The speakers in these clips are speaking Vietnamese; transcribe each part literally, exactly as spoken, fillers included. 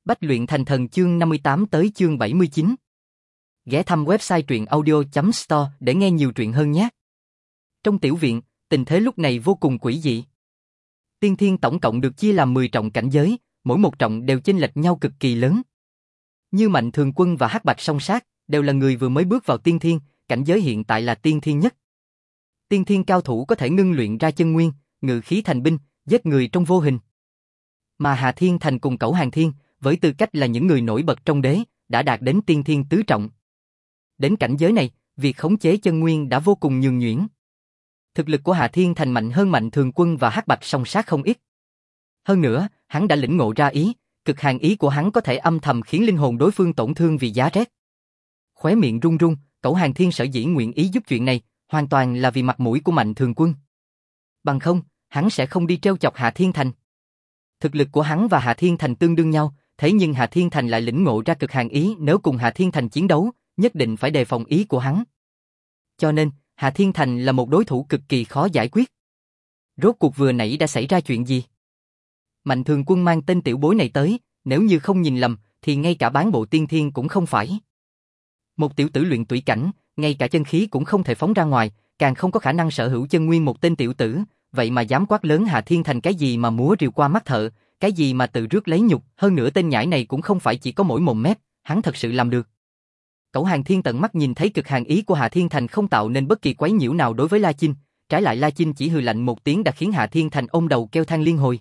Bách luyện thành thần chương năm mươi tám tới chương bảy mươi chín. Ghé thăm website truyện audio chấm store để nghe nhiều truyện hơn nhé. Trong tiểu viện, tình thế lúc này vô cùng quỷ dị. Tiên thiên tổng cộng được chia làm mười trọng cảnh giới, mỗi một trọng đều chênh lệch nhau cực kỳ lớn. Như Mạnh Thường Quân và Hắc Bạch Song Sát đều là người vừa mới bước vào tiên thiên, cảnh giới hiện tại là tiên thiên nhất. Tiên thiên cao thủ có thể ngưng luyện ra chân nguyên, ngự khí thành binh, giết người trong vô hình. Mà Hà Thiên Thành cùng Cẩu Hàng Thiên, với tư cách là những người nổi bật trong đế, đã đạt đến tiên thiên tứ trọng. Đến cảnh giới này, việc khống chế chân nguyên đã vô cùng nhường nhuyễn. Thực lực của Hà Thiên Thành mạnh hơn Mạnh Thường Quân và Hắc Bạch Song Sát không ít. Hơn nữa, hắn đã lĩnh ngộ ra ý, cực hàn ý của hắn có thể âm thầm khiến linh hồn đối phương tổn thương vì giá rét. Khóe miệng run run, Cẩu Hàng Thiên sở dĩ nguyện ý giúp chuyện này, hoàn toàn là vì mặt mũi của Mạnh Thường Quân. Bằng không, hắn sẽ không đi trêu chọc Hà Thiên Thành. Thực lực của hắn và Hà Thiên Thành tương đương nhau, thế nhưng Hà Thiên Thành lại lĩnh ngộ ra cực hàn ý, nếu cùng Hà Thiên Thành chiến đấu, nhất định phải đề phòng ý của hắn. Cho nên, Hà Thiên Thành là một đối thủ cực kỳ khó giải quyết. Rốt cuộc vừa nãy đã xảy ra chuyện gì? Mạnh Thường Quân mang tên tiểu bối này tới, nếu như không nhìn lầm, thì ngay cả bán bộ tiên thiên cũng không phải. Một tiểu tử luyện tủy cảnh, ngay cả chân khí cũng không thể phóng ra ngoài, càng không có khả năng sở hữu chân nguyên một tên tiểu tử, vậy mà dám quát lớn Hà Thiên Thành cái gì mà múa rìu qua mắt thợ, cái gì mà tự rước lấy nhục, hơn nữa tên nhãi này cũng không phải chỉ có mỗi mồm mép, hắn thật sự làm được. Cẩu Hàng Thiên tận mắt nhìn thấy cực hàn ý của Hà Thiên Thành không tạo nên bất kỳ quấy nhiễu nào đối với La Chinh, trái lại La Chinh chỉ hừ lạnh một tiếng đã khiến Hà Thiên Thành ôm đầu kêu than liên hồi.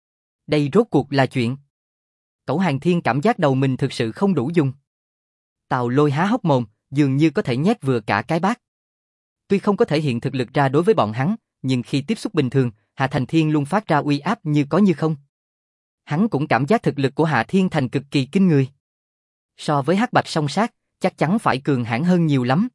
Đây rốt cuộc là chuyện. Cẩu Hàng Thiên cảm giác đầu mình thực sự không đủ dùng. Tào Lôi há hốc mồm, dường như có thể nhét vừa cả cái bát. Tuy không có thể hiện thực lực ra đối với bọn hắn, nhưng khi tiếp xúc bình thường, Hà Thành Thiên luôn phát ra uy áp như có như không. Hắn cũng cảm giác thực lực của Hà Thiên Thành cực kỳ kinh người. So với Hắc Bạch Song Sát, chắc chắn phải cường hãn hơn nhiều lắm.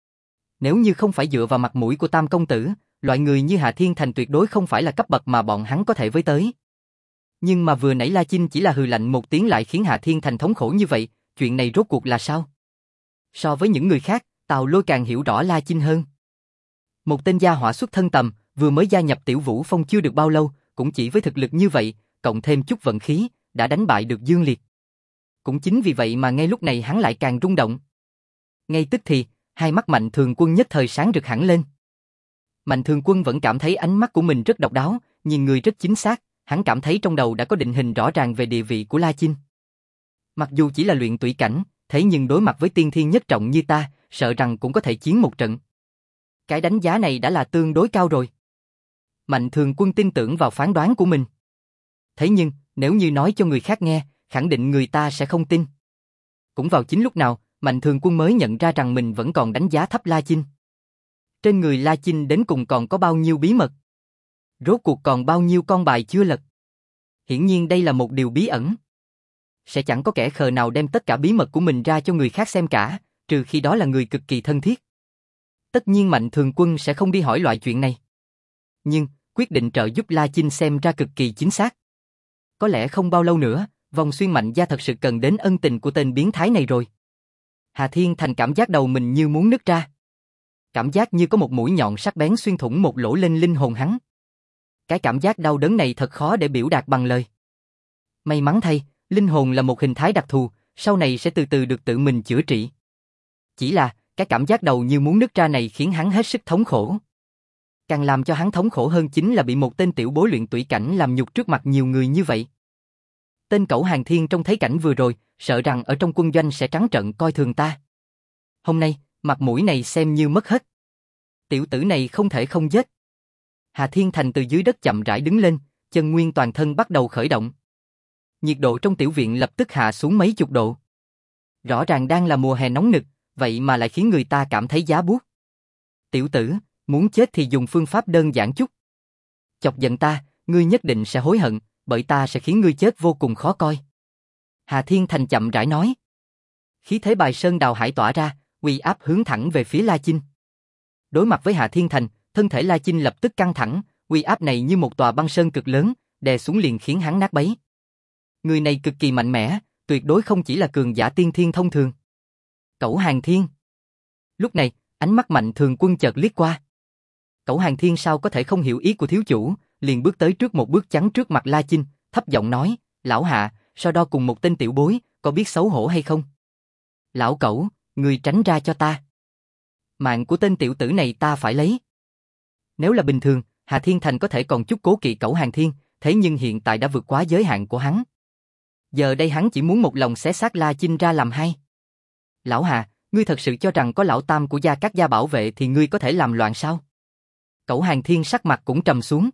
Nếu như không phải dựa vào mặt mũi của Tam công tử, loại người như Hà Thiên Thành tuyệt đối không phải là cấp bậc mà bọn hắn có thể với tới. Nhưng mà vừa nãy La Chinh chỉ là hừ lạnh một tiếng lại khiến Hà Thiên Thành thống khổ như vậy, chuyện này rốt cuộc là sao? So với những người khác, Tào Lôi càng hiểu rõ La Chinh hơn. Một tên gia hỏa xuất thân tầm, vừa mới gia nhập Tiểu Vũ Phong chưa được bao lâu, cũng chỉ với thực lực như vậy, cộng thêm chút vận khí, đã đánh bại được Dương Liệt. Cũng chính vì vậy mà ngay lúc này hắn lại càng rung động. Ngay tức thì, hai mắt Mạnh Thường Quân nhất thời sáng rực hẳn lên. Mạnh Thường Quân vẫn cảm thấy ánh mắt của mình rất độc đáo, nhìn người rất chính xác, hắn cảm thấy trong đầu đã có định hình rõ ràng về địa vị của La Chinh. Mặc dù chỉ là luyện tủy cảnh, thế nhưng đối mặt với tiên thiên nhất trọng như ta, sợ rằng cũng có thể chiến một trận. Cái đánh giá này đã là tương đối cao rồi. Mạnh Thường Quân tin tưởng vào phán đoán của mình. Thế nhưng, nếu như nói cho người khác nghe, khẳng định người ta sẽ không tin. Cũng vào chính lúc nào, Mạnh Thường Quân mới nhận ra rằng mình vẫn còn đánh giá thấp La Chinh. Trên người La Chinh đến cùng còn có bao nhiêu bí mật? Rốt cuộc còn bao nhiêu con bài chưa lật? Hiển nhiên đây là một điều bí ẩn. Sẽ chẳng có kẻ khờ nào đem tất cả bí mật của mình ra cho người khác xem cả, trừ khi đó là người cực kỳ thân thiết. Tất nhiên Mạnh Thường Quân sẽ không đi hỏi loại chuyện này. Nhưng, quyết định trợ giúp La Chinh xem ra cực kỳ chính xác. Có lẽ không bao lâu nữa, Vòng Xuyên Mạnh gia thật sự cần đến ân tình của tên biến thái này rồi. Hà Thiên Thành cảm giác đầu mình như muốn nứt ra. Cảm giác như có một mũi nhọn sắc bén xuyên thủng một lỗ lên linh hồn hắn. Cái cảm giác đau đớn này thật khó để biểu đạt bằng lời. May mắn thay, linh hồn là một hình thái đặc thù, sau này sẽ từ từ được tự mình chữa trị. Chỉ là, cái cảm giác đầu như muốn nứt ra này khiến hắn hết sức thống khổ. Càng làm cho hắn thống khổ hơn chính là bị một tên tiểu bối luyện tủy cảnh làm nhục trước mặt nhiều người như vậy. Tên Cẩu Hàng Thiên trong thấy cảnh vừa rồi, sợ rằng ở trong quân doanh sẽ trắng trợn coi thường ta. Hôm nay, mặt mũi này xem như mất hết. Tiểu tử này không thể không giết. Hà Thiên Thành từ dưới đất chậm rãi đứng lên, chân nguyên toàn thân bắt đầu khởi động. Nhiệt độ trong tiểu viện lập tức hạ xuống mấy chục độ. Rõ ràng đang là mùa hè nóng nực, vậy mà lại khiến người ta cảm thấy giá buốt. Tiểu tử, muốn chết thì dùng phương pháp đơn giản chút. Chọc giận ta, ngươi nhất định sẽ hối hận, bởi ta sẽ khiến ngươi chết vô cùng khó coi. Hà Thiên Thành chậm rãi nói. Khí thế bài sơn đào hải tỏa ra, uy áp hướng thẳng về phía La Chinh. Đối mặt với Hà Thiên Thành, thân thể La Chinh lập tức căng thẳng, uy áp này như một tòa băng sơn cực lớn, đè xuống liền khiến hắn nát bấy. Người này cực kỳ mạnh mẽ, tuyệt đối không chỉ là cường giả tiên thiên thông thường. Cẩu Hàng Thiên. Lúc này, ánh mắt Mạnh Thường Quân chợt liếc qua. Cẩu Hàng Thiên sao có thể không hiểu ý của thiếu chủ, liền bước tới trước một bước chắn trước mặt La Chinh, thấp giọng nói, lão hạ, so đo cùng một tên tiểu bối, có biết xấu hổ hay không? Lão cẩu, ngươi tránh ra cho ta. Mạng của tên tiểu tử này ta phải lấy. Nếu là bình thường, Hà Thiên Thành có thể còn chút cố kỵ Cẩu Hàng Thiên, thế nhưng hiện tại đã vượt quá giới hạn của hắn. Giờ đây hắn chỉ muốn một lòng xé xác La Chinh ra làm hai. Lão Hà, ngươi thật sự cho rằng có lão tam của Gia Cát Gia bảo vệ thì ngươi có thể làm loạn sao? Cẩu Hàng Thiên sắc mặt cũng trầm xuống.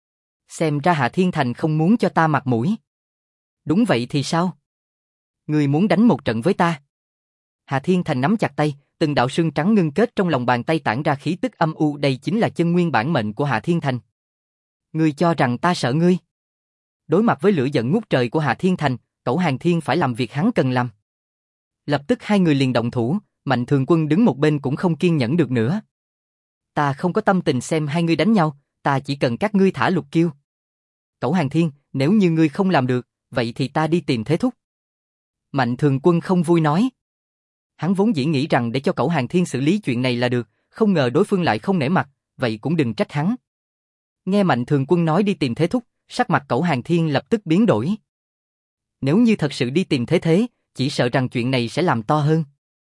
Xem ra Hà Thiên Thành không muốn cho ta mặt mũi. Đúng vậy thì sao? Ngươi muốn đánh một trận với ta? Hà Thiên Thành nắm chặt tay, từng đạo sương trắng ngưng kết trong lòng bàn tay tản ra khí tức âm u, đây chính là chân nguyên bản mệnh của Hà Thiên Thành. Ngươi cho rằng ta sợ ngươi? Đối mặt với lửa giận ngút trời của Hà Thiên Thành, Cẩu Hàng Thiên phải làm việc hắn cần làm. Lập tức hai người liền động thủ, Mạnh Thường Quân đứng một bên cũng không kiên nhẫn được nữa. Ta không có tâm tình xem hai ngươi đánh nhau, ta chỉ cần các ngươi thả Lục Kiêu. Cẩu Hàng Thiên, nếu như ngươi không làm được, vậy thì ta đi tìm Thế Thúc. Mạnh Thường Quân không vui nói. Hắn vốn dĩ nghĩ rằng để cho Cẩu Hàng Thiên xử lý chuyện này là được, không ngờ đối phương lại không nể mặt, vậy cũng đừng trách hắn. Nghe Mạnh Thường Quân nói đi tìm Thế Thúc, sắc mặt Cẩu Hàng Thiên lập tức biến đổi. Nếu như thật sự đi tìm Thế Thế, chỉ sợ rằng chuyện này sẽ làm to hơn.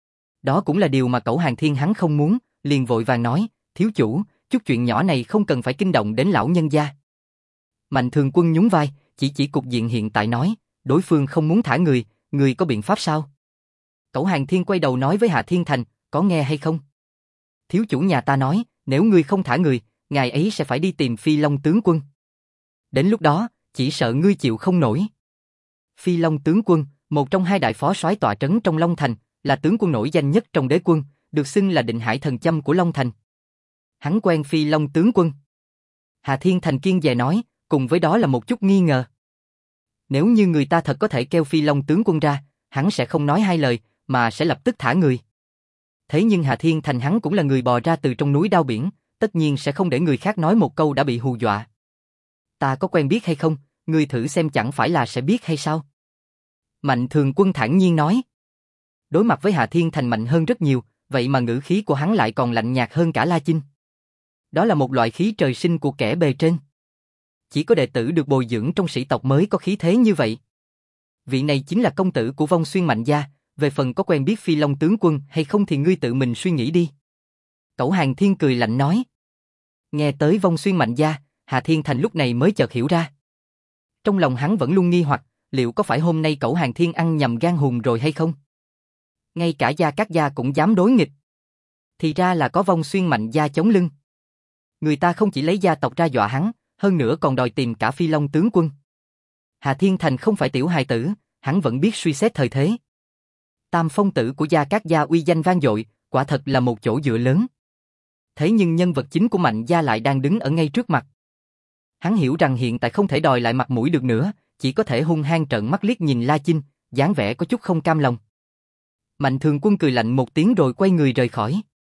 Đó cũng là điều mà Cẩu Hàng Thiên hắn không muốn, liền vội vàng nói, thiếu chủ, chút chuyện nhỏ này không cần phải kinh động đến lão nhân gia. Mạnh Thường Quân nhún vai, chỉ chỉ cục diện hiện tại nói, đối phương không muốn thả người, người có biện pháp sao? Cẩu Hàng Thiên quay đầu nói với Hạ Thiên Thành, có nghe hay không? Thiếu chủ nhà ta nói, nếu ngươi không thả người, ngài ấy sẽ phải đi tìm Phi Long tướng quân. Đến lúc đó, chỉ sợ ngươi chịu không nổi. Phi Long tướng quân, một trong hai đại phó soái tọa trấn trong Long Thành, là tướng quân nổi danh nhất trong đế quân, được xưng là định hải thần châm của Long Thành. Hắn quen Phi Long tướng quân. Hà Thiên Thành kiên dè nói, cùng với đó là một chút nghi ngờ. Nếu như người ta thật có thể kêu Phi Long tướng quân ra, hắn sẽ không nói hai lời, mà sẽ lập tức thả người. Thế nhưng Hà Thiên Thành hắn cũng là người bò ra từ trong núi đao biển, tất nhiên sẽ không để người khác nói một câu đã bị hù dọa. Ta có quen biết hay không, ngươi thử xem chẳng phải là sẽ biết hay sao? Mạnh Thường Quân thản nhiên nói. Đối mặt với Hà Thiên Thành mạnh hơn rất nhiều, vậy mà ngữ khí của hắn lại còn lạnh nhạt hơn cả La Chinh. Đó là một loại khí trời sinh của kẻ bề trên. Chỉ có đệ tử được bồi dưỡng trong sĩ tộc mới có khí thế như vậy. Vị này chính là công tử của Vong Xuyên Mạnh gia, về phần có quen biết Phi Long tướng quân hay không thì ngươi tự mình suy nghĩ đi. Cẩu Hàng Thiên cười lạnh nói. Nghe tới Vong Xuyên Mạnh gia, Hà Thiên Thành lúc này mới chợt hiểu ra. Trong lòng hắn vẫn luôn nghi hoặc, liệu có phải hôm nay Cẩu Hàng Thiên ăn nhầm gan hùm rồi hay không? Ngay cả Gia Cát Gia cũng dám đối nghịch. Thì ra là có Vong Xuyên Mạnh gia chống lưng. Người ta không chỉ lấy gia tộc ra dọa hắn, hơn nữa còn đòi tìm cả Phi Long tướng quân. Hà Thiên Thành không phải tiểu hài tử, hắn vẫn biết suy xét thời thế. Tam phong tử của Gia Cát Gia uy danh vang dội, quả thật là một chỗ dựa lớn. Thế nhưng nhân vật chính của Mạnh gia lại đang đứng ở ngay trước mặt. Hắn hiểu rằng hiện tại không thể đòi lại mặt mũi được nữa, chỉ có thể hung hăng trợn mắt liếc nhìn La Chinh, dáng vẻ có chút không cam lòng. Mạnh Thường Quân cười lạnh một tiếng rồi quay người rời khỏi.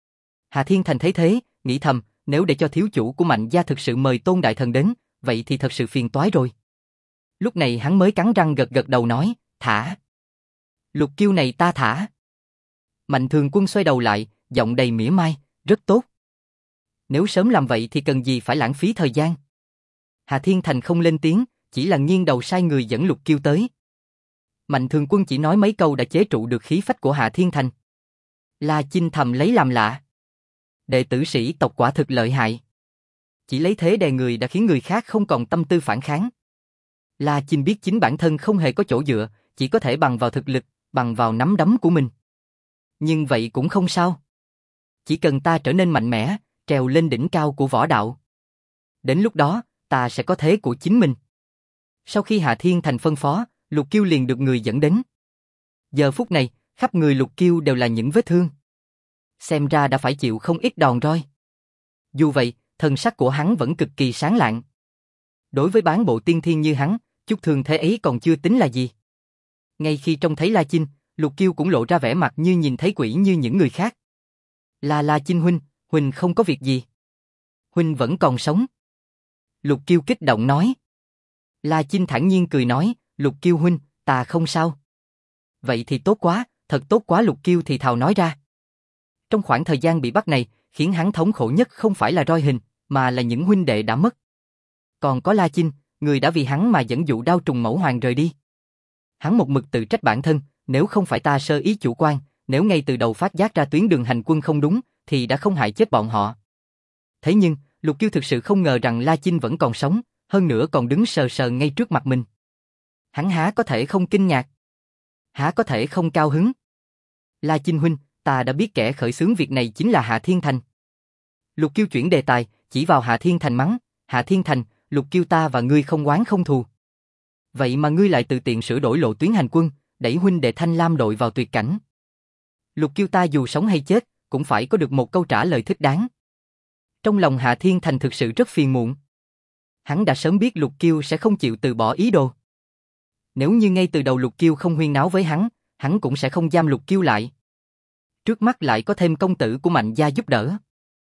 Hà Thiên Thành thấy thế, nghĩ thầm, nếu để cho thiếu chủ của Mạnh gia thực sự mời Tôn đại thần đến, vậy thì thật sự phiền toái rồi. Lúc này hắn mới cắn răng gật gật đầu nói, thả. Lục Kiêu này ta thả. Mạnh Thường Quân xoay đầu lại, giọng đầy mỉa mai, rất tốt. Nếu sớm làm vậy thì cần gì phải lãng phí thời gian. Hà Thiên Thành không lên tiếng, chỉ là nghiêng đầu sai người dẫn Lục Kiêu tới. Mạnh Thường Quân chỉ nói mấy câu đã chế trụ được khí phách của Hà Thiên Thành. La Chinh thầm lấy làm lạ. Đệ tử sĩ tộc quả thực lợi hại. Chỉ lấy thế đè người đã khiến người khác không còn tâm tư phản kháng. La Chinh biết chính bản thân không hề có chỗ dựa, chỉ có thể bằng vào thực lực, bằng vào nắm đấm của mình. Nhưng vậy cũng không sao. Chỉ cần ta trở nên mạnh mẽ, trèo lên đỉnh cao của võ đạo. Đến lúc đó, ta sẽ có thế của chính mình. Sau khi Hà Thiên Thành phân phó, Lục Kiêu liền được người dẫn đến. Giờ phút này, khắp người Lục Kiêu đều là những vết thương. Xem ra đã phải chịu không ít đòn roi. Dù vậy, thần sắc của hắn vẫn cực kỳ sáng lạng. Đối với bán bộ tiên thiên như hắn, chút thương thế ấy còn chưa tính là gì. Ngay khi trông thấy La Chinh, Lục Kiêu cũng lộ ra vẻ mặt như nhìn thấy quỷ như những người khác. La La Chinh huynh, huynh không có việc gì. Huynh vẫn còn sống. Lục Kiêu kích động nói. La Chinh thản nhiên cười nói, Lục Kiêu huynh, ta không sao. Vậy thì tốt quá, thật tốt quá. Lục Kiêu thì thào nói ra. Trong khoảng thời gian bị bắt này, khiến hắn thống khổ nhất không phải là roi hình, mà là những huynh đệ đã mất. Còn có La Chinh, người đã vì hắn mà dẫn dụ Đao Trùng Mẫu Hoàng rời đi. Hắn một mực tự trách bản thân, nếu không phải ta sơ ý chủ quan, nếu ngay từ đầu phát giác ra tuyến đường hành quân không đúng, thì đã không hại chết bọn họ. Thế nhưng, Lục Kiêu thực sự không ngờ rằng La Chinh vẫn còn sống, hơn nữa còn đứng sờ sờ ngay trước mặt mình. Hắn há có thể không kinh ngạc? Há có thể không cao hứng? La Chinh huynh, ta đã biết kẻ khởi xướng việc này chính là Hạ Thiên Thành. Lục Kiêu chuyển đề tài, chỉ vào Hạ Thiên Thành mắng, Hạ Thiên Thành, Lục Kiêu ta và ngươi không oán không thù. Vậy mà ngươi lại tự tiện sửa đổi lộ tuyến hành quân, đẩy huynh đệ Thanh Lam đội vào tuyệt cảnh. Lục Kiêu ta dù sống hay chết, cũng phải có được một câu trả lời thích đáng. Trong lòng Hạ Thiên Thành thực sự rất phiền muộn. Hắn đã sớm biết Lục Kiêu sẽ không chịu từ bỏ ý đồ. Nếu như ngay từ đầu Lục Kiêu không huyên náo với hắn, hắn cũng sẽ không giam Lục Kiêu lại. Trước mắt lại có thêm công tử của Mạnh gia giúp đỡ.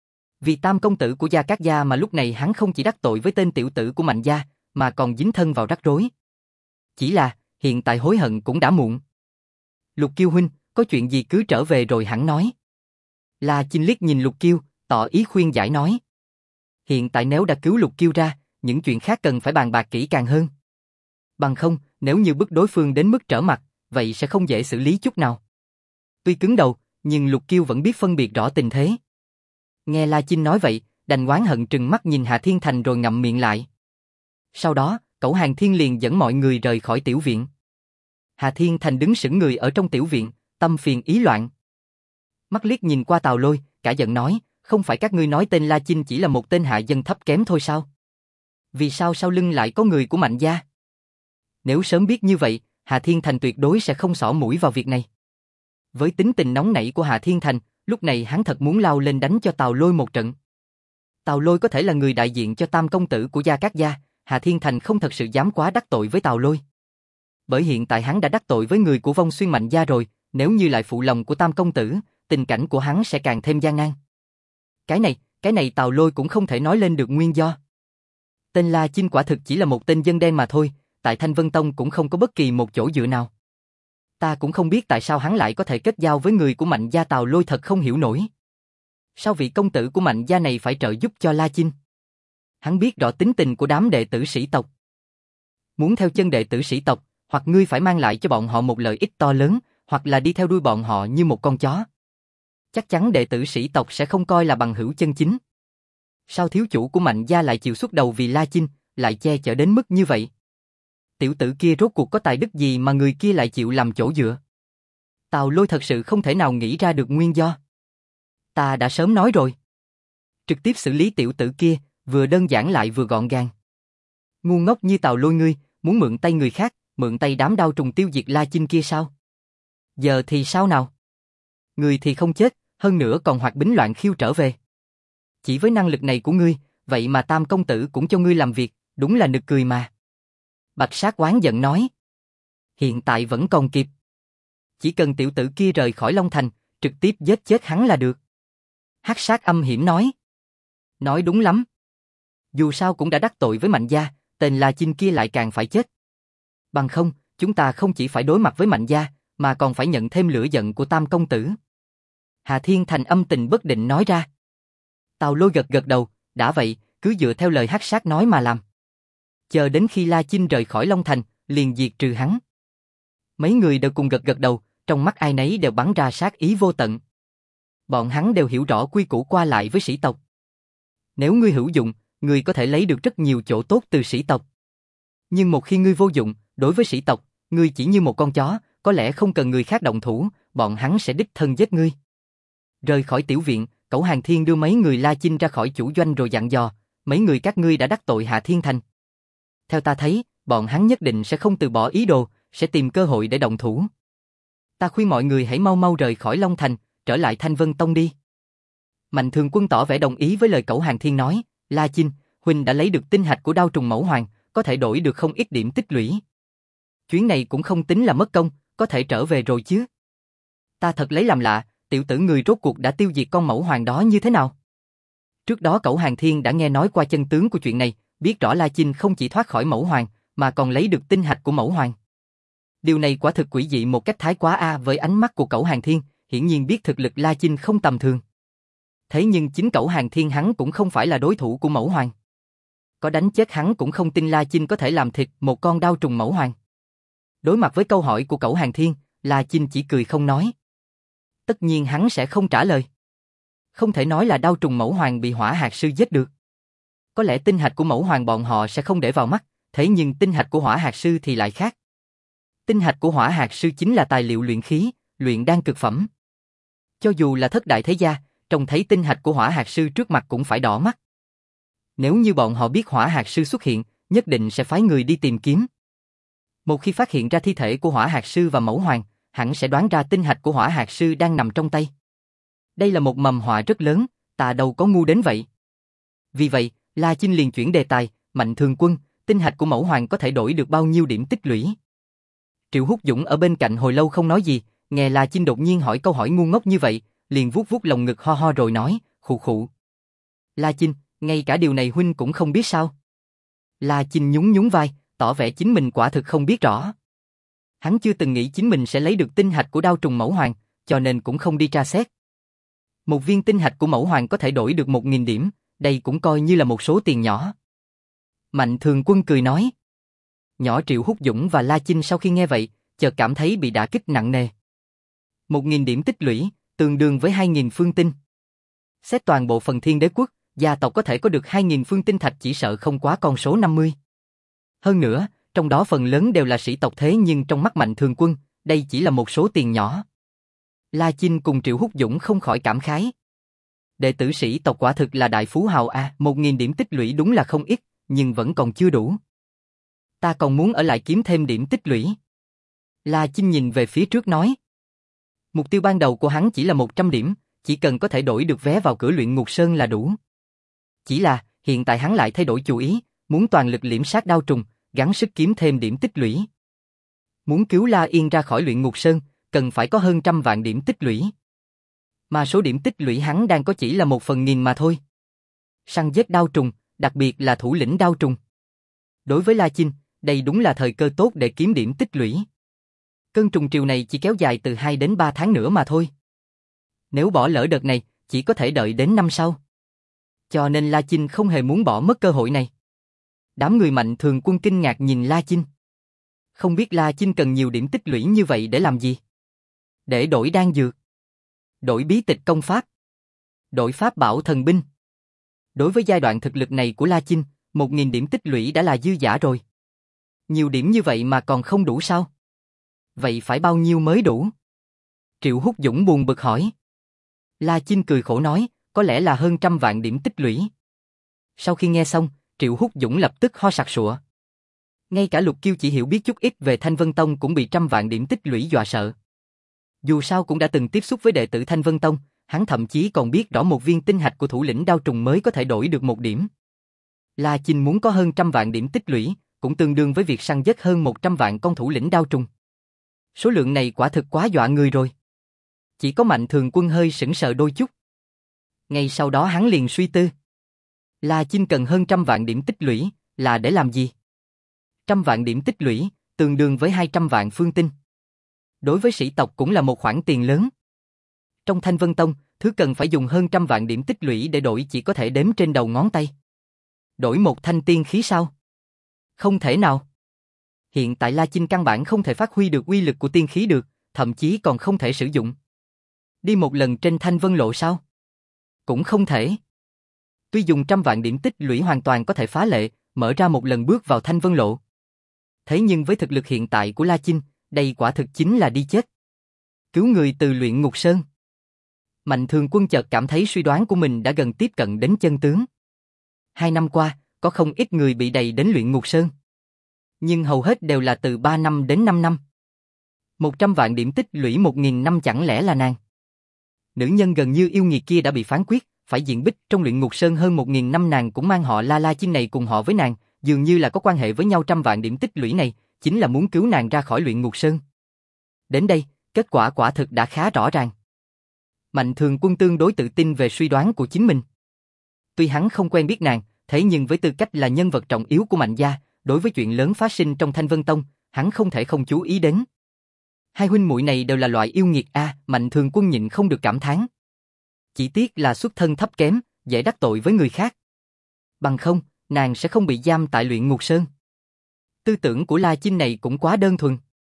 Vì tam công tử của Gia Cát gia mà lúc này hắn không chỉ đắc tội với tên tiểu tử của Mạnh gia, mà còn dính thân vào rắc rối. Chỉ là, hiện tại hối hận cũng đã muộn. Lục Kiêu huynh, có chuyện gì cứ trở về rồi hẳn nói. La Chinh liếc nhìn Lục Kiêu, tỏ ý khuyên giải nói. Hiện tại nếu đã cứu Lục Kiêu ra, những chuyện khác cần phải bàn bạc kỹ càng hơn. Bằng không, nếu như bức đối phương đến mức trở mặt, vậy sẽ không dễ xử lý chút nào. Tuy cứng đầu, nhưng Lục Kiêu vẫn biết phân biệt rõ tình thế. Nghe La Chinh nói vậy, đành oán hận trừng mắt nhìn Hạ Thiên Thành rồi ngậm miệng lại. Sau đó, Cẩu Hàng Thiên liền dẫn mọi người rời khỏi tiểu viện. Hạ Thiên Thành đứng sững người ở trong tiểu viện, tâm phiền ý loạn. Mắt liếc nhìn qua Tào Lôi, cả giận nói, không phải các ngươi nói tên La Chinh chỉ là một tên hạ dân thấp kém thôi sao? Vì sao sau lưng lại có người của Mạnh gia? Nếu sớm biết như vậy, Hạ Thiên Thành tuyệt đối sẽ không xỏ mũi vào việc này. Với tính tình nóng nảy của Hạ Thiên Thành, lúc này hắn thật muốn lao lên đánh cho Tào Lôi một trận. Tào Lôi có thể là người đại diện cho tam công tử của Gia Cát gia, Hạ Thiên Thành không thật sự dám quá đắc tội với Tào Lôi. Bởi hiện tại hắn đã đắc tội với người của Vong Xuyên Mạnh gia rồi, nếu như lại phụ lòng của tam công tử, tình cảnh của hắn sẽ càng thêm gian nan. Cái này, cái này Tào Lôi cũng không thể nói lên được nguyên do. Tên La Chinh quả thực chỉ là một tên dân đen mà thôi, tại Thanh Vân Tông cũng không có bất kỳ một chỗ dựa nào. Ta cũng không biết tại sao hắn lại có thể kết giao với người của Mạnh gia, Tào Lôi thật không hiểu nổi. Sao vị công tử của Mạnh gia này phải trợ giúp cho La Chinh? Hắn biết rõ tính tình của đám đệ tử sĩ tộc. Muốn theo chân đệ tử sĩ tộc, hoặc ngươi phải mang lại cho bọn họ một lợi ích to lớn, hoặc là đi theo đuôi bọn họ như một con chó. Chắc chắn đệ tử sĩ tộc sẽ không coi là bằng hữu chân chính. Sao thiếu chủ của Mạnh gia lại chịu xuất đầu vì La Chinh, lại che chở đến mức như vậy? Tiểu tử kia rốt cuộc có tài đức gì mà người kia lại chịu làm chỗ dựa? Tào Lôi thật sự không thể nào nghĩ ra được nguyên do. Ta đã sớm nói rồi. Trực tiếp xử lý tiểu tử kia, vừa đơn giản lại vừa gọn gàng. Ngu ngốc như Tào Lôi ngươi, muốn mượn tay người khác, mượn tay đám đao trùng tiêu diệt La Chinh kia sao? Giờ thì sao nào? Người thì không chết, hơn nữa còn hoạt bính loạn khiêu trở về. Chỉ với năng lực này của ngươi, vậy mà tam công tử cũng cho ngươi làm việc, đúng là nực cười mà. Bạch Sát oán giận nói. Hiện tại vẫn còn kịp. Chỉ cần tiểu tử kia rời khỏi Long Thành, trực tiếp giết chết hắn là được. Hắc Sát âm hiểm nói. Nói đúng lắm. Dù sao cũng đã đắc tội với Mạnh gia, tên La Chinh kia lại càng phải chết. Bằng không, chúng ta không chỉ phải đối mặt với Mạnh gia, mà còn phải nhận thêm lửa giận của tam công tử. Hà Thiên Thành âm tình bất định nói ra. Tào Lôi gật gật đầu, đã vậy, cứ dựa theo lời Hắc Sát nói mà làm. Chờ đến khi La Chinh rời khỏi Long Thành, liền diệt trừ hắn. Mấy người đều cùng gật gật đầu, trong mắt ai nấy đều bắn ra sát ý vô tận. Bọn hắn đều hiểu rõ quy củ qua lại với sĩ tộc. Nếu ngươi hữu dụng, ngươi có thể lấy được rất nhiều chỗ tốt từ sĩ tộc. Nhưng một khi ngươi vô dụng, đối với sĩ tộc, ngươi chỉ như một con chó, có lẽ không cần người khác động thủ, bọn hắn sẽ đích thân giết ngươi. Rời khỏi tiểu viện, Cẩu Hàng Thiên đưa mấy người La Chinh ra khỏi chủ doanh rồi dặn dò, mấy người các ngươi đã đắc tội Hạ Thiên Thành. Theo ta thấy, bọn hắn nhất định sẽ không từ bỏ ý đồ, sẽ tìm cơ hội để động thủ. Ta khuyên mọi người hãy mau mau rời khỏi Long Thành, trở lại Thanh Vân Tông đi. Mạnh Thường Quân tỏ vẻ đồng ý với lời Cẩu Hàng Thiên nói, La Chinh, huynh đã lấy được tinh hạch của Đao Trùng Mẫu Hoàng, có thể đổi được không ít điểm tích lũy. Chuyến này cũng không tính là mất công, có thể trở về rồi chứ. Ta thật lấy làm lạ, tiểu tử người rốt cuộc đã tiêu diệt con Mẫu Hoàng đó như thế nào? Trước đó Cẩu Hàng Thiên đã nghe nói qua chân tướng của chuyện này, biết rõ La Chinh không chỉ thoát khỏi Mẫu Hoàng, mà còn lấy được tinh hạch của Mẫu Hoàng. Điều này quả thực quỷ dị một cách thái quá a. Với ánh mắt của Cẩu Hàng Thiên, hiển nhiên biết thực lực La Chinh không tầm thường. Thế nhưng chính Cẩu Hàng Thiên hắn cũng không phải là đối thủ của Mẫu Hoàng. Có đánh chết hắn cũng không tin La Chinh có thể làm thịt một con Đao Trùng Mẫu Hoàng. Đối mặt với câu hỏi của Cẩu Hàng Thiên, La Chinh chỉ cười không nói. Tất nhiên hắn sẽ không trả lời. Không thể nói là Đao Trùng Mẫu Hoàng bị Hỏa Hạt Sư giết được. Có lẽ tinh hạch của Mẫu Hoàng bọn họ sẽ không để vào mắt, thế nhưng tinh hạch của Hỏa Hạt Sư thì lại khác. Tinh hạch của Hỏa Hạt Sư chính là tài liệu luyện khí, luyện đan cực phẩm. Cho dù là thất đại thế gia, trông thấy tinh hạch của Hỏa Hạt Sư trước mặt cũng phải đỏ mắt. Nếu như bọn họ biết Hỏa Hạt Sư xuất hiện, nhất định sẽ phái người đi tìm kiếm. Một khi phát hiện ra thi thể của Hỏa Hạt Sư và Mẫu Hoàng, hẳn sẽ đoán ra tinh hạch của Hỏa Hạt Sư đang nằm trong tay. Đây là một mầm họa rất lớn, ta đâu có ngu đến vậy. Vì vậy, La Chinh liền chuyển đề tài, Mạnh Thường Quân, tinh hạch của Mẫu Hoàng có thể đổi được bao nhiêu điểm tích lũy? Triệu Húc Dũng ở bên cạnh hồi lâu không nói gì, nghe La Chinh đột nhiên hỏi câu hỏi ngu ngốc như vậy, liền vuốt vuốt lồng ngực ho ho rồi nói, khụ khụ. La Chinh, ngay cả điều này huynh cũng không biết sao? La Chinh nhún nhún vai, tỏ vẻ chính mình quả thực không biết rõ. Hắn chưa từng nghĩ chính mình sẽ lấy được tinh hạch của Đao Trùng Mẫu Hoàng, cho nên cũng không đi tra xét. Một viên tinh hạch của Mẫu Hoàng có thể đổi được một nghìn điểm, đây cũng coi như là một số tiền nhỏ. Mạnh Thường Quân cười nói. Nhỏ Triệu Húc Dũng và La Chinh sau khi nghe vậy, chợt cảm thấy bị đả kích nặng nề. Một nghìn điểm tích lũy, tương đương với hai nghìn phương tinh. Xét toàn bộ phần Thiên Đế Quốc, gia tộc có thể có được hai nghìn phương tinh thạch chỉ sợ không quá con số năm mươi. Hơn nữa, trong đó phần lớn đều là sĩ tộc thế nhưng trong mắt Mạnh Thường Quân, đây chỉ là một số tiền nhỏ. La Chinh cùng Triệu Húc Dũng không khỏi cảm khái. Đệ tử sĩ tộc quả thực là đại phú hào a, à, một nghìn điểm tích lũy đúng là không ít, nhưng vẫn còn chưa đủ. Ta còn muốn ở lại kiếm thêm điểm tích lũy. La Chinh nhìn về phía trước nói. Mục tiêu ban đầu của hắn chỉ là một trăm điểm, chỉ cần có thể đổi được vé vào cửa Luyện Ngục Sơn là đủ. Chỉ là, hiện tại hắn lại thay đổi chủ ý, muốn toàn lực liễm sát Đao Trùng, gắng sức kiếm thêm điểm tích lũy. Muốn cứu La Yên ra khỏi Luyện Ngục Sơn, cần phải có hơn trăm vạn điểm tích lũy. Mà số điểm tích lũy hắn đang có chỉ là một phần nghìn mà thôi. Săn giết Đao Trùng, đặc biệt là thủ lĩnh Đao Trùng. Đối với La Chinh, đây đúng là thời cơ tốt để kiếm điểm tích lũy. Cơn trùng triều này chỉ kéo dài từ hai đến ba tháng nữa mà thôi. Nếu bỏ lỡ đợt này, chỉ có thể đợi đến năm sau. Cho nên La Chinh không hề muốn bỏ mất cơ hội này. Đám người Mạnh Thường Quân kinh ngạc nhìn La Chinh. Không biết La Chinh cần nhiều điểm tích lũy như vậy để làm gì? Để đổi đan dược, đổi bí tịch công pháp, đổi pháp bảo thần binh. Đối với giai đoạn thực lực này của La Chinh, một nghìn điểm tích lũy đã là dư dả rồi. Nhiều điểm như vậy mà còn không đủ sao? Vậy phải bao nhiêu mới đủ? Triệu Húc Dũng buồn bực hỏi. La Chinh cười khổ nói, có lẽ là hơn trăm vạn điểm tích lũy. Sau khi nghe xong, Triệu Húc Dũng lập tức ho sặc sụa. Ngay cả Lục Kiêu chỉ hiểu biết chút ít về Thanh Vân Tông cũng bị trăm vạn điểm tích lũy dọa sợ. Dù sao cũng đã từng tiếp xúc với đệ tử Thanh Vân Tông, hắn thậm chí còn biết rõ một viên tinh hạch của thủ lĩnh Đao Trùng mới có thể đổi được một điểm. La Chinh muốn có hơn trăm vạn điểm tích lũy, cũng tương đương với việc săn giết hơn một trăm vạn con thủ lĩnh Đao Trùng. Số lượng này quả thực quá dọa người rồi. Chỉ có Mạnh Thường Quân hơi sững sờ đôi chút. Ngay sau đó hắn liền suy tư. La Chinh cần hơn trăm vạn điểm tích lũy, là để làm gì? Trăm vạn điểm tích lũy, tương đương với hai trăm vạn phương tinh. Đối với sĩ tộc cũng là một khoản tiền lớn. Trong Thanh Vân Tông, thứ cần phải dùng hơn trăm vạn điểm tích lũy để đổi chỉ có thể đếm trên đầu ngón tay. Đổi một thanh tiên khí sao? Không thể nào. Hiện tại La Chinh căn bản không thể phát huy được uy lực của tiên khí được, thậm chí còn không thể sử dụng. Đi một lần trên Thanh Vân Lộ sao? Cũng không thể. Tuy dùng trăm vạn điểm tích lũy hoàn toàn có thể phá lệ, mở ra một lần bước vào Thanh Vân Lộ. Thế nhưng với thực lực hiện tại của La Chinh, đây quả thực chính là đi chết. Cứu người từ Luyện Ngục Sơn. Mạnh Thường Quân chợt cảm thấy suy đoán của mình đã gần tiếp cận đến chân tướng. Hai năm qua, có không ít người bị đày đến Luyện Ngục Sơn. Nhưng hầu hết đều là từ ba năm đến năm năm. Một trăm vạn điểm tích lũy một nghìn năm chẳng lẽ là nàng. Nữ nhân gần như yêu nghiệt kia đã bị phán quyết, phải diện bích trong Luyện Ngục Sơn hơn một nghìn năm, nàng cũng mang họ La La Chinh này cùng họ với nàng, dường như là có quan hệ với nhau. Trăm vạn điểm tích lũy này, chính là muốn cứu nàng ra khỏi Luyện Ngục Sơn. Đến đây, kết quả quả thực đã khá rõ ràng. Mạnh Thường Quân tương đối tự tin về suy đoán của chính mình. Tuy hắn không quen biết nàng, thế nhưng với tư cách là nhân vật trọng yếu của Mạnh gia, đối với chuyện lớn phát sinh trong Thanh Vân Tông, hắn không thể không chú ý đến. Hai huynh muội này đều là loại yêu nghiệt a, à, Mạnh Thường Quân nhịn không được cảm thán. Chỉ tiếc là xuất thân thấp kém, dễ đắc tội với người khác. Bằng không, nàng sẽ không bị giam tại Luyện Ngục Sơn. Tư tưởng của La Chinh này cũng quá đơn thuần.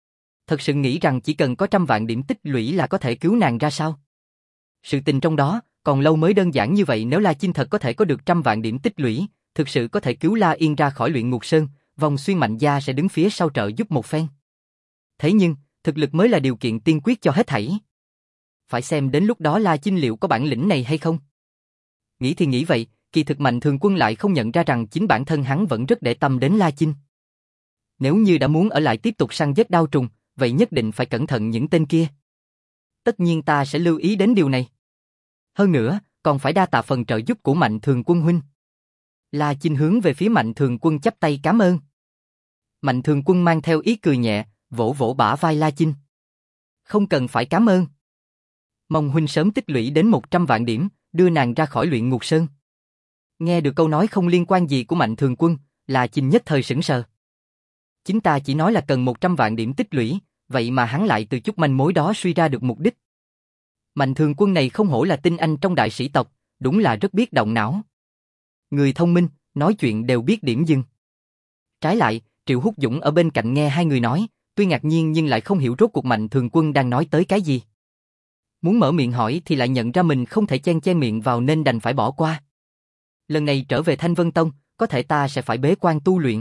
Thật sự nghĩ rằng chỉ cần có trăm vạn điểm tích lũy là có thể cứu nàng ra sao? Sự tình trong đó, còn lâu mới đơn giản như vậy. Nếu La Chinh thật có thể có được trăm vạn điểm tích lũy, thực sự có thể cứu La Yên ra khỏi luyện ngục sơn, Vòng Xuyên Mạnh gia sẽ đứng phía sau trợ giúp một phen. Thế nhưng, thực lực mới là điều kiện tiên quyết cho hết thảy. Phải xem đến lúc đó La Chinh liệu có bản lĩnh này hay không. Nghĩ thì nghĩ vậy, kỳ thực Mạnh Thường Quân lại không nhận ra rằng chính bản thân hắn vẫn rất để tâm đến La Chinh. Nếu như đã muốn ở lại tiếp tục săn giết đao trùng, vậy nhất định phải cẩn thận những tên kia. Tất nhiên ta sẽ lưu ý đến điều này. Hơn nữa, còn phải đa tạ phần trợ giúp của Mạnh Thường Quân huynh. La Chinh hướng về phía Mạnh Thường Quân chắp tay cảm ơn. Mạnh Thường Quân mang theo ý cười nhẹ, vỗ vỗ bả vai La Chinh. Không cần phải cảm ơn. Mong huynh sớm tích lũy đến một trăm vạn điểm, đưa nàng ra khỏi luyện ngục sơn. Nghe được câu nói không liên quan gì của Mạnh Thường Quân, La Chinh nhất thời sững sờ. Chính ta chỉ nói là cần một trăm vạn điểm tích lũy, vậy mà hắn lại từ chút manh mối đó suy ra được mục đích. Mạnh Thường Quân này không hổ là tinh anh trong đại sĩ tộc, đúng là rất biết động não. Người thông minh, nói chuyện đều biết điểm dừng. Trái lại, Triệu Húc Dũng ở bên cạnh nghe hai người nói, tuy ngạc nhiên nhưng lại không hiểu rốt cuộc Mạnh Thường Quân đang nói tới cái gì. Muốn mở miệng hỏi thì lại nhận ra mình không thể chen chen miệng vào nên đành phải bỏ qua. Lần này trở về Thanh Vân Tông, có thể ta sẽ phải bế quan tu luyện.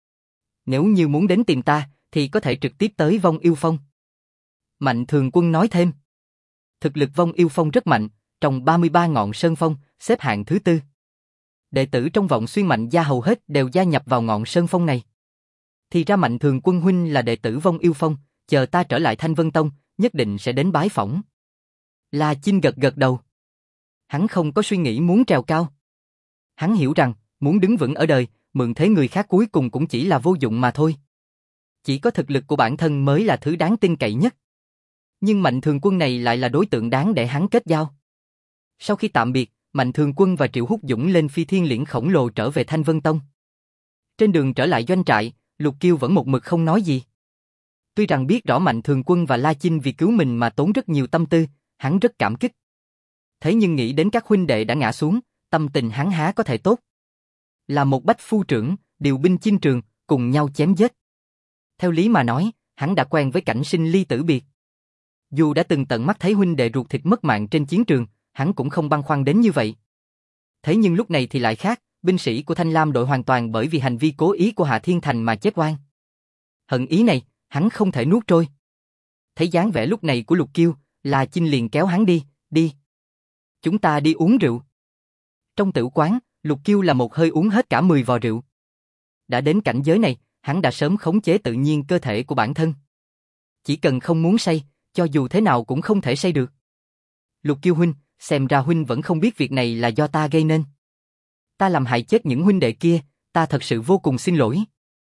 Nếu như muốn đến tìm ta, thì có thể trực tiếp tới Vong Yêu Phong. Mạnh Thường Quân nói thêm. Thực lực Vong Yêu Phong rất mạnh, trong ba mươi ba ngọn sơn phong, xếp hạng thứ tư. Đệ tử trong Vọng Xuyên Mạnh gia hầu hết đều gia nhập vào ngọn sơn phong này. Thì ra Mạnh Thường Quân huynh là đệ tử Vong Yêu Phong, chờ ta trở lại Thanh Vân Tông, nhất định sẽ đến bái phỏng. La Chinh gật gật đầu. Hắn không có suy nghĩ muốn trèo cao. Hắn hiểu rằng, muốn đứng vững ở đời, mượn thế người khác cuối cùng cũng chỉ là vô dụng mà thôi. Chỉ có thực lực của bản thân mới là thứ đáng tin cậy nhất. Nhưng Mạnh Thường Quân này lại là đối tượng đáng để hắn kết giao. Sau khi tạm biệt, Mạnh Thường Quân và Triệu Húc Dũng lên phi thiên liễn khổng lồ trở về Thanh Vân Tông. Trên đường trở lại doanh trại, Lục Kiêu vẫn một mực không nói gì. Tuy rằng biết rõ Mạnh Thường Quân và La Chinh vì cứu mình mà tốn rất nhiều tâm tư, hắn rất cảm kích. Thế nhưng nghĩ đến các huynh đệ đã ngã xuống, tâm tình hắn há có thể tốt. Là một bách phu trưởng, điều binh chinh trường, cùng nhau chém giết. Theo lý mà nói, hắn đã quen với cảnh sinh ly tử biệt. Dù đã từng tận mắt thấy huynh đệ ruột thịt mất mạng trên chiến trường, hắn cũng không băn khoăn đến như vậy. Thế nhưng lúc này thì lại khác, binh sĩ của Thanh Lam đội hoàn toàn bởi vì hành vi cố ý của Hạ Thiên Thành mà chết oan. Hận ý này, hắn không thể nuốt trôi. Thấy dáng vẻ lúc này của Lục Kiêu, La Chinh liền kéo hắn đi, đi. Chúng ta đi uống rượu. Trong tử quán, Lục Kiêu là một hơi uống hết cả mười vò rượu. Đã đến cảnh giới này, hắn đã sớm khống chế tự nhiên cơ thể của bản thân. Chỉ cần không muốn say, cho dù thế nào cũng không thể say được. Lục Kiêu huynh, xem ra huynh vẫn không biết việc này là do ta gây nên. Ta làm hại chết những huynh đệ kia, ta thật sự vô cùng xin lỗi.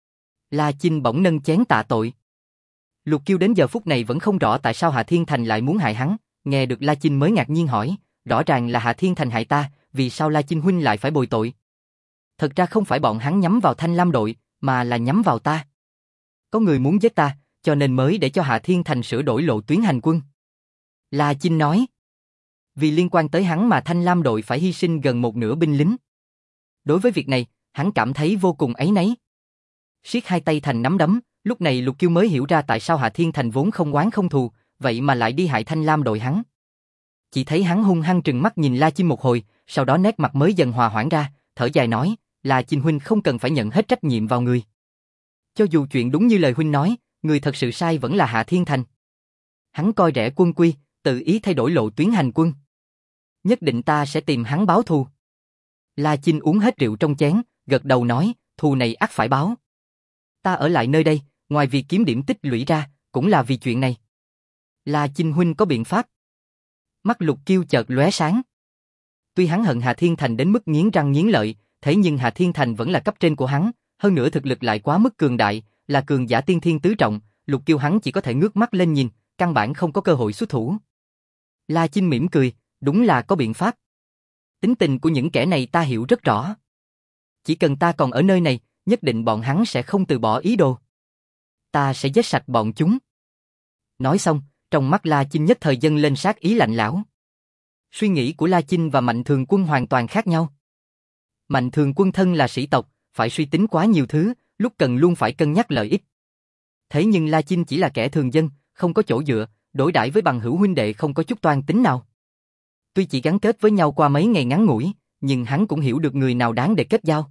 La Chinh bỗng nâng chén tạ tội. Lục Kiêu đến giờ phút này vẫn không rõ tại sao Hạ Thiên Thành lại muốn hại hắn, nghe được La Chinh mới ngạc nhiên hỏi, rõ ràng là Hạ Thiên Thành hại ta, vì sao La Chinh huynh lại phải bồi tội? Thật ra không phải bọn hắn nhắm vào Thanh Lam đội, mà là nhắm vào ta. Có người muốn giết ta, cho nên mới để cho Hạ Thiên Thành sửa đổi lộ tuyến hành quân. La Chinh nói. Vì liên quan tới hắn mà Thanh Lam đội phải hy sinh gần một nửa binh lính. Đối với việc này, hắn cảm thấy vô cùng áy náy. Siết hai tay thành nắm đấm, lúc này Lục Kiêu mới hiểu ra tại sao Hạ Thiên Thành vốn không oán không thù, vậy mà lại đi hại Thanh Lam đội hắn. Chỉ thấy hắn hung hăng trừng mắt nhìn La Chinh một hồi, sau đó nét mặt mới dần hòa hoãn ra, thở dài nói, La Chinh huynh không cần phải nhận hết trách nhiệm vào người. Cho dù chuyện đúng như lời huynh nói, người thật sự sai vẫn là Hạ Thiên Thành. Hắn coi rẻ quân quy, tự ý thay đổi lộ tuyến hành quân. Nhất định ta sẽ tìm hắn báo thù. La Chinh uống hết rượu trong chén, gật đầu nói, thù này ắt phải báo. Ta ở lại nơi đây, ngoài việc kiếm điểm tích lũy ra, cũng là vì chuyện này. La Chinh huynh có biện pháp. Mắt Lục Kiêu chợt lóe sáng. Tuy hắn hận Hạ Thiên Thành đến mức nghiến răng nghiến lợi, thế nhưng Hạ Thiên Thành vẫn là cấp trên của hắn, hơn nữa thực lực lại quá mức cường đại, là cường giả tiên thiên tứ trọng, Lục Kiêu hắn chỉ có thể ngước mắt lên nhìn, căn bản không có cơ hội xuất thủ. La Chinh mỉm cười, đúng là có biện pháp. Tính tình của những kẻ này ta hiểu rất rõ. Chỉ cần ta còn ở nơi này, nhất định bọn hắn sẽ không từ bỏ ý đồ. Ta sẽ giết sạch bọn chúng. Nói xong, trong mắt La Chinh nhất thời dâng lên sát ý lạnh lẽo. Suy nghĩ của La Chinh và Mạnh Thường Quân hoàn toàn khác nhau. Mạnh Thường Quân thân là sĩ tộc, phải suy tính quá nhiều thứ, lúc cần luôn phải cân nhắc lợi ích. Thế nhưng La Chinh chỉ là kẻ thường dân, không có chỗ dựa, đối đãi với bằng hữu huynh đệ không có chút toan tính nào. Tuy chỉ gắn kết với nhau qua mấy ngày ngắn ngủi, nhưng hắn cũng hiểu được người nào đáng để kết giao.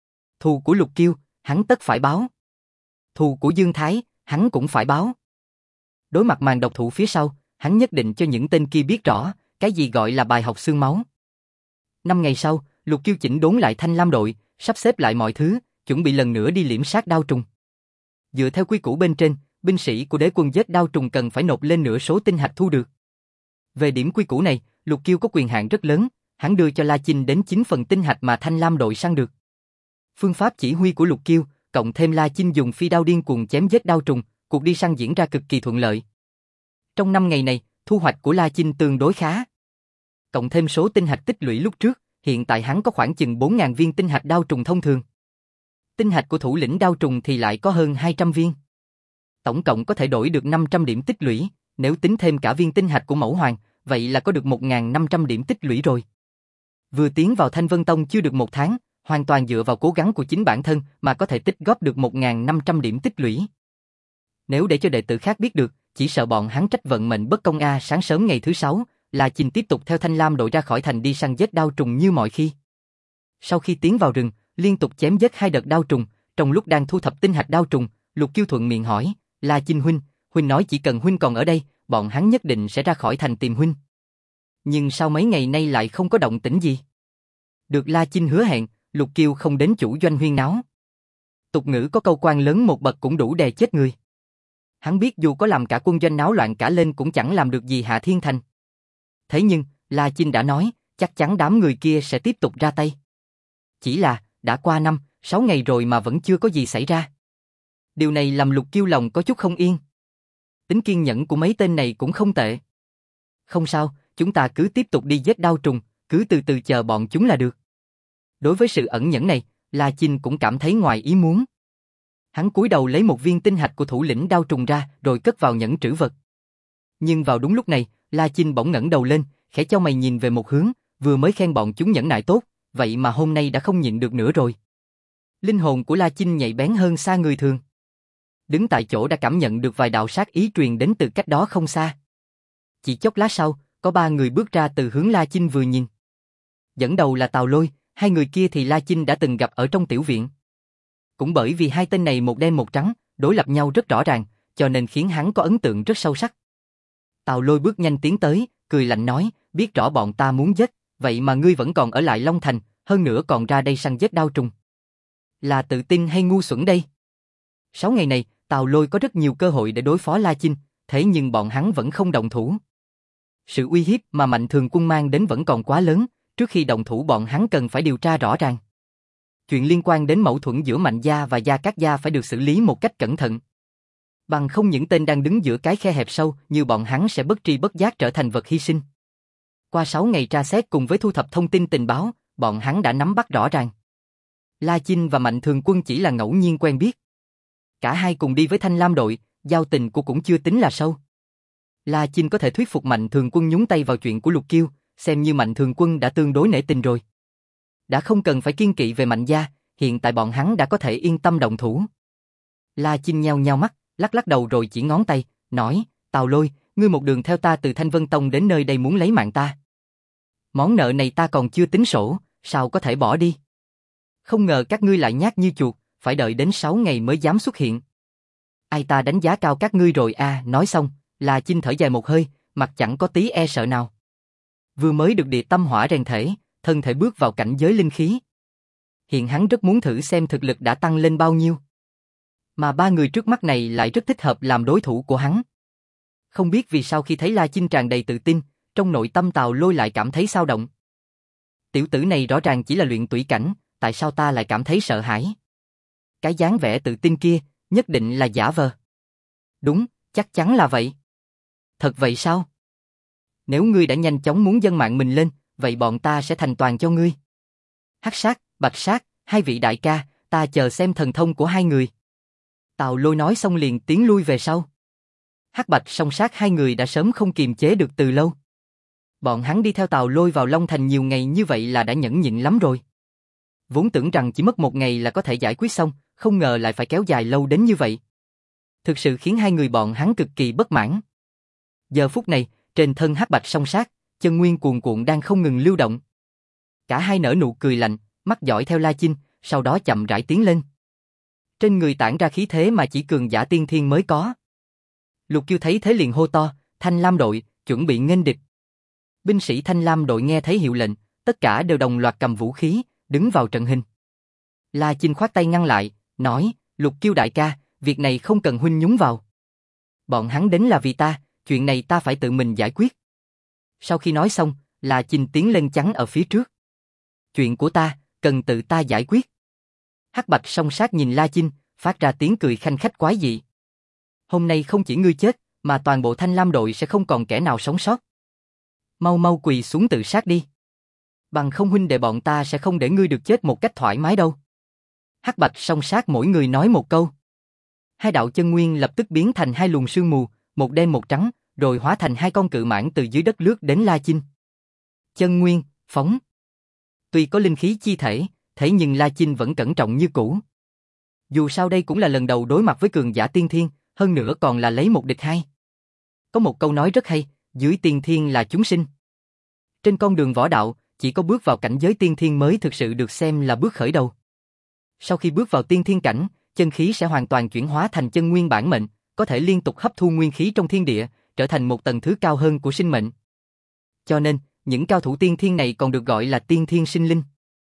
Thù của Lục Kiêu, hắn tất phải báo. Thù của Dương Thái, hắn cũng phải báo. Đối mặt màn độc thủ phía sau, hắn nhất định cho những tên kia biết rõ, cái gì gọi là bài học xương máu. Năm ngày sau, Lục Kiêu chỉnh đốn lại Thanh Lam đội, sắp xếp lại mọi thứ, chuẩn bị lần nữa đi liễm sát Đao Trùng. Dựa theo quy củ bên trên, binh sĩ của đế quân giết Đao Trùng cần phải nộp lên nửa số tinh hạch thu được. Về điểm quy củ này, Lục Kiêu có quyền hạn rất lớn, hắn đưa cho La Chinh đến chín phần tinh hạch mà Thanh Lam đội săn được. Phương pháp chỉ huy của Lục Kiêu, cộng thêm La Chinh dùng phi đao điên cuồng chém giết Đao Trùng, cuộc đi săn diễn ra cực kỳ thuận lợi. Trong năm ngày này, thu hoạch của La Chinh tương đối khá. Cộng thêm số tinh hạch tích lũy lúc trước, hiện tại hắn có khoảng chừng bốn nghìn viên tinh hạch Đao Trùng thông thường. Tinh hạch của thủ lĩnh Đao Trùng thì lại có hơn hai trăm viên. Tổng cộng có thể đổi được năm trăm điểm tích lũy, nếu tính thêm cả viên tinh hạch của Mẫu Hoàng, vậy là có được một nghìn năm trăm điểm tích lũy rồi. Vừa tiến vào Thanh Vân Tông chưa được một tháng, hoàn toàn dựa vào cố gắng của chính bản thân mà có thể tích góp được một nghìn năm trăm điểm tích lũy. Nếu để cho đệ tử khác biết được, chỉ sợ bọn hắn trách vận mệnh bất công a. À, sáng sớm ngày thứ sáu, La Chinh tiếp tục theo Thanh Lam đội ra khỏi thành đi săn giết Đao Trùng như mọi khi. Sau khi tiến vào rừng, liên tục chém giết hai đợt Đao Trùng, trong lúc đang thu thập tinh hạch Đao Trùng, Lục Kiêu thuận miệng hỏi, La Chinh huynh, huynh nói chỉ cần huynh còn ở đây, bọn hắn nhất định sẽ ra khỏi thành tìm huynh. Nhưng sao mấy ngày nay lại không có động tĩnh gì? Được La Chinh hứa hẹn, Lục Kiêu không đến chủ doanh huyên náo. Tục ngữ có câu quan lớn một bậc cũng đủ đè chết người. Hắn biết dù có làm cả quân doanh náo loạn cả lên cũng chẳng làm được gì Hạ Thiên Thành. Thế nhưng, La Chinh đã nói, chắc chắn đám người kia sẽ tiếp tục ra tay. Chỉ là, đã qua năm, sáu ngày rồi mà vẫn chưa có gì xảy ra. Điều này làm Lục Kiêu lòng có chút không yên. Tính kiên nhẫn của mấy tên này cũng không tệ. Không sao, chúng ta cứ tiếp tục đi giết Đao Trùng, cứ từ từ chờ bọn chúng là được. Đối với sự ẩn nhẫn này, La Chinh cũng cảm thấy ngoài ý muốn. Hắn cúi đầu lấy một viên tinh hạch của thủ lĩnh Đao Trùng ra, rồi cất vào nhẫn trữ vật. Nhưng vào đúng lúc này, La Chinh bỗng ngẩng đầu lên, khẽ chau mày nhìn về một hướng, vừa mới khen bọn chúng nhẫn nại tốt, vậy mà hôm nay đã không nhịn được nữa rồi. Linh hồn của La Chinh nhạy bén hơn xa người thường. Đứng tại chỗ đã cảm nhận được vài đạo sát ý truyền đến từ cách đó không xa. Chỉ chốc lát sau, có ba người bước ra từ hướng La Chinh vừa nhìn. Dẫn đầu là Tào Lôi, hai người kia thì La Chinh đã từng gặp ở trong tiểu viện. Cũng bởi vì hai tên này một đen một trắng, đối lập nhau rất rõ ràng, cho nên khiến hắn có ấn tượng rất sâu sắc. Tào Lôi bước nhanh tiến tới, cười lạnh nói, biết rõ bọn ta muốn giết, vậy mà ngươi vẫn còn ở lại Long Thành, hơn nữa còn ra đây săn giết Đao Trùng. Là tự tin hay ngu xuẩn đây? Sáu ngày này, Tào Lôi có rất nhiều cơ hội để đối phó La Chinh, thế nhưng bọn hắn vẫn không động thủ. Sự uy hiếp mà Mạnh Thường Quân mang đến vẫn còn quá lớn, trước khi động thủ bọn hắn cần phải điều tra rõ ràng. Chuyện liên quan đến mâu thuẫn giữa Mạnh gia và Gia Cát gia phải được xử lý một cách cẩn thận. Bằng không những tên đang đứng giữa cái khe hẹp sâu như bọn hắn sẽ bất tri bất giác trở thành vật hy sinh. Qua sáu ngày tra xét cùng với thu thập thông tin tình báo, bọn hắn đã nắm bắt rõ ràng. La Chinh và Mạnh Thường Quân chỉ là ngẫu nhiên quen biết. Cả hai cùng đi với Thanh Lam đội, giao tình của cũng chưa tính là sâu. La Chinh có thể thuyết phục Mạnh Thường Quân nhúng tay vào chuyện của Lục Kiêu, xem như Mạnh Thường Quân đã tương đối nể tình rồi. Đã không cần phải kiên kỵ về Mạnh gia, hiện tại bọn hắn đã có thể yên tâm động thủ. La Chinh nheo nheo mắt, lắc lắc đầu rồi chỉ ngón tay, nói, Tào Lôi, ngươi một đường theo ta từ Thanh Vân Tông đến nơi đây muốn lấy mạng ta. Món nợ này ta còn chưa tính sổ, sao có thể bỏ đi? Không ngờ các ngươi lại nhát như chuột, phải đợi đến sáu ngày mới dám xuất hiện. Ai ta đánh giá cao các ngươi rồi à, nói xong, La Chinh thở dài một hơi, mặt chẳng có tí e sợ nào. Vừa mới được địa tâm hỏa rèn thể, thân thể bước vào cảnh giới linh khí. Hiện hắn rất muốn thử xem thực lực đã tăng lên bao nhiêu. Mà ba người trước mắt này lại rất thích hợp làm đối thủ của hắn. Không biết vì sao khi thấy La Chinh tràn đầy tự tin, trong nội tâm Tào Lôi lại cảm thấy xao động. Tiểu tử này rõ ràng chỉ là luyện tủy cảnh, tại sao ta lại cảm thấy sợ hãi? Cái dáng vẻ tự tin kia, nhất định là giả vờ. Đúng, chắc chắn là vậy. Thật vậy sao? Nếu ngươi đã nhanh chóng muốn dâng mạng mình lên, vậy bọn ta sẽ thành toàn cho ngươi. Hắc Sát, Bạch Sát, hai vị đại ca, ta chờ xem thần thông của hai người. Tào Lôi nói xong liền tiến lui về sau. Hắc Bạch Song Sát hai người đã sớm không kiềm chế được từ lâu. Bọn hắn đi theo Tào Lôi vào Long Thành nhiều ngày như vậy là đã nhẫn nhịn lắm rồi. Vốn tưởng rằng chỉ mất một ngày là có thể giải quyết xong, không ngờ lại phải kéo dài lâu đến như vậy. thực sự khiến hai người bọn hắn cực kỳ bất mãn. Giờ phút này, trên thân hắc bạch song sát, chân nguyên cuồn cuộn đang không ngừng lưu động. Cả hai nở nụ cười lạnh, mắt dõi theo La Chinh, sau đó chậm rãi tiến lên. Trên người tản ra khí thế mà chỉ cường giả tiên thiên mới có. Lục Kiêu thấy thế liền hô to, Thanh Lam đội, chuẩn bị nghênh địch. Binh sĩ Thanh Lam đội nghe thấy hiệu lệnh, tất cả đều đồng loạt cầm vũ khí, đứng vào trận hình. La Chinh khoát tay ngăn lại, nói, Lục Kiêu đại ca, việc này không cần huynh nhúng vào. Bọn hắn đến là vì ta, chuyện này ta phải tự mình giải quyết. Sau khi nói xong, La Chinh tiến lên chắn ở phía trước. Chuyện của ta, cần tự ta giải quyết. Hắc bạch song sát nhìn La Chinh, phát ra tiếng cười khanh khách quái dị. Hôm nay không chỉ ngươi chết, mà toàn bộ Thanh Lam đội sẽ không còn kẻ nào sống sót. Mau mau quỳ xuống tự sát đi. Bằng không huynh đệ bọn ta sẽ không để ngươi được chết một cách thoải mái đâu. Hắc bạch song sát mỗi người nói một câu. Hai đạo chân nguyên lập tức biến thành hai luồng sương mù, một đen một trắng, rồi hóa thành hai con cự mãng từ dưới đất lướt đến La Chinh. Chân nguyên, phóng. Tuy có linh khí chi thể, thế nhưng La Chinh vẫn cẩn trọng như cũ. Dù sao đây cũng là lần đầu đối mặt với cường giả tiên thiên, hơn nữa còn là lấy một địch hai. Có một câu nói rất hay, dưới tiên thiên là chúng sinh. Trên con đường võ đạo, chỉ có bước vào cảnh giới tiên thiên mới thực sự được xem là bước khởi đầu. Sau khi bước vào tiên thiên cảnh, chân khí sẽ hoàn toàn chuyển hóa thành chân nguyên bản mệnh, có thể liên tục hấp thu nguyên khí trong thiên địa, trở thành một tầng thứ cao hơn của sinh mệnh. Cho nên, những cao thủ tiên thiên này còn được gọi là tiên thiên sinh linh.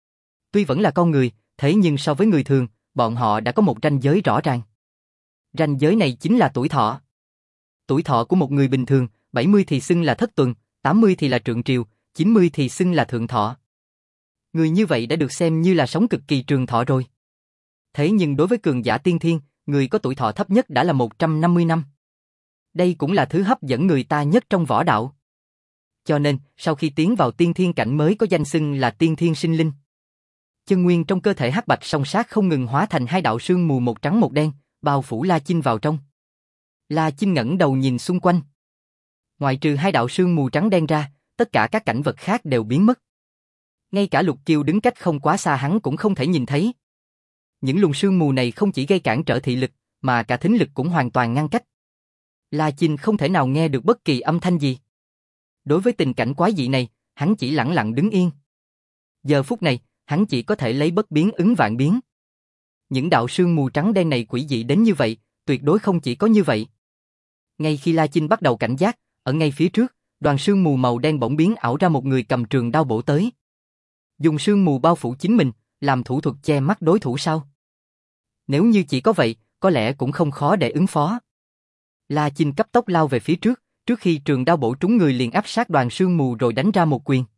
Tuy vẫn là con người, thế nhưng so với người thường, bọn họ đã có một ranh giới rõ ràng. Ranh giới này chính là tuổi thọ. Tuổi thọ của một người bình thường, bảy mươi thì xưng là thất tuần, tám mươi thì là trượng triều, chín mươi thì xưng là thượng thọ. Người như vậy đã được xem như là sống cực kỳ trường thọ rồi. Thế nhưng đối với cường giả tiên thiên, người có tuổi thọ thấp nhất đã là một trăm năm mươi năm. Đây cũng là thứ hấp dẫn người ta nhất trong võ đạo. Cho nên, sau khi tiến vào tiên thiên cảnh mới có danh xưng là tiên thiên sinh linh. Chân nguyên trong cơ thể hắc bạch song sát không ngừng hóa thành hai đạo sương mù một trắng một đen, bao phủ La Chinh vào trong. La Chinh ngẩng đầu nhìn xung quanh. Ngoại trừ hai đạo sương mù trắng đen ra, tất cả các cảnh vật khác đều biến mất. Ngay cả Lục Kiêu đứng cách không quá xa hắn cũng không thể nhìn thấy. Những luồng sương mù này không chỉ gây cản trở thị lực, mà cả thính lực cũng hoàn toàn ngăn cách. La Chinh không thể nào nghe được bất kỳ âm thanh gì. Đối với tình cảnh quái dị này, hắn chỉ lặng lặng đứng yên. Giờ phút này, hắn chỉ có thể lấy bất biến ứng vạn biến. Những đạo sương mù trắng đen này quỷ dị đến như vậy, tuyệt đối không chỉ có như vậy. Ngay khi La Chinh bắt đầu cảnh giác, ở ngay phía trước, đoàn sương mù màu đen bỗng biến ảo ra một người cầm trường đao bổ tới. Dùng sương mù bao phủ chính mình, làm thủ thuật che mắt đối thủ sao? Nếu như chỉ có vậy, có lẽ cũng không khó để ứng phó. La Chinh cấp tốc lao về phía trước, trước khi trường đao bổ trúng người liền áp sát đoàn sương mù rồi đánh ra một quyền.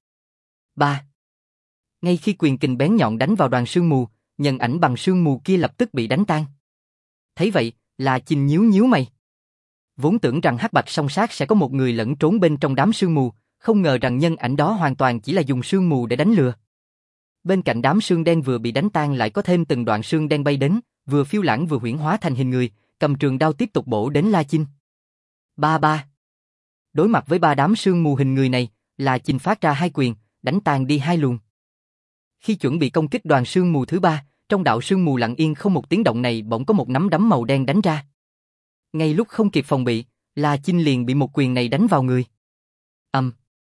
Ba. Ngay khi quyền kình bén nhọn đánh vào đoàn sương mù, nhân ảnh bằng sương mù kia lập tức bị đánh tan. Thấy vậy, La Chinh nhíu nhíu mày. Vốn tưởng rằng hắc bạch song sát sẽ có một người lẫn trốn bên trong đám sương mù, không ngờ rằng nhân ảnh đó hoàn toàn chỉ là dùng sương mù để đánh lừa. Bên cạnh đám sương đen vừa bị đánh tan lại có thêm từng đoạn sương đen bay đến, vừa phiêu lãng vừa huyễn hóa thành hình người, cầm trường đao tiếp tục bổ đến La Chinh. Ba ba. Đối mặt với ba đám sương mù hình người này, La Chinh phát ra hai quyền, đánh tan đi hai luồng. Khi chuẩn bị công kích đoàn sương mù thứ ba, trong đạo sương mù lặng yên không một tiếng động này bỗng có một nắm đấm màu đen đánh ra. Ngay lúc không kịp phòng bị, La Chinh liền bị một quyền này đánh vào người. Ầm. Um.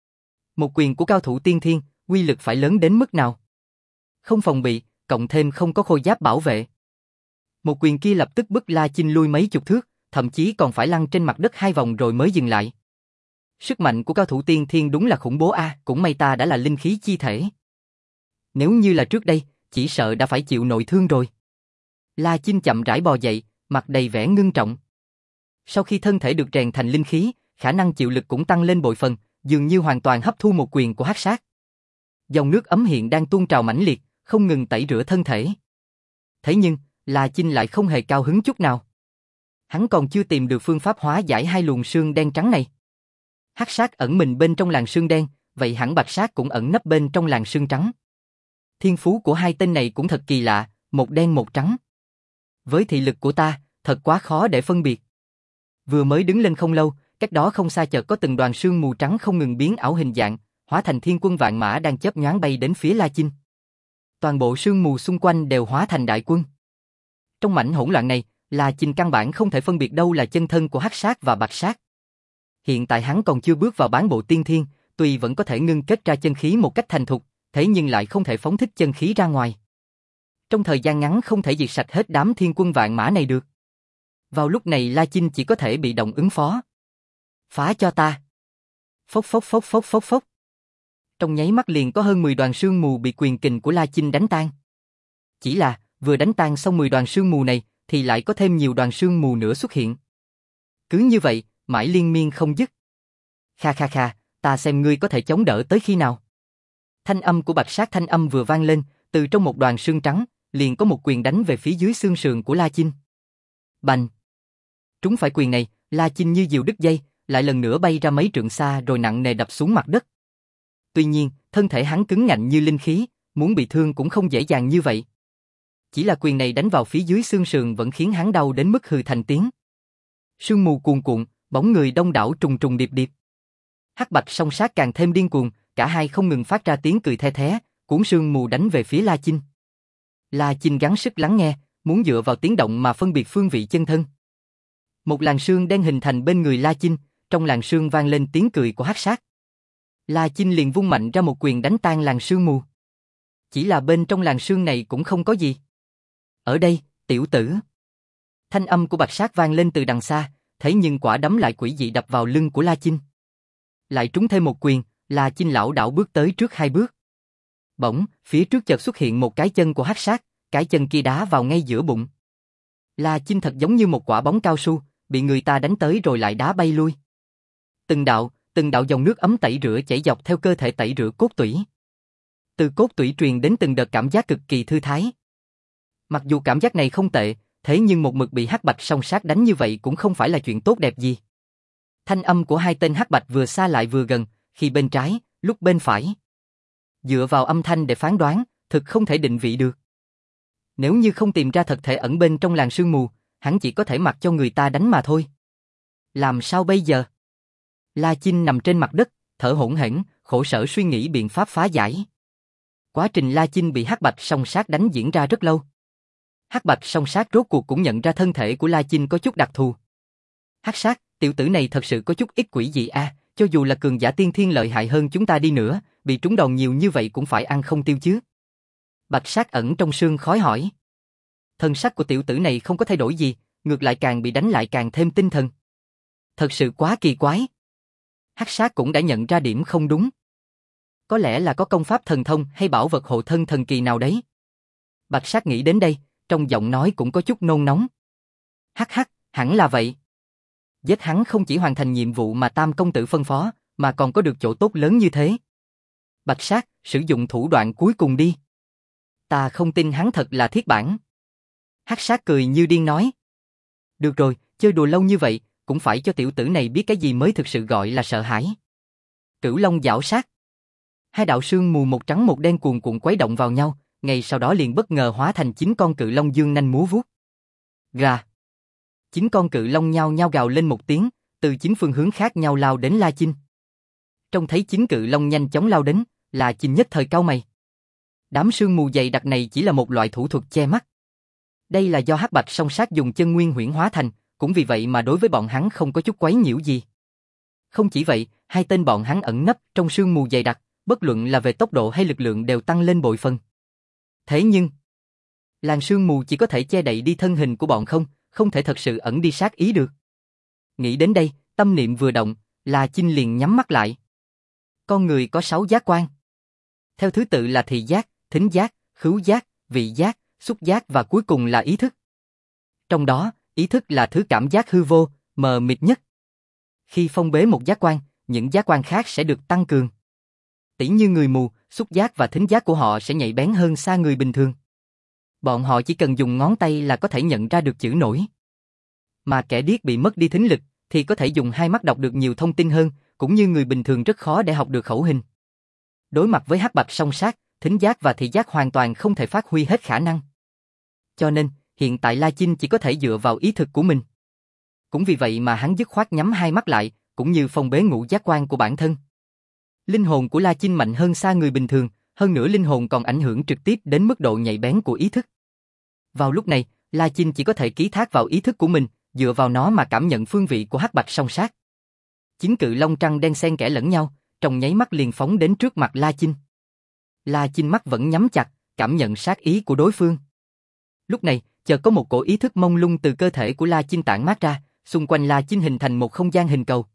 Một quyền của cao thủ tiên thiên, uy lực phải lớn đến mức nào? Không phòng bị, cộng thêm không có khôi giáp bảo vệ. Một quyền kia lập tức bức La Chinh lui mấy chục thước, thậm chí còn phải lăn trên mặt đất hai vòng rồi mới dừng lại. Sức mạnh của cao thủ tiên thiên đúng là khủng bố a, à, cũng may ta đã là linh khí chi thể. Nếu như là trước đây, chỉ sợ đã phải chịu nội thương rồi. La Chinh chậm rãi bò dậy, mặt đầy vẻ ngưng trọng. Sau khi thân thể được rèn thành linh khí, khả năng chịu lực cũng tăng lên bội phần, dường như hoàn toàn hấp thu một quyền của hắc sát. Dòng nước ấm hiện đang tuôn trào mãnh liệt, không ngừng tẩy rửa thân thể. Thế nhưng, La Chinh lại không hề cao hứng chút nào. Hắn còn chưa tìm được phương pháp hóa giải hai luồng sương đen trắng này. Hắc sát ẩn mình bên trong làn sương đen, vậy hẳn bạch sát cũng ẩn nấp bên trong làn sương trắng. Thiên phú của hai tên này cũng thật kỳ lạ, một đen một trắng. Với thị lực của ta, thật quá khó để phân biệt. Vừa mới đứng lên không lâu, cách đó không xa chợt có từng đoàn sương mù trắng không ngừng biến ảo hình dạng, hóa thành thiên quân vạn mã đang chớp nhoáng bay đến phía La Chinh. Toàn bộ sương mù xung quanh đều hóa thành đại quân. Trong mảnh hỗn loạn này, La Chinh căn bản không thể phân biệt đâu là chân thân của Hắc Sát và Bạch Sát. Hiện tại hắn còn chưa bước vào bán bộ tiên thiên, tuy vẫn có thể ngưng kết ra chân khí một cách thành thục, thế nhưng lại không thể phóng thích chân khí ra ngoài. Trong thời gian ngắn không thể diệt sạch hết đám thiên quân vạn mã này được. Vào lúc này La Chinh chỉ có thể bị động ứng phó. Phá cho ta! Phốc phốc phốc phốc phốc phốc. Trong nháy mắt liền có hơn mười đoàn sương mù bị quyền kình của La Chinh đánh tan. Chỉ là, vừa đánh tan xong mười đoàn sương mù này, thì lại có thêm nhiều đoàn sương mù nữa xuất hiện. Cứ như vậy, mãi liên miên không dứt. Kha kha kha, ta xem ngươi có thể chống đỡ tới khi nào. Thanh âm của Bạch Sát thanh âm vừa vang lên, từ trong một đoàn sương trắng, liền có một quyền đánh về phía dưới xương sườn của La Chinh. Bành! Trúng phải quyền này, La Chinh như diều đứt dây, lại lần nữa bay ra mấy trượng xa rồi nặng nề đập xuống mặt đất. Tuy nhiên, thân thể hắn cứng ngạnh như linh khí, muốn bị thương cũng không dễ dàng như vậy. Chỉ là quyền này đánh vào phía dưới xương sườn vẫn khiến hắn đau đến mức hừ thành tiếng. Sương mù cuồn cuộn, bóng người đông đảo trùng trùng điệp điệp. Hắc Bạch song sát càng thêm điên cuồng, cả hai không ngừng phát ra tiếng cười the thé, cuốn sương mù đánh về phía La Chinh. La Chinh gắng sức lắng nghe, muốn dựa vào tiếng động mà phân biệt phương vị chân thân. Một làn sương đen hình thành bên người La Chinh, trong làn sương vang lên tiếng cười của Hắc Sát. La Chinh liền vung mạnh ra một quyền đánh tan làn sương mù. Chỉ là bên trong làn sương này cũng không có gì. Ở đây, tiểu tử. Thanh âm của Bạch Sát vang lên từ đằng xa, thế nhưng quả đấm lại quỷ dị đập vào lưng của La Chinh. Lại trúng thêm một quyền, La Chinh lảo đảo bước tới trước hai bước. Bỗng, phía trước chợt xuất hiện một cái chân của Hắc Sát, cái chân kia đá vào ngay giữa bụng. La Chinh thật giống như một quả bóng cao su, bị người ta đánh tới rồi lại đá bay lui. Từng đạo, từng đạo dòng nước ấm tẩy rửa chảy dọc theo cơ thể tẩy rửa cốt tủy. Từ cốt tủy truyền đến từng đợt cảm giác cực kỳ thư thái. Mặc dù cảm giác này không tệ, thế nhưng một mực bị Hắc Bạch song sát đánh như vậy cũng không phải là chuyện tốt đẹp gì. Thanh âm của hai tên Hắc Bạch vừa xa lại vừa gần, khi bên trái, lúc bên phải. Dựa vào âm thanh để phán đoán, thực không thể định vị được. Nếu như không tìm ra thật thể ẩn bên trong làn sương mù, hắn chỉ có thể mặc cho người ta đánh mà thôi. Làm sao bây giờ? La Chinh nằm trên mặt đất, thở hổn hển, khổ sở suy nghĩ biện pháp phá giải. Quá trình La Chinh bị Hắc Bạch song sát đánh diễn ra rất lâu. Hắc Bạch song sát rốt cuộc cũng nhận ra thân thể của La Chinh có chút đặc thù. Hắc Sát, tiểu tử này thật sự có chút ít quỷ dị a, à, cho dù là cường giả tiên thiên lợi hại hơn chúng ta đi nữa, bị trúng đòn nhiều như vậy cũng phải ăn không tiêu chứ. Bạch Sát ẩn trong sương khói hỏi. Thân sắc của tiểu tử này không có thay đổi gì, ngược lại càng bị đánh lại càng thêm tinh thần. Thật sự quá kỳ quái. Hắc Sát cũng đã nhận ra điểm không đúng. Có lẽ là có công pháp thần thông hay bảo vật hộ thân thần kỳ nào đấy. Bạch Sát nghĩ đến đây, trong giọng nói cũng có chút nôn nóng. Hắc hắc, hẳn là vậy. Giết hắn không chỉ hoàn thành nhiệm vụ mà Tam công tử phân phó, mà còn có được chỗ tốt lớn như thế. Bạch Sát, sử dụng thủ đoạn cuối cùng đi. Ta không tin hắn thật là thiết bản. Hắc Sát cười như điên nói. Được rồi, chơi đùa lâu như vậy, cũng phải cho tiểu tử này biết cái gì mới thực sự gọi là sợ hãi. Cửu Long giảo sát. Hai đạo sương mù một trắng một đen cuồn cuộn quấy động vào nhau, ngay sau đó liền bất ngờ hóa thành chín con cự long dương nanh múa vuốt. Gà. Chín con cự long nhao nhao gào lên một tiếng, từ chín phương hướng khác nhau lao đến La Chinh. Trông thấy chín cự long nhanh chóng lao đến, La Chinh nhất thời cau mày. Đám sương mù dày đặc này chỉ là một loại thủ thuật che mắt. Đây là do Hắc Bạch song sát dùng chân nguyên huyễn hóa thành, cũng vì vậy mà đối với bọn hắn không có chút quấy nhiễu gì. Không chỉ vậy, hai tên bọn hắn ẩn nấp trong sương mù dày đặc, bất luận là về tốc độ hay lực lượng đều tăng lên bội phần. Thế nhưng, làn sương mù chỉ có thể che đậy đi thân hình của bọn không, không thể thật sự ẩn đi sát ý được. Nghĩ đến đây, tâm niệm vừa động, La Chinh liền nhắm mắt lại. Con người có sáu giác quan. Theo thứ tự là thị giác, thính giác, khứu giác, vị giác, xúc giác và cuối cùng là ý thức. Trong đó, ý thức là thứ cảm giác hư vô, mờ mịt nhất. Khi phong bế một giác quan, những giác quan khác sẽ được tăng cường. Tỉ như người mù, xúc giác và thính giác của họ sẽ nhạy bén hơn xa người bình thường. Bọn họ chỉ cần dùng ngón tay là có thể nhận ra được chữ nổi. Mà kẻ điếc bị mất đi thính lực thì có thể dùng hai mắt đọc được nhiều thông tin hơn, cũng như người bình thường rất khó để học được khẩu hình. Đối mặt với Hắc Bạch song sát, thính giác và thị giác hoàn toàn không thể phát huy hết khả năng. Cho nên, hiện tại La Chinh chỉ có thể dựa vào ý thực của mình. Cũng vì vậy mà hắn dứt khoát nhắm hai mắt lại, cũng như phong bế ngũ giác quan của bản thân. Linh hồn của La Chinh mạnh hơn xa người bình thường, hơn nữa linh hồn còn ảnh hưởng trực tiếp đến mức độ nhạy bén của ý thức. Vào lúc này, La Chinh chỉ có thể ký thác vào ý thức của mình, dựa vào nó mà cảm nhận phương vị của hắc bạch song sát. Chín cự long trăng đen xen kẽ lẫn nhau, trong nháy mắt liền phóng đến trước mặt La Chinh. La Chinh mắt vẫn nhắm chặt, cảm nhận sát ý của đối phương. Lúc này, chợt có một cổ ý thức mông lung từ cơ thể của La Chinh tản mát ra, xung quanh La Chinh hình thành một không gian hình cầu.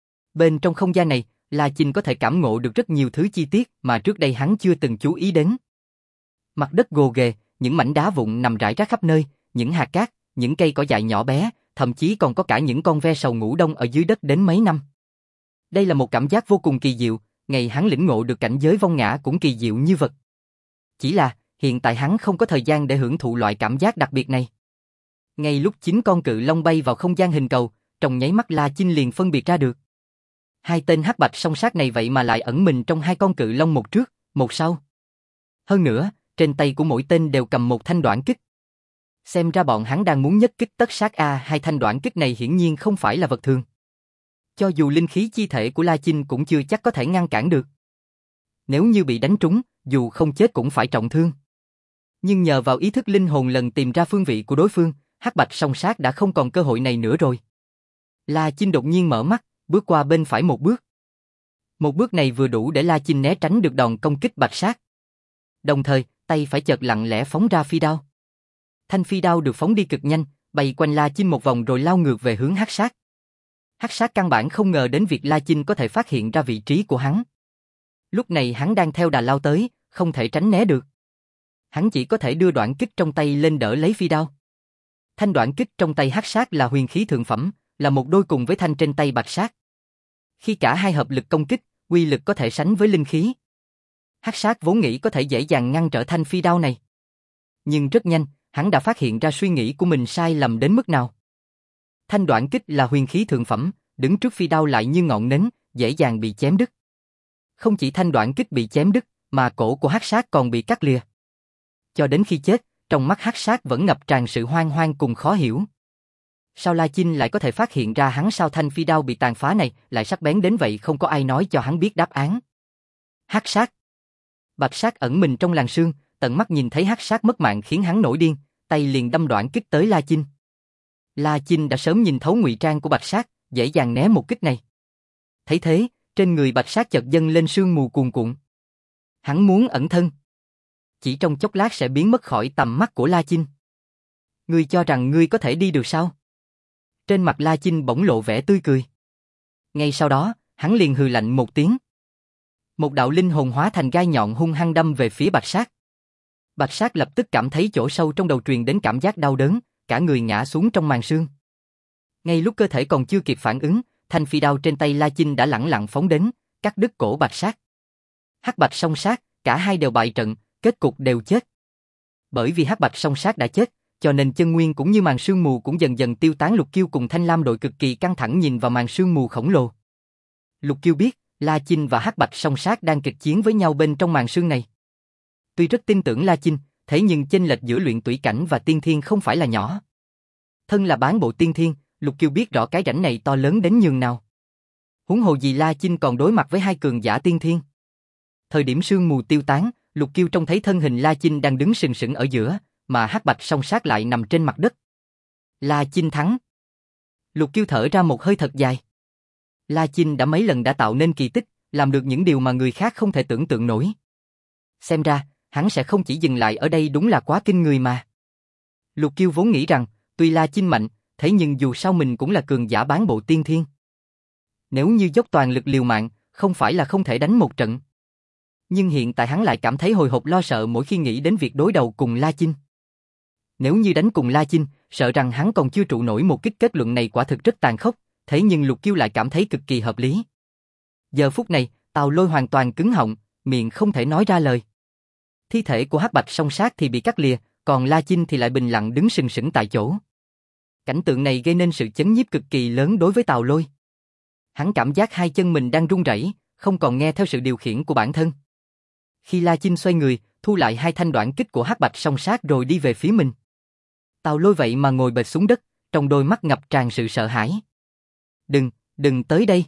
Bên trong không gian này, La Chinh có thể cảm ngộ được rất nhiều thứ chi tiết mà trước đây hắn chưa từng chú ý đến. Mặt đất gồ ghề, những mảnh đá vụn nằm rải rác khắp nơi, những hạt cát, những cây cỏ dại nhỏ bé, thậm chí còn có cả những con ve sầu ngủ đông ở dưới đất đến mấy năm. Đây là một cảm giác vô cùng kỳ diệu, ngày hắn lĩnh ngộ được cảnh giới vong ngã cũng kỳ diệu như vật. Chỉ là, hiện tại hắn không có thời gian để hưởng thụ loại cảm giác đặc biệt này. Ngay lúc chín con cự long bay vào không gian hình cầu, trong nháy mắt La Chinh liền phân biệt ra được. Hai tên hắc bạch song sát này vậy mà lại ẩn mình trong hai con cự long một trước, một sau. Hơn nữa, trên tay của mỗi tên đều cầm một thanh đoản kích. Xem ra bọn hắn đang muốn nhất kích tất sát a, hai thanh đoản kích này hiển nhiên không phải là vật thường. Cho dù linh khí chi thể của La Chinh cũng chưa chắc có thể ngăn cản được. Nếu như bị đánh trúng, dù không chết cũng phải trọng thương. Nhưng nhờ vào ý thức linh hồn lần tìm ra phương vị của đối phương, hắc bạch song sát đã không còn cơ hội này nữa rồi. La Chinh đột nhiên mở mắt, bước qua bên phải một bước. Một bước này vừa đủ để La Chinh né tránh được đòn công kích bạch sát. Đồng thời, tay phải chợt lặng lẽ phóng ra phi đao. Thanh phi đao được phóng đi cực nhanh, bay quanh La Chinh một vòng rồi lao ngược về hướng hắc sát. Hắc sát căn bản không ngờ đến việc La Chinh có thể phát hiện ra vị trí của hắn. Lúc này hắn đang theo đà lao tới, không thể tránh né được. Hắn chỉ có thể đưa đoạn kích trong tay lên đỡ lấy phi đao. Thanh đoạn kích trong tay hắc sát là huyền khí thượng phẩm, là một đôi cùng với thanh trên tay bạch sát. Khi cả hai hợp lực công kích, uy lực có thể sánh với linh khí. Hắc sát vốn nghĩ có thể dễ dàng ngăn trở thanh phi đao này. Nhưng rất nhanh, hắn đã phát hiện ra suy nghĩ của mình sai lầm đến mức nào. Thanh đoạn kích là huyền khí thượng phẩm, đứng trước phi đao lại như ngọn nến, dễ dàng bị chém đứt. Không chỉ thanh đoạn kích bị chém đứt, mà cổ của hắc sát còn bị cắt lìa. Cho đến khi chết, trong mắt hắc sát vẫn ngập tràn sự hoang hoang cùng khó hiểu. Sao La Chinh lại có thể phát hiện ra hắn sao thanh phi đao bị tàn phá này lại sắc bén đến vậy, không có ai nói cho hắn biết đáp án. Hắc sát. Bạch sát ẩn mình trong làn sương, tận mắt nhìn thấy hắc sát mất mạng khiến hắn nổi điên, tay liền đâm đoạn kích tới La Chinh. La Chinh đã sớm nhìn thấu ngụy trang của bạch sát, dễ dàng né một kích này. Thấy thế, trên người bạch sát chợt dâng lên sương mù cuồn cuộn. Hắn muốn ẩn thân. Chỉ trong chốc lát sẽ biến mất khỏi tầm mắt của La Chinh. Ngươi cho rằng ngươi có thể đi được sao? Trên mặt La Chinh bỗng lộ vẻ tươi cười. Ngay sau đó, hắn liền hừ lạnh một tiếng. Một đạo linh hồn hóa thành gai nhọn hung hăng đâm về phía bạch sát. Bạch sát lập tức cảm thấy chỗ sâu trong đầu truyền đến cảm giác đau đớn, cả người ngã xuống trong màn sương. Ngay lúc cơ thể còn chưa kịp phản ứng, thanh phi đao trên tay La Chinh đã lẳng lặng phóng đến, cắt đứt cổ bạch sát. Hắc bạch song sát, cả hai đều bại trận, kết cục đều chết. Bởi vì hắc bạch song sát đã chết, cho nên chân nguyên cũng như màn sương mù cũng dần dần tiêu tán. Lục Kiêu cùng Thanh Lam đội cực kỳ căng thẳng nhìn vào màn sương mù khổng lồ. Lục Kiêu biết, La Chinh và hắc bạch song sát đang kịch chiến với nhau bên trong màn sương này. Tuy rất tin tưởng La Chinh, thế nhưng chênh lệch giữa luyện tủy cảnh và tiên thiên không phải là nhỏ. Thân là bán bộ tiên thiên, Lục Kiêu biết rõ cái rãnh này to lớn đến nhường nào. Huống hồ gì La Chinh còn đối mặt với hai cường giả tiên thiên. Thời điểm sương mù tiêu tán, Lục Kiêu trông thấy thân hình La Chinh đang đứng sừng sững ở giữa, mà hắc bạch song sát lại nằm trên mặt đất. La Chinh thắng. Lục Kiêu thở ra một hơi thật dài. La Chinh đã mấy lần đã tạo nên kỳ tích, làm được những điều mà người khác không thể tưởng tượng nổi. Xem ra, hắn sẽ không chỉ dừng lại ở đây, đúng là quá kinh người mà. Lục Kiêu vốn nghĩ rằng, tuy La Chinh mạnh, thế nhưng dù sao mình cũng là cường giả bán bộ tiên thiên. Nếu như dốc toàn lực liều mạng, không phải là không thể đánh một trận. Nhưng hiện tại hắn lại cảm thấy hồi hộp lo sợ mỗi khi nghĩ đến việc đối đầu cùng La Chinh. Nếu như đánh cùng La Chinh, sợ rằng hắn còn chưa trụ nổi một kích. Kết luận này quả thực rất tàn khốc, thế nhưng Lục Kiêu lại cảm thấy cực kỳ hợp lý. Giờ phút này, Tào Lôi hoàn toàn cứng họng, miệng không thể nói ra lời. Thi thể của hắc bạch song sát thì bị cắt lìa, còn La Chinh thì lại bình lặng đứng sừng sững tại chỗ. Cảnh tượng này gây nên sự chấn nhiếp cực kỳ lớn đối với Tào Lôi. Hắn cảm giác hai chân mình đang run rẩy, không còn nghe theo sự điều khiển của bản thân. Khi La Chinh xoay người, thu lại hai thanh đoạn kích của hắc bạch song sát rồi đi về phía mình. Tào Lôi vậy mà ngồi bệt xuống đất, trong đôi mắt ngập tràn sự sợ hãi. Đừng, đừng tới đây.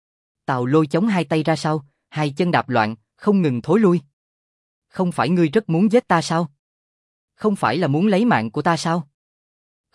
Tào Lôi chống hai tay ra sau, hai chân đạp loạn, không ngừng thối lui. Không phải ngươi rất muốn giết ta sao? Không phải là muốn lấy mạng của ta sao?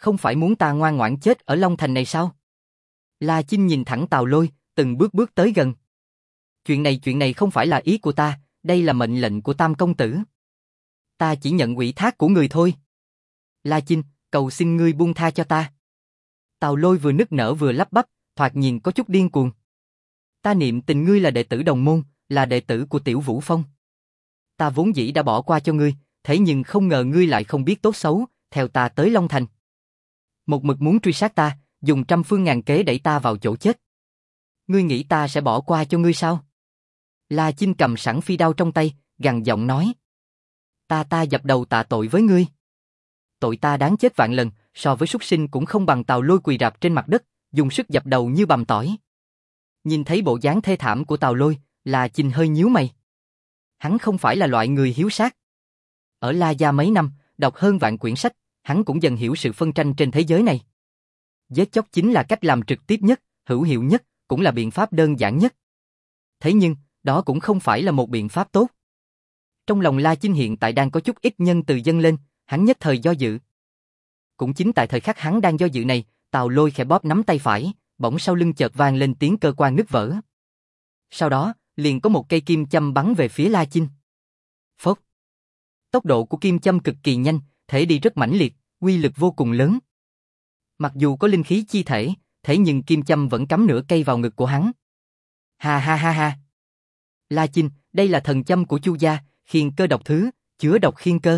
không phải muốn ta ngoan ngoãn chết ở Long Thành này sao? La Chinh nhìn thẳng Tào Lôi, từng bước bước tới gần. Chuyện này chuyện này không phải là ý của ta, đây là mệnh lệnh của Tam công tử. Ta chỉ nhận ủy thác của người thôi. La Chinh, cầu xin ngươi buông tha cho ta. Tào Lôi vừa nức nở vừa lắp bắp, thoạt nhìn có chút điên cuồng. Ta niệm tình ngươi là đệ tử đồng môn, là đệ tử của Tiểu Vũ Phong. Ta vốn dĩ đã bỏ qua cho ngươi, thế nhưng không ngờ ngươi lại không biết tốt xấu, theo ta tới Long Thành. Một mực muốn truy sát ta, dùng trăm phương ngàn kế đẩy ta vào chỗ chết. Ngươi nghĩ ta sẽ bỏ qua cho ngươi sao? La Chinh cầm sẵn phi đao trong tay, gằn giọng nói. Ta ta dập đầu tạ tội với ngươi. Tội ta đáng chết vạn lần, so với súc sinh cũng không bằng Tào Lôi quỳ rạp trên mặt đất, dùng sức dập đầu như bằm tỏi. Nhìn thấy bộ dáng thê thảm của Tào Lôi, La Chinh hơi nhíu mày. Hắn không phải là loại người hiếu sát. Ở La Gia mấy năm, đọc hơn vạn quyển sách, hắn cũng dần hiểu sự phân tranh trên thế giới này. Giết chóc chính là cách làm trực tiếp nhất, hữu hiệu nhất, cũng là biện pháp đơn giản nhất. Thế nhưng, đó cũng không phải là một biện pháp tốt. Trong lòng La Chinh hiện tại đang có chút ít nhân từ dâng lên, hắn nhất thời do dự. Cũng chính tại thời khắc hắn đang do dự này, Tào Lôi khẽ bóp nắm tay phải, bỗng sau lưng chợt vang lên tiếng cơ quan nứt vỡ. Sau đó, liền có một cây kim châm bắn về phía La Chinh. Phốc. Tốc độ của kim châm cực kỳ nhanh, thể đi rất mãnh liệt, uy lực vô cùng lớn. Mặc dù có linh khí chi thể, thế nhưng kim châm vẫn cắm nửa cây vào ngực của hắn. Ha ha ha ha. La Chinh, đây là thần châm của Chu gia, khiên cơ độc thứ, chứa độc khiên cơ.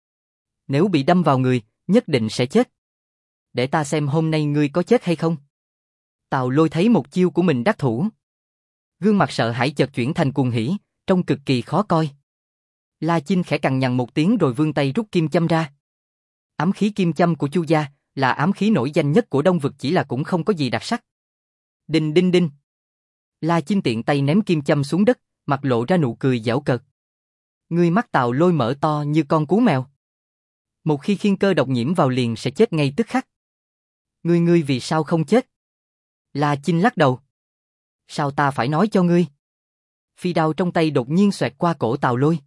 Nếu bị đâm vào người, nhất định sẽ chết. Để ta xem hôm nay ngươi có chết hay không. Tào Lôi thấy một chiêu của mình đắc thủ. Gương mặt sợ hãi chợt chuyển thành cuồng hỉ, trông cực kỳ khó coi. La Chinh khẽ cằn nhằn một tiếng rồi vươn tay rút kim châm ra. Ám khí kim châm của Chu gia là ám khí nổi danh nhất của Đông vực, chỉ là cũng không có gì đặc sắc. Đinh đinh đinh. La Chinh tiện tay ném kim châm xuống đất, mặt lộ ra nụ cười giễu cợt. Ngươi mắt Tào Lôi mở to như con cú mèo. Một khi khiên cơ độc nhiễm vào liền sẽ chết ngay tức khắc. Ngươi ngươi vì sao không chết? La Chinh lắc đầu. Sao ta phải nói cho ngươi? Phi đao trong tay đột nhiên xoẹt qua cổ Tào Lôi.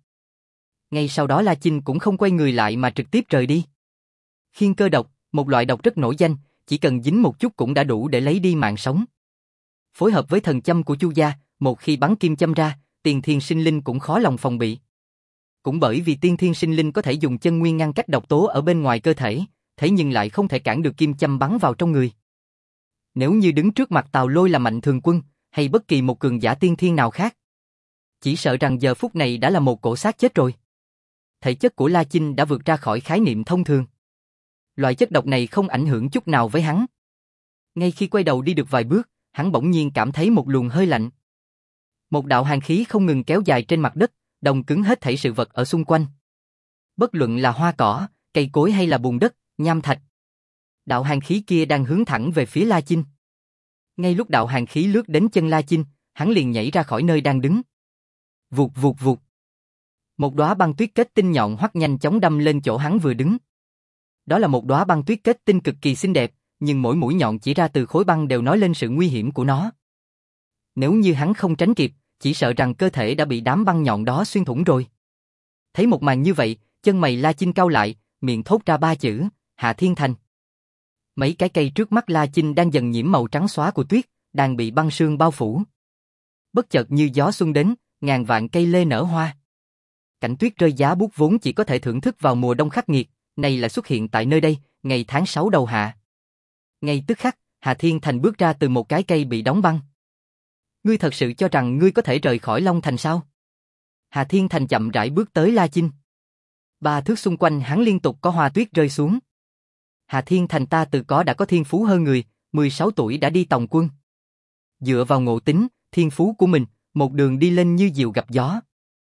Ngay sau đó La Chinh cũng không quay người lại mà trực tiếp rời đi. Khiên cơ độc, một loại độc rất nổi danh, chỉ cần dính một chút cũng đã đủ để lấy đi mạng sống. Phối hợp với thần châm của Chu gia, một khi bắn kim châm ra, tiên thiên sinh linh cũng khó lòng phòng bị. Cũng bởi vì tiên thiên sinh linh có thể dùng chân nguyên ngăn cách độc tố ở bên ngoài cơ thể, thế nhưng lại không thể cản được kim châm bắn vào trong người. Nếu như đứng trước mặt Tào Lôi là Mạnh Thường Quân, hay bất kỳ một cường giả tiên thiên nào khác, chỉ sợ rằng giờ phút này đã là một cổ xác chết rồi. Thể chất của La Chinh đã vượt ra khỏi khái niệm thông thường. Loại chất độc này không ảnh hưởng chút nào với hắn. Ngay khi quay đầu đi được vài bước, hắn bỗng nhiên cảm thấy một luồng hơi lạnh. Một đạo hàn khí không ngừng kéo dài trên mặt đất, đông cứng hết thảy sự vật ở xung quanh. Bất luận là hoa cỏ, cây cối hay là bùn đất, nham thạch. Đạo hàn khí kia đang hướng thẳng về phía La Chinh. Ngay lúc đạo hàn khí lướt đến chân La Chinh, hắn liền nhảy ra khỏi nơi đang đứng. Vụt vụt vụt. Một đóa băng tuyết kết tinh nhọn hoắt nhanh chóng đâm lên chỗ hắn vừa đứng. Đó là một đóa băng tuyết kết tinh cực kỳ xinh đẹp, nhưng mỗi mũi nhọn chỉ ra từ khối băng đều nói lên sự nguy hiểm của nó. Nếu như hắn không tránh kịp, chỉ sợ rằng cơ thể đã bị đám băng nhọn đó xuyên thủng rồi. Thấy một màn như vậy, chân mày La Chinh cau lại, miệng thốt ra ba chữ, Hạ Thiên Thành. Mấy cái cây trước mắt La Chinh đang dần nhiễm màu trắng xóa của tuyết, đang bị băng sương bao phủ. Bất chợt như gió xuân đến, ngàn vạn cây lê nở hoa. Cảnh tuyết rơi giá buốt vốn chỉ có thể thưởng thức vào mùa đông khắc nghiệt, nay lại xuất hiện tại nơi đây, ngày tháng sáu đầu hạ. Ngay tức khắc, Hạ Thiên Thành bước ra từ một cái cây bị đóng băng. Ngươi thật sự cho rằng ngươi có thể rời khỏi Long Thành sao? Hạ Thiên Thành chậm rãi bước tới La Chinh. Ba thước xung quanh hắn liên tục có hoa tuyết rơi xuống. Hạ Thiên Thành ta từ có đã có thiên phú hơn người, mười sáu tuổi đã đi tòng quân. Dựa vào ngộ tính, thiên phú của mình, một đường đi lên như diều gặp gió.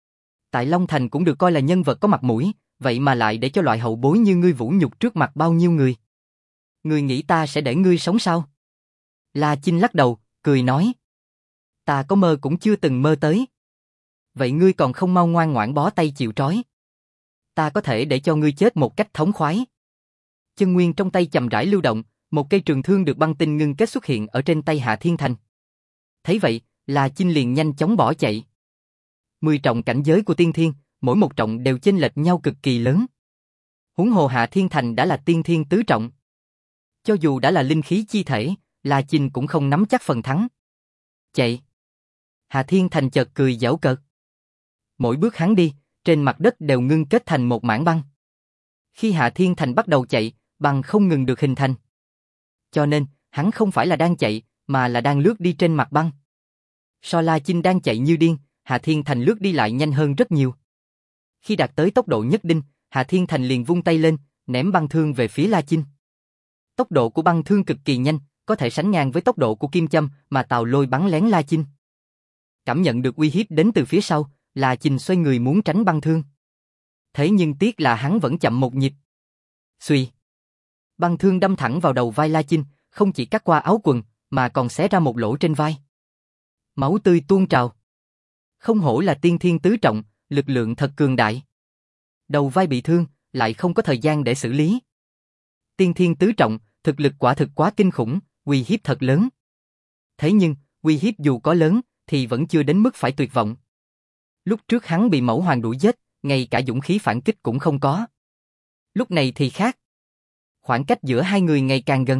Tại Long Thành cũng được coi là nhân vật có mặt mũi, vậy mà lại để cho loại hậu bối như ngươi vũ nhục trước mặt bao nhiêu người. Ngươi nghĩ ta sẽ để ngươi sống sao? La Chinh lắc đầu, cười nói. Ta có mơ cũng chưa từng mơ tới. Vậy ngươi còn không mau ngoan ngoãn bó tay chịu trói. Ta có thể để cho ngươi chết một cách thống khoái. Chân nguyên trong tay chậm rãi lưu động, một cây trường thương được băng tinh ngưng kết xuất hiện ở trên tay Hạ Thiên Thành. Thấy vậy, La Chinh liền nhanh chóng bỏ chạy. Mười trọng cảnh giới của tiên thiên, mỗi một trọng đều chênh lệch nhau cực kỳ lớn. Huống hồ Hạ Thiên Thành đã là tiên thiên tứ trọng. Cho dù đã là linh khí chi thể, La Chinh cũng không nắm chắc phần thắng. Chạy! Hà Thiên Thành chợt cười giễu cợt. Mỗi bước hắn đi, trên mặt đất đều ngưng kết thành một mảng băng. Khi Hà Thiên Thành bắt đầu chạy, băng không ngừng được hình thành. Cho nên, hắn không phải là đang chạy, mà là đang lướt đi trên mặt băng. So La Chinh đang chạy như điên, Hà Thiên Thành lướt đi lại nhanh hơn rất nhiều. Khi đạt tới tốc độ nhất định, Hà Thiên Thành liền vung tay lên, ném băng thương về phía La Chinh. Tốc độ của băng thương cực kỳ nhanh, có thể sánh ngang với tốc độ của kim châm mà Tào Lôi bắn lén La Chinh. Cảm nhận được uy hiếp đến từ phía sau, La Chinh xoay người muốn tránh băng thương. Thế nhưng tiếc là hắn vẫn chậm một nhịp. Xuy! Băng thương đâm thẳng vào đầu vai La Chinh, không chỉ cắt qua áo quần, mà còn xé ra một lỗ trên vai. Máu tươi tuôn trào. Không hổ là tiên thiên tứ trọng, lực lượng thật cường đại. Đầu vai bị thương, lại không có thời gian để xử lý. Tiên thiên tứ trọng, thực lực quả thực quá kinh khủng, uy hiếp thật lớn. Thế nhưng, uy hiếp dù có lớn, thì vẫn chưa đến mức phải tuyệt vọng. Lúc trước hắn bị Mẫu Hoàng đuổi giết, ngay cả dũng khí phản kích cũng không có. Lúc này thì khác. Khoảng cách giữa hai người ngày càng gần.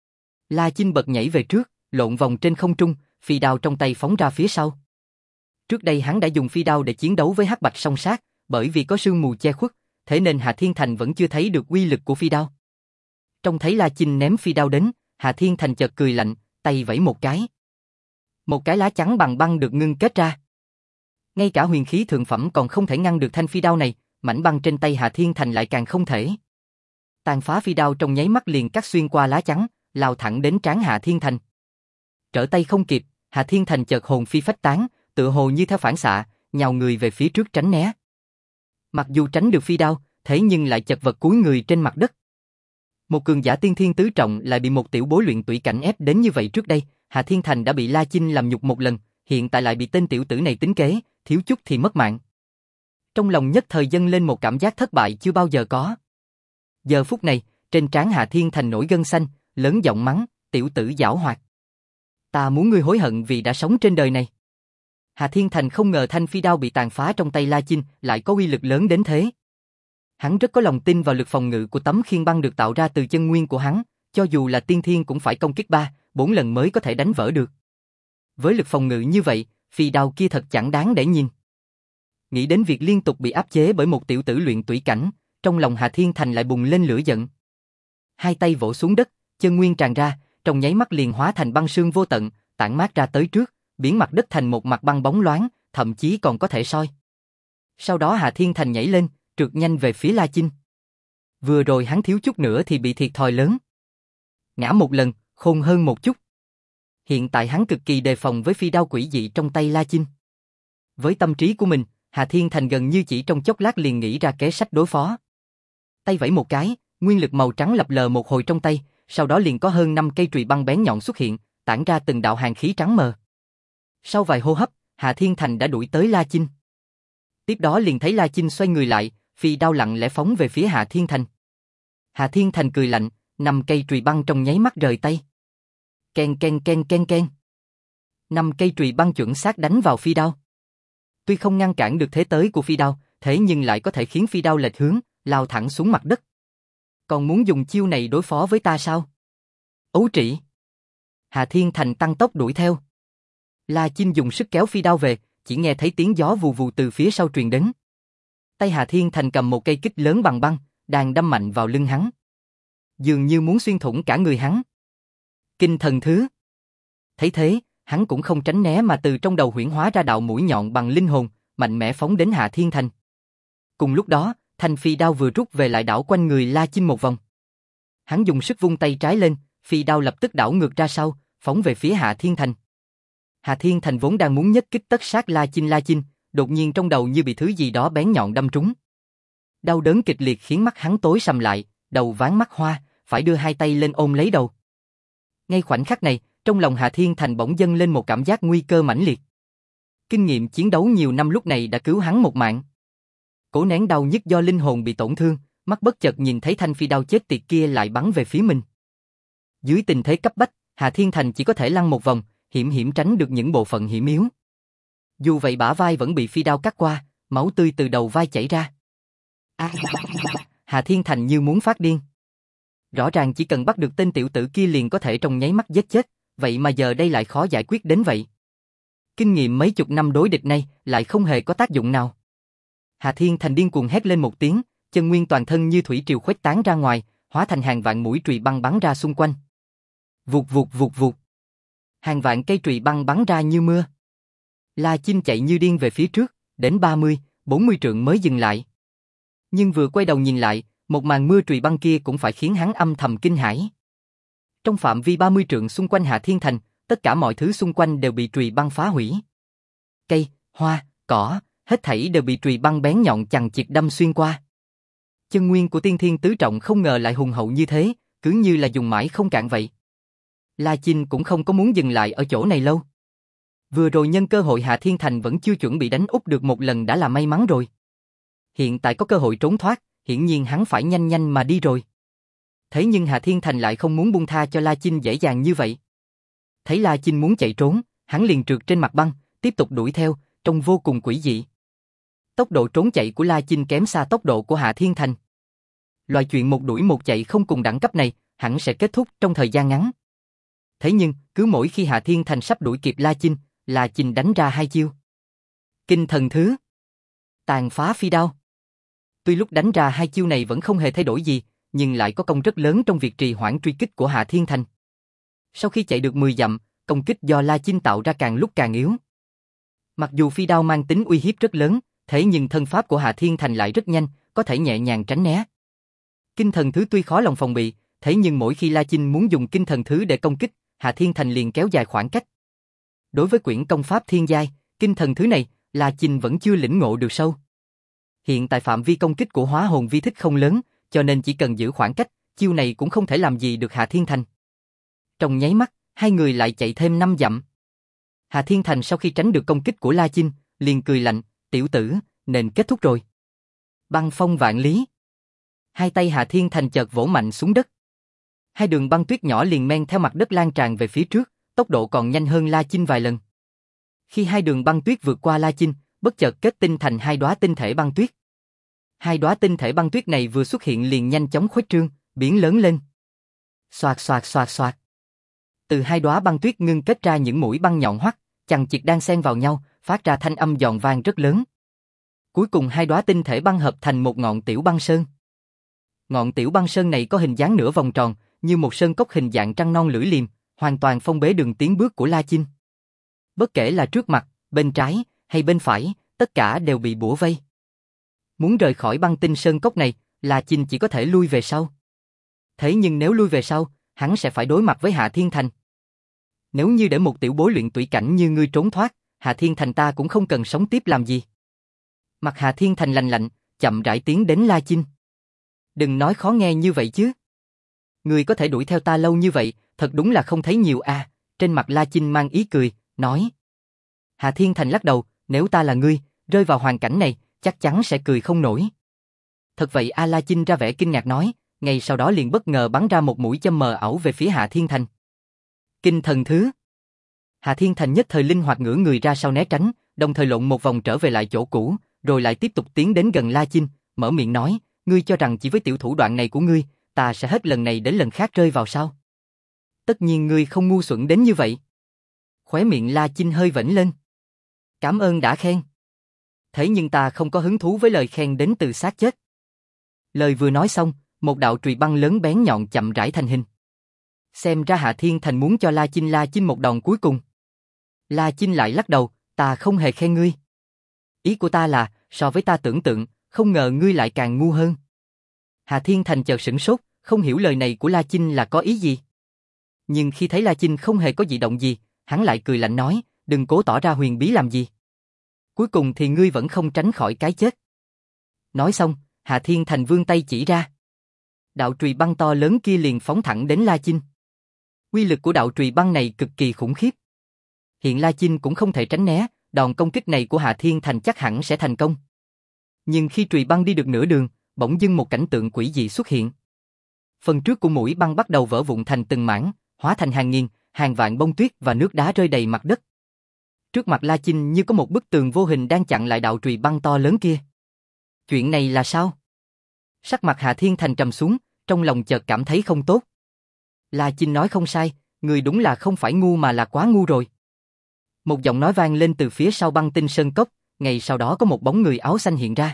La Chinh bật nhảy về trước, lộn vòng trên không trung, phi đao trong tay phóng ra phía sau. Trước đây hắn đã dùng phi đao để chiến đấu với Hắc Bạch Song Sát, bởi vì có sương mù che khuất, thế nên Hà Thiên Thành vẫn chưa thấy được uy lực của phi đao. Trông thấy La Chinh ném phi đao đến, Hà Thiên Thành chợt cười lạnh, tay vẫy một cái. Một cái lá chắn bằng băng được ngưng kết ra. Ngay cả huyền khí thượng phẩm còn không thể ngăn được thanh phi đao này, mảnh băng trên tay Hà Thiên Thành lại càng không thể. Tàn phá phi đao trong nháy mắt liền cắt xuyên qua lá chắn, lao thẳng đến trán Hà Thiên Thành. Trở tay không kịp, Hà Thiên Thành chợt hồn phi phách tán, tựa hồ như theo phản xạ, nhào người về phía trước tránh né. Mặc dù tránh được phi đao, thế nhưng lại chật vật cúi người trên mặt đất. Một cường giả tiên thiên tứ trọng lại bị một tiểu bối luyện tủy cảnh ép đến như vậy trước đây, Hà Thiên Thành đã bị La Chinh làm nhục một lần, hiện tại lại bị tên tiểu tử này tính kế, thiếu chút thì mất mạng. Trong lòng nhất thời dâng lên một cảm giác thất bại chưa bao giờ có. Giờ phút này, trên trán Hà Thiên Thành nổi gân xanh, lớn giọng mắng, tiểu tử giảo hoạt. Ta muốn ngươi hối hận vì đã sống trên đời này. Hà Thiên Thành không ngờ thanh phi đao bị tàn phá trong tay La Chinh lại có uy lực lớn đến thế. Hắn rất có lòng tin vào lực phòng ngự của tấm khiên băng được tạo ra từ chân nguyên của hắn, cho dù là tiên thiên cũng phải công kích ba, bốn lần mới có thể đánh vỡ được. Với lực phòng ngự như vậy, phi đao kia thật chẳng đáng để nhìn. Nghĩ đến việc liên tục bị áp chế bởi một tiểu tử luyện tủy cảnh, trong lòng Hà Thiên Thành lại bùng lên lửa giận. Hai tay vỗ xuống đất, chân nguyên tràn ra, trong nháy mắt liền hóa thành băng sương vô tận, tản mát ra tới trước, biến mặt đất thành một mặt băng bóng loáng, thậm chí còn có thể soi. Sau đó Hà Thiên Thành nhảy lên, trượt nhanh về phía La Chinh. Vừa rồi hắn thiếu chút nữa thì bị thiệt thòi lớn. Ngã một lần, khôn hơn một chút. Hiện tại hắn cực kỳ đề phòng với phi đao quỷ dị trong tay La Chinh. Với tâm trí của mình, Hà Thiên Thành gần như chỉ trong chốc lát liền nghĩ ra kế sách đối phó. Tay vẫy một cái, nguyên lực màu trắng lập lờ một hồi trong tay, sau đó liền có hơn năm cây chùy băng bén nhọn xuất hiện, tản ra từng đạo hàn khí trắng mờ. Sau vài hô hấp, Hà Thiên Thành đã đuổi tới La Chinh. Tiếp đó liền thấy La Chinh xoay người lại, phi đao lặng lẽ phóng về phía Hà Thiên Thành. Hà Thiên Thành cười lạnh, năm cây chùy băng trong nháy mắt rời tay. Ken ken ken ken ken. Năm cây chùy băng chuẩn xác đánh vào phi đao. Tuy không ngăn cản được thế tới của phi đao, thế nhưng lại có thể khiến phi đao lệch hướng, lao thẳng xuống mặt đất. Còn muốn dùng chiêu này đối phó với ta sao? Ấu trĩ. Hà Thiên Thành tăng tốc đuổi theo. La Chinh dùng sức kéo phi đao về, chỉ nghe thấy tiếng gió vù vù từ phía sau truyền đến. Tay Hà Thiên Thành cầm một cây kích lớn bằng băng, đang đâm mạnh vào lưng hắn. Dường như muốn xuyên thủng cả người hắn. Kinh thần thứ. Thấy thế, hắn cũng không tránh né mà từ trong đầu huyễn hóa ra đạo mũi nhọn bằng linh hồn, mạnh mẽ phóng đến Hà Thiên Thành. Cùng lúc đó, thanh phi đao vừa rút về lại đảo quanh người La Chinh một vòng. Hắn dùng sức vung tay trái lên, phi đao lập tức đảo ngược ra sau, phóng về phía Hà Thiên Thành. Hà Thiên Thành vốn đang muốn nhất kích tất sát La Chinh La Chinh, đột nhiên trong đầu như bị thứ gì đó bén nhọn đâm trúng. Đau đớn kịch liệt khiến mắt hắn tối sầm lại, đầu váng mắt hoa, phải đưa hai tay lên ôm lấy đầu. Ngay khoảnh khắc này, trong lòng Hà Thiên Thành bỗng dâng lên một cảm giác nguy cơ mãnh liệt. Kinh nghiệm chiến đấu nhiều năm lúc này đã cứu hắn một mạng. Cố nén đau nhức do linh hồn bị tổn thương, mắt bất chợt nhìn thấy thanh phi đao chết tiệt kia lại bắn về phía mình. Dưới tình thế cấp bách, Hà Thiên Thành chỉ có thể lăn một vòng, hiểm hiểm tránh được những bộ phận hiểm yếu. Dù vậy bả vai vẫn bị phi đao cắt qua, máu tươi từ đầu vai chảy ra. À, Hà Thiên Thành như muốn phát điên. Rõ ràng chỉ cần bắt được tên tiểu tử kia liền có thể trong nháy mắt giết chết, vậy mà giờ đây lại khó giải quyết đến vậy. Kinh nghiệm mấy chục năm đối địch này lại không hề có tác dụng nào. Hà Thiên Thành điên cuồng hét lên một tiếng, chân nguyên toàn thân như thủy triều khuếch tán ra ngoài, hóa thành hàng vạn mũi chùy băng bắn ra xung quanh. Vụt vụt vụt vụt. Hàng vạn cây chùy băng bắn ra như mưa. La Chinh chạy như điên về phía trước, đến ba mươi, bốn mươi trượng mới dừng lại. Nhưng vừa quay đầu nhìn lại, một màn mưa chùy băng kia cũng phải khiến hắn âm thầm kinh hãi. Trong phạm vi ba mươi trượng xung quanh Hà Thiên Thành, tất cả mọi thứ xung quanh đều bị chùy băng phá hủy. Cây, hoa, cỏ, hết thảy đều bị chùy băng bén nhọn chằng chịt đâm xuyên qua. Chân nguyên của tiên thiên tứ trọng không ngờ lại hùng hậu như thế, cứ như là dùng mãi không cạn vậy. La Chinh cũng không có muốn dừng lại ở chỗ này lâu. Vừa rồi nhân cơ hội Hà Thiên Thành vẫn chưa chuẩn bị đánh úp được một lần đã là may mắn rồi. Hiện tại có cơ hội trốn thoát, hiển nhiên hắn phải nhanh nhanh mà đi rồi. Thế nhưng Hà Thiên Thành lại không muốn buông tha cho La Chinh dễ dàng như vậy. Thấy La Chinh muốn chạy trốn, hắn liền trượt trên mặt băng, tiếp tục đuổi theo, trông vô cùng quỷ dị. Tốc độ trốn chạy của La Chinh kém xa tốc độ của Hà Thiên Thành. Loại chuyện một đuổi một chạy không cùng đẳng cấp này, hẳn sẽ kết thúc trong thời gian ngắn. Thế nhưng, cứ mỗi khi Hà Thiên Thành sắp đuổi kịp La Chinh, La Chinh đánh ra hai chiêu. Kinh thần thứ, tàn phá phi đao. Tuy lúc đánh ra hai chiêu này vẫn không hề thay đổi gì, nhưng lại có công rất lớn trong việc trì hoãn truy kích của Hà Thiên Thành. Sau khi chạy được mười dặm, công kích do La Chinh tạo ra càng lúc càng yếu. Mặc dù phi đao mang tính uy hiếp rất lớn, thế nhưng thân pháp của Hà Thiên Thành lại rất nhanh, có thể nhẹ nhàng tránh né. Kinh thần thứ tuy khó lòng phòng bị, thế nhưng mỗi khi La Chinh muốn dùng kinh thần thứ để công kích, Hà Thiên Thành liền kéo dài khoảng cách. Đối với quyển công pháp thiên giai, kinh thần thứ này, La Chinh vẫn chưa lĩnh ngộ được sâu. Hiện tại phạm vi công kích của hóa hồn vi thích không lớn, cho nên chỉ cần giữ khoảng cách, chiêu này cũng không thể làm gì được Hà Thiên Thành. Trong nháy mắt, hai người lại chạy thêm năm dặm. Hà Thiên Thành sau khi tránh được công kích của La Chinh, liền cười lạnh, tiểu tử, nên kết thúc rồi. Băng phong vạn lý. Hai tay Hà Thiên Thành chợt vỗ mạnh xuống đất. Hai đường băng tuyết nhỏ liền men theo mặt đất lan tràn về phía trước, tốc độ còn nhanh hơn La Chinh vài lần. Khi hai đường băng tuyết vượt qua La Chinh, bất chợt kết tinh thành hai đóa tinh thể băng tuyết. Hai đóa tinh thể băng tuyết này vừa xuất hiện liền nhanh chóng khuếch trương, biến lớn lên. Xoạt xoạt xoạt xoạt. Từ hai đóa băng tuyết ngưng kết ra những mũi băng nhọn hoắt, chằng chịt đan xen vào nhau, phát ra thanh âm giòn vang rất lớn. Cuối cùng hai đóa tinh thể băng hợp thành một ngọn tiểu băng sơn. Ngọn tiểu băng sơn này có hình dáng nửa vòng tròn, như một sơn cốc hình dạng trăng non lưỡi liềm, hoàn toàn phong bế đường tiến bước của La Chinh. Bất kể là trước mặt, bên trái hay bên phải, tất cả đều bị bủa vây. Muốn rời khỏi băng tinh sơn cốc này, La Chinh chỉ có thể lui về sau. Thế nhưng nếu lui về sau, hắn sẽ phải đối mặt với Hạ Thiên Thành. Nếu như để một tiểu bối luyện tụy cảnh như ngươi trốn thoát, Hạ Thiên Thành ta cũng không cần sống tiếp làm gì. Mặt Hạ Thiên Thành lạnh lạnh, chậm rãi tiến đến La Chinh. Đừng nói khó nghe như vậy chứ. Ngươi có thể đuổi theo ta lâu như vậy, thật đúng là không thấy nhiều à. Trên mặt La Chinh mang ý cười, nói. Hạ Thiên Thành lắc đầu, nếu ta là ngươi, rơi vào hoàn cảnh này, chắc chắn sẽ cười không nổi. Thật vậy A La Chinh ra vẻ kinh ngạc nói, ngay sau đó liền bất ngờ bắn ra một mũi châm mờ ảo về phía Hạ Thiên Thành. Kinh thần thứ. Hạ Thiên Thành nhất thời linh hoạt ngửa người ra sau né tránh, đồng thời lộn một vòng trở về lại chỗ cũ, rồi lại tiếp tục tiến đến gần La Chinh, mở miệng nói, ngươi cho rằng chỉ với tiểu thủ đoạn này của ngươi, ta sẽ hết lần này đến lần khác rơi vào sao? Tất nhiên ngươi không ngu xuẩn đến như vậy. Khóe miệng La Chinh hơi vểnh lên. Cảm ơn đã khen. Thế nhưng ta không có hứng thú với lời khen đến từ xác chết. Lời vừa nói xong, một đạo chùy băng lớn bén nhọn chậm rãi thành hình. Xem ra Hạ Thiên Thành muốn cho La Chinh La Chinh một đòn cuối cùng. La Chinh lại lắc đầu, ta không hề khen ngươi. Ý của ta là, so với ta tưởng tượng, không ngờ ngươi lại càng ngu hơn. Hạ Thiên Thành chợt sửng sốt, không hiểu lời này của La Chinh là có ý gì. Nhưng khi thấy La Chinh không hề có dị động gì, hắn lại cười lạnh nói, đừng cố tỏ ra huyền bí làm gì. Cuối cùng thì ngươi vẫn không tránh khỏi cái chết. Nói xong, Hạ Thiên Thành vươn tay chỉ ra. Đạo chùy băng to lớn kia liền phóng thẳng đến La Chinh. Uy lực của đạo chùy băng này cực kỳ khủng khiếp. Hiện La Chinh cũng không thể tránh né, đòn công kích này của Hạ Thiên Thành chắc hẳn sẽ thành công. Nhưng khi chùy băng đi được nửa đường, bỗng dưng một cảnh tượng quỷ dị xuất hiện. Phần trước của mũi băng bắt đầu vỡ vụn thành từng mảng, hóa thành hàng nghìn, hàng vạn bông tuyết và nước đá rơi đầy mặt đất. Trước mặt La Chinh như có một bức tường vô hình đang chặn lại đạo chùy băng to lớn kia. Chuyện này là sao? Sắc mặt Hạ Thiên Thành trầm xuống, trong lòng chợt cảm thấy không tốt. La Chinh nói không sai, người đúng là không phải ngu mà là quá ngu rồi. Một giọng nói vang lên từ phía sau Băng Tinh Sơn Cốc, ngay sau đó có một bóng người áo xanh hiện ra.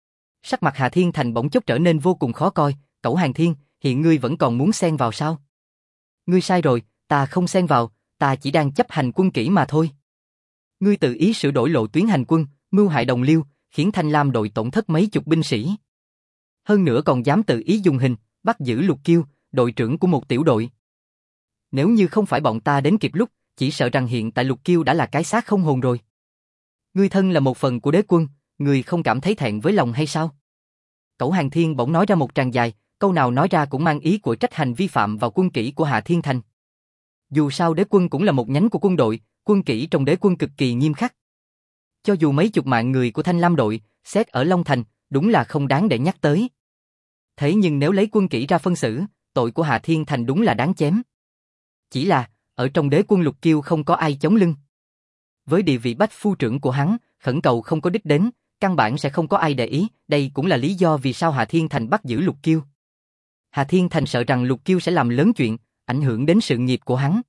Sắc mặt Hà Thiên Thành bỗng chốc trở nên vô cùng khó coi, Cẩu Hàn Thiên, hiện ngươi vẫn còn muốn xen vào sao? Ngươi sai rồi, ta không xen vào, ta chỉ đang chấp hành quân kỹ mà thôi. Ngươi tự ý sửa đổi lộ tuyến hành quân, mưu hại đồng liêu, khiến Thanh Lam đội tổn thất mấy chục binh sĩ. Hơn nữa còn dám tự ý dùng hình, bắt giữ Lục Kiêu, đội trưởng của một tiểu đội. Nếu như không phải bọn ta đến kịp lúc, chỉ sợ rằng hiện tại Lục Kiêu đã là cái xác không hồn rồi. Ngươi thân là một phần của đế quân, ngươi không cảm thấy thẹn với lòng hay sao? Cẩu Hàn Thiên bỗng nói ra một tràng dài, câu nào nói ra cũng mang ý của trách hành vi phạm vào quân kỷ của Hà Thiên Thành. Dù sao đế quân cũng là một nhánh của quân đội, quân kỷ trong đế quân cực kỳ nghiêm khắc. Cho dù mấy chục mạng người của Thanh Lam đội, xét ở Long Thành, đúng là không đáng để nhắc tới. Thế nhưng nếu lấy quân kỷ ra phân xử, tội của Hà Thiên Thành đúng là đáng chém. Chỉ là, ở trong đế quân Lục Kiêu không có ai chống lưng. Với địa vị bách phu trưởng của hắn, khẩn cầu không có đích đến, căn bản sẽ không có ai để ý, đây cũng là lý do vì sao Hà Thiên Thành bắt giữ Lục Kiêu. Hà Thiên Thành sợ rằng Lục Kiêu sẽ làm lớn chuyện, ảnh hưởng đến sự nghiệp của hắn.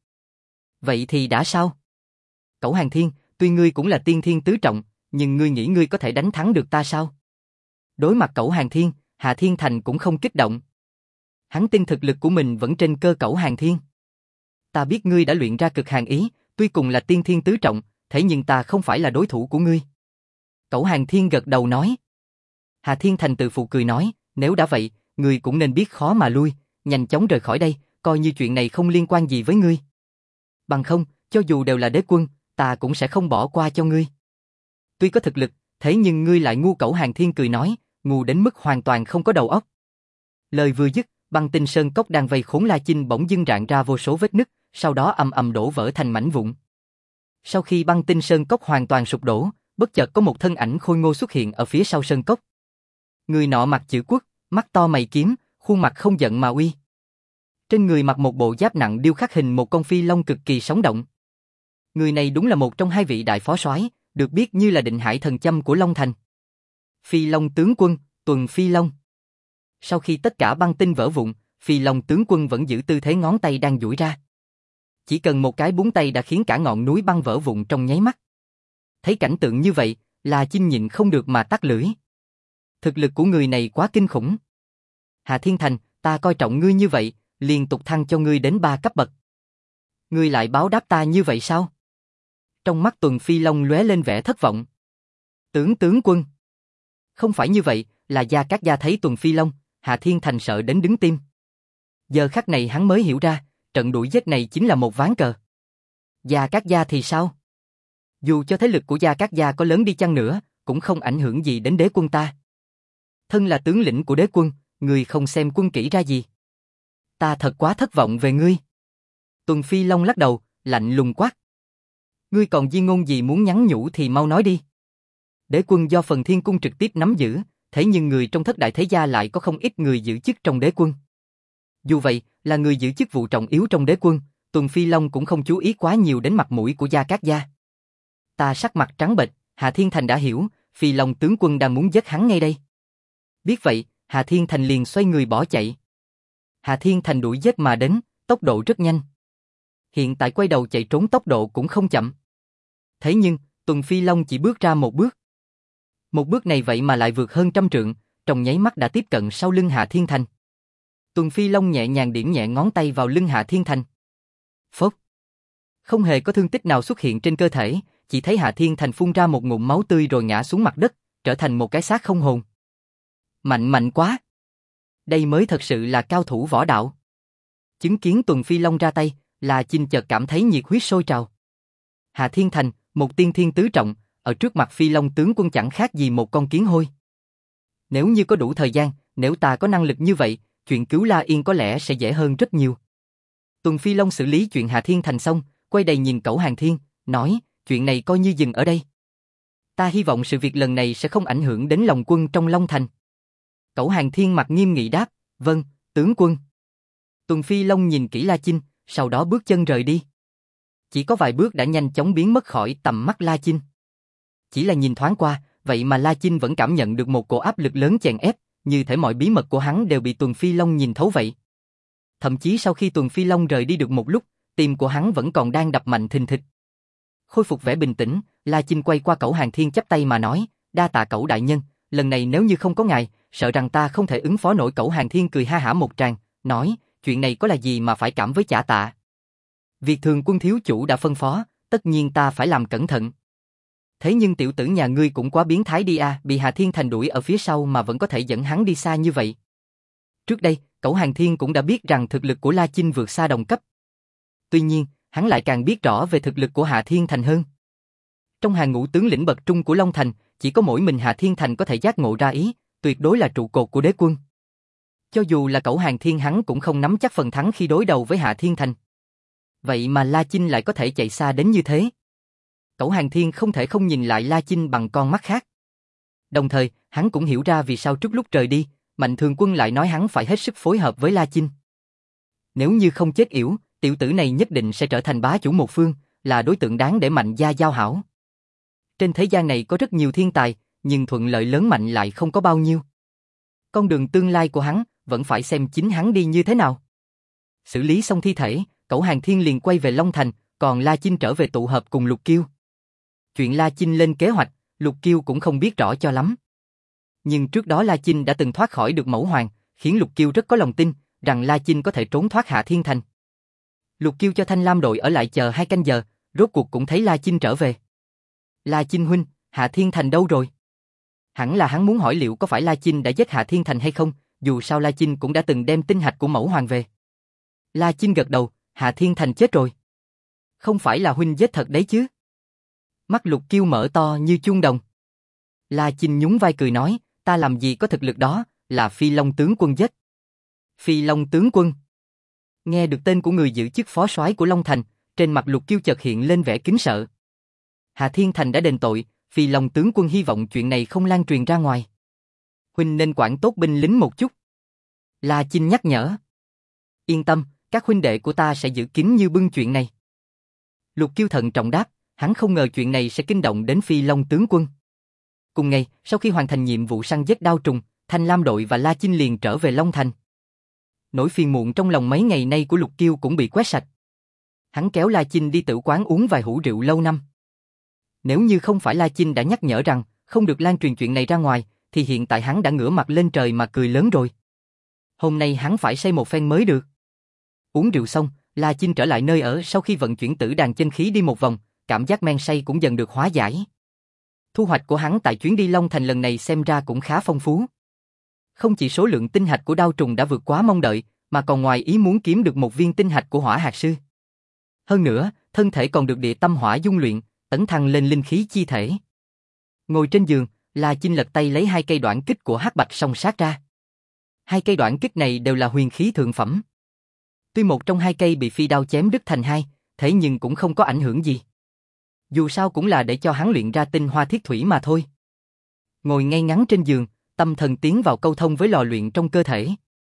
Vậy thì đã sao? Cẩu Hàn Thiên, tuy ngươi cũng là tiên thiên tứ trọng, nhưng ngươi nghĩ ngươi có thể đánh thắng được ta sao? Đối mặt Cẩu Hàn Thiên, Hà Thiên Thành cũng không kích động. Hắn tin thực lực của mình vẫn trên cơ Cẩu Hàn Thiên. Ta biết ngươi đã luyện ra cực hàn ý, tuy cùng là tiên thiên tứ trọng, thế nhưng ta không phải là đối thủ của ngươi. Cẩu Hàn Thiên gật đầu nói. Hà Thiên Thành tự phụ cười nói, nếu đã vậy, ngươi cũng nên biết khó mà lui, nhanh chóng rời khỏi đây, coi như chuyện này không liên quan gì với ngươi. Bằng không, cho dù đều là đế quân, ta cũng sẽ không bỏ qua cho ngươi. Tuy có thực lực, thế nhưng ngươi lại ngu. Cẩu Hàn Thiên cười nói, ngu đến mức hoàn toàn không có đầu óc. Lời vừa dứt, Băng Tinh Sơn Cốc đang vây khốn La Chinh bỗng dưng rạn ra vô số vết nứt, sau đó ầm ầm đổ vỡ thành mảnh vụn. Sau khi Băng Tinh Sơn Cốc hoàn toàn sụp đổ, bất chợt có một thân ảnh khôi ngô xuất hiện ở phía sau sơn cốc. Người nọ mặt chữ quốc, mắt to mày kiếm, khuôn mặt không giận mà uy. Trên người mặc một bộ giáp nặng điêu khắc hình một con phi long cực kỳ sống động. Người này đúng là một trong hai vị đại phó soái, được biết như là định hải thần châm của Long Thành. Phi Long tướng quân, Tuần Phi Long. Sau khi tất cả băng tinh vỡ vụn, Phi Long tướng quân vẫn giữ tư thế ngón tay đang duỗi ra. Chỉ cần một cái búng tay đã khiến cả ngọn núi băng vỡ vụn trong nháy mắt. Thấy cảnh tượng như vậy, La Chinh nhịn không được mà tắt lưỡi. Thực lực của người này quá kinh khủng. Hà Thiên Thành, ta coi trọng ngươi như vậy, liên tục thăng cho ngươi đến ba cấp bậc. Ngươi lại báo đáp ta như vậy sao? Trong mắt Tuần Phi Long lóe lên vẻ thất vọng. Tướng tướng quân. Không phải như vậy, là Gia Cát Gia thấy Tuần Phi Long, Hà Thiên Thành sợ đến đứng tim. Giờ khắc này hắn mới hiểu ra, trận đuổi giết này chính là một ván cờ. Gia Cát Gia thì sao? Dù cho thế lực của Gia Cát Gia có lớn đi chăng nữa, cũng không ảnh hưởng gì đến đế quân ta. Thân là tướng lĩnh của đế quân, ngươi không xem quân kỹ ra gì. Ta thật quá thất vọng về ngươi. Tuần Phi Long lắc đầu, lạnh lùng quát. Ngươi còn di ngôn gì muốn nhắn nhủ thì mau nói đi. Đế quân do Phần Thiên Cung trực tiếp nắm giữ, thế nhưng người trong thất đại thế gia lại có không ít người giữ chức trong đế quân. Dù vậy, là người giữ chức vụ trọng yếu trong đế quân, Tuần Phi Long cũng không chú ý quá nhiều đến mặt mũi của Gia Cát Gia. Ta sắc mặt trắng bệch, Hà Thiên Thành đã hiểu, Phi Long tướng quân đang muốn giết hắn ngay đây. Biết vậy, Hà Thiên Thành liền xoay người bỏ chạy. Hà Thiên Thành đuổi giết mà đến, tốc độ rất nhanh. Hiện tại quay đầu chạy trốn tốc độ cũng không chậm. Thế nhưng, Tuần Phi Long chỉ bước ra một bước. Một bước này vậy mà lại vượt hơn trăm trượng, trong nháy mắt đã tiếp cận sau lưng Hà Thiên Thành. Tuần Phi Long nhẹ nhàng điểm nhẹ ngón tay vào lưng Hà Thiên Thành. Phốc. Không hề có thương tích nào xuất hiện trên cơ thể, chỉ thấy Hà Thiên Thành phun ra một ngụm máu tươi rồi ngã xuống mặt đất, trở thành một cái xác không hồn. Mạnh mạnh quá. Đây mới thật sự là cao thủ võ đạo. Chứng kiến Tuần Phi Long ra tay, La Chinh chợt cảm thấy nhiệt huyết sôi trào. Hà Thiên Thành, một tiên thiên tứ trọng, ở trước mặt Phi Long tướng quân chẳng khác gì một con kiến hôi. Nếu như có đủ thời gian, nếu ta có năng lực như vậy, chuyện cứu La Yên có lẽ sẽ dễ hơn rất nhiều. Tuần Phi Long xử lý chuyện Hà Thiên Thành xong, quay đầy nhìn Cẩu Hàn Thiên, nói, chuyện này coi như dừng ở đây. Ta hy vọng sự việc lần này sẽ không ảnh hưởng đến lòng quân trong Long Thành. Cẩu Hàn Thiên mặt nghiêm nghị đáp, vâng, tướng quân. Tuần Phi Long nhìn kỹ La Chinh, sau đó bước chân rời đi. Chỉ có vài bước đã nhanh chóng biến mất khỏi tầm mắt La Chinh. Chỉ là nhìn thoáng qua, vậy mà La Chinh vẫn cảm nhận được một cổ áp lực lớn chèn ép, Như thể mọi bí mật của hắn đều bị Tuần Phi Long nhìn thấu vậy. Thậm chí sau khi Tuần Phi Long rời đi được một lúc, tim của hắn vẫn còn đang đập mạnh thình thịch. Khôi phục vẻ bình tĩnh, La Chinh quay qua Cẩu Hàn Thiên chắp tay mà nói, đa tạ Cẩu đại nhân, lần này nếu như không có ngài, sợ rằng ta không thể ứng phó nổi. Cẩu Hàn Thiên cười ha hả một tràng, nói, chuyện này có là gì mà phải cảm với chả tạ. Việc thường quân thiếu chủ đã phân phó, tất nhiên ta phải làm cẩn thận. Thế nhưng tiểu tử nhà ngươi cũng quá biến thái đi à, bị Hà Thiên Thành đuổi ở phía sau mà vẫn có thể dẫn hắn đi xa như vậy. Trước đây, Cẩu Hàn Thiên cũng đã biết rằng thực lực của La Chinh vượt xa đồng cấp. Tuy nhiên, hắn lại càng biết rõ về thực lực của Hà Thiên Thành hơn. Trong hàng ngũ tướng lĩnh bậc trung của Long Thành, chỉ có mỗi mình Hà Thiên Thành có thể giác ngộ ra ý, tuyệt đối là trụ cột của đế quân. Cho dù là Cẩu Hàn Thiên hắn cũng không nắm chắc phần thắng khi đối đầu với Hà Thiên Thành. Vậy mà La Chinh lại có thể chạy xa đến như thế. Cẩu Hàn Thiên không thể không nhìn lại La Chinh bằng con mắt khác. Đồng thời, hắn cũng hiểu ra vì sao trước lúc rời đi, Mạnh Thường Quân lại nói hắn phải hết sức phối hợp với La Chinh. Nếu như không chết yểu, tiểu tử này nhất định sẽ trở thành bá chủ một phương, là đối tượng đáng để Mạnh gia giao hảo. Trên thế gian này có rất nhiều thiên tài, nhưng thuận lợi lớn mạnh lại không có bao nhiêu. Con đường tương lai của hắn, vẫn phải xem chính hắn đi như thế nào. Xử lý xong thi thể, Cẩu Hàn Thiên liền quay về Long Thành, còn La Chinh trở về tụ hợp cùng Lục Kiêu. Chuyện La Chinh lên kế hoạch, Lục Kiêu cũng không biết rõ cho lắm. Nhưng trước đó La Chinh đã từng thoát khỏi được Mẫu Hoàng, khiến Lục Kiêu rất có lòng tin rằng La Chinh có thể trốn thoát Hạ Thiên Thành. Lục Kiêu cho Thanh Lam đội ở lại chờ hai canh giờ, rốt cuộc cũng thấy La Chinh trở về. La Chinh huynh, Hạ Thiên Thành đâu rồi? Hẳn là hắn muốn hỏi liệu có phải La Chinh đã giết Hạ Thiên Thành hay không, dù sao La Chinh cũng đã từng đem tinh hạch của Mẫu Hoàng về. La Chinh gật đầu, Hạ Thiên Thành chết rồi. Không phải là huynh giết thật đấy chứ? Mắt Lục Kiêu mở to như chuông đồng. La Chinh nhún vai cười nói, ta làm gì có thực lực đó, là Phi Long tướng quân giết. Phi Long tướng quân. Nghe được tên của người giữ chức phó soái của Long Thành, trên mặt Lục Kiêu chợt hiện lên vẻ kính sợ. Hà Thiên Thành đã đền tội, Phi Long tướng quân hy vọng chuyện này không lan truyền ra ngoài. Huynh nên quản tốt binh lính một chút. La Chinh nhắc nhở. Yên tâm, các huynh đệ của ta sẽ giữ kín như bưng chuyện này. Lục Kiêu thận trọng đáp, hắn không ngờ chuyện này sẽ kinh động đến Phi Long tướng quân. Cùng ngày, sau khi hoàn thành nhiệm vụ săn giết đao trùng, Thanh Lam đội và La Chinh liền trở về Long Thành. Nỗi phiền muộn trong lòng mấy ngày nay của Lục Kiêu cũng bị quét sạch. Hắn kéo La Chinh đi tử quán uống vài hũ rượu lâu năm. Nếu như không phải La Chinh đã nhắc nhở rằng không được lan truyền chuyện này ra ngoài, thì hiện tại hắn đã ngửa mặt lên trời mà cười lớn rồi. Hôm nay hắn phải say một phen mới được. Uống rượu xong, La Chinh trở lại nơi ở sau khi vận chuyển tử đàn chân khí đi một vòng, cảm giác men say cũng dần được hóa giải. Thu hoạch của hắn tại chuyến đi Long Thành lần này xem ra cũng khá phong phú. Không chỉ số lượng tinh hạch của đao trùng đã vượt quá mong đợi, mà còn ngoài ý muốn kiếm được một viên tinh hạch của hỏa hạt sư. Hơn nữa, thân thể còn được địa tâm hỏa dung luyện, tấn thăng lên linh khí chi thể. Ngồi trên giường, La Chinh lật tay lấy hai cây đoạn kích của Hắc Bạch Song Sát ra. Hai cây đoạn kích này đều là huyền khí thượng phẩm. Tuy một trong hai cây bị phi đao chém đứt thành hai, thế nhưng cũng không có ảnh hưởng gì. Dù sao cũng là để cho hắn luyện ra tinh hoa thiết thủy mà thôi. Ngồi ngay ngắn trên giường, tâm thần tiến vào câu thông với lò luyện trong cơ thể.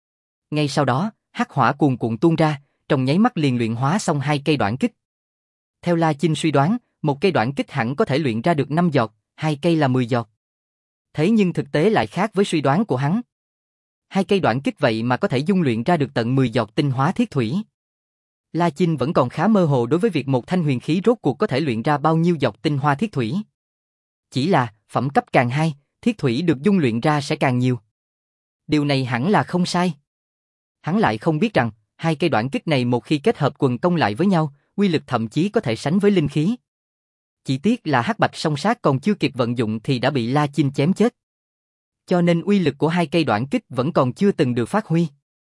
Ngay sau đó, hắc hỏa cuồn cuộn tuôn ra, trong nháy mắt liền luyện hóa xong hai cây đoạn kích. Theo La Chinh suy đoán, một cây đoạn kích hẳn có thể luyện ra được năm giọt, hai cây là mười giọt. Thế nhưng thực tế lại khác với suy đoán của hắn. Hai cây đoạn kích vậy mà có thể dung luyện ra được tận mười giọt tinh hóa thiết thủy. La Chinh vẫn còn khá mơ hồ đối với việc một thanh huyền khí rốt cuộc có thể luyện ra bao nhiêu giọt tinh hoa thiết thủy. Chỉ là, phẩm cấp càng hai, thiết thủy được dung luyện ra sẽ càng nhiều. Điều này hẳn là không sai. Hắn lại không biết rằng, hai cây đoạn kích này một khi kết hợp quần công lại với nhau, uy lực thậm chí có thể sánh với linh khí. Chỉ tiếc là Hắc Bạch Song Sát còn chưa kịp vận dụng thì đã bị La Chinh chém chết. Cho nên uy lực của hai cây đoạn kích vẫn còn chưa từng được phát huy.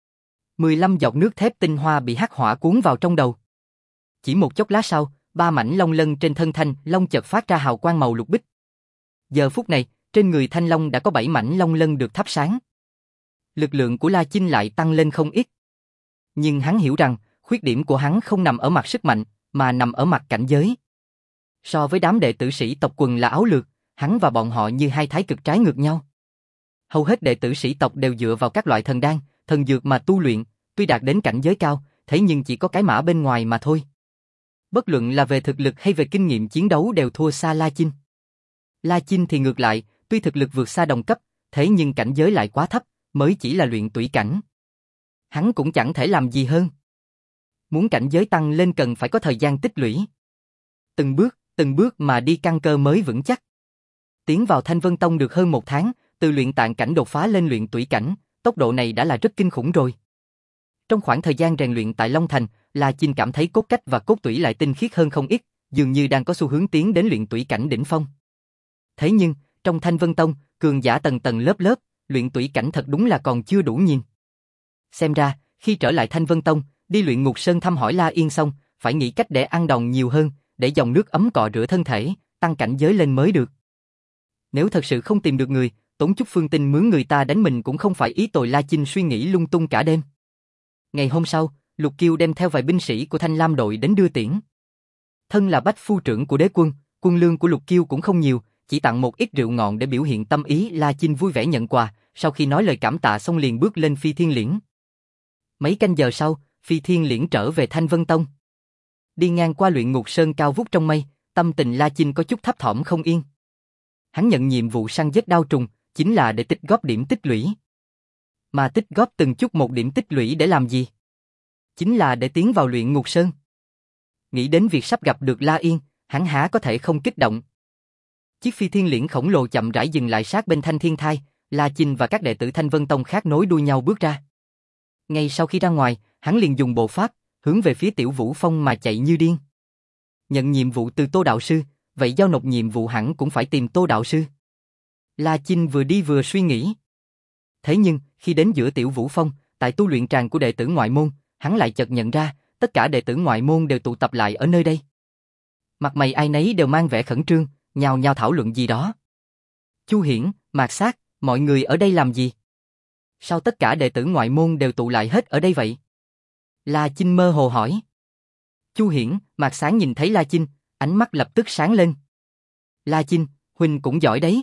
mười lăm giọt nước thép tinh hoa bị hắc hỏa cuốn vào trong đầu. Chỉ một chốc lát sau, ba mảnh long lân trên thân Thanh Long chợt phát ra hào quang màu lục bích. Giờ phút này, trên người Thanh Long đã có bảy mảnh long lân được thắp sáng. Lực lượng của La Chinh lại tăng lên không ít. Nhưng hắn hiểu rằng, khuyết điểm của hắn không nằm ở mặt sức mạnh, mà nằm ở mặt cảnh giới. So với đám đệ tử sĩ tộc quần là áo lược, hắn và bọn họ như hai thái cực trái ngược nhau. Hầu hết đệ tử sĩ tộc đều dựa vào các loại thần đan, thần dược mà tu luyện, tuy đạt đến cảnh giới cao, thế nhưng chỉ có cái mã bên ngoài mà thôi. Bất luận là về thực lực hay về kinh nghiệm chiến đấu đều thua xa La Chinh. La Chinh thì ngược lại, tuy thực lực vượt xa đồng cấp, thế nhưng cảnh giới lại quá thấp, mới chỉ là luyện tủy cảnh. Hắn cũng chẳng thể làm gì hơn. Muốn cảnh giới tăng lên cần phải có thời gian tích lũy. Từng bước, từng bước mà đi căn cơ mới vững chắc. Tiến vào Thanh Vân Tông được hơn một tháng, từ luyện tạng cảnh đột phá lên luyện tủy cảnh, tốc độ này đã là rất kinh khủng rồi. Trong khoảng thời gian rèn luyện tại Long Thành, La Chinh cảm thấy cốt cách và cốt tủy lại tinh khiết hơn không ít, dường như đang có xu hướng tiến đến luyện tủy cảnh đỉnh phong. Thế nhưng, trong Thanh Vân Tông, cường giả tầng tầng lớp lớp, luyện tủy cảnh thật đúng là còn chưa đủ nhìn. Xem ra, khi trở lại Thanh Vân Tông, đi luyện ngục sơn thăm hỏi La Yên xong, phải nghĩ cách để ăn đòn nhiều hơn, để dòng nước ấm cọ rửa thân thể, tăng cảnh giới lên mới được. Nếu thật sự không tìm được người, tốn chút phương tinh mướn người ta đánh mình cũng không phải ý tồi. La Chinh suy nghĩ lung tung cả đêm. Ngày hôm sau, Lục Kiêu đem theo vài binh sĩ của Thanh Lam đội đến đưa tiễn. Thân là bách phu trưởng của đế quân, quân lương của Lục Kiêu cũng không nhiều, chỉ tặng một ít rượu ngọn để biểu hiện tâm ý. La Chinh vui vẻ nhận quà, sau khi nói lời cảm tạ xong liền bước lên Phi Thiên Liễn. Mấy canh giờ sau, Phi Thiên Liễn trở về Thanh Vân Tông. Đi ngang qua luyện ngục sơn cao vút trong mây, tâm tình La Chinh có chút thấp thỏm không yên. Hắn nhận nhiệm vụ săn giết đao trùng, chính là để tích góp điểm tích lũy. Mà tích góp từng chút một điểm tích lũy để làm gì? Chính là để tiến vào luyện ngục sơn. Nghĩ đến việc sắp gặp được La Yên, hắn há có thể không kích động. Chiếc Phi Thiên Liễn khổng lồ chậm rãi dừng lại sát bên Thanh Thiên Thai, La Chinh và các đệ tử Thanh Vân Tông khác nối đuôi nhau bước ra. Ngay sau khi ra ngoài, hắn liền dùng bộ pháp, hướng về phía Tiểu Vũ Phong mà chạy như điên. Nhận nhiệm vụ từ Tô đạo sư, vậy giao nộp nhiệm vụ hẳn cũng phải tìm Tô đạo sư. La Chinh vừa đi vừa suy nghĩ. Thế nhưng, khi đến giữa Tiểu Vũ Phong, tại tu luyện tràng của đệ tử ngoại môn, hắn lại chợt nhận ra, tất cả đệ tử ngoại môn đều tụ tập lại ở nơi đây. Mặt mày ai nấy đều mang vẻ khẩn trương, nhao nhao thảo luận gì đó. Chu Hiển, Mạc Sát, mọi người ở đây làm gì? Sao tất cả đệ tử ngoại môn đều tụ lại hết ở đây vậy? La Chinh mơ hồ hỏi. Chu Hiển, Mạc Sát nhìn thấy La Chinh, ánh mắt lập tức sáng lên. La Chinh, huynh cũng giỏi đấy.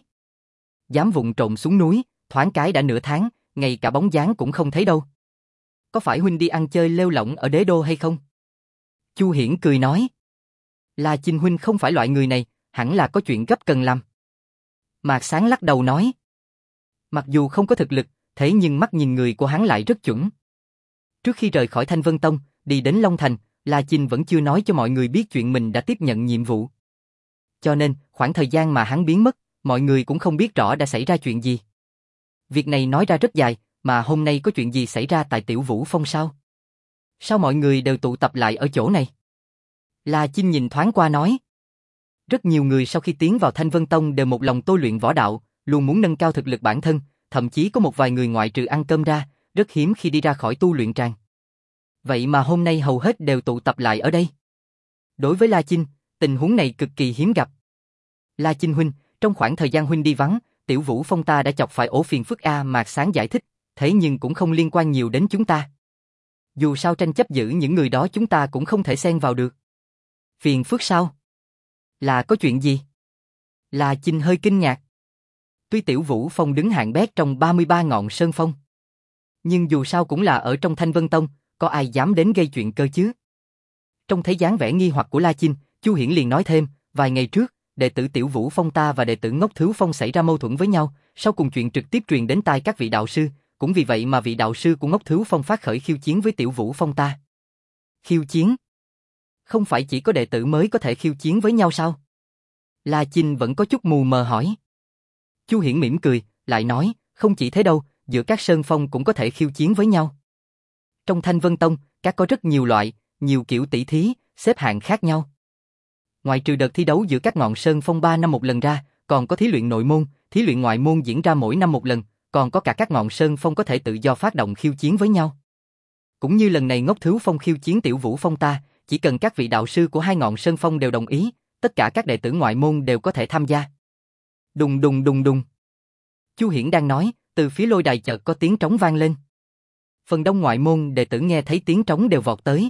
Dám vụng trộm xuống núi, thoáng cái đã nửa tháng, ngay cả bóng dáng cũng không thấy đâu. Có phải huynh đi ăn chơi lêu lỏng ở đế đô hay không? Chu Hiển cười nói. La Chinh huynh không phải loại người này, hẳn là có chuyện gấp cần làm. Mạc Sáng lắc đầu nói. Mặc dù không có thực lực, thế nhưng mắt nhìn người của hắn lại rất chuẩn. Trước khi rời khỏi Thanh Vân Tông, đi đến Long Thành, La Chinh vẫn chưa nói cho mọi người biết chuyện mình đã tiếp nhận nhiệm vụ. Cho nên, khoảng thời gian mà hắn biến mất, mọi người cũng không biết rõ đã xảy ra chuyện gì. Việc này nói ra rất dài, mà hôm nay có chuyện gì xảy ra tại Tiểu Vũ Phong sao? Sao mọi người đều tụ tập lại ở chỗ này? La Chinh nhìn thoáng qua nói. Rất nhiều người sau khi tiến vào Thanh Vân Tông đều một lòng tôi luyện võ đạo, luôn muốn nâng cao thực lực bản thân, thậm chí có một vài người ngoại trừ ăn cơm ra, rất hiếm khi đi ra khỏi tu luyện tràng. Vậy mà hôm nay hầu hết đều tụ tập lại ở đây. Đối với La Chinh, tình huống này cực kỳ hiếm gặp. La Chinh huynh, trong khoảng thời gian huynh đi vắng, Tiểu Vũ Phong ta đã chọc phải ổ phiền phức a. Mạc Sáng giải thích, thế nhưng cũng không liên quan nhiều đến chúng ta. Dù sao tranh chấp giữ những người đó chúng ta cũng không thể xen vào được. Phiền phức sao? Là có chuyện gì? La Chinh hơi kinh ngạc. Tuy Tiểu Vũ Phong đứng hạng bét trong ba mươi ba ngọn sơn phong, nhưng dù sao cũng là ở trong Thanh Vân Tông, có ai dám đến gây chuyện cơ chứ? Trong thấy dáng vẻ nghi hoặc của La Chinh, Chu Hiển liền nói thêm, vài ngày trước, đệ tử Tiểu Vũ Phong ta và đệ tử Ngốc Thứu Phong xảy ra mâu thuẫn với nhau, sau cùng chuyện trực tiếp truyền đến tai các vị đạo sư, cũng vì vậy mà vị đạo sư của Ngốc Thứu Phong phát khởi khiêu chiến với Tiểu Vũ Phong ta. Khiêu chiến? Không phải chỉ có đệ tử mới có thể khiêu chiến với nhau sao? La Chinh vẫn có chút mù mờ hỏi. Chu Hiển mỉm cười, lại nói, không chỉ thế đâu, giữa các sơn phong cũng có thể khiêu chiến với nhau. Trong Thanh Vân Tông, các có rất nhiều loại, nhiều kiểu tỷ thí, xếp hạng khác nhau. Ngoài trừ đợt thi đấu giữa các ngọn sơn phong ba năm một lần ra, còn có thí luyện nội môn, thí luyện ngoại môn diễn ra mỗi năm một lần, còn có cả các ngọn sơn phong có thể tự do phát động khiêu chiến với nhau. Cũng như lần này Ngốc Thứu Phong khiêu chiến Tiểu Vũ Phong ta, chỉ cần các vị đạo sư của hai ngọn sơn phong đều đồng ý, tất cả các đệ tử ngoại môn đều có thể tham gia. Đùng đùng đùng đùng. Chu Hiển đang nói, từ phía lôi đài chợt có tiếng trống vang lên. Phần đông ngoại môn đệ tử nghe thấy tiếng trống đều vọt tới.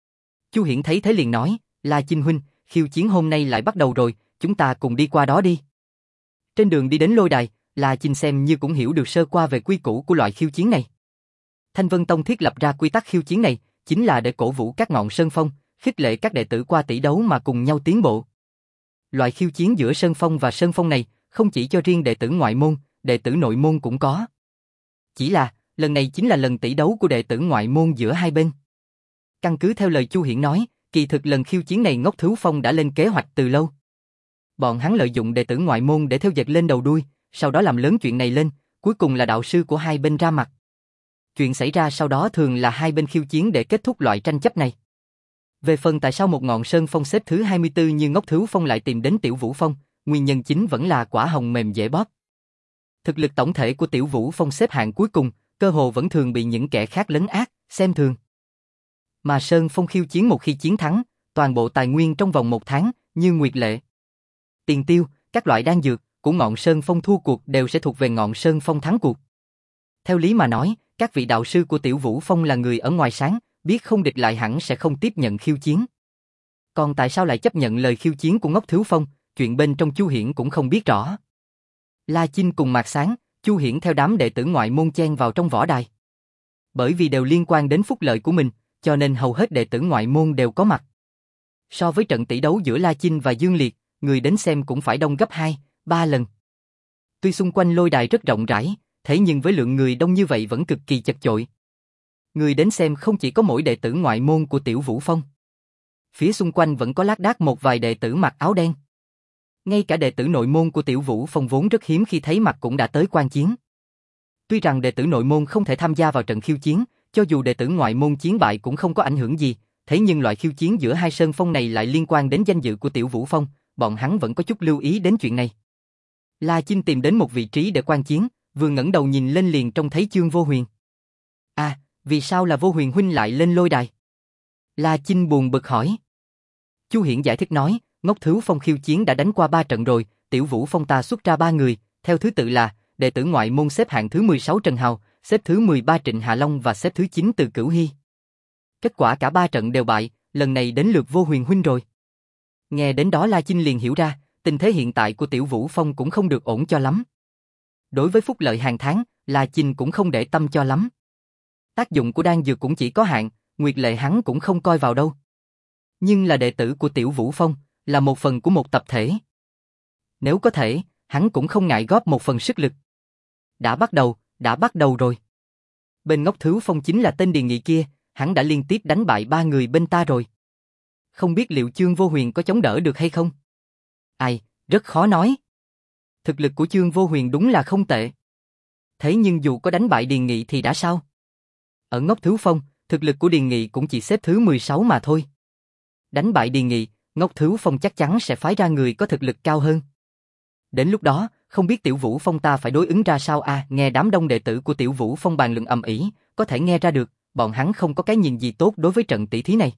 Chu Hiển thấy thế liền nói, La Chinh huynh, khiêu chiến hôm nay lại bắt đầu rồi, chúng ta cùng đi qua đó đi. Trên đường đi đến lôi đài, La Chinh xem như cũng hiểu được sơ qua về quy củ của loại khiêu chiến này. Thanh Vân Tông thiết lập ra quy tắc khiêu chiến này, chính là để cổ vũ các ngọn sơn phong, khích lệ các đệ tử qua tỷ đấu mà cùng nhau tiến bộ. Loại khiêu chiến giữa sơn phong và sơn phong này, không chỉ cho riêng đệ tử ngoại môn, đệ tử nội môn cũng có. Chỉ là, lần này chính là lần tỷ đấu của đệ tử ngoại môn giữa hai bên. Căn cứ theo lời Chu Hiển nói, kỳ thực lần khiêu chiến này Ngốc Thứu Phong đã lên kế hoạch từ lâu. Bọn hắn lợi dụng đệ tử ngoại môn để theo dệt lên đầu đuôi, sau đó làm lớn chuyện này lên, cuối cùng là đạo sư của hai bên ra mặt. Chuyện xảy ra sau đó thường là hai bên khiêu chiến để kết thúc loại tranh chấp này. Về phần tại sao một ngọn sơn phong xếp thứ hai mươi tư như Ngốc Thứu Phong lại tìm đến Tiểu Vũ Phong, nguyên nhân chính vẫn là quả hồng mềm dễ bóp. Thực lực tổng thể của Tiểu Vũ Phong xếp hạng cuối cùng, cơ hồ vẫn thường bị những kẻ khác lấn át, xem thường. Mà Sơn Phong khiêu chiến một khi chiến thắng, toàn bộ tài nguyên trong vòng một tháng, như nguyệt lệ. Tiền tiêu, các loại đan dược của ngọn Sơn Phong thua cuộc đều sẽ thuộc về ngọn Sơn Phong thắng cuộc. Theo lý mà nói, các vị đạo sư của Tiểu Vũ Phong là người ở ngoài sáng, biết không địch lại hẳn sẽ không tiếp nhận khiêu chiến. Còn tại sao lại chấp nhận lời khiêu chiến của Ngốc Thứu Phong, chuyện bên trong Chu Hiển cũng không biết rõ. La Chinh cùng Mạc Sáng, Chu Hiển theo đám đệ tử ngoại môn chen vào trong võ đài. Bởi vì đều liên quan đến phúc lợi của mình, cho nên hầu hết đệ tử ngoại môn đều có mặt. So với trận tỷ đấu giữa La Chinh và Dương Liệt, người đến xem cũng phải đông gấp hai, ba lần. Tuy xung quanh lôi đài rất rộng rãi, thế nhưng với lượng người đông như vậy vẫn cực kỳ chật chội. Người đến xem không chỉ có mỗi đệ tử ngoại môn của Tiểu Vũ Phong. Phía xung quanh vẫn có lác đác một vài đệ tử mặc áo đen. Ngay cả đệ tử nội môn của Tiểu Vũ Phong vốn rất hiếm khi thấy mặt cũng đã tới quan chiến. Tuy rằng đệ tử nội môn không thể tham gia vào trận khiêu chiến, cho dù đệ tử ngoại môn chiến bại cũng không có ảnh hưởng gì, thế nhưng loại khiêu chiến giữa hai sơn phong này lại liên quan đến danh dự của Tiểu Vũ Phong, bọn hắn vẫn có chút lưu ý đến chuyện này. La Chinh tìm đến một vị trí để quan chiến, vừa ngẩng đầu nhìn lên liền trông thấy Chương Vô Huyền. À, vì sao là Vô Huyền huynh lại lên lôi đài? La Chinh buồn bực hỏi. Chu Hiển giải thích nói, Ngốc Thứu Phong khiêu chiến đã đánh qua ba trận rồi, Tiểu Vũ Phong ta xuất ra ba người, theo thứ tự là đệ tử ngoại môn xếp hạng thứ mười sáu Trần Hào, xếp thứ mười ba Trịnh Hạ Long và xếp thứ chín Từ Cửu Hy. Kết quả cả ba trận đều bại, lần này đến lượt Vô Huyền huynh rồi. Nghe đến đó La Chinh liền hiểu ra, tình thế hiện tại của Tiểu Vũ Phong cũng không được ổn cho lắm. Đối với phúc lợi hàng tháng, La Chinh cũng không để tâm cho lắm. Tác dụng của đan dược cũng chỉ có hạn, nguyệt lệ hắn cũng không coi vào đâu. Nhưng là đệ tử của Tiểu Vũ Phong, là một phần của một tập thể. Nếu có thể, hắn cũng không ngại góp một phần sức lực. Đã bắt đầu, đã bắt đầu rồi. Bên Ngốc Thứu Phong chính là tên Điền Nghị kia, hắn đã liên tiếp đánh bại ba người bên ta rồi. Không biết liệu Chương Vô Huyền có chống đỡ được hay không? Ai, rất khó nói. Thực lực của Chương Vô Huyền đúng là không tệ. Thế nhưng dù có đánh bại Điền Nghị thì đã sao? Ở Ngốc Thứu Phong, thực lực của Điền Nghị cũng chỉ xếp thứ mười sáu mà thôi. Đánh bại Điền Nghị, Ngốc Thứu Phong chắc chắn sẽ phái ra người có thực lực cao hơn. Đến lúc đó, không biết Tiểu Vũ Phong ta phải đối ứng ra sao à? Nghe đám đông đệ tử của Tiểu Vũ Phong bàn luận ầm ĩ, có thể nghe ra được, bọn hắn không có cái nhìn gì tốt đối với trận tỷ thí này.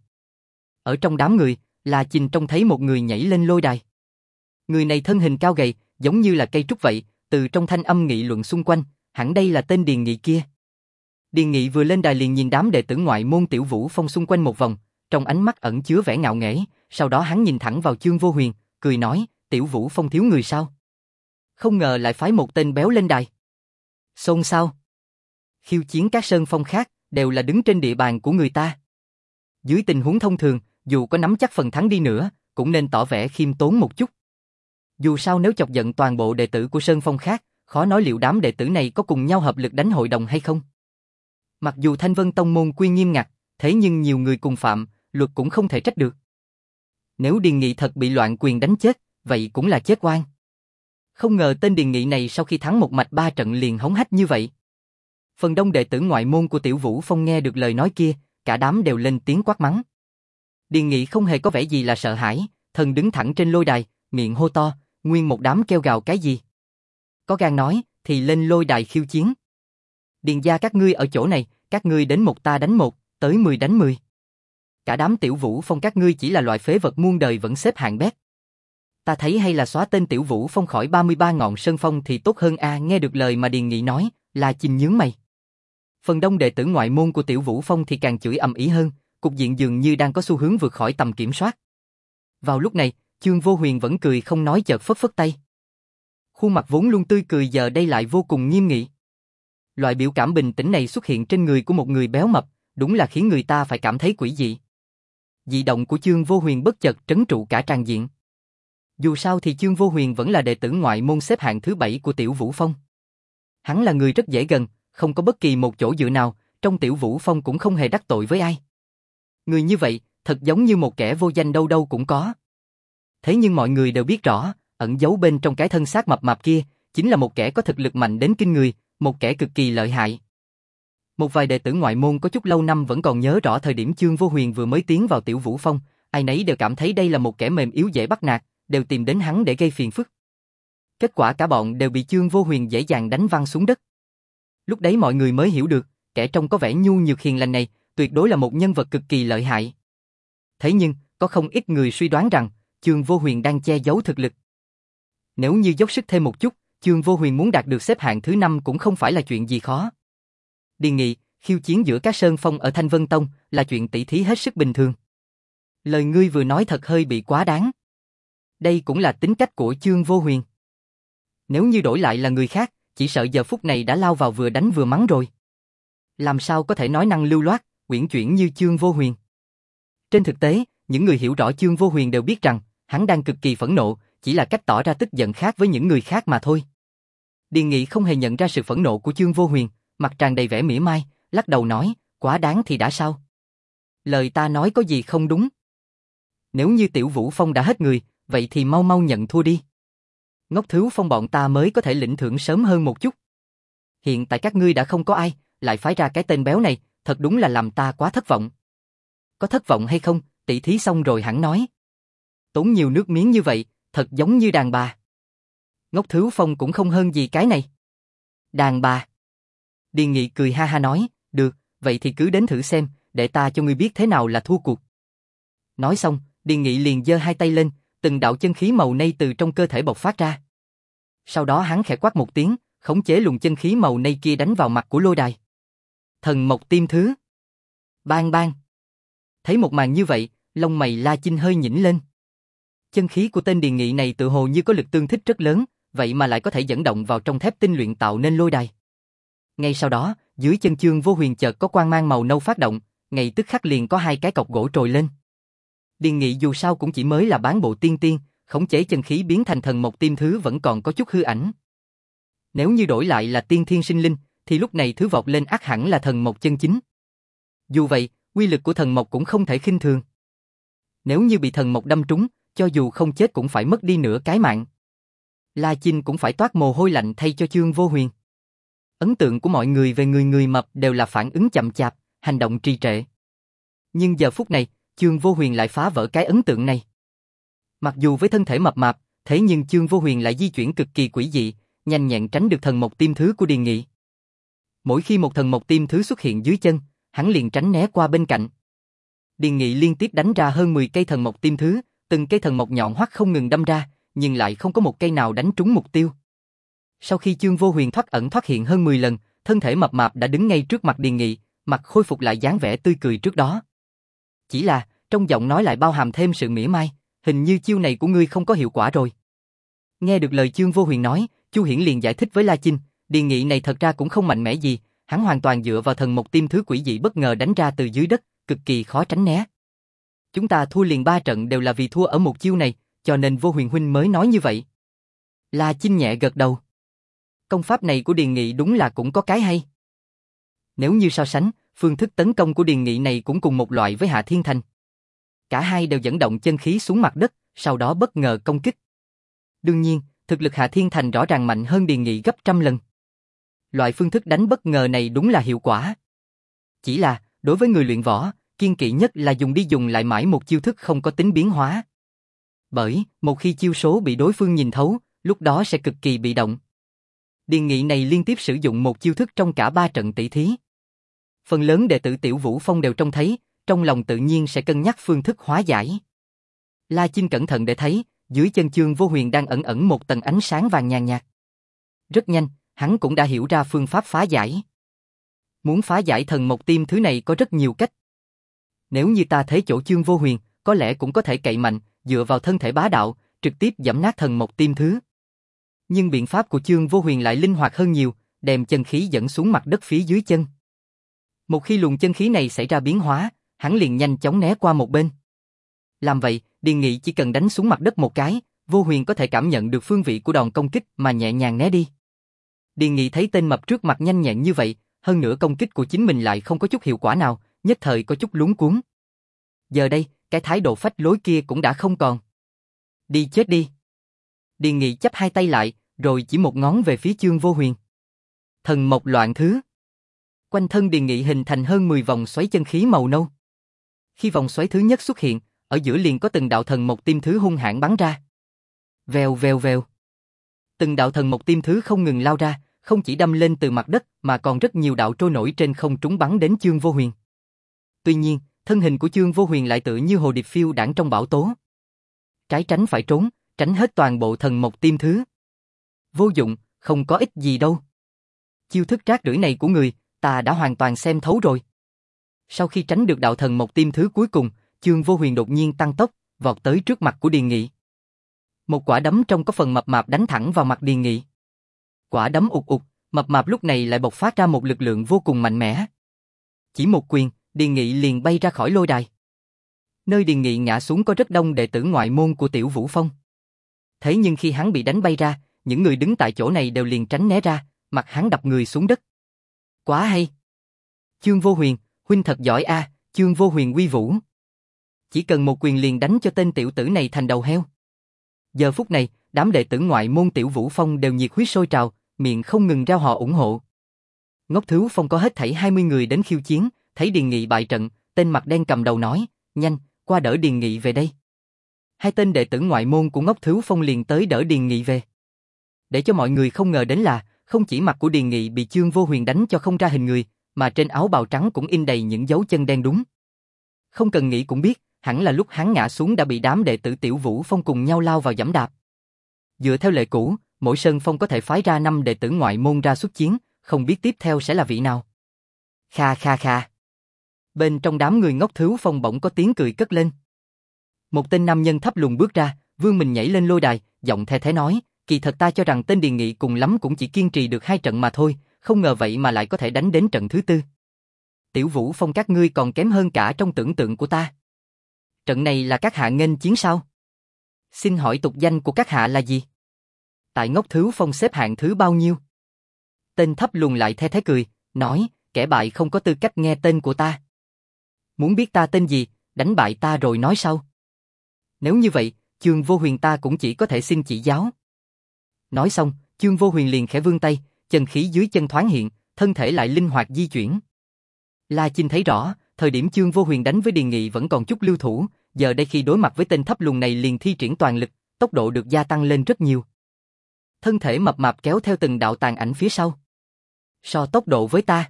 Ở trong đám người, La Chinh trông thấy một người nhảy lên lôi đài. Người này thân hình cao gầy, giống như là cây trúc vậy, từ trong thanh âm nghị luận xung quanh, hẳn đây là tên Điền Nghị kia. Điền Nghị vừa lên đài liền nhìn đám đệ tử ngoại môn Tiểu Vũ Phong xung quanh một vòng, trong ánh mắt ẩn chứa vẻ ngạo nghễ, sau đó hắn nhìn thẳng vào Chương Vô Huyền, cười nói, Tiểu Vũ Phong thiếu người sao? Không ngờ lại phái một tên béo lên đài. Xôn xao. Khiêu chiến các sơn phong khác, đều là đứng trên địa bàn của người ta. Dưới tình huống thông thường, dù có nắm chắc phần thắng đi nữa, cũng nên tỏ vẻ khiêm tốn một chút. Dù sao nếu chọc giận toàn bộ đệ tử của sơn phong khác, khó nói liệu đám đệ tử này có cùng nhau hợp lực đánh hội đồng hay không. Mặc dù Thanh Vân Tông môn quy nghiêm ngặt, thế nhưng nhiều người cùng phạm, luật cũng không thể trách được. Nếu Điền Nghị thật bị loạn quyền đánh chết, vậy cũng là chết oan. Không ngờ tên Điền Nghị này sau khi thắng một mạch ba trận liền hống hách như vậy. Phần đông đệ tử ngoại môn của Tiểu Vũ Phong nghe được lời nói kia, cả đám đều lên tiếng quát mắng. Điền Nghị không hề có vẻ gì là sợ hãi, thần đứng thẳng trên lôi đài, miệng hô to, nguyên một đám kêu gào cái gì. Có gan nói, thì lên lôi đài khiêu chiến. Điền gia các ngươi ở chỗ này, các ngươi đến một ta đánh một, tới mười đánh mười. Cả đám Tiểu Vũ Phong các ngươi chỉ là loại phế vật muôn đời vẫn xếp hạng bét. Ta thấy hay là xóa tên Tiểu Vũ Phong khỏi ba mươi ba ngọn sơn phong thì tốt hơn a. Nghe được lời mà Điền Nghị nói, La Chinh nhướng mày. Phần đông đệ tử ngoại môn của Tiểu Vũ Phong thì càng chửi ầm ĩ hơn, cục diện dường như đang có xu hướng vượt khỏi tầm kiểm soát. Vào lúc này, Chương Vô Huyền vẫn cười không nói chợt phất phất tay. Khuôn mặt vốn luôn tươi cười giờ đây lại vô cùng nghiêm nghị. Loại biểu cảm bình tĩnh này xuất hiện trên người của một người béo mập, đúng là khiến người ta phải cảm thấy quỷ dị. Dị động của Chương Vô Huyền bất chợt trấn trụ cả tràng diện. Dù sao thì Chương Vô Huyền vẫn là đệ tử ngoại môn xếp hạng thứ bảy của Tiểu Vũ Phong. Hắn là người rất dễ gần, không có bất kỳ một chỗ dựa nào, trong Tiểu Vũ Phong cũng không hề đắc tội với ai. Người như vậy, thật giống như một kẻ vô danh đâu đâu cũng có. Thế nhưng mọi người đều biết rõ, ẩn giấu bên trong cái thân xác mập mạp kia, chính là một kẻ có thực lực mạnh đến kinh người, một kẻ cực kỳ lợi hại. Một vài đệ tử ngoại môn có chút lâu năm vẫn còn nhớ rõ thời điểm Chương Vô Huyền vừa mới tiến vào Tiểu Vũ Phong, ai nấy đều cảm thấy đây là một kẻ mềm yếu dễ bắt nạt, đều tìm đến hắn để gây phiền phức. Kết quả cả bọn đều bị Chương Vô Huyền dễ dàng đánh văng xuống đất. Lúc đấy mọi người mới hiểu được, kẻ trông có vẻ nhu nhược hiền lành này, tuyệt đối là một nhân vật cực kỳ lợi hại. Thế nhưng, có không ít người suy đoán rằng, Chương Vô Huyền đang che giấu thực lực. Nếu như dốc sức thêm một chút, Chương Vô Huyền muốn đạt được xếp hạng thứ năm cũng không phải là chuyện gì khó. Điền Nghị, khiêu chiến giữa các sơn phong ở Thanh Vân Tông là chuyện tỷ thí hết sức bình thường. Lời ngươi vừa nói thật hơi bị quá đáng. Đây cũng là tính cách của Chương Vô Huyền. Nếu như đổi lại là người khác, chỉ sợ giờ phút này đã lao vào vừa đánh vừa mắng rồi. Làm sao có thể nói năng lưu loát, uyển chuyển như Chương Vô Huyền. Trên thực tế, những người hiểu rõ Chương Vô Huyền đều biết rằng, hắn đang cực kỳ phẫn nộ, chỉ là cách tỏ ra tức giận khác với những người khác mà thôi. Điền Nghị không hề nhận ra sự phẫn nộ của Chương Vô Huyền, mặt tràn đầy vẻ mỉa mai, lắc đầu nói, quá đáng thì đã sao? Lời ta nói có gì không đúng? Nếu như Tiểu Vũ Phong đã hết người, vậy thì mau mau nhận thua đi. Ngốc Thứu Phong bọn ta mới có thể lĩnh thưởng sớm hơn một chút. Hiện tại các ngươi đã không có ai, lại phái ra cái tên béo này, thật đúng là làm ta quá thất vọng. Có thất vọng hay không, tỷ thí xong rồi hẳn nói. Tốn nhiều nước miếng như vậy, thật giống như đàn bà. Ngốc Thứu Phong cũng không hơn gì cái này. Đàn bà. Điền Nghị cười ha ha nói, được, vậy thì cứ đến thử xem, để ta cho ngươi biết thế nào là thua cuộc. Nói xong, Điền Nghị liền giơ hai tay lên, từng đạo chân khí màu nây từ trong cơ thể bộc phát ra. Sau đó hắn khẽ quát một tiếng, khống chế luồng chân khí màu nây kia đánh vào mặt của lôi đài. Thần Mộc Tiêm Thứ. Bang bang. Thấy một màn như vậy, lông mày La Chinh hơi nhỉnh lên. Chân khí của tên Điền Nghị này tự hồ như có lực tương thích rất lớn, vậy mà lại có thể dẫn động vào trong thép tinh luyện tạo nên lôi đài. Ngay sau đó, dưới chân Chương Vô Huyền chợt có quang mang màu nâu phát động, ngay tức khắc liền có hai cái cọc gỗ trồi lên. Điền Nghị dù sao cũng chỉ mới là bán bộ tiên tiên, khống chế chân khí biến thành thần mộc tiêm thứ vẫn còn có chút hư ảnh. Nếu như đổi lại là tiên thiên sinh linh, thì lúc này thứ vọt lên ắt hẳn là thần mộc chân chính. Dù vậy, uy lực của thần mộc cũng không thể khinh thường. Nếu như bị thần mộc đâm trúng, cho dù không chết cũng phải mất đi nửa cái mạng. La Chinh cũng phải toát mồ hôi lạnh thay cho Chương Vô Huyền. Ấn tượng của mọi người về người người mập đều là phản ứng chậm chạp, hành động trì trệ. Nhưng giờ phút này, Chương Vô Huyền lại phá vỡ cái ấn tượng này. Mặc dù với thân thể mập mạp, thế nhưng Chương Vô Huyền lại di chuyển cực kỳ quỷ dị, nhanh nhẹn tránh được thần mộc tiêm thứ của Điền Nghị. Mỗi khi một thần mộc tiêm thứ xuất hiện dưới chân, hắn liền tránh né qua bên cạnh. Điền Nghị liên tiếp đánh ra hơn mười cây thần mộc tiêm thứ, từng cây thần mộc nhọn hoắt không ngừng đâm ra, nhưng lại không có một cây nào đánh trúng mục tiêu. Sau khi Chương Vô Huyền thoát ẩn thoát hiện hơn mười lần, thân thể mập mạp đã đứng ngay trước mặt Điền Nghị, mặt khôi phục lại dáng vẻ tươi cười trước đó. Chỉ là, trong giọng nói lại bao hàm thêm sự mỉa mai, hình như chiêu này của ngươi không có hiệu quả rồi. Nghe được lời Chương Vô Huyền nói, Chu Hiển liền giải thích với La Chinh, Điền Nghị này thật ra cũng không mạnh mẽ gì, hắn hoàn toàn dựa vào thần mộc tiêm thứ quỷ dị bất ngờ đánh ra từ dưới đất, cực kỳ khó tránh né. Chúng ta thua liền ba trận đều là vì thua ở một chiêu này, cho nên Vô Huyền huynh mới nói như vậy. La Chinh nhẹ gật đầu. Công pháp này của Điền Nghị đúng là cũng có cái hay. Nếu như so sánh, phương thức tấn công của Điền Nghị này cũng cùng một loại với Hạ Thiên Thành. Cả hai đều dẫn động chân khí xuống mặt đất, sau đó bất ngờ công kích. Đương nhiên, thực lực Hạ Thiên Thành rõ ràng mạnh hơn Điền Nghị gấp trăm lần. Loại phương thức đánh bất ngờ này đúng là hiệu quả. Chỉ là, đối với người luyện võ, kiêng kỵ nhất là dùng đi dùng lại mãi một chiêu thức không có tính biến hóa. Bởi, một khi chiêu số bị đối phương nhìn thấu, lúc đó sẽ cực kỳ bị động. Điền Nghị này liên tiếp sử dụng một chiêu thức trong cả ba trận tỷ thí. Phần lớn đệ tử Tiểu Vũ Phong đều trông thấy, trong lòng tự nhiên sẽ cân nhắc phương thức hóa giải. La Chinh cẩn thận để thấy, dưới chân Chương Vô Huyền đang ẩn ẩn một tầng ánh sáng vàng nhàn nhạt. Rất nhanh, hắn cũng đã hiểu ra phương pháp phá giải. Muốn phá giải thần mộc tiêm thứ này có rất nhiều cách. Nếu như ta thấy chỗ Chương Vô Huyền, có lẽ cũng có thể cậy mạnh, dựa vào thân thể bá đạo, trực tiếp giẫm nát thần mộc tiêm thứ. Nhưng biện pháp của Chương Vô Huyền lại linh hoạt hơn nhiều, đem chân khí dẫn xuống mặt đất phía dưới chân. Một khi luồng chân khí này xảy ra biến hóa, hắn liền nhanh chóng né qua một bên. Làm vậy, Điền Nghị chỉ cần đánh xuống mặt đất một cái, Vô Huyền có thể cảm nhận được phương vị của đòn công kích mà nhẹ nhàng né đi. Điền Nghị thấy tên mập trước mặt nhanh nhẹn như vậy, hơn nữa công kích của chính mình lại không có chút hiệu quả nào, nhất thời có chút luống cuống. Giờ đây, cái thái độ phách lối kia cũng đã không còn. Đi chết đi. Điền Nghị chắp hai tay lại, rồi chỉ một ngón về phía Chương Vô Huyền. Thần mộc loạn thứ. Quanh thân Điền Nghị hình thành hơn mười vòng xoáy chân khí màu nâu. Khi vòng xoáy thứ nhất xuất hiện, ở giữa liền có từng đạo thần mộc tim thứ hung hãn bắn ra. Vèo vèo vèo. Từng đạo thần mộc tim thứ không ngừng lao ra, không chỉ đâm lên từ mặt đất mà còn rất nhiều đạo trôi nổi trên không trúng bắn đến Chương Vô Huyền. Tuy nhiên, thân hình của Chương Vô Huyền lại tựa như hồ điệp phiêu đãng trong bão tố. Trái tránh phải trốn, tránh hết toàn bộ thần mộc tim thứ. Vô dụng, không có ích gì đâu. Chiêu thức rác rưởi này của người, ta đã hoàn toàn xem thấu rồi. Sau khi tránh được đạo thần mộc tim thứ cuối cùng, Chương Vô Huyền đột nhiên tăng tốc, vọt tới trước mặt của Điền Nghị. Một quả đấm trong có phần mập mạp đánh thẳng vào mặt Điền Nghị. Quả đấm ụt ụt, mập mạp lúc này lại bộc phát ra một lực lượng vô cùng mạnh mẽ. Chỉ một quyền, Điền Nghị liền bay ra khỏi lôi đài. Nơi Điền Nghị ngã xuống có rất đông đệ tử ngoại môn của Tiểu Vũ Phong. Thế nhưng khi hắn bị đánh bay ra, những người đứng tại chỗ này đều liền tránh né ra, mặt hắn đập người xuống đất. Quá hay! Chương Vô Huyền, huynh thật giỏi a, à, Chương Vô Huyền uy vũ. Chỉ cần một quyền liền đánh cho tên tiểu tử này thành đầu heo. Giờ phút này, đám đệ tử ngoại môn Tiểu Vũ Phong đều nhiệt huyết sôi trào, miệng không ngừng reo hò ủng hộ. Ngốc Thứ Phong có hết thảy hai mươi người đến khiêu chiến, thấy Điền Nghị bại trận, tên mặt đen cầm đầu nói, nhanh, qua đỡ Điền Nghị về đây. Hai tên đệ tử ngoại môn của Ngốc Thứ Phong liền tới đỡ Điền Nghị về. Để cho mọi người không ngờ đến là, không chỉ mặt của Điền Nghị bị Chương Vô Huyền đánh cho không ra hình người, mà trên áo bào trắng cũng in đầy những dấu chân đen đúng. Không cần nghĩ cũng biết, hẳn là lúc hắn ngã xuống đã bị đám đệ tử Tiểu Vũ Phong cùng nhau lao vào giẫm đạp. Dựa theo lệ cũ, mỗi sơn phong có thể phái ra năm đệ tử ngoại môn ra xuất chiến, không biết tiếp theo sẽ là vị nào. Kha kha kha. Bên trong đám người Ngốc Thứ Phong bỗng có tiếng cười cất lên. Một tên nam nhân thấp lùn bước ra, vươn mình nhảy lên lôi đài, giọng the thế nói, kỳ thật ta cho rằng tên Điền Nghị cùng lắm cũng chỉ kiên trì được hai trận mà thôi, không ngờ vậy mà lại có thể đánh đến trận thứ tư. Tiểu Vũ Phong các ngươi còn kém hơn cả trong tưởng tượng của ta. Trận này là các hạ nghênh chiến sao? Xin hỏi tục danh của các hạ là gì? Tại Ngốc Thứ Phong xếp hạng thứ bao nhiêu? Tên thấp lùn lại the thế cười, nói, kẻ bại không có tư cách nghe tên của ta. Muốn biết ta tên gì, đánh bại ta rồi nói sau. Nếu như vậy, Chương Vô Huyền ta cũng chỉ có thể xin chỉ giáo. Nói xong, Chương Vô Huyền liền khẽ vươn tay, chân khí dưới chân thoáng hiện, thân thể lại linh hoạt di chuyển. La Chinh thấy rõ, thời điểm Chương Vô Huyền đánh với Điền Nghị vẫn còn chút lưu thủ, giờ đây khi đối mặt với tên thấp lùn này liền thi triển toàn lực, tốc độ được gia tăng lên rất nhiều. Thân thể mập mạp kéo theo từng đạo tàn ảnh phía sau. So tốc độ với ta.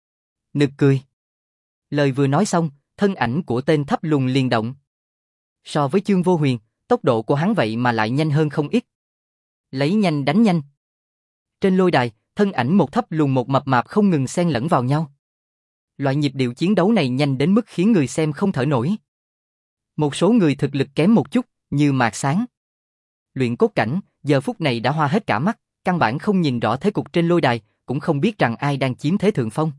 Nực cười. Lời vừa nói xong, thân ảnh của tên thấp lùn liền động. So với Chương Vô Huyền, tốc độ của hắn vậy mà lại nhanh hơn không ít. Lấy nhanh đánh nhanh. Trên lôi đài, thân ảnh một thấp lùn một mập mạp không ngừng xen lẫn vào nhau. Loại nhịp điệu chiến đấu này nhanh đến mức khiến người xem không thở nổi. Một số người thực lực kém một chút, như Mạc Sáng. Luyện cốt cảnh, giờ phút này đã hoa hết cả mắt, căn bản không nhìn rõ thế cục trên lôi đài, cũng không biết rằng ai đang chiếm thế thượng phong.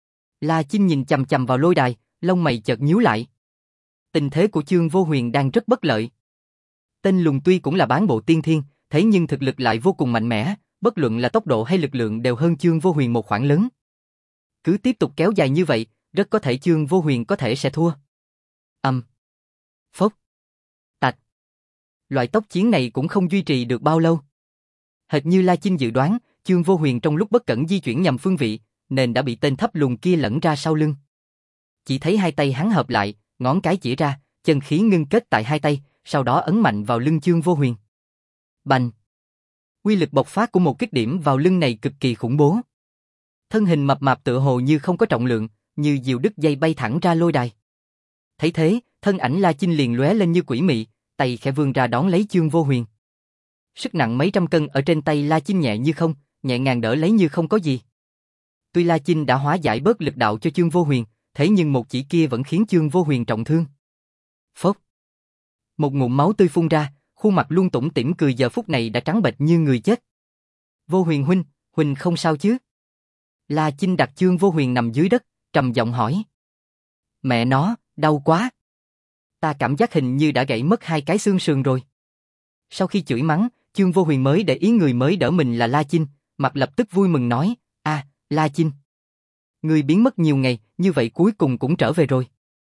La Chinh nhìn chằm chằm vào lôi đài, lông mày chợt nhíu lại. Tình thế của Chương Vô Huyền đang rất bất lợi. Tên lùn tuy cũng là bán bộ tiên thiên, thế nhưng thực lực lại vô cùng mạnh mẽ, bất luận là tốc độ hay lực lượng đều hơn Chương Vô Huyền một khoảng lớn. Cứ tiếp tục kéo dài như vậy, rất có thể Chương Vô Huyền có thể sẽ thua. Âm. Um. Phốc. Tạch. Loại tốc chiến này cũng không duy trì được bao lâu. Hệt như La Chinh dự đoán, Chương Vô Huyền trong lúc bất cẩn di chuyển nhầm phương vị, nên đã bị tên thấp lùn kia lẫn ra sau lưng. Chỉ thấy hai tay hắn hợp lại, ngón cái chỉ ra, chân khí ngưng kết tại hai tay, sau đó ấn mạnh vào lưng Chương Vô Huyền. Bành! Uy lực bộc phát của một kích điểm vào lưng này cực kỳ khủng bố. Thân hình mập mạp tựa hồ như không có trọng lượng, như diều đứt dây bay thẳng ra lôi đài. Thấy thế, thân ảnh La Chinh liền lóe lên như quỷ mị, tay khẽ vươn ra đón lấy Chương Vô Huyền. Sức nặng mấy trăm cân ở trên tay La Chinh nhẹ như không, nhẹ nhàng đỡ lấy như không có gì. Tuy La Chinh đã hóa giải bớt lực đạo cho Chương Vô Huyền, thế nhưng một chỉ kia vẫn khiến Chương Vô Huyền trọng thương. Phốc! Một ngụm máu tươi phun ra, khuôn mặt luôn tủm tỉm cười giờ phút này đã trắng bệch như người chết. Vô Huyền huynh, huynh không sao chứ? La Chinh đặt Chương Vô Huyền nằm dưới đất, trầm giọng hỏi. Mẹ nó, đau quá. Ta cảm giác hình như đã gãy mất hai cái xương sườn rồi. Sau khi chửi mắng, Chương Vô Huyền mới để ý người mới đỡ mình là La Chinh, mặt lập tức vui mừng nói, a, La Chinh. Ngươi biến mất nhiều ngày, như vậy cuối cùng cũng trở về rồi.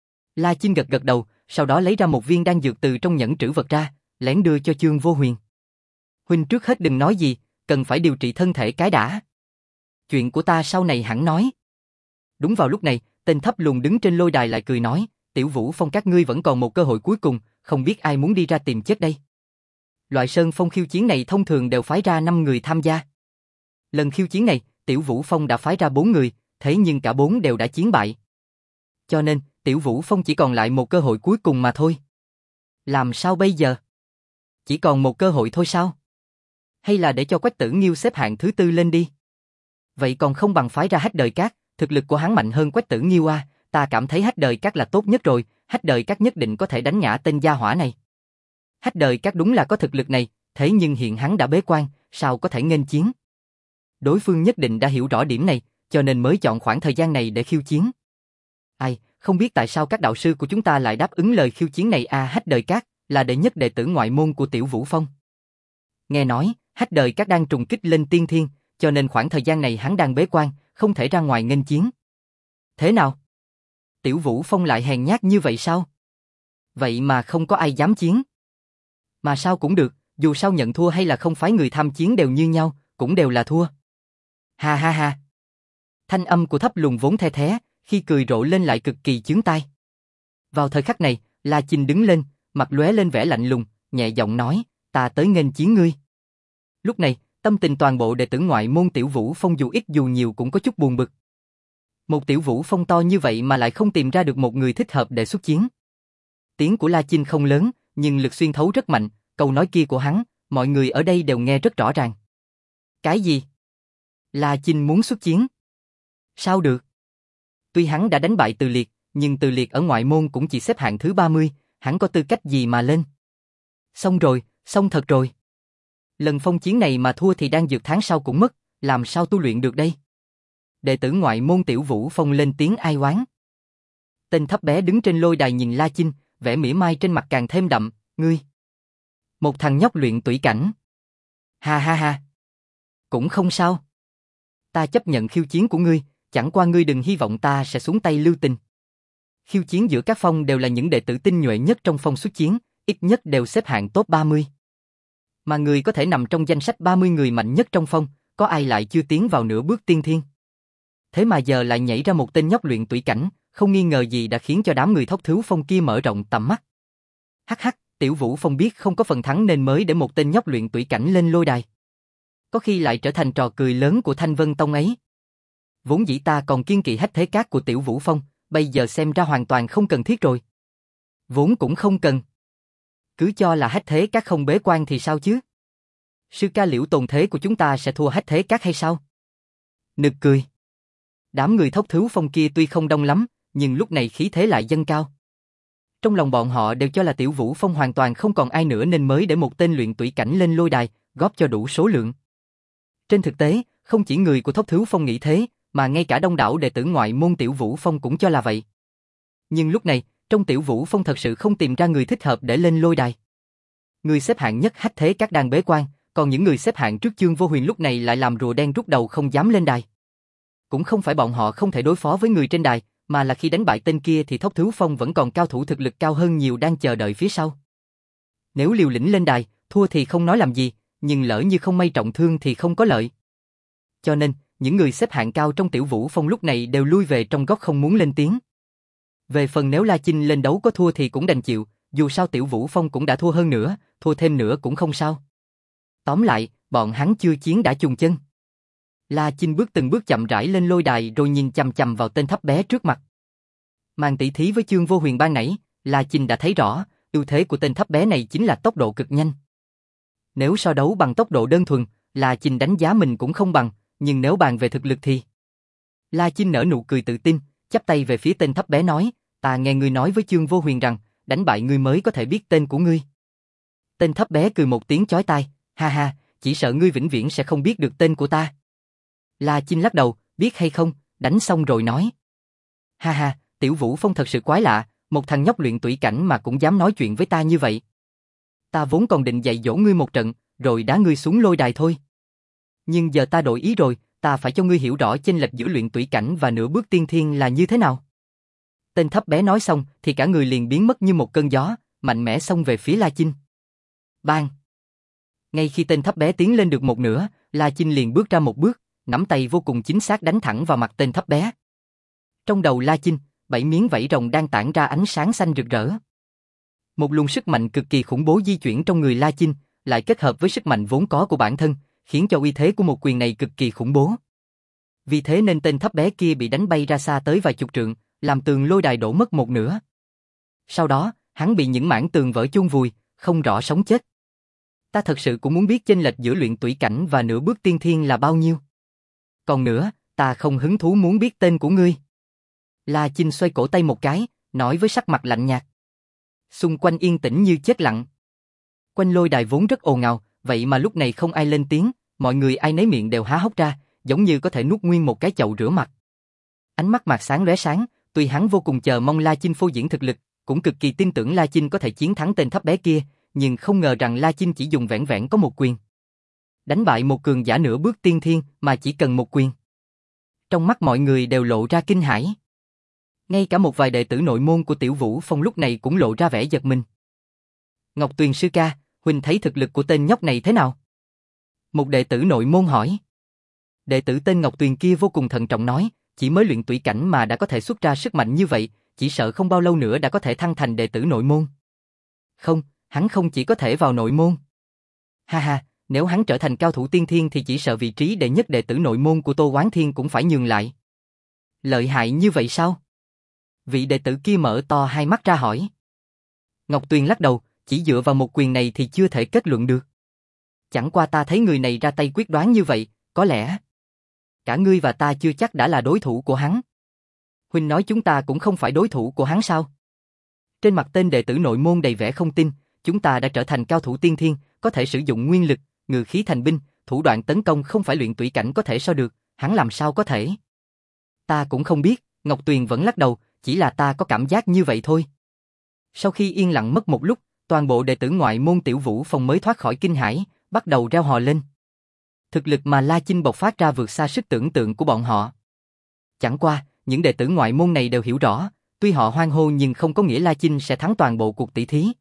La Chinh gật gật đầu, sau đó lấy ra một viên đan dược từ trong nhẫn trữ vật ra, lén đưa cho Chương Vô Huyền. Huynh trước hết đừng nói gì, cần phải điều trị thân thể cái đã. Chuyện của ta sau này hẳn nói. Đúng vào lúc này, tên thấp lùn đứng trên lôi đài lại cười nói, Tiểu Vũ Phong các ngươi vẫn còn một cơ hội cuối cùng, không biết ai muốn đi ra tìm chết đây. Loại sơn phong khiêu chiến này thông thường đều phái ra năm người tham gia. Lần khiêu chiến này, Tiểu Vũ Phong đã phái ra bốn người, thế nhưng cả bốn đều đã chiến bại. Cho nên, Tiểu Vũ Phong chỉ còn lại một cơ hội cuối cùng mà thôi. Làm sao bây giờ? Chỉ còn một cơ hội thôi sao? Hay là để cho Quách Tử Nghiêu xếp hạng thứ tư lên đi? Vậy còn không bằng phái ra Hách Đời Cát, thực lực của hắn mạnh hơn Quách Tử Nghiêu à, ta cảm thấy Hách Đời Cát là tốt nhất rồi, Hách Đời Cát nhất định có thể đánh ngã tên gia hỏa này. Hách Đời Cát đúng là có thực lực này, thế nhưng hiện hắn đã bế quan, sao có thể nghênh chiến? Đối phương nhất định đã hiểu rõ điểm này, cho nên mới chọn khoảng thời gian này để khiêu chiến. Ai, không biết tại sao các đạo sư của chúng ta lại đáp ứng lời khiêu chiến này à? Hách Đời Cát là đệ nhất đệ tử ngoại môn của Tiểu Vũ Phong. Nghe nói, Hách Đời Cát đang trùng kích lên tiên thiên, cho nên khoảng thời gian này hắn đang bế quan, không thể ra ngoài nghênh chiến. Thế nào? Tiểu Vũ Phong lại hèn nhát như vậy sao? Vậy mà không có ai dám chiến. Mà sao cũng được, dù sao nhận thua hay là không phái người tham chiến đều như nhau, cũng đều là thua. Ha ha ha. Thanh âm của thấp lùn vốn the thé, khi cười rộ lên lại cực kỳ chướng tai. Vào thời khắc này, La Chinh đứng lên, mặt lóe lên vẻ lạnh lùng, nhẹ giọng nói, ta tới nghênh chiến ngươi. Lúc này, tâm tình toàn bộ đệ tử ngoại môn Tiểu Vũ Phong dù ít dù nhiều cũng có chút buồn bực. Một Tiểu Vũ Phong to như vậy mà lại không tìm ra được một người thích hợp để xuất chiến. Tiếng của La Chinh không lớn, nhưng lực xuyên thấu rất mạnh, câu nói kia của hắn, mọi người ở đây đều nghe rất rõ ràng. Cái gì? La Chinh muốn xuất chiến? Sao được? Tuy hắn đã đánh bại Từ Liệt, nhưng Từ Liệt ở ngoại môn cũng chỉ xếp hạng thứ ba mươi, hắn có tư cách gì mà lên? Xong rồi, xong thật rồi. Lần phong chiến này mà thua thì đan dược tháng sau cũng mất, làm sao tu luyện được đây? Đệ tử ngoại môn Tiểu Vũ Phong lên tiếng ai oán. Tên thấp bé đứng trên lôi đài nhìn La Chinh, vẻ mỉa mai trên mặt càng thêm đậm, ngươi. Một thằng nhóc luyện tủy cảnh. Ha ha ha. Cũng không sao. Ta chấp nhận khiêu chiến của ngươi, chẳng qua ngươi đừng hy vọng ta sẽ xuống tay lưu tình. Khiêu chiến giữa các phong đều là những đệ tử tinh nhuệ nhất trong phong xuất chiến, ít nhất đều xếp hạng top ba mươi. Mà người có thể nằm trong danh sách ba mươi người mạnh nhất trong phong, có ai lại chưa tiến vào nửa bước tiên thiên. Thế mà giờ lại nhảy ra một tên nhóc luyện tủy cảnh, không nghi ngờ gì đã khiến cho đám người Thốc Thứu Phong kia mở rộng tầm mắt. Hắc hắc, Tiểu Vũ Phong biết không có phần thắng nên mới để một tên nhóc luyện tủy cảnh lên lôi đài. Có khi lại trở thành trò cười lớn của Thanh Vân Tông ấy. Vốn dĩ ta còn kiêng kỵ Hách Thế Cát của Tiểu Vũ Phong, bây giờ xem ra hoàn toàn không cần thiết rồi. Vốn cũng không cần. Cứ cho là Hách Thế Cát không bế quan thì sao chứ? Sư ca Liễu Tồn Thế của chúng ta sẽ thua Hách Thế Cát hay sao? Nực cười. Đám người Thốc Thứu Phong kia tuy không đông lắm, nhưng lúc này khí thế lại dâng cao. Trong lòng bọn họ đều cho là Tiểu Vũ Phong hoàn toàn không còn ai nữa nên mới để một tên luyện tủy cảnh lên lôi đài, góp cho đủ số lượng. Trên thực tế, không chỉ người của Thốc Thứu Phong nghĩ thế, mà ngay cả đông đảo đệ tử ngoại môn Tiểu Vũ Phong cũng cho là vậy. Nhưng lúc này, trong Tiểu Vũ Phong thật sự không tìm ra người thích hợp để lên lôi đài. Người xếp hạng nhất Hách Thế Cát đang bế quan, còn những người xếp hạng trước Chương Vô Huyền lúc này lại làm rùa đen rút đầu không dám lên đài. Cũng không phải bọn họ không thể đối phó với người trên đài, mà là khi đánh bại tên kia thì Thốc Thứu Phong vẫn còn cao thủ thực lực cao hơn nhiều đang chờ đợi phía sau. Nếu liều lĩnh lên đài, thua thì không nói làm gì, nhưng lỡ như không may trọng thương thì không có lợi. Cho nên, những người xếp hạng cao trong Tiểu Vũ Phong lúc này đều lui về trong góc không muốn lên tiếng. Về phần nếu La Chinh lên đấu có thua thì cũng đành chịu, dù sao Tiểu Vũ Phong cũng đã thua hơn nữa, thua thêm nữa cũng không sao. Tóm lại, bọn hắn chưa chiến đã chùng chân. La Chinh bước từng bước chậm rãi lên lôi đài rồi nhìn chằm chằm vào tên thấp bé trước mặt. Màn tỷ thí với Chương Vô Huyền ban nãy, La Chinh đã thấy rõ, ưu thế của tên thấp bé này chính là tốc độ cực nhanh. Nếu so đấu bằng tốc độ đơn thuần, La Chinh đánh giá mình cũng không bằng, nhưng nếu bàn về thực lực thì... La Chinh nở nụ cười tự tin, chắp tay về phía tên thấp bé nói, ta nghe ngươi nói với Chương Vô Huyền rằng, đánh bại ngươi mới có thể biết tên của ngươi. Tên thấp bé cười một tiếng chói tai, ha ha, chỉ sợ ngươi vĩnh viễn sẽ không biết được tên của ta. La Chinh lắc đầu, biết hay không, đánh xong rồi nói. Ha ha, Tiểu Vũ Phong thật sự quái lạ, một thằng nhóc luyện tủy cảnh mà cũng dám nói chuyện với ta như vậy. Ta vốn còn định dạy dỗ ngươi một trận, rồi đá ngươi xuống lôi đài thôi. Nhưng giờ ta đổi ý rồi, ta phải cho ngươi hiểu rõ chênh lệch giữa luyện tủy cảnh và nửa bước tiên thiên là như thế nào. Tên thấp bé nói xong thì cả người liền biến mất như một cơn gió, mạnh mẽ xông về phía La Chinh. Bang! Ngay khi tên thấp bé tiến lên được một nửa, La Chinh liền bước ra một bước, nắm tay vô cùng chính xác đánh thẳng vào mặt tên thấp bé. Trong đầu La Chinh, bảy miếng vảy rồng đang tản ra ánh sáng xanh rực rỡ. Một luồng sức mạnh cực kỳ khủng bố di chuyển trong người La Chinh, lại kết hợp với sức mạnh vốn có của bản thân, khiến cho uy thế của một quyền này cực kỳ khủng bố. Vì thế nên tên thấp bé kia bị đánh bay ra xa tới vài chục trượng, làm tường lôi đài đổ mất một nửa. Sau đó, hắn bị những mảng tường vỡ chôn vùi, không rõ sống chết. Ta thật sự cũng muốn biết chênh lệch giữa luyện tủy cảnh và nửa bước tiên thiên là bao nhiêu. Còn nữa, ta không hứng thú muốn biết tên của ngươi. La Chinh xoay cổ tay một cái, nói với sắc mặt lạnh nhạt. Xung quanh yên tĩnh như chết lặng. Quanh lôi đài vốn rất ồn ào, vậy mà lúc này không ai lên tiếng, mọi người ai nấy miệng đều há hốc ra, giống như có thể nuốt nguyên một cái chậu rửa mặt. Ánh mắt Mạc Sáng lóe sáng, tuy hắn vô cùng chờ mong La Chinh phô diễn thực lực, cũng cực kỳ tin tưởng La Chinh có thể chiến thắng tên thấp bé kia, nhưng không ngờ rằng La Chinh chỉ dùng vẻn vẹn có một quyền. Đánh bại một cường giả nửa bước tiên thiên mà chỉ cần một quyền. Trong mắt mọi người đều lộ ra kinh hãi. Ngay cả một vài đệ tử nội môn của Tiểu Vũ Phong lúc này cũng lộ ra vẻ giật mình. Ngọc Tuyền sư ca, huynh thấy thực lực của tên nhóc này thế nào? Một đệ tử nội môn hỏi. Đệ tử tên Ngọc Tuyền kia vô cùng thận trọng nói, chỉ mới luyện tủy cảnh mà đã có thể xuất ra sức mạnh như vậy, chỉ sợ không bao lâu nữa đã có thể thăng thành đệ tử nội môn. Không, hắn không chỉ có thể vào nội môn. Ha ha, nếu hắn trở thành cao thủ tiên thiên thì chỉ sợ vị trí đệ nhất đệ tử nội môn của Tô Quán Thiên cũng phải nhường lại. Lợi hại như vậy sao? Vị đệ tử kia mở to hai mắt ra hỏi. Ngọc Tuyền lắc đầu, chỉ dựa vào một quyền này thì chưa thể kết luận được. Chẳng qua ta thấy người này ra tay quyết đoán như vậy, có lẽ cả ngươi và ta chưa chắc đã là đối thủ của hắn. Huynh nói chúng ta cũng không phải đối thủ của hắn sao? Trên mặt tên đệ tử nội môn đầy vẻ không tin, chúng ta đã trở thành cao thủ tiên thiên, có thể sử dụng nguyên lực, ngự khí thành binh, thủ đoạn tấn công không phải luyện tủy cảnh có thể so được, hắn làm sao có thể? Ta cũng không biết, Ngọc Tuyền vẫn lắc đầu, chỉ là ta có cảm giác như vậy thôi. Sau khi yên lặng mất một lúc, toàn bộ đệ tử ngoại môn Tiểu Vũ Phong mới thoát khỏi kinh hãi, bắt đầu reo hò lên. Thực lực mà La Chinh bộc phát ra vượt xa sức tưởng tượng của bọn họ. Chẳng qua, những đệ tử ngoại môn này đều hiểu rõ, tuy họ hoan hô nhưng không có nghĩa La Chinh sẽ thắng toàn bộ cuộc tỷ thí.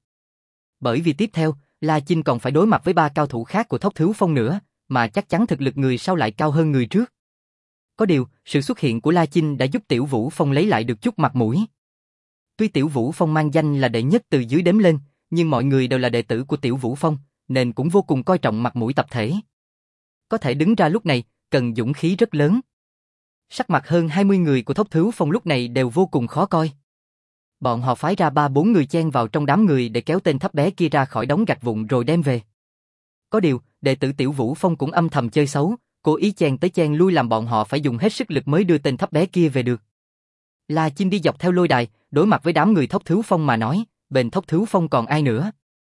Bởi vì tiếp theo, La Chinh còn phải đối mặt với ba cao thủ khác của Thốc Thứ Phong nữa, mà chắc chắn thực lực người sau lại cao hơn người trước. Có điều, sự xuất hiện của La Chinh đã giúp Tiểu Vũ Phong lấy lại được chút mặt mũi. Tuy Tiểu Vũ Phong mang danh là đệ nhất từ dưới đếm lên, nhưng mọi người đều là đệ tử của Tiểu Vũ Phong, nên cũng vô cùng coi trọng mặt mũi tập thể. Có thể đứng ra lúc này, cần dũng khí rất lớn. Sắc mặt hơn hai mươi người của Thốc Thứ Phong lúc này đều vô cùng khó coi. Bọn họ phái ra ba bốn người chen vào trong đám người để kéo tên thấp bé kia ra khỏi đống gạch vụn rồi đem về. Có điều, đệ tử Tiểu Vũ Phong cũng âm thầm chơi xấu, cố ý chen tới chen lui làm bọn họ phải dùng hết sức lực mới đưa tên thấp bé kia về được. La Chinh đi dọc theo lôi đài, đối mặt với đám người Thốc Thứ Phong mà nói, bên Thốc Thứ Phong còn ai nữa?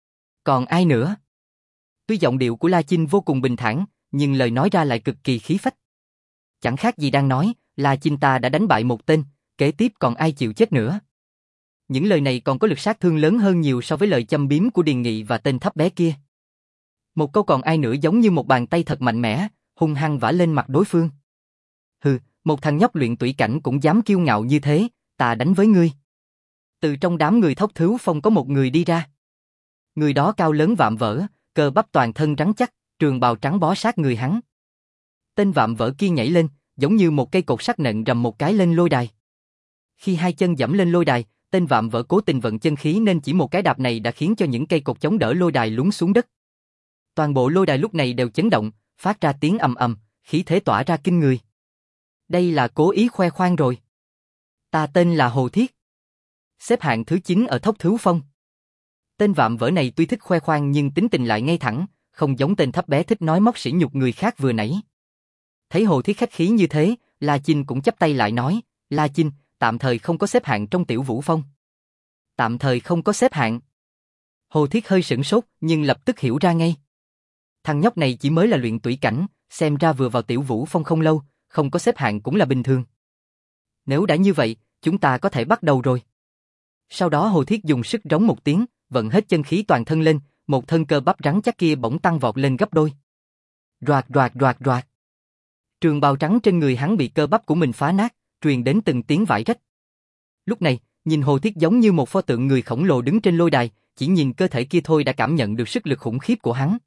Còn ai nữa? Tuy giọng điệu của La Chinh vô cùng bình thản, nhưng lời nói ra lại cực kỳ khí phách. Chẳng khác gì đang nói, La Chinh ta đã đánh bại một tên, kế tiếp còn ai chịu chết nữa. Những lời này còn có lực sát thương lớn hơn nhiều so với lời châm biếm của Điền Nghị và tên thấp bé kia. Một câu còn ai nữa giống như một bàn tay thật mạnh mẽ, hung hăng vả lên mặt đối phương. Hừ, một thằng nhóc luyện tủy cảnh cũng dám kiêu ngạo như thế, ta đánh với ngươi. Từ trong đám người Thốc Thứ Phong có một người đi ra. Người đó cao lớn vạm vỡ, cơ bắp toàn thân rắn chắc, trường bào trắng bó sát người hắn. Tên vạm vỡ kia nhảy lên, giống như một cây cột sắt nện rầm một cái lên lôi đài. Khi hai chân dẫm lên lôi đài, tên vạm vỡ cố tình vận chân khí nên chỉ một cái đạp này đã khiến cho những cây cột chống đỡ lôi đài lún xuống đất. Toàn bộ lôi đài lúc này đều chấn động, phát ra tiếng ầm ầm, khí thế tỏa ra kinh người. Đây là cố ý khoe khoang rồi. Ta tên là Hồ Thiết, xếp hạng thứ chín ở Thốc Thứ Phong. Tên vạm vỡ này tuy thích khoe khoang nhưng tính tình lại ngay thẳng, không giống tên thấp bé thích nói móc sỉ nhục người khác vừa nãy. Thấy Hồ Thiết khách khí như thế, La Chinh cũng chắp tay lại nói, La Chinh, tạm thời không có xếp hạng trong Tiểu Vũ Phong. Tạm thời không có xếp hạng. Hồ Thiết hơi sửng sốt nhưng lập tức hiểu ra ngay. Thằng nhóc này chỉ mới là luyện tủy cảnh, xem ra vừa vào Tiểu Vũ Phong không lâu, không có xếp hạng cũng là bình thường. Nếu đã như vậy, chúng ta có thể bắt đầu rồi. Sau đó Hồ Thiết dùng sức rống một tiếng, vận hết chân khí toàn thân lên, một thân cơ bắp rắn chắc kia bỗng tăng vọt lên gấp đôi. Roạt roạt roạt roạt. Trường bào trắng trên người hắn bị cơ bắp của mình phá nát, truyền đến từng tiếng vải rách. Lúc này, nhìn Hồ Thiết giống như một pho tượng người khổng lồ đứng trên lôi đài, chỉ nhìn cơ thể kia thôi đã cảm nhận được sức lực khủng khiếp của hắn.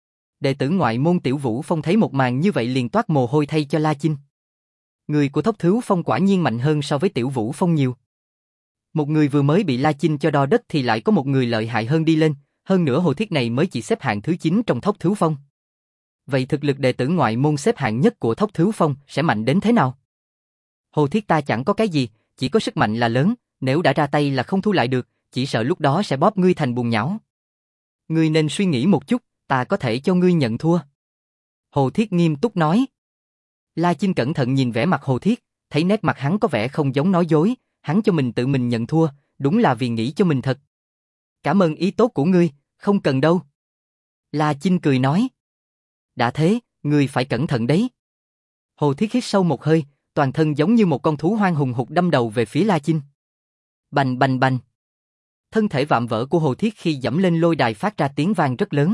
Đệ tử ngoại môn Tiểu Vũ Phong thấy một màn như vậy liền toát mồ hôi thay cho La Chinh. Người của Thốc Thứ Phong quả nhiên mạnh hơn so với Tiểu Vũ Phong nhiều. Một người vừa mới bị La Chinh cho đo đất thì lại có một người lợi hại hơn đi lên, hơn nữa Hồ Thiết này mới chỉ xếp hạng thứ chín trong Thốc Thứ Phong. Vậy thực lực đệ tử ngoại môn xếp hạng nhất của Thốc Thứ Phong sẽ mạnh đến thế nào? Hồ Thiết ta chẳng có cái gì, chỉ có sức mạnh là lớn, nếu đã ra tay là không thu lại được, chỉ sợ lúc đó sẽ bóp ngươi thành bùn nhão. Ngươi nên suy nghĩ một chút, ta có thể cho ngươi nhận thua. Hồ Thiết nghiêm túc nói. La Chinh cẩn thận nhìn vẻ mặt Hồ Thiết, thấy nét mặt hắn có vẻ không giống nói dối, hắn cho mình tự mình nhận thua, đúng là vì nghĩ cho mình thật. Cảm ơn ý tốt của ngươi, không cần đâu. La Chinh cười nói. Đã thế, ngươi phải cẩn thận đấy. Hồ Thiết hít sâu một hơi, toàn thân giống như một con thú hoang hùng hục đâm đầu về phía La Chinh. Bành bành bành. Thân thể vạm vỡ của Hồ Thiết khi dẫm lên lôi đài phát ra tiếng vang rất lớn.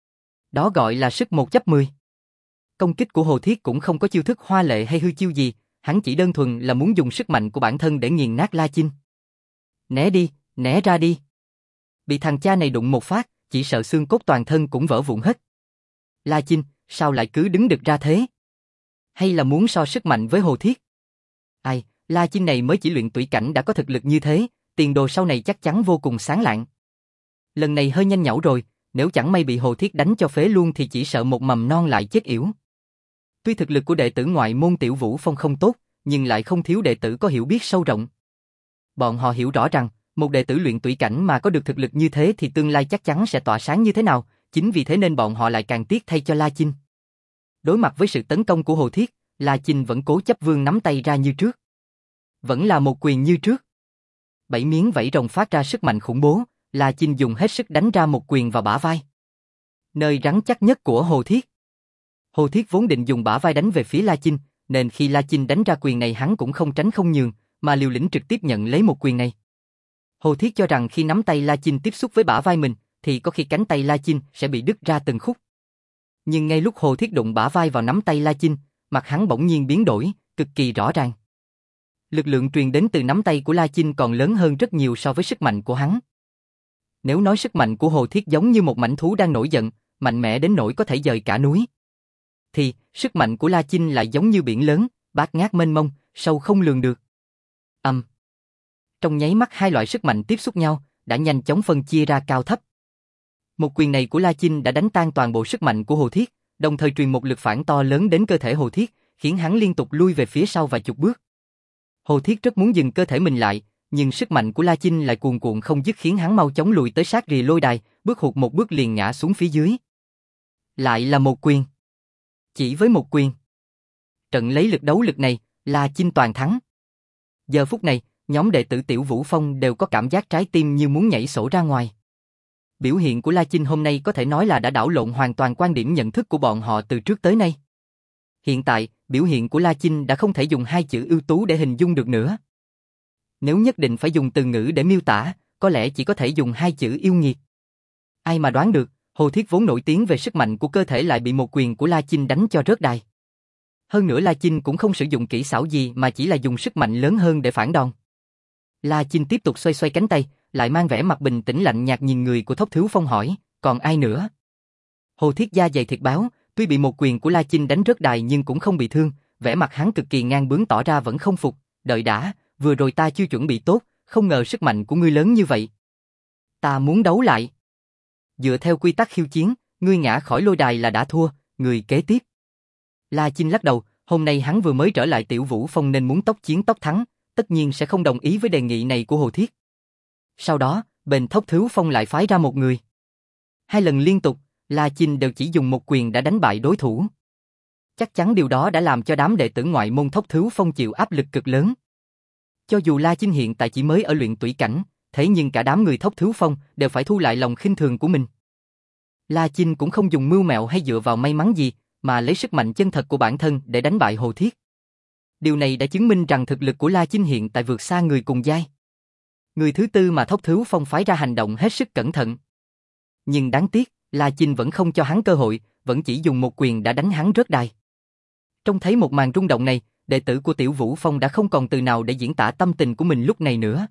Đó gọi là sức một chấp mười. Công kích của Hồ Thiết cũng không có chiêu thức hoa lệ hay hư chiêu gì, hắn chỉ đơn thuần là muốn dùng sức mạnh của bản thân để nghiền nát La Chinh. Né đi, né ra đi. Bị thằng cha này đụng một phát, chỉ sợ xương cốt toàn thân cũng vỡ vụn hết. La Chinh, sao lại cứ đứng đực ra thế? Hay là muốn so sức mạnh với Hồ Thiết? Ai, La Chinh này mới chỉ luyện tủy cảnh đã có thực lực như thế, tiền đồ sau này chắc chắn vô cùng sáng lạng. Lần này hơi nhanh nhảu rồi, nếu chẳng may bị Hồ Thiết đánh cho phế luôn thì chỉ sợ một mầm non lại chết yểu. Tuy thực lực của đệ tử ngoại môn Tiểu Vũ Phong không tốt, nhưng lại không thiếu đệ tử có hiểu biết sâu rộng. Bọn họ hiểu rõ rằng, một đệ tử luyện tủy cảnh mà có được thực lực như thế thì tương lai chắc chắn sẽ tỏa sáng như thế nào, chính vì thế nên bọn họ lại càng tiếc thay cho La Chinh. Đối mặt với sự tấn công của Hồ Thiết, La Chinh vẫn cố chấp vươn nắm tay ra như trước. Vẫn là một quyền như trước. Bảy miếng vảy rồng phát ra sức mạnh khủng bố, La Chinh dùng hết sức đánh ra một quyền vào bả vai. Nơi rắn chắc nhất của Hồ Thiết. Hồ Thiết vốn định dùng bả vai đánh về phía La Chinh, nên khi La Chinh đánh ra quyền này hắn cũng không tránh không nhường, mà liều lĩnh trực tiếp nhận lấy một quyền này. Hồ Thiết cho rằng khi nắm tay La Chinh tiếp xúc với bả vai mình, thì có khi cánh tay La Chinh sẽ bị đứt ra từng khúc. Nhưng ngay lúc Hồ Thiết đụng bả vai vào nắm tay La Chinh, mặt hắn bỗng nhiên biến đổi, cực kỳ rõ ràng. Lực lượng truyền đến từ nắm tay của La Chinh còn lớn hơn rất nhiều so với sức mạnh của hắn. Nếu nói sức mạnh của Hồ Thiết giống như một mãnh thú đang nổi giận, mạnh mẽ đến nỗi có thể dời cả núi, thì sức mạnh của La Chinh lại giống như biển lớn, bát ngát mênh mông, sâu không lường được. Âm. Um. Trong nháy mắt hai loại sức mạnh tiếp xúc nhau, đã nhanh chóng phân chia ra cao thấp. Một quyền này của La Chinh đã đánh tan toàn bộ sức mạnh của Hồ Thiết, đồng thời truyền một lực phản to lớn đến cơ thể Hồ Thiết, khiến hắn liên tục lui về phía sau vài chục bước. Hồ Thiết rất muốn dừng cơ thể mình lại, nhưng sức mạnh của La Chinh lại cuồn cuộn không dứt khiến hắn mau chóng lùi tới sát rìa lôi đài, bước hụt một bước liền ngã xuống phía dưới. Lại là một quyền. Chỉ với một quyền. Trận lấy lực đấu lực này, La Chinh toàn thắng. Giờ phút này, nhóm đệ tử Tiểu Vũ Phong đều có cảm giác trái tim như muốn nhảy sổ ra ngoài. Biểu hiện của La Chinh hôm nay có thể nói là đã đảo lộn hoàn toàn quan điểm nhận thức của bọn họ từ trước tới nay. Hiện tại, biểu hiện của La Chinh đã không thể dùng hai chữ ưu tú để hình dung được nữa. Nếu nhất định phải dùng từ ngữ để miêu tả, có lẽ chỉ có thể dùng hai chữ yêu nghiệt. Ai mà đoán được, Hồ Thiết vốn nổi tiếng về sức mạnh của cơ thể lại bị một quyền của La Chinh đánh cho rớt đài. Hơn nữa La Chinh cũng không sử dụng kỹ xảo gì mà chỉ là dùng sức mạnh lớn hơn để phản đòn. La Chinh tiếp tục xoay xoay cánh tay, lại mang vẻ mặt bình tĩnh lạnh nhạt nhìn người của Thốc Thứ Phong hỏi, còn ai nữa? Hồ Thiết da dày thịt báo, tuy bị một quyền của La Chinh đánh rớt đài nhưng cũng không bị thương, vẻ mặt hắn cực kỳ ngang bướng tỏ ra vẫn không phục, đợi đã, vừa rồi ta chưa chuẩn bị tốt, không ngờ sức mạnh của ngươi lớn như vậy. Ta muốn đấu lại. Dựa theo quy tắc khiêu chiến, ngươi ngã khỏi lôi đài là đã thua, người kế tiếp. La Chinh lắc đầu, hôm nay hắn vừa mới trở lại Tiểu Vũ Phong nên muốn tốc chiến tốc thắng, tất nhiên sẽ không đồng ý với đề nghị này của Hồ Thiết. Sau đó, bên Thốc Thứ Phong lại phái ra một người. Hai lần liên tục, La Chinh đều chỉ dùng một quyền đã đánh bại đối thủ. Chắc chắn điều đó đã làm cho đám đệ tử ngoại môn Thốc Thứ Phong chịu áp lực cực lớn. Cho dù La Chinh hiện tại chỉ mới ở luyện tủy cảnh, thế nhưng cả đám người Thốc Thứ Phong đều phải thu lại lòng khinh thường của mình. La Chinh cũng không dùng mưu mẹo hay dựa vào may mắn gì, mà lấy sức mạnh chân thật của bản thân để đánh bại Hồ Thiết. Điều này đã chứng minh rằng thực lực của La Chinh hiện tại vượt xa người cùng giai. Người thứ tư mà Thốc Thứ Phong phái ra hành động hết sức cẩn thận. Nhưng đáng tiếc, La Chinh vẫn không cho hắn cơ hội, vẫn chỉ dùng một quyền đã đánh hắn rớt đài. Trông thấy một màn rung động này, đệ tử của Tiểu Vũ Phong đã không còn từ nào để diễn tả tâm tình của mình lúc này nữa.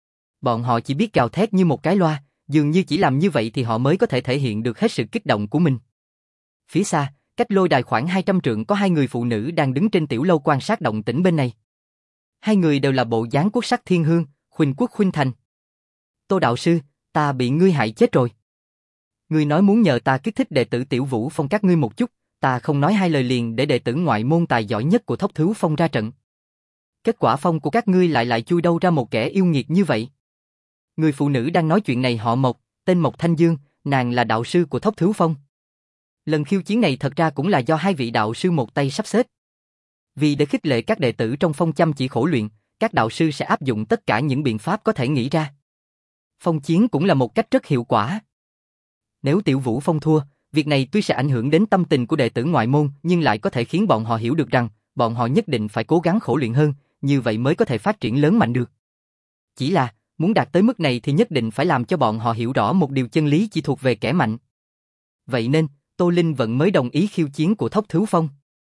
Bọn họ chỉ biết gào thét như một cái loa, dường như chỉ làm như vậy thì họ mới có thể thể hiện được hết sự kích động của mình. Phía xa, cách lôi đài khoảng hai trăm trượng có hai người phụ nữ đang đứng trên tiểu lâu quan sát động tĩnh bên này. Hai người đều là bộ dáng quốc sắc thiên hương, khuynh quốc khuynh thành. Tô đạo sư, ta bị ngươi hại chết rồi. Ngươi nói muốn nhờ ta kích thích đệ tử Tiểu Vũ Phong các ngươi một chút, ta không nói hai lời liền để đệ tử ngoại môn tài giỏi nhất của Thốc Thứ Phong ra trận. Kết quả phong của các ngươi lại lại chui đâu ra một kẻ yêu nghiệt như vậy. Người phụ nữ đang nói chuyện này họ Mộc, tên Mộc Thanh Dương, nàng là đạo sư của Thốc Thứ Phong. Lần khiêu chiến này thật ra cũng là do hai vị đạo sư một tay sắp xếp. Vì để khích lệ các đệ tử trong phong chăm chỉ khổ luyện, các đạo sư sẽ áp dụng tất cả những biện pháp có thể nghĩ ra. Phong chiến cũng là một cách rất hiệu quả. Nếu Tiểu Vũ Phong thua, việc này tuy sẽ ảnh hưởng đến tâm tình của đệ tử ngoại môn nhưng lại có thể khiến bọn họ hiểu được rằng bọn họ nhất định phải cố gắng khổ luyện hơn, như vậy mới có thể phát triển lớn mạnh được. Chỉ là, muốn đạt tới mức này thì nhất định phải làm cho bọn họ hiểu rõ một điều chân lý chỉ thuộc về kẻ mạnh. Vậy nên, Tô Linh Vận mới đồng ý khiêu chiến của Thốc Thứ Phong.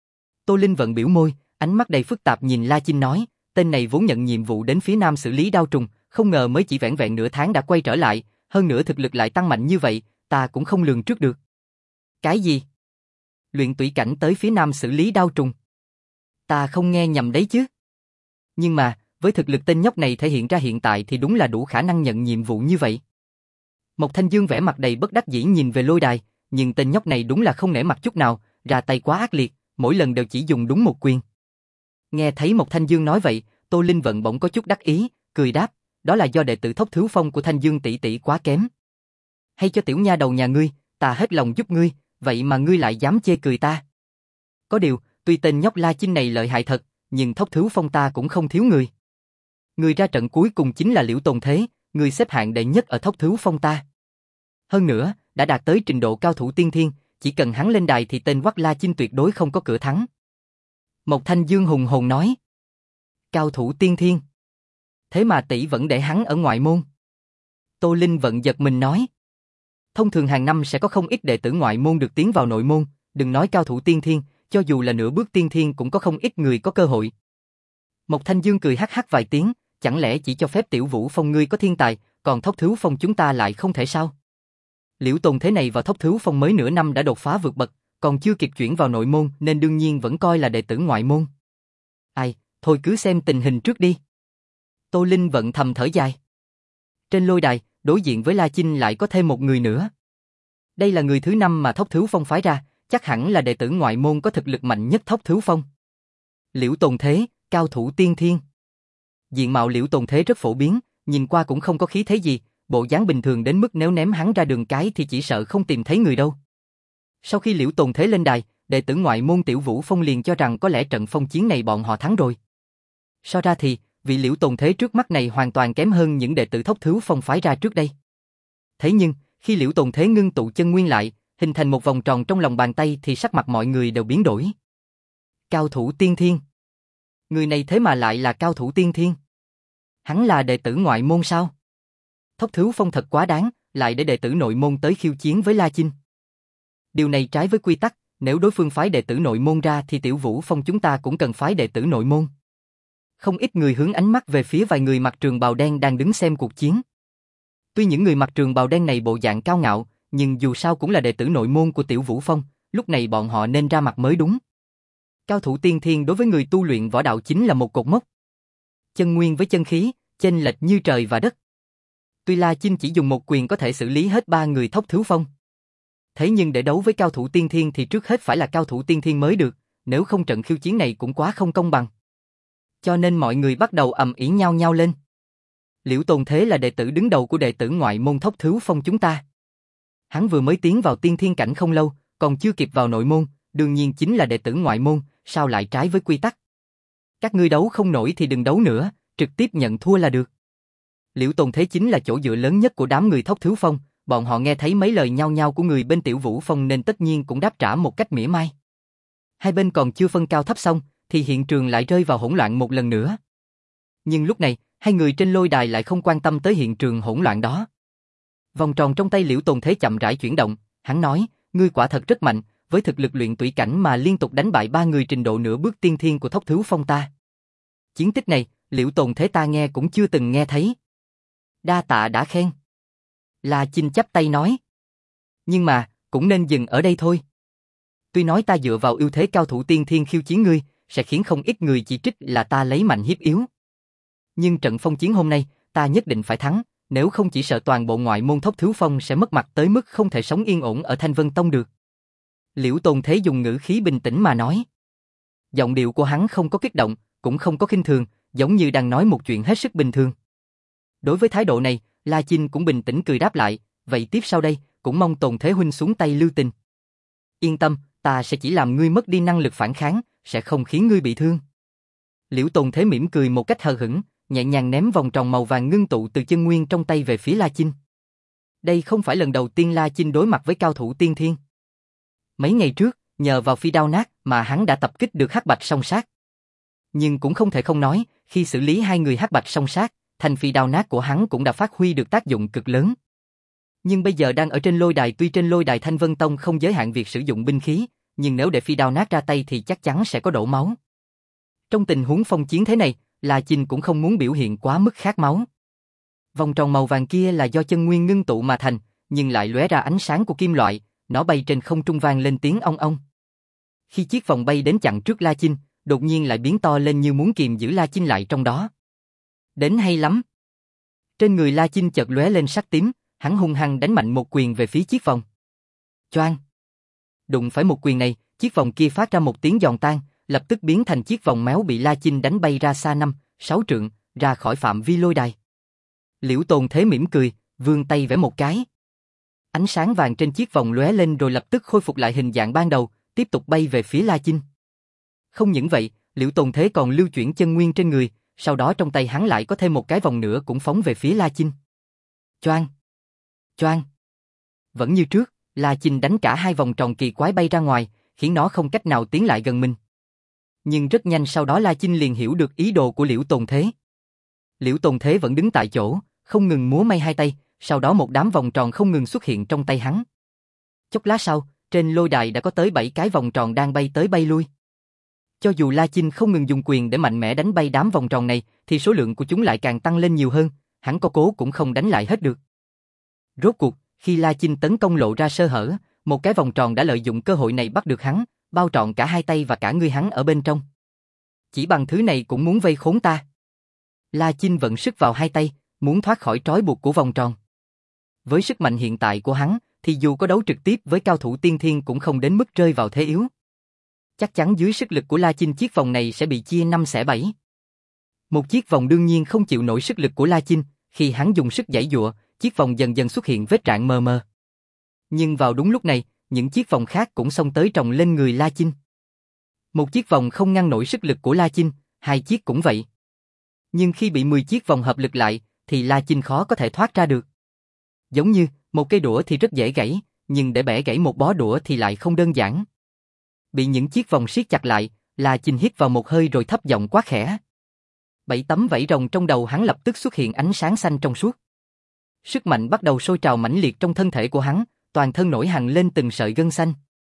Tô Linh Vận biểu môi, ánh mắt đầy phức tạp nhìn La Chinh nói, tên này vốn nhận nhiệm vụ đến phía nam xử lý đao trùng, không ngờ mới chỉ vẻn vẹn nửa tháng đã quay trở lại, hơn nữa thực lực lại tăng mạnh như vậy, ta cũng không lường trước được. Cái gì? Luyện tủy cảnh tới phía nam xử lý đao trùng? Ta không nghe nhầm đấy chứ? Nhưng mà, với thực lực tên nhóc này thể hiện ra hiện tại thì đúng là đủ khả năng nhận nhiệm vụ như vậy. Mộc Thanh Dương vẻ mặt đầy bất đắc dĩ nhìn về lôi đài, nhưng tên nhóc này đúng là không nể mặt chút nào, ra tay quá ác liệt, mỗi lần đều chỉ dùng đúng một quyền. Nghe thấy Mộc Thanh Dương nói vậy, Tô Linh Vận bỗng có chút đắc ý, cười đáp, đó là do đệ tử Thốc Thứ Phong của Thanh Dương tỷ tỷ quá kém. Hay cho tiểu nha đầu nhà ngươi, ta hết lòng giúp ngươi, vậy mà ngươi lại dám chê cười ta. Có điều, tuy tên nhóc La Chinh này lợi hại thật, nhưng Thốc Thứ Phong ta cũng không thiếu người. Người ra trận cuối cùng chính là Liễu Tồn Thế, người xếp hạng đệ nhất ở Thốc Thứ Phong ta. Hơn nữa, đã đạt tới trình độ cao thủ tiên thiên, chỉ cần hắn lên đài thì tên Quắc La Chinh tuyệt đối không có cửa thắng. Mộc Thanh Dương hùng hồn nói. Cao thủ tiên thiên. Thế mà tỷ vẫn để hắn ở ngoại môn. Tô Linh Vận giật mình nói. Thông thường hàng năm sẽ có không ít đệ tử ngoại môn được tiến vào nội môn, đừng nói cao thủ tiên thiên, cho dù là nửa bước tiên thiên cũng có không ít người có cơ hội. Mộc Thanh Dương cười hắc hắc vài tiếng, chẳng lẽ chỉ cho phép Tiểu Vũ Phong ngươi có thiên tài, còn Thốc Thứ Phong chúng ta lại không thể sao? Liễu Tồn Thế này vào Thốc Thứ Phong mới nửa năm đã đột phá vượt bậc, còn chưa kịp chuyển vào nội môn nên đương nhiên vẫn coi là đệ tử ngoại môn. Ai, thôi cứ xem tình hình trước đi. Tô Linh Vận thầm thở dài. Trên lôi đài, đối diện với La Chinh lại có thêm một người nữa. Đây là người thứ năm mà Thốc Thứ Phong phái ra, chắc hẳn là đệ tử ngoại môn có thực lực mạnh nhất Thốc Thứ Phong. Liễu Tồn Thế, cao thủ tiên thiên. Diện mạo Liễu Tồn Thế rất phổ biến, nhìn qua cũng không có khí thế gì, bộ dáng bình thường đến mức nếu ném hắn ra đường cái thì chỉ sợ không tìm thấy người đâu. Sau khi Liễu Tồn Thế lên đài, đệ tử ngoại môn Tiểu Vũ Phong liền cho rằng có lẽ trận phong chiến này bọn họ thắng rồi. So ra thì, vị Liễu Tồn Thế trước mắt này hoàn toàn kém hơn những đệ tử Thốc Thứ Phong phái ra trước đây. Thế nhưng, khi Liễu Tồn Thế ngưng tụ chân nguyên lại, hình thành một vòng tròn trong lòng bàn tay thì sắc mặt mọi người đều biến đổi. Cao thủ tiên thiên. Người này thế mà lại là cao thủ tiên thiên. Hắn là đệ tử ngoại môn sao? Thốc Thứ Phong thật quá đáng, lại để đệ tử nội môn tới khiêu chiến với La Chinh. Điều này trái với quy tắc, nếu đối phương phái đệ tử nội môn ra thì Tiểu Vũ Phong chúng ta cũng cần phái đệ tử nội môn. Không ít người hướng ánh mắt về phía vài người mặc trường bào đen đang đứng xem cuộc chiến. Tuy những người mặc trường bào đen này bộ dạng cao ngạo, nhưng dù sao cũng là đệ tử nội môn của Tiểu Vũ Phong, lúc này bọn họ nên ra mặt mới đúng. Cao thủ tiên thiên đối với người tu luyện võ đạo chính là một cột mốc. Chân nguyên với chân khí, chênh lệch như trời và đất. Tuy La Chinh chỉ dùng một quyền có thể xử lý hết ba người Thốc Thứ Phong. Thế nhưng để đấu với cao thủ tiên thiên thì trước hết phải là cao thủ tiên thiên mới được, nếu không trận khiêu chiến này cũng quá không công bằng. Cho nên mọi người bắt đầu ầm ĩ nhau nhau lên. Liễu Tồn Thế là đệ tử đứng đầu của đệ tử ngoại môn Thốc Thứ Phong chúng ta. Hắn vừa mới tiến vào tiên thiên cảnh không lâu, còn chưa kịp vào nội môn, đương nhiên chính là đệ tử ngoại môn, sao lại trái với quy tắc. Các ngươi đấu không nổi thì đừng đấu nữa, trực tiếp nhận thua là được. Liễu Tồn Thế chính là chỗ dựa lớn nhất của đám người Thốc Thứ Phong, bọn họ nghe thấy mấy lời nhao nhao của người bên Tiểu Vũ Phong nên tất nhiên cũng đáp trả một cách mỉa mai. Hai bên còn chưa phân cao thấp xong, thì hiện trường lại rơi vào hỗn loạn một lần nữa. Nhưng lúc này, hai người trên lôi đài lại không quan tâm tới hiện trường hỗn loạn đó. Vòng tròn trong tay Liễu Tồn Thế chậm rãi chuyển động, Hắn nói, ngươi quả thật rất mạnh, với thực lực luyện tủy cảnh mà liên tục đánh bại ba người trình độ nửa bước tiên thiên của Thốc Thứu Phong ta. Chiến tích này, Liễu Tồn Thế ta nghe cũng chưa từng nghe thấy. Đa tạ đã khen. La Chinh chắp tay nói. Nhưng mà, cũng nên dừng ở đây thôi. Tuy nói ta dựa vào ưu thế cao thủ tiên thiên khiêu chiến ngươi, sẽ khiến không ít người chỉ trích là ta lấy mạnh hiếp yếu. Nhưng trận phong chiến hôm nay, ta nhất định phải thắng, nếu không chỉ sợ toàn bộ ngoại môn Thốc Thứu Phong sẽ mất mặt tới mức không thể sống yên ổn ở Thanh Vân Tông được. Liễu Tồn Thế dùng ngữ khí bình tĩnh mà nói. Giọng điệu của hắn không có kích động, cũng không có khinh thường, giống như đang nói một chuyện hết sức bình thường. Đối với thái độ này, La Chinh cũng bình tĩnh cười đáp lại, vậy tiếp sau đây, cũng mong Tồn Thế huynh xuống tay lưu tình. Yên tâm, ta sẽ chỉ làm ngươi mất đi năng lực phản kháng, sẽ không khiến ngươi bị thương. Liễu Tồn Thế mỉm cười một cách hờ hững, nhẹ nhàng ném vòng tròn màu vàng ngưng tụ từ chân nguyên trong tay về phía La Chinh. Đây không phải lần đầu tiên La Chinh đối mặt với cao thủ tiên thiên. Mấy ngày trước, nhờ vào phi đao nát mà hắn đã tập kích được Hắc Bạch Song Sát. Nhưng cũng không thể không nói, khi xử lý hai người Hắc Bạch Song Sát, thanh phi đao nát của hắn cũng đã phát huy được tác dụng cực lớn. Nhưng bây giờ đang ở trên lôi đài, tuy trên lôi đài Thanh Vân Tông không giới hạn việc sử dụng binh khí, nhưng nếu để phi đao nát ra tay thì chắc chắn sẽ có đổ máu. Trong tình huống phong chiến thế này, La Chinh cũng không muốn biểu hiện quá mức khát máu. Vòng tròn màu vàng kia là do chân nguyên ngưng tụ mà thành, nhưng lại lóe ra ánh sáng của kim loại, nó bay trên không trung vang lên tiếng ong ong. Khi chiếc vòng bay đến chặn trước La Chinh, đột nhiên lại biến to lên như muốn kìm giữ La Chinh lại trong đó. Đến hay lắm. Trên người La Chinh chợt lóe lên sắc tím, hắn hung hăng đánh mạnh một quyền về phía chiếc vòng. Choang. Đụng phải một quyền này, chiếc vòng kia phát ra một tiếng giòn tan, lập tức biến thành chiếc vòng méo bị La Chinh đánh bay ra xa năm, sáu trượng, ra khỏi phạm vi lôi đài. Liễu Tồn Thế mỉm cười, vươn tay vẽ một cái. Ánh sáng vàng trên chiếc vòng lóe lên rồi lập tức khôi phục lại hình dạng ban đầu, tiếp tục bay về phía La Chinh. Không những vậy, Liễu Tồn Thế còn lưu chuyển chân nguyên trên người, sau đó trong tay hắn lại có thêm một cái vòng nữa cũng phóng về phía La Chinh. Choang! Choang! Vẫn như trước, La Chinh đánh cả hai vòng tròn kỳ quái bay ra ngoài, khiến nó không cách nào tiến lại gần mình. Nhưng rất nhanh sau đó La Chinh liền hiểu được ý đồ của Liễu Tồn Thế. Liễu Tồn Thế vẫn đứng tại chỗ, không ngừng múa may hai tay, sau đó một đám vòng tròn không ngừng xuất hiện trong tay hắn. Chốc lát sau, trên lôi đài đã có tới bảy cái vòng tròn đang bay tới bay lui. Cho dù La Chinh không ngừng dùng quyền để mạnh mẽ đánh bay đám vòng tròn này, thì số lượng của chúng lại càng tăng lên nhiều hơn, hắn có cố cũng không đánh lại hết được. Rốt cuộc, khi La Chinh tấn công lộ ra sơ hở, một cái vòng tròn đã lợi dụng cơ hội này bắt được hắn, bao trọn cả hai tay và cả người hắn ở bên trong. Chỉ bằng thứ này cũng muốn vây khốn ta. La Chinh vận sức vào hai tay, muốn thoát khỏi trói buộc của vòng tròn. Với sức mạnh hiện tại của hắn, thì dù có đấu trực tiếp với cao thủ tiên thiên cũng không đến mức rơi vào thế yếu. Chắc chắn dưới sức lực của La Chinh chiếc vòng này sẽ bị chia năm xẻ bảy. Một chiếc vòng đương nhiên không chịu nổi sức lực của La Chinh, khi hắn dùng sức giãy giụa, chiếc vòng dần dần xuất hiện vết rạn mờ mờ. Nhưng vào đúng lúc này, những chiếc vòng khác cũng xông tới trồng lên người La Chinh. Một chiếc vòng không ngăn nổi sức lực của La Chinh, hai chiếc cũng vậy. Nhưng khi bị mười chiếc vòng hợp lực lại, thì La Chinh khó có thể thoát ra được. Giống như, một cây đũa thì rất dễ gãy, nhưng để bẻ gãy một bó đũa thì lại không đơn giản. Bị những chiếc vòng siết chặt lại, La Chinh hít vào một hơi rồi thấp giọng quát khẽ. Bảy tấm vảy rồng trong đầu hắn lập tức xuất hiện ánh sáng xanh trong suốt. Sức mạnh bắt đầu sôi trào mãnh liệt trong thân thể của hắn, toàn thân nổi hằn lên từng sợi gân xanh.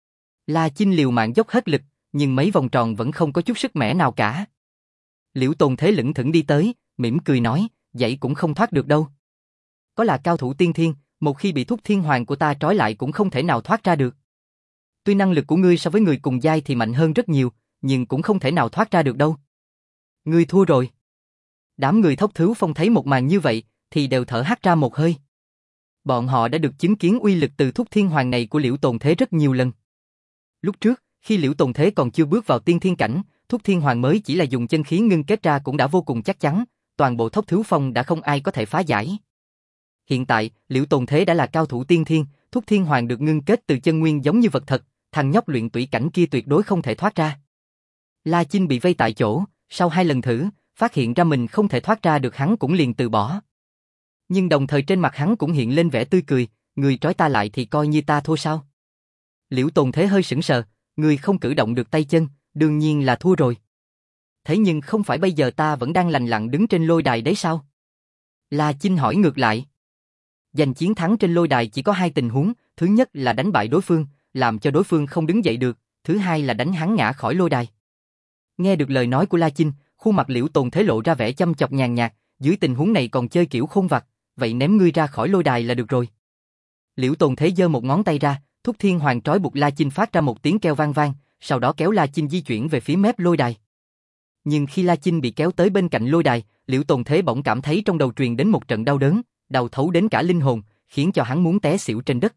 La Chinh liều mạng dốc hết lực, nhưng mấy vòng tròn vẫn không có chút sức mẻ nào cả. Liễu Tồn Thế lững thững đi tới, mỉm cười nói, vậy cũng không thoát được đâu. Có là cao thủ tiên thiên, một khi bị thúc thiên hoàng của ta trói lại cũng không thể nào thoát ra được. Tuy năng lực của ngươi so với người cùng giai thì mạnh hơn rất nhiều, nhưng cũng không thể nào thoát ra được đâu. Ngươi thua rồi. Đám người Thốc Thứu Phong thấy một màn như vậy, thì đều thở hắt ra một hơi. Bọn họ đã được chứng kiến uy lực từ thúc thiên hoàng này của Liễu Tồn Thế rất nhiều lần. Lúc trước, khi Liễu Tồn Thế còn chưa bước vào tiên thiên cảnh, thúc thiên hoàng mới chỉ là dùng chân khí ngưng kết ra cũng đã vô cùng chắc chắn, toàn bộ Thốc Thứu Phong đã không ai có thể phá giải. Hiện tại, Liễu Tồn Thế đã là cao thủ tiên thiên, thúc thiên hoàng được ngưng kết từ chân nguyên giống như vật thật, thằng nhóc luyện tủy cảnh kia tuyệt đối không thể thoát ra. La Chinh bị vây tại chỗ, sau hai lần thử, phát hiện ra mình không thể thoát ra được hắn cũng liền từ bỏ. Nhưng đồng thời trên mặt hắn cũng hiện lên vẻ tươi cười, người trói ta lại thì coi như ta thua sao? Liễu Tồn Thế hơi sững sờ, người không cử động được tay chân, đương nhiên là thua rồi. Thế nhưng không phải bây giờ ta vẫn đang lành lặn đứng trên lôi đài đấy sao? La Chinh hỏi ngược lại. Giành chiến thắng trên lôi đài chỉ có hai tình huống, thứ nhất là đánh bại đối phương, làm cho đối phương không đứng dậy được, thứ hai là đánh hắn ngã khỏi lôi đài. Nghe được lời nói của La Chinh, khuôn mặt Liễu Tồn Thế lộ ra vẻ chăm chọc nhàn nhạt, dưới tình huống này còn chơi kiểu khôn vặt, vậy ném ngươi ra khỏi lôi đài là được rồi. Liễu Tồn Thế giơ một ngón tay ra, Thúc Thiên Hoàng trói buộc La Chinh phát ra một tiếng kêu vang vang, sau đó kéo La Chinh di chuyển về phía mép lôi đài. Nhưng khi La Chinh bị kéo tới bên cạnh lôi đài, Liễu Tồn Thế bỗng cảm thấy trong đầu truyền đến một trận đau đớn, đau thấu đến cả linh hồn, khiến cho hắn muốn té xỉu trên đất.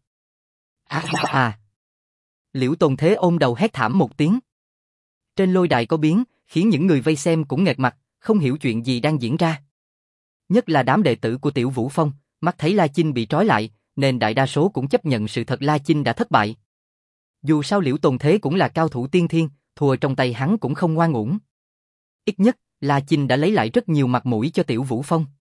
À, à. Liễu Tồn Thế ôm đầu hét thảm một tiếng. Trên lôi đài có biến, khiến những người vây xem cũng nghẹt mặt, không hiểu chuyện gì đang diễn ra. Nhất là đám đệ tử của Tiểu Vũ Phong, mắt thấy La Chinh bị trói lại, nên đại đa số cũng chấp nhận sự thật La Chinh đã thất bại. Dù sao Liễu Tồn Thế cũng là cao thủ tiên thiên, thua trong tay hắn cũng không ngoan uổng. Ít nhất, La Chinh đã lấy lại rất nhiều mặt mũi cho Tiểu Vũ Phong.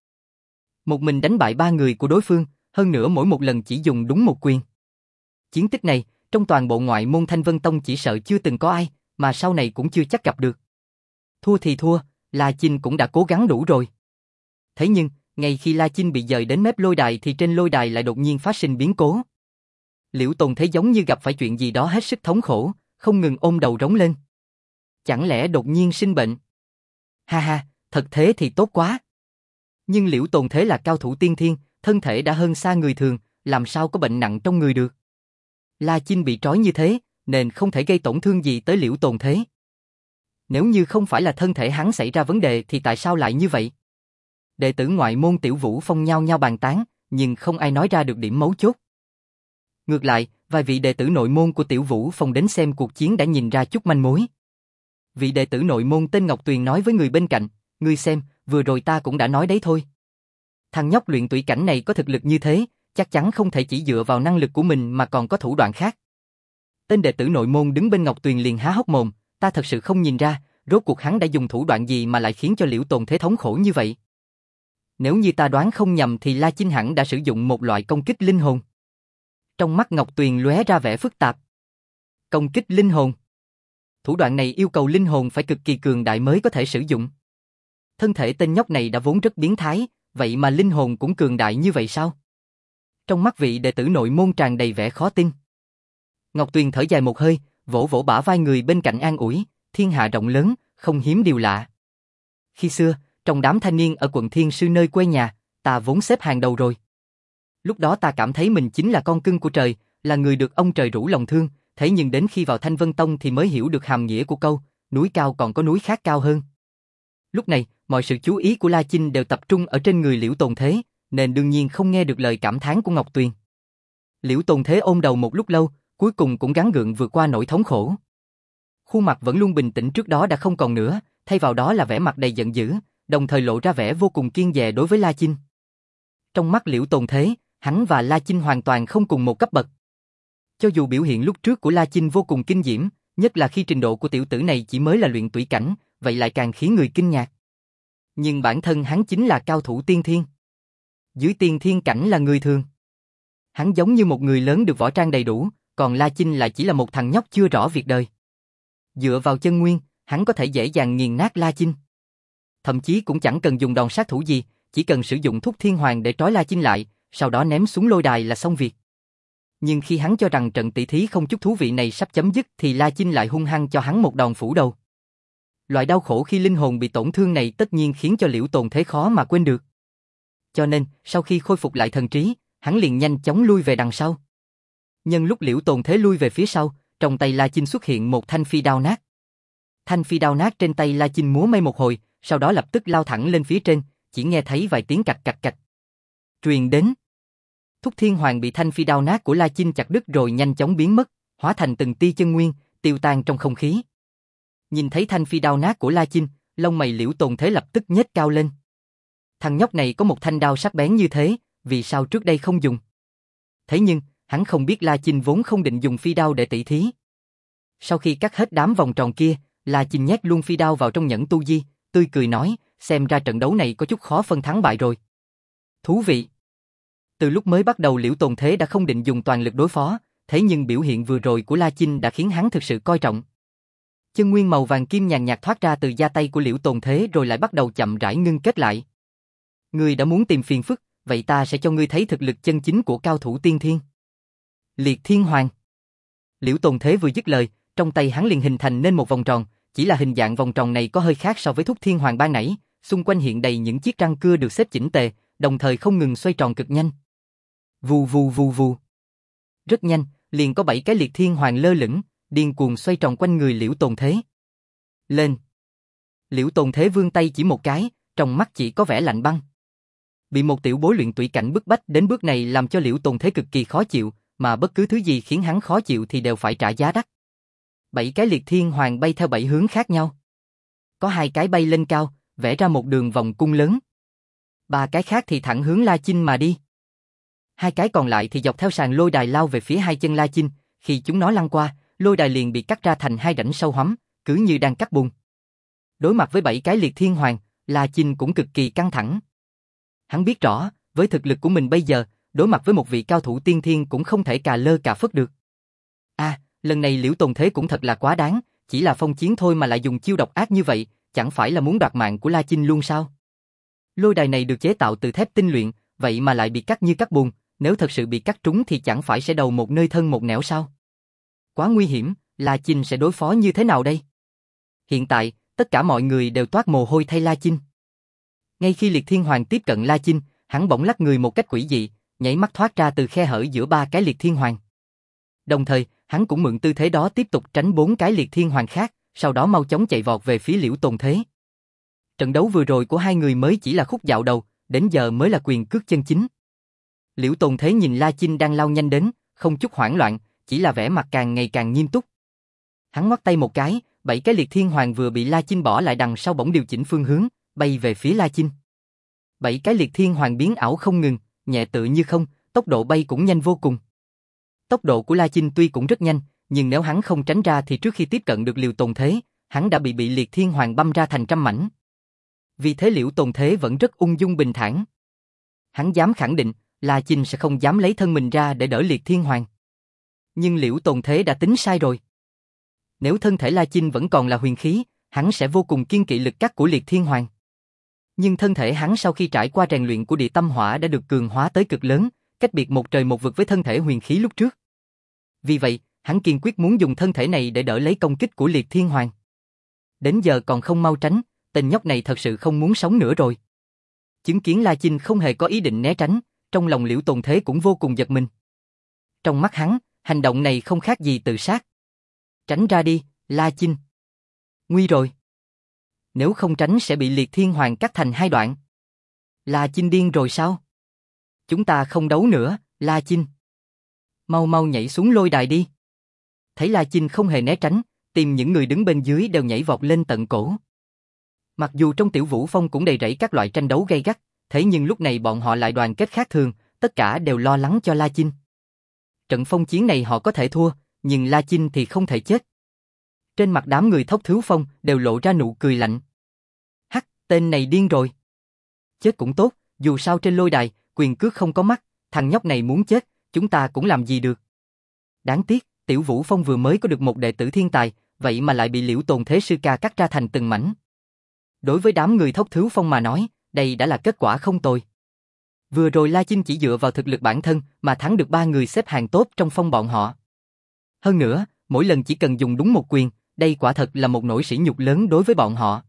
Một mình đánh bại ba người của đối phương, hơn nữa mỗi một lần chỉ dùng đúng một quyền. Chiến tích này, trong toàn bộ ngoại môn Thanh Vân Tông chỉ sợ chưa từng có ai, mà sau này cũng chưa chắc gặp được. Thua thì thua, La Chinh cũng đã cố gắng đủ rồi. Thế nhưng, ngay khi La Chinh bị dời đến mép lôi đài thì trên lôi đài lại đột nhiên phát sinh biến cố. Liễu Tồn Thế giống như gặp phải chuyện gì đó hết sức thống khổ, không ngừng ôm đầu rống lên. Chẳng lẽ đột nhiên sinh bệnh? Ha ha, thật thế thì tốt quá. Nhưng Liễu Tồn Thế là cao thủ tiên thiên, thân thể đã hơn xa người thường, làm sao có bệnh nặng trong người được. La Chinh bị trói như thế, nên không thể gây tổn thương gì tới Liễu Tồn Thế. Nếu như không phải là thân thể hắn xảy ra vấn đề thì tại sao lại như vậy? Đệ tử ngoại môn Tiểu Vũ Phong nhao nhao bàn tán, nhưng không ai nói ra được điểm mấu chốt. Ngược lại, vài vị đệ tử nội môn của Tiểu Vũ Phong đến xem cuộc chiến đã nhìn ra chút manh mối. Vị đệ tử nội môn tên Ngọc Tuyền nói với người bên cạnh, ngươi xem, vừa rồi ta cũng đã nói đấy thôi. Thằng nhóc luyện tủy cảnh này có thực lực như thế, chắc chắn không thể chỉ dựa vào năng lực của mình mà còn có thủ đoạn khác. Tên đệ tử nội môn đứng bên Ngọc Tuyền liền há hốc mồm, ta thật sự không nhìn ra, rốt cuộc hắn đã dùng thủ đoạn gì mà lại khiến cho Liễu Tồn Thế thống khổ như vậy. Nếu như ta đoán không nhầm thì La Chinh hẳn đã sử dụng một loại công kích linh hồn. Trong mắt Ngọc Tuyền lóe ra vẻ phức tạp. Công kích linh hồn. Thủ đoạn này yêu cầu linh hồn phải cực kỳ cường đại mới có thể sử dụng. Thân thể tên nhóc này đã vốn rất biến thái, vậy mà linh hồn cũng cường đại như vậy sao? Trong mắt vị đệ tử nội môn tràn đầy vẻ khó tin. Ngọc Tuyền thở dài một hơi, vỗ vỗ bả vai người bên cạnh an ủi, thiên hạ rộng lớn, không hiếm điều lạ. Khi xưa, trong đám thanh niên ở quận Thiên Sư nơi quê nhà, ta vốn xếp hàng đầu rồi. Lúc đó ta cảm thấy mình chính là con cưng của trời, là người được ông trời rủ lòng thương, thế nhưng đến khi vào Thanh Vân Tông thì mới hiểu được hàm nghĩa của câu, núi cao còn có núi khác cao hơn. Lúc này, mọi sự chú ý của La Chinh đều tập trung ở trên người Liễu Tồn Thế, nên đương nhiên không nghe được lời cảm thán của Ngọc Tuyền. Liễu Tồn Thế ôm đầu một lúc lâu, cuối cùng cũng gắng gượng vượt qua nỗi thống khổ. Khuôn mặt vẫn luôn bình tĩnh trước đó đã không còn nữa, thay vào đó là vẻ mặt đầy giận dữ, đồng thời lộ ra vẻ vô cùng kiêng dè đối với La Chinh. Trong mắt Liễu Tồn Thế, hắn và La Chinh hoàn toàn không cùng một cấp bậc. Cho dù biểu hiện lúc trước của La Chinh vô cùng kinh diễm, nhất là khi trình độ của tiểu tử này chỉ mới là luyện tủy cảnh, vậy lại càng khiến người kinh ngạc. Nhưng bản thân hắn chính là cao thủ tiên thiên. Dưới tiên thiên cảnh là người thường. Hắn giống như một người lớn được võ trang đầy đủ, còn La Chinh lại chỉ là một thằng nhóc chưa rõ việc đời. Dựa vào chân nguyên, hắn có thể dễ dàng nghiền nát La Chinh. Thậm chí cũng chẳng cần dùng đòn sát thủ gì, chỉ cần sử dụng Thúc Thiên Hoàng để trói La Chinh lại, sau đó ném xuống lôi đài là xong việc. Nhưng khi hắn cho rằng trận tỷ thí không chút thú vị này sắp chấm dứt thì La Chinh lại hung hăng cho hắn một đòn phủ đầu. Loại đau khổ khi linh hồn bị tổn thương này tất nhiên khiến cho Liễu Tồn Thế khó mà quên được. Cho nên, sau khi khôi phục lại thần trí, hắn liền nhanh chóng lui về đằng sau. Nhân lúc Liễu Tồn Thế lui về phía sau, trong tay La Chinh xuất hiện một thanh phi đao nát. Thanh phi đao nát trên tay La Chinh múa may một hồi, sau đó lập tức lao thẳng lên phía trên, chỉ nghe thấy vài tiếng cạch cạch cạch. Truyền đến. Thúc Thiên Hoàng bị thanh phi đao nát của La Chinh chặt đứt rồi nhanh chóng biến mất, hóa thành từng tia chân nguyên, tiêu tan trong không khí. Nhìn thấy thanh phi đao nát của La Chinh, lông mày Liễu Tồn Thế lập tức nhếch cao lên. Thằng nhóc này có một thanh đao sắc bén như thế, vì sao trước đây không dùng? Thế nhưng, hắn không biết La Chinh vốn không định dùng phi đao để tỷ thí. Sau khi cắt hết đám vòng tròn kia, La Chinh nhét luôn phi đao vào trong nhẫn tu di, tươi cười nói, xem ra trận đấu này có chút khó phân thắng bại rồi. Thú vị. Từ lúc mới bắt đầu Liễu Tồn Thế đã không định dùng toàn lực đối phó, thế nhưng biểu hiện vừa rồi của La Chinh đã khiến hắn thực sự coi trọng. Chân nguyên màu vàng kim nhàn nhạt thoát ra từ da tay của Liễu Tồn Thế rồi lại bắt đầu chậm rãi ngưng kết lại. Ngươi đã muốn tìm phiền phức, vậy ta sẽ cho ngươi thấy thực lực chân chính của cao thủ tiên thiên. Liệt Thiên Hoàng. Liễu Tồn Thế vừa dứt lời, trong tay hắn liền hình thành nên một vòng tròn, chỉ là hình dạng vòng tròn này có hơi khác so với Thúc Thiên Hoàng ban nãy, xung quanh hiện đầy những chiếc răng cưa được xếp chỉnh tề, đồng thời không ngừng xoay tròn cực nhanh. Vù vù vù vù. Rất nhanh, liền có bảy cái Liệt Thiên Hoàng lơ lửng, điên cuồng xoay tròn quanh người Liễu Tồn Thế. Lên. Liễu Tồn Thế vươn tay chỉ một cái, trong mắt chỉ có vẻ lạnh băng. Bị một tiểu bối luyện tụy cảnh bức bách đến bước này làm cho Liễu Tồn Thế cực kỳ khó chịu, mà bất cứ thứ gì khiến hắn khó chịu thì đều phải trả giá đắt. Bảy cái Liệt Thiên Hoàng bay theo bảy hướng khác nhau. Có hai cái bay lên cao, vẽ ra một đường vòng cung lớn. Ba cái khác thì thẳng hướng La Chinh mà đi. Hai cái còn lại thì dọc theo sàn lôi đài lao về phía hai chân La Chinh, khi chúng nó lăn qua, lôi đài liền bị cắt ra thành hai rãnh sâu hoắm, cứ như đang cắt bùn. Đối mặt với bảy cái Liệt Thiên Hoàng, La Chinh cũng cực kỳ căng thẳng. Hắn biết rõ, với thực lực của mình bây giờ, đối mặt với một vị cao thủ tiên thiên cũng không thể cà lơ cà phất được. À, lần này Liễu Tồn Thế cũng thật là quá đáng, chỉ là phong chiến thôi mà lại dùng chiêu độc ác như vậy, chẳng phải là muốn đoạt mạng của La Chinh luôn sao? Lôi đài này được chế tạo từ thép tinh luyện, vậy mà lại bị cắt như cắt bùn, nếu thật sự bị cắt trúng thì chẳng phải sẽ đầu một nơi thân một nẻo sao? Quá nguy hiểm, La Chinh sẽ đối phó như thế nào đây? Hiện tại, tất cả mọi người đều toát mồ hôi thay La Chinh. Ngay khi Liệt Thiên Hoàng tiếp cận La Chinh, hắn bỗng lắc người một cách quỷ dị, nhảy mắt thoát ra từ khe hở giữa ba cái Liệt Thiên Hoàng. Đồng thời, hắn cũng mượn tư thế đó tiếp tục tránh bốn cái Liệt Thiên Hoàng khác, sau đó mau chóng chạy vọt về phía Liễu Tồn Thế. Trận đấu vừa rồi của hai người mới chỉ là khúc dạo đầu, đến giờ mới là quyền cước chân chính. Liễu Tồn Thế nhìn La Chinh đang lao nhanh đến, không chút hoảng loạn, chỉ là vẻ mặt càng ngày càng nghiêm túc. Hắn ngoắc tay một cái, bảy cái Liệt Thiên Hoàng vừa bị La Chinh bỏ lại đằng sau bỗng điều chỉnh phương hướng, bay về phía La Chinh. Bảy cái Liệt Thiên Hoàng biến ảo không ngừng, nhẹ tự như không, tốc độ bay cũng nhanh vô cùng. Tốc độ của La Chinh tuy cũng rất nhanh, nhưng nếu hắn không tránh ra thì trước khi tiếp cận được Liễu Tồn Thế, hắn đã bị bị Liệt Thiên Hoàng băm ra thành trăm mảnh. Vì thế Liễu Tồn Thế vẫn rất ung dung bình thản. Hắn dám khẳng định, La Chinh sẽ không dám lấy thân mình ra để đỡ Liệt Thiên Hoàng. Nhưng Liễu Tồn Thế đã tính sai rồi. Nếu thân thể La Chinh vẫn còn là huyền khí, hắn sẽ vô cùng kiêng kỵ lực cắt của Liệt Thiên Hoàng. Nhưng thân thể hắn sau khi trải qua rèn luyện của địa tâm hỏa đã được cường hóa tới cực lớn, cách biệt một trời một vực với thân thể huyền khí lúc trước. Vì vậy, hắn kiên quyết muốn dùng thân thể này để đỡ lấy công kích của Liệt Thiên Hoàng. Đến giờ còn không mau tránh, tên nhóc này thật sự không muốn sống nữa rồi. Chứng kiến La Chinh không hề có ý định né tránh, trong lòng Liễu Tồn Thế cũng vô cùng giật mình. Trong mắt hắn, hành động này không khác gì tự sát. Tránh ra đi, La Chinh. Nguy rồi. Nếu không tránh sẽ bị Liệt Thiên Hoàng cắt thành hai đoạn. La Chinh điên rồi sao? Chúng ta không đấu nữa, La Chinh. Mau mau nhảy xuống lôi đài đi. Thấy La Chinh không hề né tránh, tìm những người đứng bên dưới đều nhảy vọt lên tận cổ. Mặc dù trong Tiểu Vũ Phong cũng đầy rẫy các loại tranh đấu gay gắt, thế nhưng lúc này bọn họ lại đoàn kết khác thường, tất cả đều lo lắng cho La Chinh. Trận phong chiến này họ có thể thua, nhưng La Chinh thì không thể chết. Trên mặt đám người Thốc Thiếu Phong đều lộ ra nụ cười lạnh. Hắc, tên này điên rồi. Chết cũng tốt, dù sao trên lôi đài, quyền cước không có mắt, thằng nhóc này muốn chết, chúng ta cũng làm gì được. Đáng tiếc, Tiểu Vũ Phong vừa mới có được một đệ tử thiên tài, vậy mà lại bị Liễu Tồn Thế sư ca cắt ra thành từng mảnh. Đối với đám người Thốc Thiếu Phong mà nói, đây đã là kết quả không tồi. Vừa rồi La Chinh chỉ dựa vào thực lực bản thân mà thắng được ba người xếp hàng tốt trong phong bọn họ. Hơn nữa, mỗi lần chỉ cần dùng đúng một quyền, đây quả thật là một nỗi sỉ nhục lớn đối với bọn họ.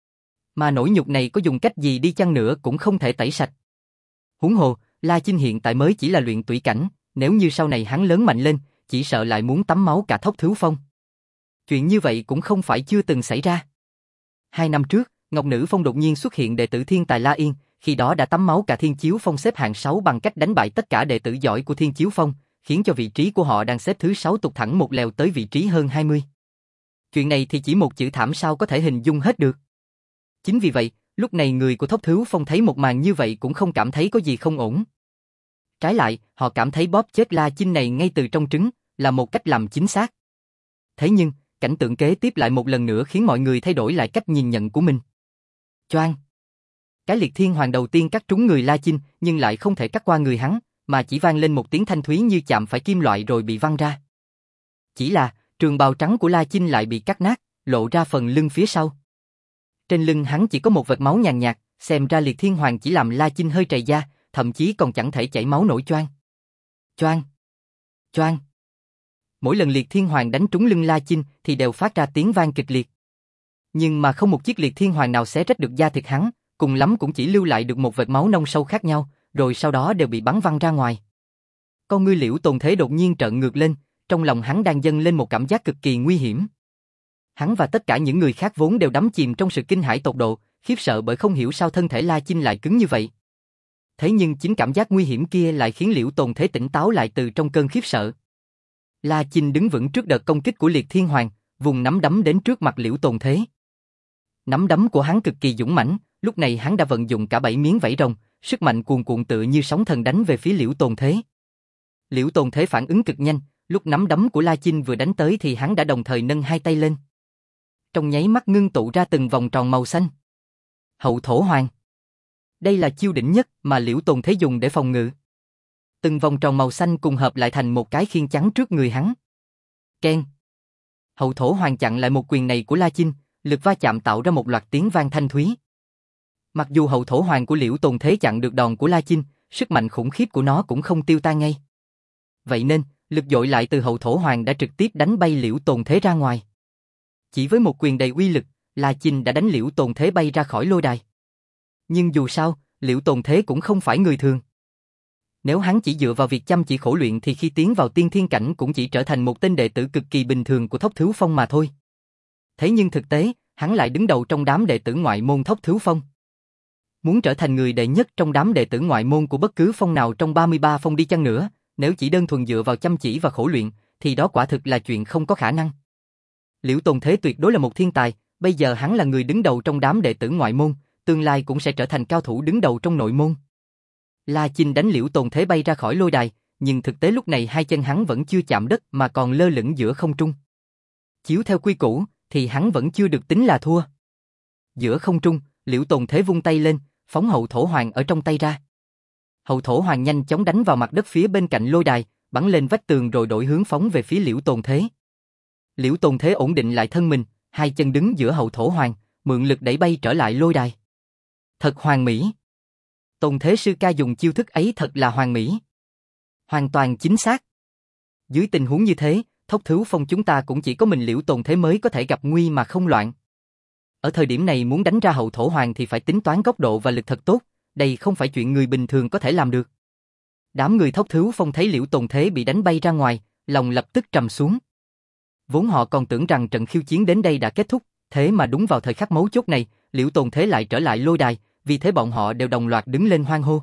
Mà nỗi nhục này có dùng cách gì đi chăng nữa cũng không thể tẩy sạch. Huống hồ, La Chinh hiện tại mới chỉ là luyện tụy cảnh, nếu như sau này hắn lớn mạnh lên, chỉ sợ lại muốn tắm máu cả Thốc Thiếu Phong. Chuyện như vậy cũng không phải chưa từng xảy ra. Hai năm trước, Ngọc Nữ Phong đột nhiên xuất hiện đệ tử thiên tài La Yên, khi đó đã tắm máu cả Thiên Chiếu Phong xếp hạng sáu bằng cách đánh bại tất cả đệ tử giỏi của Thiên Chiếu Phong, khiến cho vị trí của họ đang xếp thứ sáu tụt thẳng một lèo tới vị trí hơn hai mươi. Chuyện này thì chỉ một chữ thảm sao có thể hình dung hết được. Chính vì vậy, lúc này người của Thốc Thiếu Phong thấy một màn như vậy cũng không cảm thấy có gì không ổn. Trái lại, họ cảm thấy bóp chết La Chinh này ngay từ trong trứng, là một cách làm chính xác. Thế nhưng, cảnh tượng kế tiếp lại một lần nữa khiến mọi người thay đổi lại cách nhìn nhận của mình. Choang! Cái Liệt Thiên Hoàng đầu tiên cắt trúng người La Chinh, nhưng lại không thể cắt qua người hắn, mà chỉ vang lên một tiếng thanh thúy như chạm phải kim loại rồi bị văng ra. Chỉ là, trường bào trắng của La Chinh lại bị cắt nát, lộ ra phần lưng phía sau. Trên lưng hắn chỉ có một vệt máu nhàn nhạt, xem ra Liệt Thiên Hoàng chỉ làm La Chinh hơi trầy da, thậm chí còn chẳng thể chảy máu nổi choang. Choang! Choang. Mỗi lần Liệt Thiên Hoàng đánh trúng lưng La Chinh thì đều phát ra tiếng vang kịch liệt. Nhưng mà không một chiếc Liệt Thiên Hoàng nào xé rách được da thịt hắn, cùng lắm cũng chỉ lưu lại được một vệt máu nông sâu khác nhau, rồi sau đó đều bị bắn văng ra ngoài. Con ngươi Liễu Tồn Thế đột nhiên trợn ngược lên, trong lòng hắn đang dâng lên một cảm giác cực kỳ nguy hiểm. Hắn và tất cả những người khác vốn đều đắm chìm trong sự kinh hãi tột độ, khiếp sợ bởi không hiểu sao thân thể La Chinh lại cứng như vậy. Thế nhưng chính cảm giác nguy hiểm kia lại khiến Liễu Tồn Thế tỉnh táo lại từ trong cơn khiếp sợ. La Chinh đứng vững trước đợt công kích của Liệt Thiên Hoàng, vùng nắm đấm đến trước mặt Liễu Tồn Thế. Nắm đấm của hắn cực kỳ dũng mãnh, lúc này hắn đã vận dụng cả bảy miếng vảy rồng, sức mạnh cuồn cuộn tựa như sóng thần đánh về phía Liễu Tồn Thế. Liễu Tồn Thế phản ứng cực nhanh, lúc nắm đấm của La Chinh vừa đánh tới thì hắn đã đồng thời nâng hai tay lên. Trong nháy mắt ngưng tụ ra từng vòng tròn màu xanh. Hậu Thổ Hoàng. Đây là chiêu đỉnh nhất mà Liễu Tồn Thế dùng để phòng ngự. Từng vòng tròn màu xanh cùng hợp lại thành một cái khiên chắn trước người hắn. Keng. Hậu Thổ Hoàng chặn lại một quyền này của La Chinh, lực va chạm tạo ra một loạt tiếng vang thanh thúy. Mặc dù Hậu Thổ Hoàng của Liễu Tồn Thế chặn được đòn của La Chinh, sức mạnh khủng khiếp của nó cũng không tiêu tan ngay. Vậy nên, lực dội lại từ Hậu Thổ Hoàng đã trực tiếp đánh bay Liễu Tồn Thế ra ngoài. Chỉ với một quyền đầy uy lực, La Chinh đã đánh Liễu Tồn Thế bay ra khỏi lôi đài. Nhưng dù sao, Liễu Tồn Thế cũng không phải người thường. Nếu hắn chỉ dựa vào việc chăm chỉ khổ luyện thì khi tiến vào tiên thiên cảnh cũng chỉ trở thành một tên đệ tử cực kỳ bình thường của Thốc Thứu Phong mà thôi. Thế nhưng thực tế, hắn lại đứng đầu trong đám đệ tử ngoại môn Thốc Thứu Phong. Muốn trở thành người đệ nhất trong đám đệ tử ngoại môn của bất cứ phong nào trong ba mươi ba phong đi chăng nữa, nếu chỉ đơn thuần dựa vào chăm chỉ và khổ luyện, thì đó quả thực là chuyện không có khả năng. Liễu Tồn Thế tuyệt đối là một thiên tài, bây giờ hắn là người đứng đầu trong đám đệ tử ngoại môn, tương lai cũng sẽ trở thành cao thủ đứng đầu trong nội môn. La Chinh đánh Liễu Tồn Thế bay ra khỏi lôi đài, nhưng thực tế lúc này hai chân hắn vẫn chưa chạm đất mà còn lơ lửng giữa không trung. Chiếu theo quy củ, thì hắn vẫn chưa được tính là thua. Giữa không trung, Liễu Tồn Thế vung tay lên, phóng Hậu Thổ Hoàng ở trong tay ra. Hậu Thổ Hoàng nhanh chóng đánh vào mặt đất phía bên cạnh lôi đài, bắn lên vách tường rồi đổi hướng phóng về phía Liễu Tồn Thế. Liễu Tồn Thế ổn định lại thân mình, hai chân đứng giữa Hậu Thổ Hoàng, mượn lực đẩy bay trở lại lôi đài. Thật hoàn mỹ. Tồn Thế sư ca dùng chiêu thức ấy thật là hoàn mỹ. Hoàn toàn chính xác. Dưới tình huống như thế, Thốc Thứu Phong chúng ta cũng chỉ có mình Liễu Tồn Thế mới có thể gặp nguy mà không loạn. Ở thời điểm này muốn đánh ra Hậu Thổ Hoàng thì phải tính toán góc độ và lực thật tốt, đây không phải chuyện người bình thường có thể làm được. Đám người Thốc Thứu Phong thấy Liễu Tồn Thế bị đánh bay ra ngoài, lòng lập tức trầm xuống. Vốn họ còn tưởng rằng trận khiêu chiến đến đây đã kết thúc, thế mà đúng vào thời khắc mấu chốt này, Liễu Tồn Thế lại trở lại lôi đài, vì thế bọn họ đều đồng loạt đứng lên hoan hô.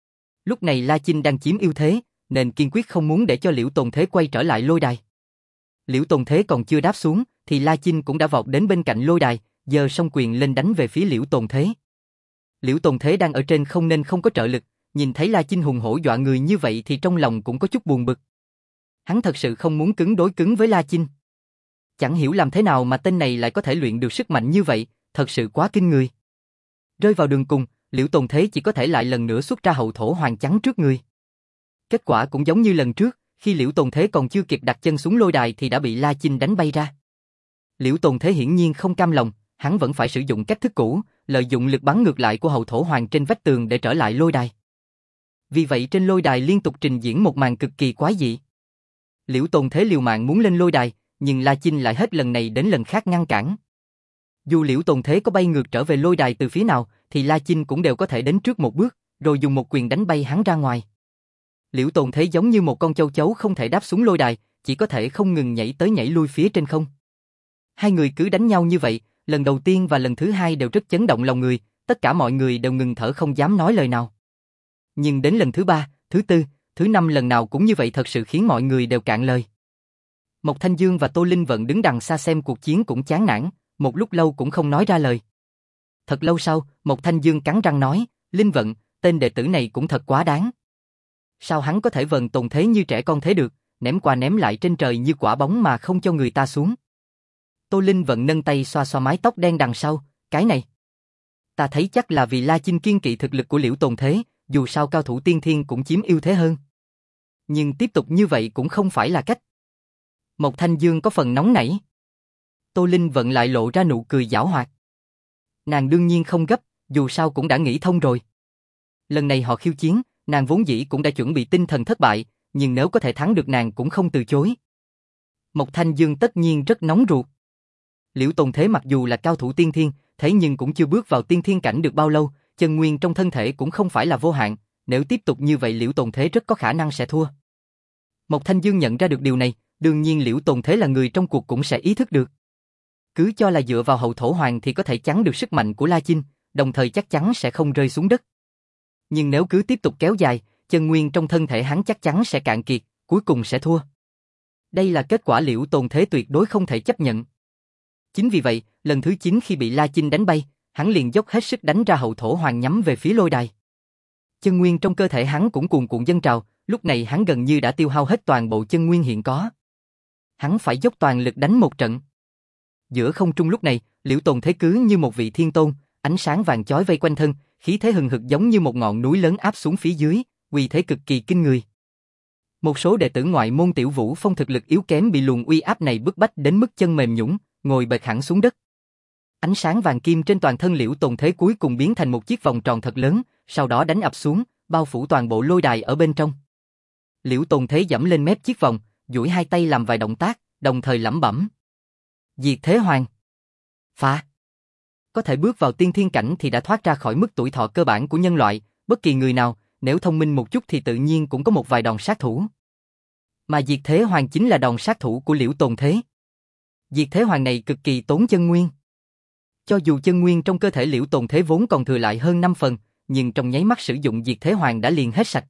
Lúc này La Chinh đang chiếm ưu thế, nên kiên quyết không muốn để cho Liễu Tồn Thế quay trở lại lôi đài. Liễu Tồn Thế còn chưa đáp xuống, thì La Chinh cũng đã vọt đến bên cạnh lôi đài, giơ song quyền lên đánh về phía Liễu Tồn Thế. Liễu Tồn Thế đang ở trên không nên không có trợ lực, nhìn thấy La Chinh hùng hổ dọa người như vậy thì trong lòng cũng có chút buồn bực. Hắn thật sự không muốn cứng đối cứng với La Chinh. Chẳng hiểu làm thế nào mà tên này lại có thể luyện được sức mạnh như vậy, thật sự quá kinh người. Rơi vào đường cùng, Liễu Tồn Thế chỉ có thể lại lần nữa xuất ra Hậu Thổ Hoàng chắn trước người. Kết quả cũng giống như lần trước, khi Liễu Tồn Thế còn chưa kịp đặt chân xuống lôi đài thì đã bị La Chinh đánh bay ra. Liễu Tồn Thế hiển nhiên không cam lòng, hắn vẫn phải sử dụng cách thức cũ, lợi dụng lực bắn ngược lại của Hậu Thổ Hoàng trên vách tường để trở lại lôi đài. Vì vậy trên lôi đài liên tục trình diễn một màn cực kỳ quái dị. Liễu Tồn Thế liều mạng muốn lên lôi đài, nhưng La Chinh lại hết lần này đến lần khác ngăn cản. Dù Liễu Tồn Thế có bay ngược trở về lôi đài từ phía nào, thì La Chinh cũng đều có thể đến trước một bước, rồi dùng một quyền đánh bay hắn ra ngoài. Liễu Tồn Thế giống như một con châu chấu không thể đáp xuống lôi đài, chỉ có thể không ngừng nhảy tới nhảy lui phía trên không. Hai người cứ đánh nhau như vậy, lần đầu tiên và lần thứ hai đều rất chấn động lòng người, tất cả mọi người đều ngừng thở không dám nói lời nào. Nhưng đến lần thứ ba, thứ tư, thứ năm lần nào cũng như vậy thật sự khiến mọi người đều cạn lời. Mộc Thanh Dương và Tô Linh Vận đứng đằng xa xem cuộc chiến cũng chán nản, một lúc lâu cũng không nói ra lời. Thật lâu sau, Mộc Thanh Dương cắn răng nói, Linh Vận, tên đệ tử này cũng thật quá đáng. Sao hắn có thể vần Tồn Thế như trẻ con thế được, ném qua ném lại trên trời như quả bóng mà không cho người ta xuống. Tô Linh Vận nâng tay xoa xoa mái tóc đen đằng sau, cái này. Ta thấy chắc là vì La Chinh kiên kỵ thực lực của Liễu Tồn Thế, dù sao cao thủ tiên thiên cũng chiếm ưu thế hơn. Nhưng tiếp tục như vậy cũng không phải là cách. Mộc Thanh Dương có phần nóng nảy. Tô Linh Vận lại lộ ra nụ cười giảo hoạt. Nàng đương nhiên không gấp, dù sao cũng đã nghĩ thông rồi. Lần này họ khiêu chiến, nàng vốn dĩ cũng đã chuẩn bị tinh thần thất bại, nhưng nếu có thể thắng được nàng cũng không từ chối. Mộc Thanh Dương tất nhiên rất nóng ruột. Liễu Tồn Thế mặc dù là cao thủ tiên thiên, thế nhưng cũng chưa bước vào tiên thiên cảnh được bao lâu, chân nguyên trong thân thể cũng không phải là vô hạn, nếu tiếp tục như vậy Liễu Tồn Thế rất có khả năng sẽ thua. Mộc Thanh Dương nhận ra được điều này, đương nhiên Liễu Tồn Thế là người trong cuộc cũng sẽ ý thức được. Cứ cho là dựa vào hậu thổ hoàng thì có thể chắn được sức mạnh của La Chinh, đồng thời chắc chắn sẽ không rơi xuống đất. Nhưng nếu cứ tiếp tục kéo dài, chân nguyên trong thân thể hắn chắc chắn sẽ cạn kiệt, cuối cùng sẽ thua. Đây là kết quả Liễu Tồn Thế tuyệt đối không thể chấp nhận. Chính vì vậy, lần thứ chín khi bị La Chinh đánh bay, hắn liền dốc hết sức đánh ra hậu thổ hoàng nhắm về phía lôi đài. Chân nguyên trong cơ thể hắn cũng cuồn cuộn dâng trào, lúc này hắn gần như đã tiêu hao hết toàn bộ chân nguyên hiện có. Hắn phải dốc toàn lực đánh một trận. Giữa không trung lúc này, Liễu Tồn Thế cứ như một vị thiên tôn, ánh sáng vàng chói vây quanh thân, khí thế hừng hực giống như một ngọn núi lớn áp xuống phía dưới, uy thế cực kỳ kinh người. Một số đệ tử ngoại môn Tiểu Vũ Phong thực lực yếu kém bị luồng uy áp này bức bách đến mức chân mềm nhũn, ngồi bệt hẳn xuống đất. Ánh sáng vàng kim trên toàn thân Liễu Tồn Thế cuối cùng biến thành một chiếc vòng tròn thật lớn, sau đó đánh ập xuống, bao phủ toàn bộ lôi đài ở bên trong. Liễu Tồn Thế giẫm lên mép chiếc vòng, duỗi hai tay làm vài động tác, đồng thời lẩm bẩm: Diệt Thế Hoàng. Phá. Có thể bước vào tiên thiên cảnh thì đã thoát ra khỏi mức tuổi thọ cơ bản của nhân loại, bất kỳ người nào, nếu thông minh một chút thì tự nhiên cũng có một vài đòn sát thủ. Mà Diệt Thế Hoàng chính là đòn sát thủ của Liễu Tồn Thế. Diệt Thế Hoàng này cực kỳ tốn chân nguyên. Cho dù chân nguyên trong cơ thể Liễu Tồn Thế vốn còn thừa lại hơn năm phần, nhưng trong nháy mắt sử dụng Diệt Thế Hoàng đã liền hết sạch.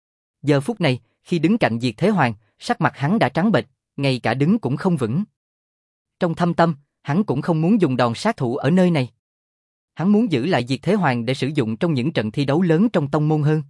Giờ phút này, khi đứng cạnh Diệt Thế Hoàng, sắc mặt hắn đã trắng bệch, ngay cả đứng cũng không vững. Trong thâm tâm, hắn cũng không muốn dùng đòn sát thủ ở nơi này. Hắn muốn giữ lại Diệt Thế Hoàng để sử dụng trong những trận thi đấu lớn trong tông môn hơn.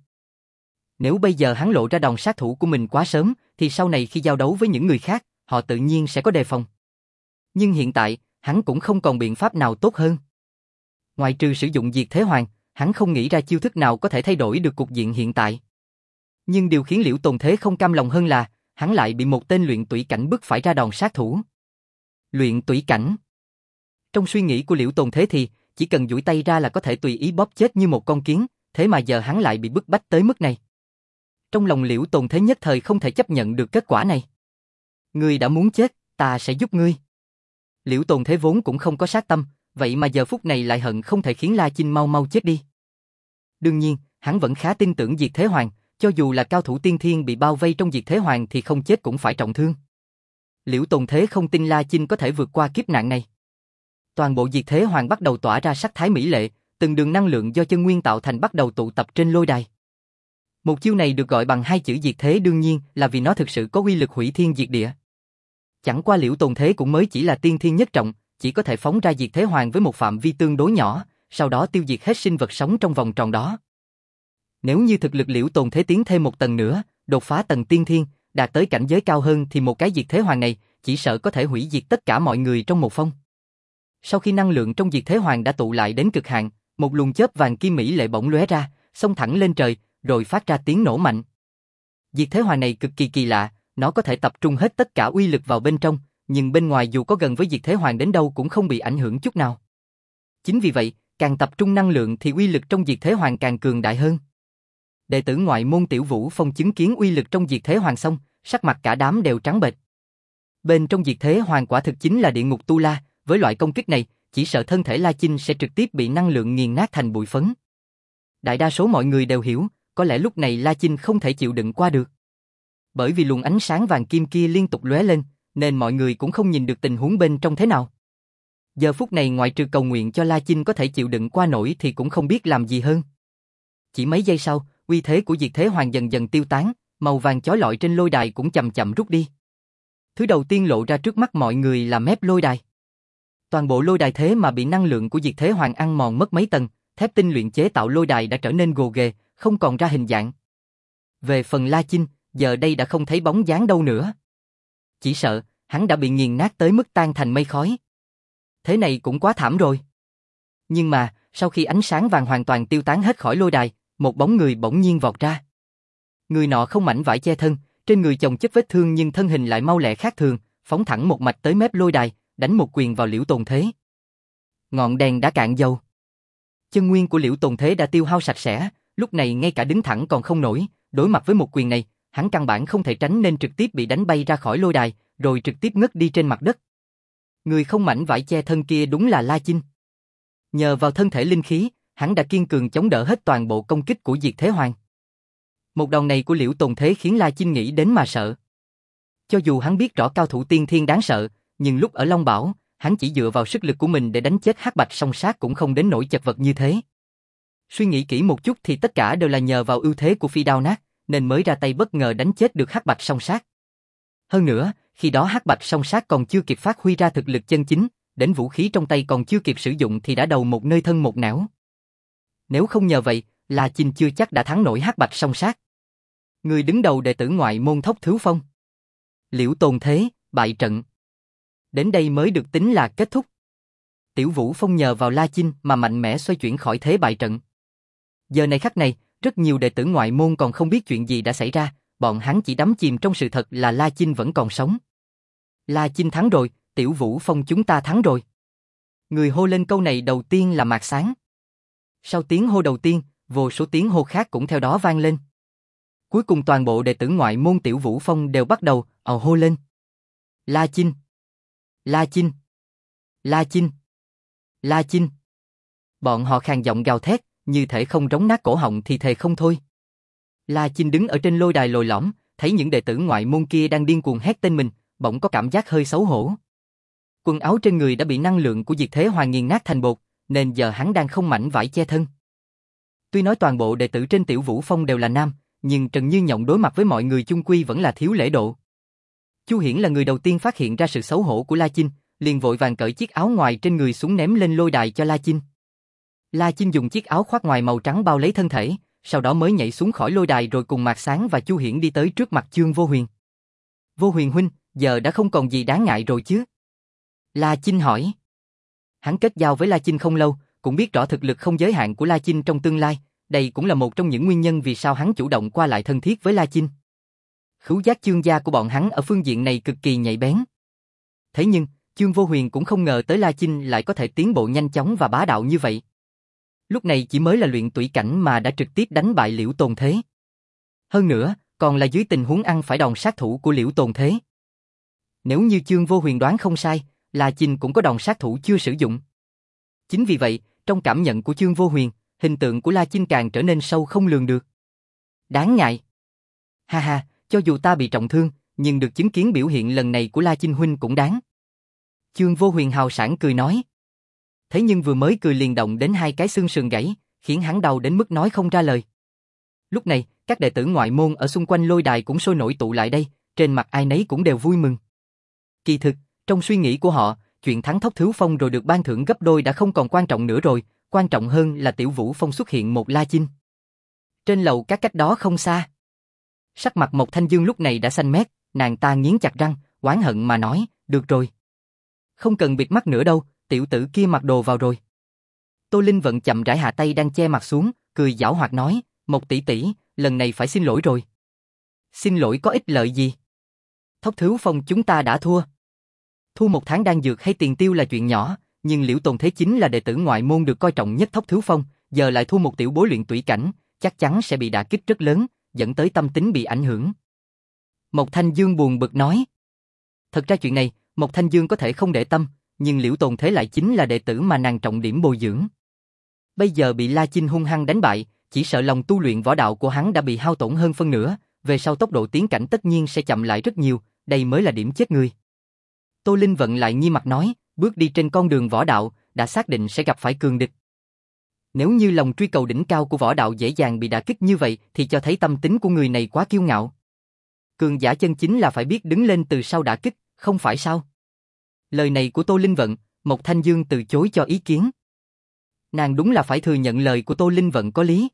Nếu bây giờ hắn lộ ra đòn sát thủ của mình quá sớm, thì sau này khi giao đấu với những người khác, họ tự nhiên sẽ có đề phòng. Nhưng hiện tại, hắn cũng không còn biện pháp nào tốt hơn. Ngoài trừ sử dụng Diệt Thế Hoàng, hắn không nghĩ ra chiêu thức nào có thể thay đổi được cục diện hiện tại. Nhưng điều khiến Liễu Tồn Thế không cam lòng hơn là, hắn lại bị một tên luyện tủy cảnh bức phải ra đòn sát thủ. Luyện tủy cảnh. Trong suy nghĩ của Liễu Tồn Thế thì, chỉ cần duỗi tay ra là có thể tùy ý bóp chết như một con kiến, thế mà giờ hắn lại bị bức bách tới mức này. Trong lòng Liễu Tồn Thế nhất thời không thể chấp nhận được kết quả này. Ngươi đã muốn chết, ta sẽ giúp ngươi. Liễu Tồn Thế vốn cũng không có sát tâm, vậy mà giờ phút này lại hận không thể khiến La Chinh mau mau chết đi. Đương nhiên, hắn vẫn khá tin tưởng Diệt Thế Hoàng, cho dù là cao thủ tiên thiên bị bao vây trong Diệt Thế Hoàng thì không chết cũng phải trọng thương. Liễu Tồn Thế không tin La Chinh có thể vượt qua kiếp nạn này. Toàn bộ Diệt Thế Hoàng bắt đầu tỏa ra sắc thái mỹ lệ, từng đường năng lượng do chân nguyên tạo thành bắt đầu tụ tập trên lôi đài. Một chiêu này được gọi bằng hai chữ Diệt Thế đương nhiên là vì nó thực sự có uy lực hủy thiên diệt địa. Chẳng qua Liễu Tồn Thế cũng mới chỉ là tiên thiên nhất trọng, chỉ có thể phóng ra Diệt Thế Hoàng với một phạm vi tương đối nhỏ, sau đó tiêu diệt hết sinh vật sống trong vòng tròn đó. Nếu như thực lực Liễu Tồn Thế tiến thêm một tầng nữa, đột phá tầng tiên thiên, đạt tới cảnh giới cao hơn thì một cái Diệt Thế Hoàng này chỉ sợ có thể hủy diệt tất cả mọi người trong một phong. Sau khi năng lượng trong Diệt Thế Hoàng đã tụ lại đến cực hạn, một luồng chớp vàng kim mỹ lệ bỗng lóe ra, xông thẳng lên trời, rồi phát ra tiếng nổ mạnh. Diệt Thế Hoàng này cực kỳ kỳ lạ, nó có thể tập trung hết tất cả uy lực vào bên trong, nhưng bên ngoài dù có gần với Diệt Thế Hoàng đến đâu cũng không bị ảnh hưởng chút nào. Chính vì vậy, càng tập trung năng lượng thì uy lực trong Diệt Thế Hoàng càng cường đại hơn. Đệ tử ngoại môn Tiểu Vũ Phong chứng kiến uy lực trong Diệt Thế Hoàng xong, sắc mặt cả đám đều trắng bệch. Bên trong Diệt Thế Hoàng quả thực chính là địa ngục tu la, với loại công kích này, chỉ sợ thân thể La Chinh sẽ trực tiếp bị năng lượng nghiền nát thành bụi phấn. Đại đa số mọi người đều hiểu, có lẽ lúc này La Chinh không thể chịu đựng qua được. Bởi vì luồng ánh sáng vàng kim kia liên tục lóe lên, nên mọi người cũng không nhìn được tình huống bên trong thế nào. Giờ phút này ngoại trừ cầu nguyện cho La Chinh có thể chịu đựng qua nổi thì cũng không biết làm gì hơn. Chỉ mấy giây sau, uy thế của Diệt Thế Hoàng dần dần tiêu tán, màu vàng chói lọi trên lôi đài cũng chậm chậm rút đi. Thứ đầu tiên lộ ra trước mắt mọi người là mép lôi đài. Toàn bộ lôi đài thế mà bị năng lượng của Diệt Thế Hoàng ăn mòn mất mấy tầng, thép tinh luyện chế tạo lôi đài đã trở nên gồ ghề, không còn ra hình dạng. Về phần La Chinh, giờ đây đã không thấy bóng dáng đâu nữa. Chỉ sợ, hắn đã bị nghiền nát tới mức tan thành mây khói. Thế này cũng quá thảm rồi. Nhưng mà, sau khi ánh sáng vàng hoàn toàn tiêu tán hết khỏi lôi đài, một bóng người bỗng nhiên vọt ra. Người nọ không mảnh vải che thân, trên người chồng chất vết thương nhưng thân hình lại mau lẹ khác thường, phóng thẳng một mạch tới mép lôi đài, đánh một quyền vào Liễu Tồn Thế. Ngọn đèn đã cạn dầu. Chân nguyên của Liễu Tồn Thế đã tiêu hao sạch sẽ, lúc này ngay cả đứng thẳng còn không nổi, đối mặt với một quyền này, hắn căn bản không thể tránh nên trực tiếp bị đánh bay ra khỏi lôi đài, rồi trực tiếp ngất đi trên mặt đất. Người không mảnh vải che thân kia đúng là La Chinh. Nhờ vào thân thể linh khí, hắn đã kiên cường chống đỡ hết toàn bộ công kích của Diệt Thế Hoàng. Một đòn này của Liễu Tồn Thế khiến La Chinh nghĩ đến mà sợ. Cho dù hắn biết rõ cao thủ tiên thiên đáng sợ, nhưng lúc ở Long Bảo, hắn chỉ dựa vào sức lực của mình để đánh chết Hắc Bạch Song Sát cũng không đến nỗi chật vật như thế. Suy nghĩ kỹ một chút thì tất cả đều là nhờ vào ưu thế của Phi Đao Nát, nên mới ra tay bất ngờ đánh chết được Hắc Bạch Song Sát. Hơn nữa, khi đó Hắc Bạch Song Sát còn chưa kịp phát huy ra thực lực chân chính, đến vũ khí trong tay còn chưa kịp sử dụng thì đã đầu một nơi thân một nẻo. Nếu không nhờ vậy, La Chinh chưa chắc đã thắng nổi Hắc Bạch Song Sát. Người đứng đầu đệ tử ngoại môn Thốc Thứ Phong. Liễu Tồn Thế, bại trận. Đến đây mới được tính là kết thúc. Tiểu Vũ Phong nhờ vào La Chinh mà mạnh mẽ xoay chuyển khỏi thế bại trận. Giờ này khắc này, rất nhiều đệ tử ngoại môn còn không biết chuyện gì đã xảy ra, bọn hắn chỉ đắm chìm trong sự thật là La Chinh vẫn còn sống. La Chinh thắng rồi, Tiểu Vũ Phong chúng ta thắng rồi. Người hô lên câu này đầu tiên là Mạc Sáng. Sau tiếng hô đầu tiên, vô số tiếng hô khác cũng theo đó vang lên. Cuối cùng toàn bộ đệ tử ngoại môn Tiểu Vũ Phong đều bắt đầu ào hô lên. La Chinh! La Chinh! La Chinh! La Chinh! Bọn họ khàn giọng gào thét, như thể không rống nát cổ họng thì thề không thôi. La Chinh đứng ở trên lôi đài lồi lõm, thấy những đệ tử ngoại môn kia đang điên cuồng hét tên mình, bỗng có cảm giác hơi xấu hổ. Quần áo trên người đã bị năng lượng của Diệt Thế Hoàng nghiền nát thành bột, nên giờ hắn đang không mảnh vải che thân. Tuy nói toàn bộ đệ tử trên Tiểu Vũ Phong đều là nam, nhưng Trần Như Nhộng đối mặt với mọi người chung quy vẫn là thiếu lễ độ. Chu Hiển là người đầu tiên phát hiện ra sự xấu hổ của La Chinh, liền vội vàng cởi chiếc áo ngoài trên người xuống ném lên lôi đài cho La Chinh. La Chinh dùng chiếc áo khoác ngoài màu trắng bao lấy thân thể, sau đó mới nhảy xuống khỏi lôi đài rồi cùng Mạc Sáng và Chu Hiển đi tới trước mặt Chương Vô Huyền. Vô Huyền huynh, giờ đã không còn gì đáng ngại rồi chứ? La Chinh hỏi. Hắn kết giao với La Chinh không lâu, cũng biết rõ thực lực không giới hạn của La Chinh trong tương lai, đây cũng là một trong những nguyên nhân vì sao hắn chủ động qua lại thân thiết với La Chinh. Khứu giác Chương gia của bọn hắn ở phương diện này cực kỳ nhạy bén. Thế nhưng, Chương Vô Huyền cũng không ngờ tới La Chinh lại có thể tiến bộ nhanh chóng và bá đạo như vậy. Lúc này chỉ mới là luyện tủy cảnh mà đã trực tiếp đánh bại Liễu Tồn Thế. Hơn nữa, còn là dưới tình huống ăn phải đòn sát thủ của Liễu Tồn Thế. Nếu như Chương Vô Huyền đoán không sai, La Chinh cũng có đòn sát thủ chưa sử dụng. Chính vì vậy, trong cảm nhận của Chương Vô Huyền, hình tượng của La Chinh càng trở nên sâu không lường được. Đáng ngại. Ha ha, cho dù ta bị trọng thương, nhưng được chứng kiến biểu hiện lần này của La Chinh huynh cũng đáng. Chương Vô Huyền hào sảng cười nói. Thế nhưng vừa mới cười liền động đến hai cái xương sườn gãy, khiến hắn đau đến mức nói không ra lời. Lúc này, các đệ tử ngoại môn ở xung quanh lôi đài cũng sôi nổi tụ lại đây, trên mặt ai nấy cũng đều vui mừng. Kỳ thực, trong suy nghĩ của họ, chuyện thắng Thốc Thứ Phong rồi được ban thưởng gấp đôi đã không còn quan trọng nữa rồi, quan trọng hơn là Tiểu Vũ Phong xuất hiện một La Chinh. Trên lầu các cách đó không xa. Sắc mặt Mộc Thanh Dương lúc này đã xanh mét, nàng ta nghiến chặt răng, oán hận mà nói, được rồi. Không cần bịt mắt nữa đâu, tiểu tử kia mặc đồ vào rồi. Tô Linh Vận chậm rãi hạ tay đang che mặt xuống, cười giảo hoạt nói, Mộc tỷ tỷ, lần này phải xin lỗi rồi. Xin lỗi có ích lợi gì? Thốc Thứ Phong chúng ta đã thua. Thu một tháng đan dược hay tiền tiêu là chuyện nhỏ, nhưng Liễu Tồn Thế chính là đệ tử ngoại môn được coi trọng nhất Thốc Thứ Phong, giờ lại thua một tiểu bối luyện tủy cảnh, chắc chắn sẽ bị đả kích rất lớn, dẫn tới tâm tính bị ảnh hưởng. Mộc Thanh Dương buồn bực nói. Thật ra chuyện này, Mộc Thanh Dương có thể không để tâm, nhưng Liễu Tồn Thế lại chính là đệ tử mà nàng trọng điểm bồi dưỡng. Bây giờ bị La Chinh hung hăng đánh bại, chỉ sợ lòng tu luyện võ đạo của hắn đã bị hao tổn hơn phân nửa, về sau tốc độ tiến cảnh tất nhiên sẽ chậm lại rất nhiều, đây mới là điểm chết người. Tô Linh Vận lại nghiêm mặt nói, bước đi trên con đường võ đạo, đã xác định sẽ gặp phải cường địch. Nếu như lòng truy cầu đỉnh cao của võ đạo dễ dàng bị đả kích như vậy thì cho thấy tâm tính của người này quá kiêu ngạo. Cường giả chân chính là phải biết đứng lên từ sau đả kích, không phải sao? Lời này của Tô Linh Vận, Mộc Thanh Dương từ chối cho ý kiến. Nàng đúng là phải thừa nhận lời của Tô Linh Vận có lý.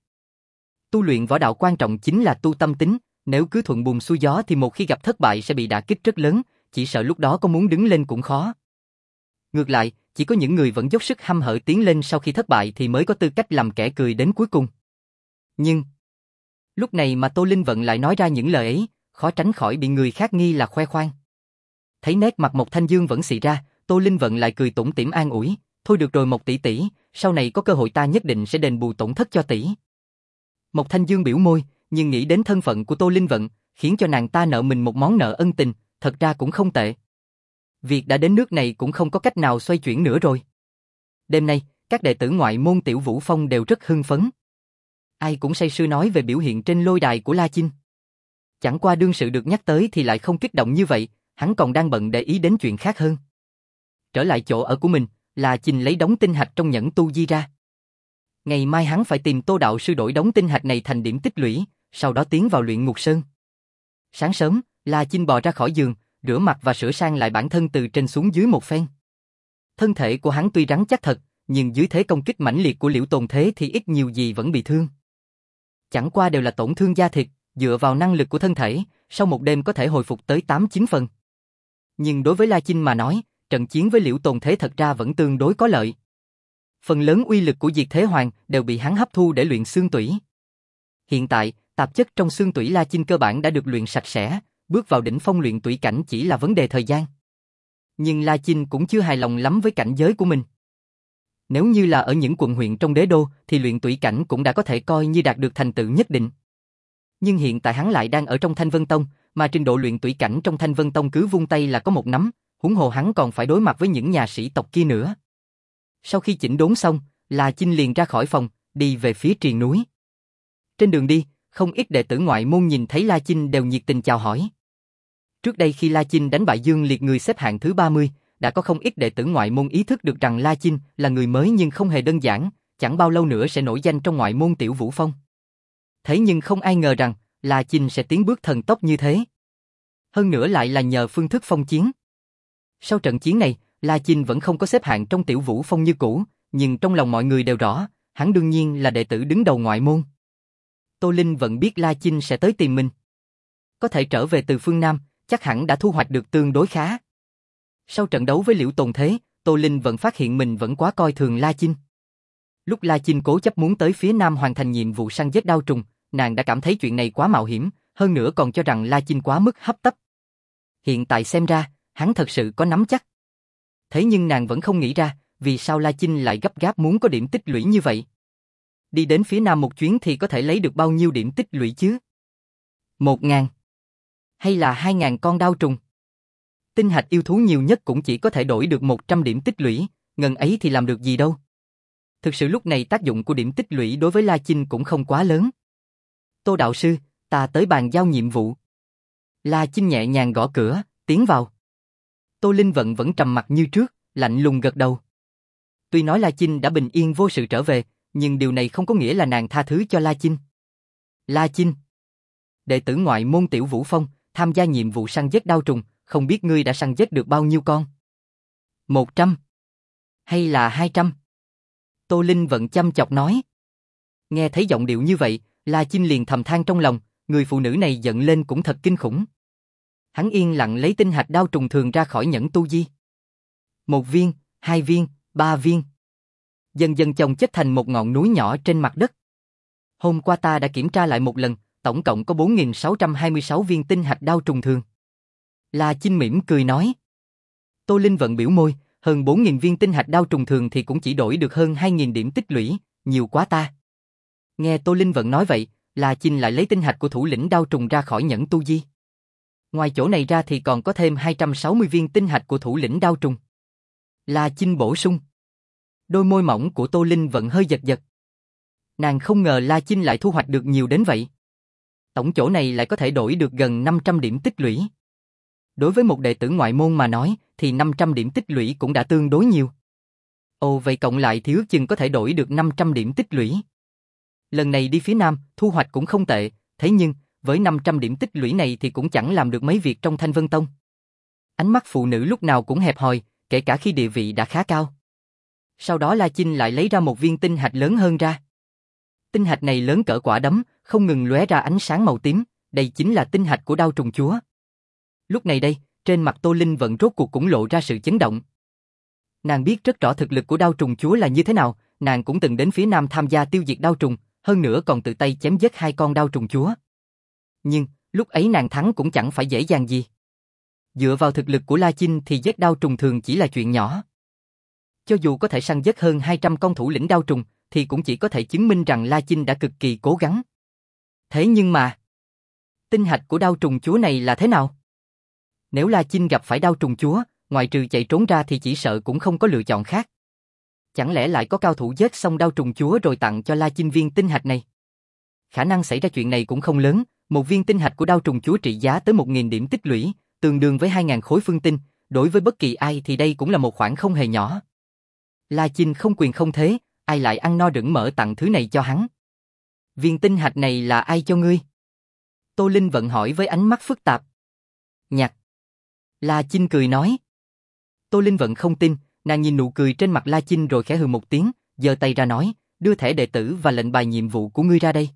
Tu luyện võ đạo quan trọng chính là tu tâm tính, nếu cứ thuận buồm xuôi gió thì một khi gặp thất bại sẽ bị đả kích rất lớn, chỉ sợ lúc đó có muốn đứng lên cũng khó. Ngược lại, chỉ có những người vẫn dốc sức hăm hở tiến lên sau khi thất bại thì mới có tư cách làm kẻ cười đến cuối cùng. Nhưng, lúc này mà Tô Linh Vận lại nói ra những lời ấy, khó tránh khỏi bị người khác nghi là khoe khoang. Thấy nét mặt Mộc Thanh Dương vẫn xị ra, Tô Linh Vận lại cười tủm tỉm an ủi, thôi được rồi Mộc tỷ tỷ, sau này có cơ hội ta nhất định sẽ đền bù tổn thất cho tỷ. Mộc Thanh Dương biểu môi, nhưng nghĩ đến thân phận của Tô Linh Vận, khiến cho nàng ta nợ mình một món nợ ân tình, thật ra cũng không tệ. Việc đã đến nước này cũng không có cách nào xoay chuyển nữa rồi. Đêm nay, các đệ tử ngoại môn Tiểu Vũ Phong đều rất hưng phấn. Ai cũng say sưa nói về biểu hiện trên lôi đài của La Chinh. Chẳng qua đương sự được nhắc tới thì lại không kích động như vậy, hắn còn đang bận để ý đến chuyện khác hơn. Trở lại chỗ ở của mình, La Chinh lấy đống tinh hạch trong nhẫn tu di ra. Ngày mai hắn phải tìm Tô đạo sư đổi đống tinh hạch này thành điểm tích lũy, sau đó tiến vào luyện ngục sơn. Sáng sớm, La Chinh bò ra khỏi giường, rửa mặt và sửa sang lại bản thân từ trên xuống dưới một phen. Thân thể của hắn tuy rắn chắc thật, nhưng dưới thế công kích mãnh liệt của Liễu Tồn Thế thì ít nhiều gì vẫn bị thương. Chẳng qua đều là tổn thương da thịt, dựa vào năng lực của thân thể, sau một đêm có thể hồi phục tới tám chín phần. Nhưng đối với La Chinh mà nói, trận chiến với Liễu Tồn Thế thật ra vẫn tương đối có lợi. Phần lớn uy lực của Diệt Thế Hoàng đều bị hắn hấp thu để luyện xương tủy. Hiện tại, tạp chất trong xương tủy La Chinh cơ bản đã được luyện sạch sẽ, bước vào đỉnh phong luyện tủy cảnh chỉ là vấn đề thời gian. Nhưng La Chinh cũng chưa hài lòng lắm với cảnh giới của mình. Nếu như là ở những quận huyện trong đế đô thì luyện tủy cảnh cũng đã có thể coi như đạt được thành tựu nhất định. Nhưng hiện tại hắn lại đang ở trong Thanh Vân Tông, mà trình độ luyện tủy cảnh trong Thanh Vân Tông cứ vung tay là có một nắm, huống hồ hắn còn phải đối mặt với những nhà sĩ tộc kia nữa. Sau khi chỉnh đốn xong, La Chinh liền ra khỏi phòng, đi về phía triền núi. Trên đường đi, không ít đệ tử ngoại môn nhìn thấy La Chinh đều nhiệt tình chào hỏi. Trước đây khi La Chinh đánh bại Dương Liệt người xếp hạng thứ ba mươi, đã có không ít đệ tử ngoại môn ý thức được rằng La Chinh là người mới nhưng không hề đơn giản, chẳng bao lâu nữa sẽ nổi danh trong ngoại môn Tiểu Vũ Phong. Thế nhưng không ai ngờ rằng La Chinh sẽ tiến bước thần tốc như thế. Hơn nữa lại là nhờ phương thức phong chiến. Sau trận chiến này, La Chinh vẫn không có xếp hạng trong Tiểu Vũ Phong như cũ, nhưng trong lòng mọi người đều rõ, hắn đương nhiên là đệ tử đứng đầu ngoại môn. Tô Linh vẫn biết La Chinh sẽ tới tìm mình. Có thể trở về từ phương Nam, chắc hẳn đã thu hoạch được tương đối khá. Sau trận đấu với Liễu Tồn Thế, Tô Linh vẫn phát hiện mình vẫn quá coi thường La Chinh. Lúc La Chinh cố chấp muốn tới phía Nam hoàn thành nhiệm vụ săn giết đao trùng, nàng đã cảm thấy chuyện này quá mạo hiểm, hơn nữa còn cho rằng La Chinh quá mức hấp tấp. Hiện tại xem ra, hắn thật sự có nắm chắc. Thế nhưng nàng vẫn không nghĩ ra, vì sao La Chinh lại gấp gáp muốn có điểm tích lũy như vậy. Đi đến phía Nam một chuyến thì có thể lấy được bao nhiêu điểm tích lũy chứ? Một ngàn? Hay là hai ngàn con đao trùng? Tinh hạch yêu thú nhiều nhất cũng chỉ có thể đổi được một trăm điểm tích lũy, ngần ấy thì làm được gì đâu. Thực sự lúc này tác dụng của điểm tích lũy đối với La Chinh cũng không quá lớn. Tô đạo sư, ta tới bàn giao nhiệm vụ. La Chinh nhẹ nhàng gõ cửa, tiến vào. Tô Linh Vận vẫn trầm mặc như trước, lạnh lùng gật đầu. Tuy nói La Chinh đã bình yên vô sự trở về, nhưng điều này không có nghĩa là nàng tha thứ cho La Chinh. La Chinh, đệ tử ngoại môn Tiểu Vũ Phong, tham gia nhiệm vụ săn giết đao trùng, không biết ngươi đã săn giết được bao nhiêu con? Một trăm? Hay là hai trăm? Tô Linh Vận chăm chọc nói. Nghe thấy giọng điệu như vậy, La Chinh liền thầm than trong lòng, người phụ nữ này giận lên cũng thật kinh khủng. Hắn yên lặng lấy tinh hạch đao trùng thường ra khỏi nhẫn tu di. Một viên, hai viên, ba viên. Dần dần chồng chất thành một ngọn núi nhỏ trên mặt đất. Hôm qua ta đã kiểm tra lại một lần, tổng cộng có bốn nghìn sáu trăm hai mươi sáu viên tinh hạch đao trùng thường. La Chinh mỉm cười nói. Tô Linh Vận biểu môi, hơn bốn nghìn viên tinh hạch đao trùng thường thì cũng chỉ đổi được hơn hai nghìn điểm tích lũy, nhiều quá ta. Nghe Tô Linh Vận nói vậy, La Chinh lại lấy tinh hạch của thủ lĩnh đao trùng ra khỏi nhẫn tu di. Ngoài chỗ này ra thì còn có thêm hai trăm sáu mươi viên tinh hạch của thủ lĩnh đao trùng. La Chinh bổ sung. Đôi môi mỏng của Tô Linh Vận hơi giật giật. Nàng không ngờ La Chinh lại thu hoạch được nhiều đến vậy. Tổng chỗ này lại có thể đổi được gần năm trăm điểm tích lũy. Đối với một đệ tử ngoại môn mà nói, thì năm trăm điểm tích lũy cũng đã tương đối nhiều. Ồ vậy cộng lại thì ước chừng có thể đổi được năm trăm điểm tích lũy. Lần này đi phía Nam, thu hoạch cũng không tệ, thế nhưng, với năm trăm điểm tích lũy này thì cũng chẳng làm được mấy việc trong Thanh Vân Tông. Ánh mắt phụ nữ lúc nào cũng hẹp hòi, kể cả khi địa vị đã khá cao. Sau đó La Chinh lại lấy ra một viên tinh hạch lớn hơn ra. Tinh hạch này lớn cỡ quả đấm, không ngừng lóe ra ánh sáng màu tím, đây chính là tinh hạch của đao trùng chúa. Lúc này đây, trên mặt Tô Linh Vận rốt cuộc cũng lộ ra sự chấn động. Nàng biết rất rõ thực lực của đao trùng chúa là như thế nào, nàng cũng từng đến phía Nam tham gia tiêu diệt đao trùng, hơn nữa còn tự tay chém giết hai con đao trùng chúa. Nhưng, lúc ấy nàng thắng cũng chẳng phải dễ dàng gì. Dựa vào thực lực của La Chinh thì giết đao trùng thường chỉ là chuyện nhỏ. Cho dù có thể săn giết hơn hai trăm con thủ lĩnh đao trùng, thì cũng chỉ có thể chứng minh rằng La Chinh đã cực kỳ cố gắng. Thế nhưng mà, Tinh hạch của đao trùng chúa này là thế nào? Nếu La Chinh gặp phải đao trùng chúa, ngoài trừ chạy trốn ra thì chỉ sợ cũng không có lựa chọn khác. Chẳng lẽ lại có cao thủ giết xong đao trùng chúa rồi tặng cho La Chinh viên tinh hạch này? Khả năng xảy ra chuyện này cũng không lớn, một viên tinh hạch của đao trùng chúa trị giá tới một nghìn điểm tích lũy, tương đương với hai nghìn khối phương tinh, đối với bất kỳ ai thì đây cũng là một khoản không hề nhỏ. La Chinh không quyền không thế, ai lại ăn no đửng mỡ tặng thứ này cho hắn? Viên tinh hạch này là ai cho ngươi? Tô Linh Vận hỏi với ánh mắt phức tạp. Nhặt. La Chinh cười nói. Tô Linh Vận không tin, nàng nhìn nụ cười trên mặt La Chinh rồi khẽ hừ một tiếng, giơ tay ra nói, đưa thẻ đệ tử và lệnh bài nhiệm vụ của ngươi ra đây.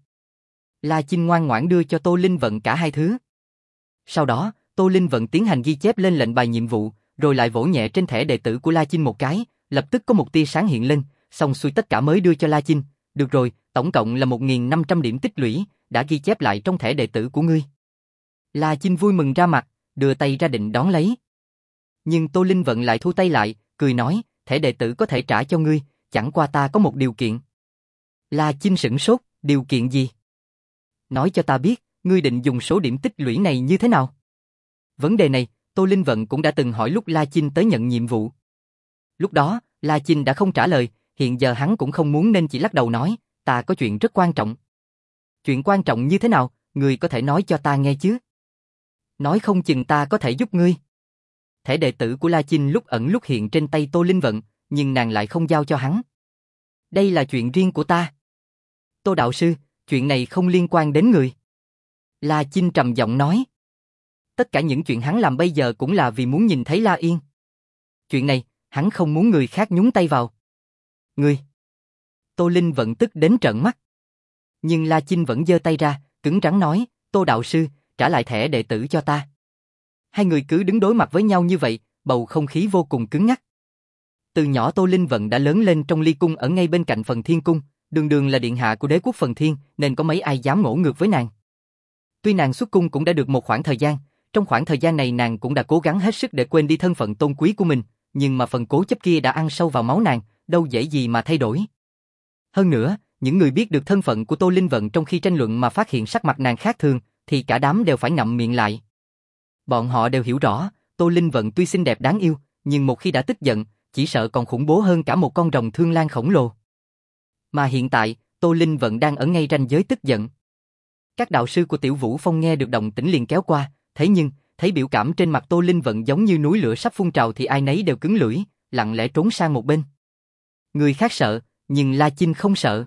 La Chinh ngoan ngoãn đưa cho Tô Linh Vận cả hai thứ. Sau đó, Tô Linh Vận tiến hành ghi chép lên lệnh bài nhiệm vụ, rồi lại vỗ nhẹ trên thẻ đệ tử của La Chinh một cái, lập tức có một tia sáng hiện lên, xong xuôi tất cả mới đưa cho La Chinh. Được rồi, tổng cộng là một nghìn năm trăm điểm tích lũy, đã ghi chép lại trong thẻ đệ tử của ngươi. La Chinh vui mừng ra mặt, đưa tay ra định đón lấy. Nhưng Tô Linh Vận lại thu tay lại, cười nói, thẻ đệ tử có thể trả cho ngươi, chẳng qua ta có một điều kiện. La Chinh sửng sốt, điều kiện gì? Nói cho ta biết, ngươi định dùng số điểm tích lũy này như thế nào? Vấn đề này, Tô Linh Vận cũng đã từng hỏi lúc La Chinh tới nhận nhiệm vụ. Lúc đó, La Chinh đã không trả lời, hiện giờ hắn cũng không muốn nên chỉ lắc đầu nói, ta có chuyện rất quan trọng. Chuyện quan trọng như thế nào, ngươi có thể nói cho ta nghe chứ? Nói không chừng ta có thể giúp ngươi. Thẻ đệ tử của La Chinh lúc ẩn lúc hiện trên tay Tô Linh Vận, nhưng nàng lại không giao cho hắn. Đây là chuyện riêng của ta. Tô đạo sư, chuyện này không liên quan đến người. La Chinh trầm giọng nói. Tất cả những chuyện hắn làm bây giờ cũng là vì muốn nhìn thấy La Yên. Chuyện này, hắn không muốn người khác nhúng tay vào. Ngươi. Tô Linh Vận tức đến trợn mắt. Nhưng La Chinh vẫn giơ tay ra, cứng rắn nói, Tô đạo sư, trả lại thẻ đệ tử cho ta. Hai người cứ đứng đối mặt với nhau như vậy, bầu không khí vô cùng cứng nhắc. Từ nhỏ Tô Linh Vận đã lớn lên trong ly cung ở ngay bên cạnh Phần Thiên Cung, đường đường là điện hạ của đế quốc Phần Thiên, nên có mấy ai dám ngỗ ngược với nàng. Tuy nàng xuất cung cũng đã được một khoảng thời gian, trong khoảng thời gian này nàng cũng đã cố gắng hết sức để quên đi thân phận tôn quý của mình, nhưng mà phần cố chấp kia đã ăn sâu vào máu nàng, đâu dễ gì mà thay đổi. Hơn nữa, những người biết được thân phận của Tô Linh Vận trong khi tranh luận mà phát hiện sắc mặt nàng khác thường, thì cả đám đều phải ngậm miệng lại. Bọn họ đều hiểu rõ, Tô Linh Vận tuy xinh đẹp đáng yêu, nhưng một khi đã tức giận, chỉ sợ còn khủng bố hơn cả một con rồng thương lang khổng lồ. Mà hiện tại, Tô Linh Vận đang ở ngay ranh giới tức giận. Các đạo sư của Tiểu Vũ Phong nghe được động tĩnh liền kéo qua, thế nhưng, thấy biểu cảm trên mặt Tô Linh Vận giống như núi lửa sắp phun trào thì ai nấy đều cứng lưỡi, lặng lẽ trốn sang một bên. Người khác sợ, nhưng La Chinh không sợ.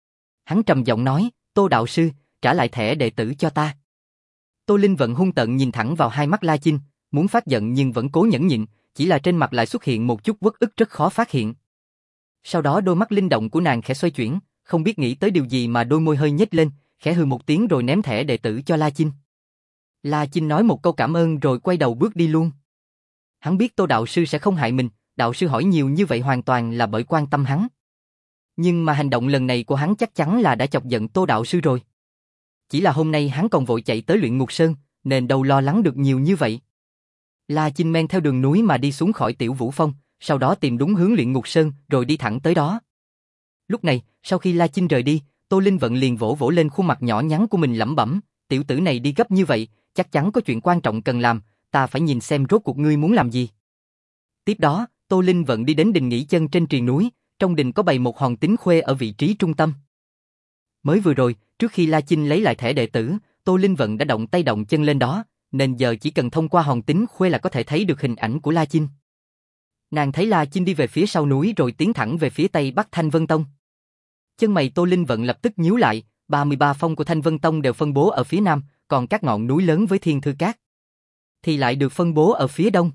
Hắn trầm giọng nói, Tô đạo sư, trả lại thẻ đệ tử cho ta. Tô Linh Vận hung tợn nhìn thẳng vào hai mắt La Chinh, muốn phát giận nhưng vẫn cố nhẫn nhịn, chỉ là trên mặt lại xuất hiện một chút uất ức rất khó phát hiện. Sau đó đôi mắt linh động của nàng khẽ xoay chuyển, không biết nghĩ tới điều gì mà đôi môi hơi nhếch lên, khẽ hừ một tiếng rồi ném thẻ đệ tử cho La Chinh. La Chinh nói một câu cảm ơn rồi quay đầu bước đi luôn. Hắn biết Tô đạo sư sẽ không hại mình, đạo sư hỏi nhiều như vậy hoàn toàn là bởi quan tâm hắn. Nhưng mà hành động lần này của hắn chắc chắn là đã chọc giận Tô đạo sư rồi. Chỉ là hôm nay hắn còn vội chạy tới Luyện Ngục Sơn, nên đâu lo lắng được nhiều như vậy. La Chinh men theo đường núi mà đi xuống khỏi Tiểu Vũ Phong, sau đó tìm đúng hướng Luyện Ngục Sơn rồi đi thẳng tới đó. Lúc này, sau khi La Chinh rời đi, Tô Linh Vận liền vỗ vỗ lên khuôn mặt nhỏ nhắn của mình lẩm bẩm, tiểu tử này đi gấp như vậy, chắc chắn có chuyện quan trọng cần làm, ta phải nhìn xem rốt cuộc ngươi muốn làm gì. Tiếp đó, Tô Linh Vận đi đến đình nghỉ chân trên triền núi, trong đình có bày một hòn tín khuê ở vị trí trung tâm. Mới vừa rồi, trước khi La Chinh lấy lại thẻ đệ tử, Tô Linh Vận đã động tay động chân lên đó, nên giờ chỉ cần thông qua hòn tín khuê là có thể thấy được hình ảnh của La Chinh. Nàng thấy La Chinh đi về phía sau núi rồi tiến thẳng về phía tây bắc Thanh Vân Tông. Chân mày Tô Linh Vận lập tức nhíu lại, ba mươi ba phong của Thanh Vân Tông đều phân bố ở phía nam, còn các ngọn núi lớn với Thiên Thư Cát thì lại được phân bố ở phía đông.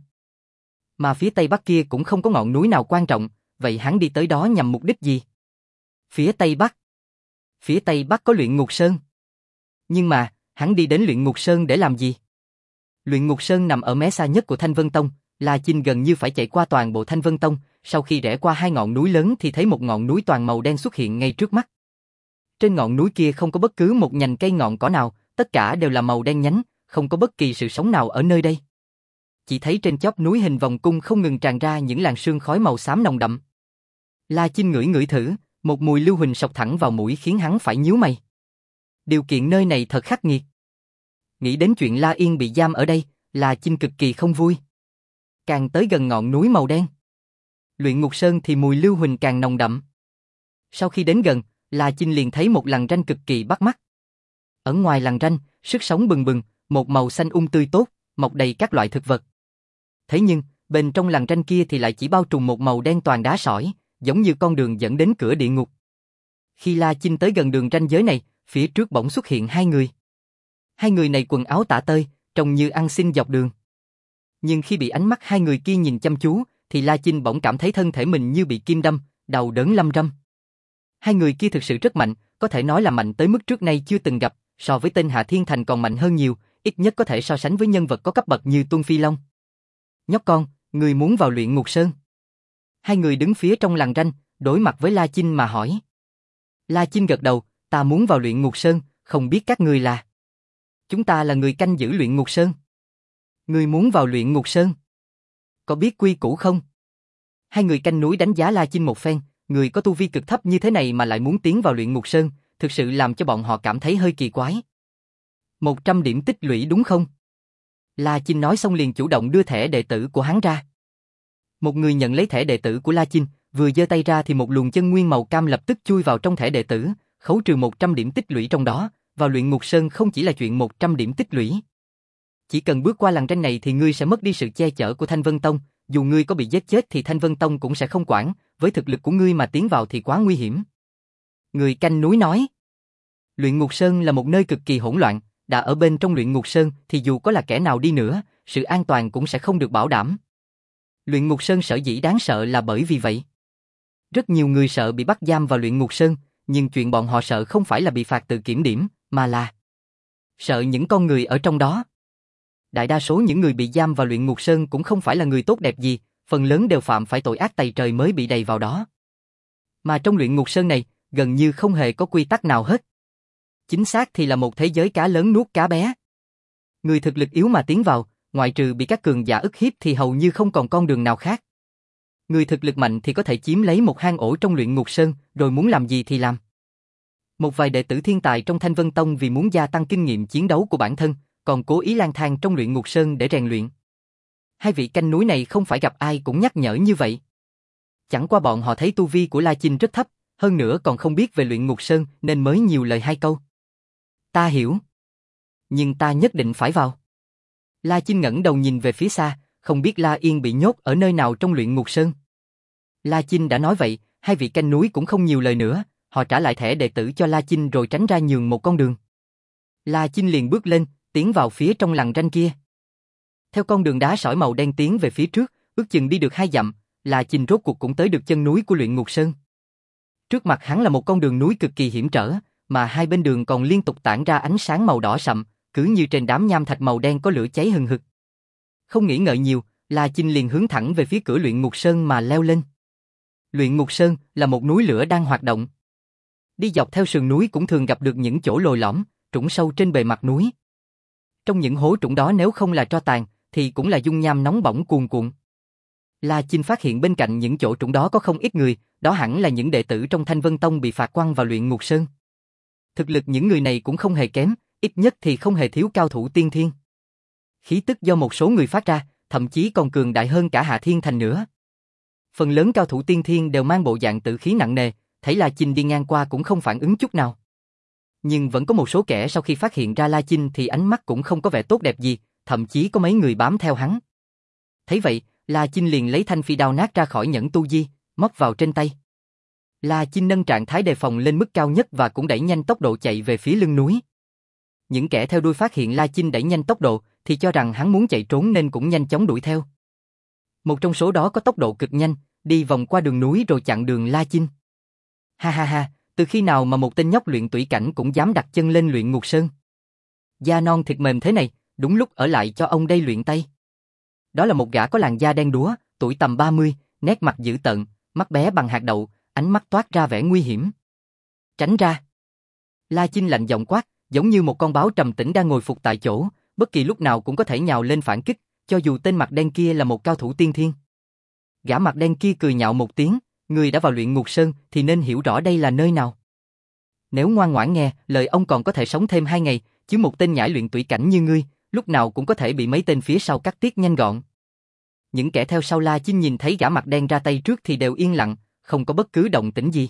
Mà phía tây bắc kia cũng không có ngọn núi nào quan trọng, vậy hắn đi tới đó nhằm mục đích gì? Phía tây bắc. Phía tây bắc có Luyện Ngục Sơn. Nhưng mà, hắn đi đến Luyện Ngục Sơn để làm gì? Luyện Ngục Sơn nằm ở mé xa nhất của Thanh Vân Tông, La Chinh gần như phải chạy qua toàn bộ Thanh Vân Tông, sau khi rẽ qua hai ngọn núi lớn thì thấy một ngọn núi toàn màu đen xuất hiện ngay trước mắt. Trên ngọn núi kia không có bất cứ một nhành cây ngọn cỏ nào, tất cả đều là màu đen nhánh, không có bất kỳ sự sống nào ở nơi đây. Chỉ thấy trên chóp núi hình vòng cung không ngừng tràn ra những làn sương khói màu xám nồng đậm. La Chinh ngửi ngửi thử, một mùi lưu huỳnh sộc thẳng vào mũi khiến hắn phải nhíu mày. Điều kiện nơi này thật khắc nghiệt. Nghĩ đến chuyện La Yên bị giam ở đây, La Chinh cực kỳ không vui. Càng tới gần ngọn núi màu đen, Luyện Ngục Sơn thì mùi lưu huỳnh càng nồng đậm. Sau khi đến gần, La Chinh liền thấy một lằn ranh cực kỳ bắt mắt. Ở ngoài lằn ranh, sức sống bừng bừng, một màu xanh um tươi tốt, mọc đầy các loại thực vật. Thế nhưng, bên trong lằn ranh kia thì lại chỉ bao trùm một màu đen toàn đá sỏi, giống như con đường dẫn đến cửa địa ngục. Khi La Chinh tới gần đường ranh giới này, phía trước bỗng xuất hiện hai người. Hai người này quần áo tả tơi, trông như ăn xin dọc đường. Nhưng khi bị ánh mắt hai người kia nhìn chăm chú, thì La Chinh bỗng cảm thấy thân thể mình như bị kim đâm, đầu đớn lâm râm. Hai người kia thực sự rất mạnh, có thể nói là mạnh tới mức trước nay chưa từng gặp, so với tên Hạ Thiên Thành còn mạnh hơn nhiều, ít nhất có thể so sánh với nhân vật có cấp bậc như Tuân Phi Long. Nhóc con, người muốn vào Luyện Ngục Sơn? Hai người đứng phía trong lằn ranh, đối mặt với La Chinh mà hỏi. La Chinh gật đầu, ta muốn vào Luyện Ngục Sơn, không biết các người là? Chúng ta là người canh giữ Luyện Ngục Sơn. Người muốn vào Luyện Ngục Sơn? Có biết quy củ không? Hai người canh núi đánh giá La Chinh một phen, người có tu vi cực thấp như thế này mà lại muốn tiến vào Luyện Ngục Sơn, thực sự làm cho bọn họ cảm thấy hơi kỳ quái. Một trăm điểm tích lũy đúng không? La Chinh nói xong liền chủ động đưa thẻ đệ tử của hắn ra. Một người nhận lấy thẻ đệ tử của La Chinh, vừa giơ tay ra thì một luồng chân nguyên màu cam lập tức chui vào trong thẻ đệ tử, khấu trừ một trăm điểm tích lũy trong đó, vào Luyện Ngục Sơn không chỉ là chuyện một trăm điểm tích lũy. Chỉ cần bước qua lằn ranh này thì ngươi sẽ mất đi sự che chở của Thanh Vân Tông, dù ngươi có bị giết chết thì Thanh Vân Tông cũng sẽ không quản, với thực lực của ngươi mà tiến vào thì quá nguy hiểm. Người canh núi nói. Luyện Ngục Sơn là một nơi cực kỳ hỗn loạn, đã ở bên trong Luyện Ngục Sơn thì dù có là kẻ nào đi nữa, sự an toàn cũng sẽ không được bảo đảm. Luyện Ngục Sơn sở dĩ đáng sợ là bởi vì vậy. Rất nhiều người sợ bị bắt giam vào Luyện Ngục Sơn, nhưng chuyện bọn họ sợ không phải là bị phạt tự kiểm điểm, mà là sợ những con người ở trong đó. Đại đa số những người bị giam vào Luyện Ngục Sơn cũng không phải là người tốt đẹp gì, phần lớn đều phạm phải tội ác tày trời mới bị đầy vào đó. Mà trong Luyện Ngục Sơn này, gần như không hề có quy tắc nào hết. Chính xác thì là một thế giới cá lớn nuốt cá bé. Người thực lực yếu mà tiến vào, ngoại trừ bị các cường giả ức hiếp thì hầu như không còn con đường nào khác. Người thực lực mạnh thì có thể chiếm lấy một hang ổ trong Luyện Ngục Sơn, rồi muốn làm gì thì làm. Một vài đệ tử thiên tài trong Thanh Vân Tông vì muốn gia tăng kinh nghiệm chiến đấu của bản thân, còn cố ý lang thang trong Luyện Ngục Sơn để rèn luyện. Hai vị canh núi này không phải gặp ai cũng nhắc nhở như vậy. Chẳng qua bọn họ thấy tu vi của La Chinh rất thấp, hơn nữa còn không biết về Luyện Ngục Sơn nên mới nhiều lời hai câu. Ta hiểu. Nhưng ta nhất định phải vào. La Chinh ngẩng đầu nhìn về phía xa, không biết La Yên bị nhốt ở nơi nào trong Luyện Ngục Sơn. La Chinh đã nói vậy, hai vị canh núi cũng không nhiều lời nữa, họ trả lại thẻ đệ tử cho La Chinh rồi tránh ra nhường một con đường. La Chinh liền bước lên, tiến vào phía trong lằn ranh kia. Theo con đường đá sỏi màu đen tiến về phía trước, ước chừng đi được hai dặm, La Chinh rốt cuộc cũng tới được chân núi của Luyện Ngục Sơn. Trước mặt hắn là một con đường núi cực kỳ hiểm trở, mà hai bên đường còn liên tục tản ra ánh sáng màu đỏ sậm, cứ như trên đám nham thạch màu đen có lửa cháy hừng hực. Không nghĩ ngợi nhiều, La Chinh liền hướng thẳng về phía cửa Luyện Ngục Sơn mà leo lên. Luyện Ngục Sơn là một núi lửa đang hoạt động. Đi dọc theo sườn núi cũng thường gặp được những chỗ lồi lõm, trũng sâu trên bề mặt núi. Trong những hố trũng đó nếu không là tro tàn, thì cũng là dung nham nóng bỏng cuồn cuộn. La Chinh phát hiện bên cạnh những chỗ trũng đó có không ít người, đó hẳn là những đệ tử trong Thanh Vân Tông bị phạt quăng vào Luyện Ngục Sơn. Thực lực những người này cũng không hề kém, ít nhất thì không hề thiếu cao thủ tiên thiên. Khí tức do một số người phát ra, thậm chí còn cường đại hơn cả Hạ Thiên Thành nữa. Phần lớn cao thủ tiên thiên đều mang bộ dạng tử khí nặng nề, thấy La Chinh đi ngang qua cũng không phản ứng chút nào. Nhưng vẫn có một số kẻ sau khi phát hiện ra La Chinh thì ánh mắt cũng không có vẻ tốt đẹp gì, thậm chí có mấy người bám theo hắn. Thấy vậy, La Chinh liền lấy thanh phi đao nát ra khỏi nhẫn tu di, móc vào trên tay. La Chinh nâng trạng thái đề phòng lên mức cao nhất và cũng đẩy nhanh tốc độ chạy về phía lưng núi. Những kẻ theo đuôi phát hiện La Chinh đẩy nhanh tốc độ thì cho rằng hắn muốn chạy trốn nên cũng nhanh chóng đuổi theo. Một trong số đó có tốc độ cực nhanh, đi vòng qua đường núi rồi chặn đường La Chinh. Ha ha ha, từ khi nào mà một tên nhóc luyện tủy cảnh cũng dám đặt chân lên Luyện Ngục Sơn? Da non thịt mềm thế này, đúng lúc ở lại cho ông đây luyện tay. Đó là một gã có làn da đen đúa, tuổi tầm ba mươi, nét mặt dữ tợn, mắt bé bằng hạt đậu, ánh mắt toát ra vẻ nguy hiểm. Tránh ra! La Chinh lạnh giọng quát, giống như một con báo trầm tĩnh đang ngồi phục tại chỗ, bất kỳ lúc nào cũng có thể nhào lên phản kích, cho dù tên mặt đen kia là một cao thủ tiên thiên. Gã mặt đen kia cười nhạo một tiếng, người đã vào Luyện Ngục Sơn thì nên hiểu rõ đây là nơi nào. Nếu ngoan ngoãn nghe, lời ông còn có thể sống thêm hai ngày, chứ một tên nhãi luyện tủy cảnh như ngươi, lúc nào cũng có thể bị mấy tên phía sau cắt tiết nhanh gọn. Những kẻ theo sau La Chinh nhìn thấy gã mặt đen ra tay trước thì đều yên lặng, không có bất cứ động tĩnh gì.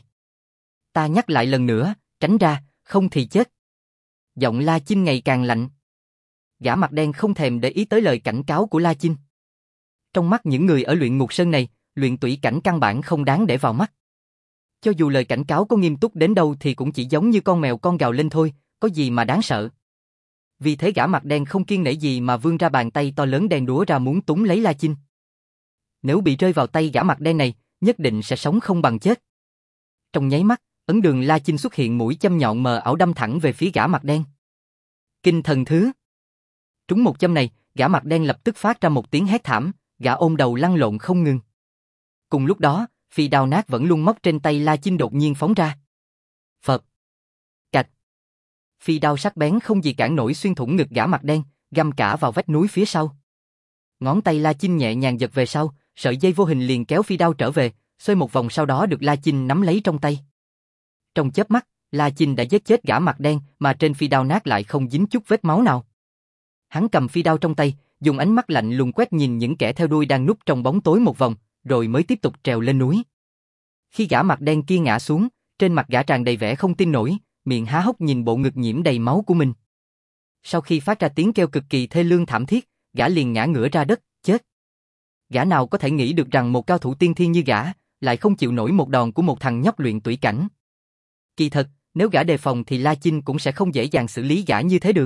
Ta nhắc lại lần nữa, tránh ra, không thì chết. Giọng La Chinh ngày càng lạnh. Gã mặt đen không thèm để ý tới lời cảnh cáo của La Chinh. Trong mắt những người ở luyện ngục sơn này, luyện tủy cảnh căn bản không đáng để vào mắt. Cho dù lời cảnh cáo có nghiêm túc đến đâu thì cũng chỉ giống như con mèo con gào lên thôi, có gì mà đáng sợ. Vì thế gã mặt đen không kiêng nể gì mà vươn ra bàn tay to lớn đen đúa ra muốn túm lấy La Chinh. Nếu bị rơi vào tay gã mặt đen này, nhất định sẽ sống không bằng chết. Trong nháy mắt, ấn đường La Chinh xuất hiện mũi châm nhọn mờ ảo đâm thẳng về phía gã mặt đen. Kinh thần thứ. Trúng một châm này, gã mặt đen lập tức phát ra một tiếng hét thảm, gã ôm đầu lăn lộn không ngừng. Cùng lúc đó, phi đao nát vẫn luôn móc trên tay La Chinh đột nhiên phóng ra. Phật. Cạch. Phi đao sắc bén không gì cản nổi xuyên thủng ngực gã mặt đen, găm cả vào vách núi phía sau. Ngón tay La Chinh nhẹ nhàng giật về sau, sợi dây vô hình liền kéo phi đao trở về, xoay một vòng sau đó được La Chinh nắm lấy trong tay. Trong chớp mắt, La Chinh đã giết chết gã mặt đen mà trên phi đao nát lại không dính chút vết máu nào. Hắn cầm phi đao trong tay, dùng ánh mắt lạnh lùng quét nhìn những kẻ theo đuôi đang núp trong bóng tối một vòng, rồi mới tiếp tục trèo lên núi. Khi gã mặt đen kia ngã xuống, trên mặt gã tràn đầy vẻ không tin nổi, miệng há hốc nhìn bộ ngực nhiễm đầy máu của mình. Sau khi phát ra tiếng kêu cực kỳ thê lương thảm thiết, gã liền ngã ngửa ra đất, chết. Gã nào có thể nghĩ được rằng một cao thủ tiên thiên như gã, lại không chịu nổi một đòn của một thằng nhóc luyện tủy cảnh. Kỳ thật, nếu gã đề phòng thì La Chinh cũng sẽ không dễ dàng xử lý gã như thế được.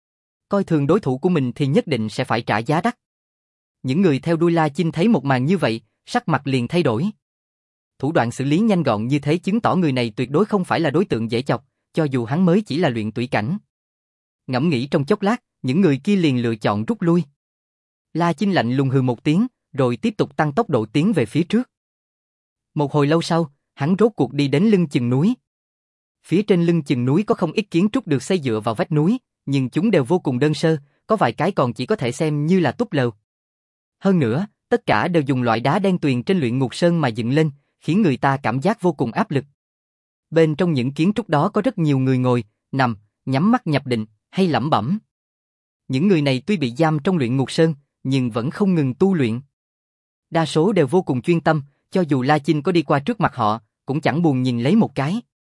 Coi thường đối thủ của mình thì nhất định sẽ phải trả giá đắt. Những người theo đuôi La Chinh thấy một màn như vậy, sắc mặt liền thay đổi. Thủ đoạn xử lý nhanh gọn như thế chứng tỏ người này tuyệt đối không phải là đối tượng dễ chọc, cho dù hắn mới chỉ là luyện tủy cảnh. Ngẫm nghĩ trong chốc lát, những người kia liền lựa chọn rút lui. La Chinh lạnh lùng hừ một tiếng, rồi tiếp tục tăng tốc độ tiến về phía trước. Một hồi lâu sau, hắn rốt cuộc đi đến lưng chừng núi. Phía trên lưng chừng núi có không ít kiến trúc được xây dựa vào vách núi, nhưng chúng đều vô cùng đơn sơ, có vài cái còn chỉ có thể xem như là túp lều. Hơn nữa, tất cả đều dùng loại đá đen tuyền trên luyện ngục sơn mà dựng lên, khiến người ta cảm giác vô cùng áp lực. Bên trong những kiến trúc đó có rất nhiều người ngồi, nằm, nhắm mắt nhập định, hay lẩm bẩm. Những người này tuy bị giam trong luyện ngục sơn, nhưng vẫn không ngừng tu luyện. Đa số đều vô cùng chuyên tâm, cho dù La Chinh có đi qua trước mặt họ, cũng chẳng buồn nhìn lấy một cái.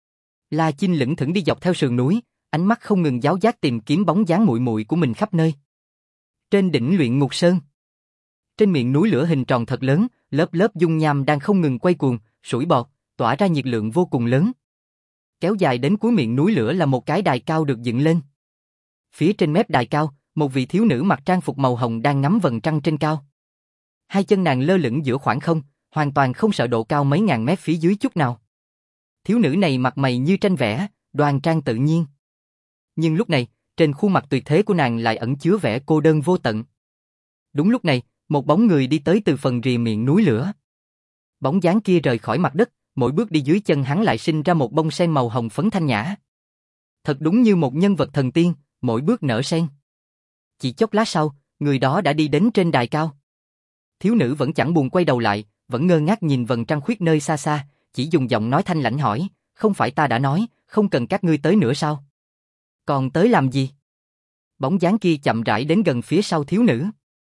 La Chinh lững thững đi dọc theo sườn núi, ánh mắt không ngừng giáo giác tìm kiếm bóng dáng muội muội của mình khắp nơi. Trên đỉnh luyện ngục sơn, trên miệng núi lửa hình tròn thật lớn, lớp lớp dung nham đang không ngừng quay cuồng, sủi bọt, tỏa ra nhiệt lượng vô cùng lớn. Kéo dài đến cuối miệng núi lửa là một cái đài cao được dựng lên. Phía trên mép đài cao, một vị thiếu nữ mặc trang phục màu hồng đang ngắm vầng trăng trên cao. Hai chân nàng lơ lửng giữa khoảng không, hoàn toàn không sợ độ cao mấy ngàn mét phía dưới chút nào. Thiếu nữ này mặt mày như tranh vẽ, đoan trang tự nhiên. Nhưng lúc này, trên khuôn mặt tuyệt thế của nàng lại ẩn chứa vẻ cô đơn vô tận. Đúng lúc này, một bóng người đi tới từ phần rìa miệng núi lửa. Bóng dáng kia rời khỏi mặt đất, mỗi bước đi dưới chân hắn lại sinh ra một bông sen màu hồng phấn thanh nhã. Thật đúng như một nhân vật thần tiên, mỗi bước nở sen. Chỉ chốc lát sau, người đó đã đi đến trên đài cao. Thiếu nữ vẫn chẳng buồn quay đầu lại, vẫn ngơ ngác nhìn vầng trăng khuyết nơi xa xa, chỉ dùng giọng nói thanh lãnh hỏi, không phải ta đã nói, không cần các ngươi tới nữa sao? Còn tới làm gì? Bóng dáng kia chậm rãi đến gần phía sau thiếu nữ.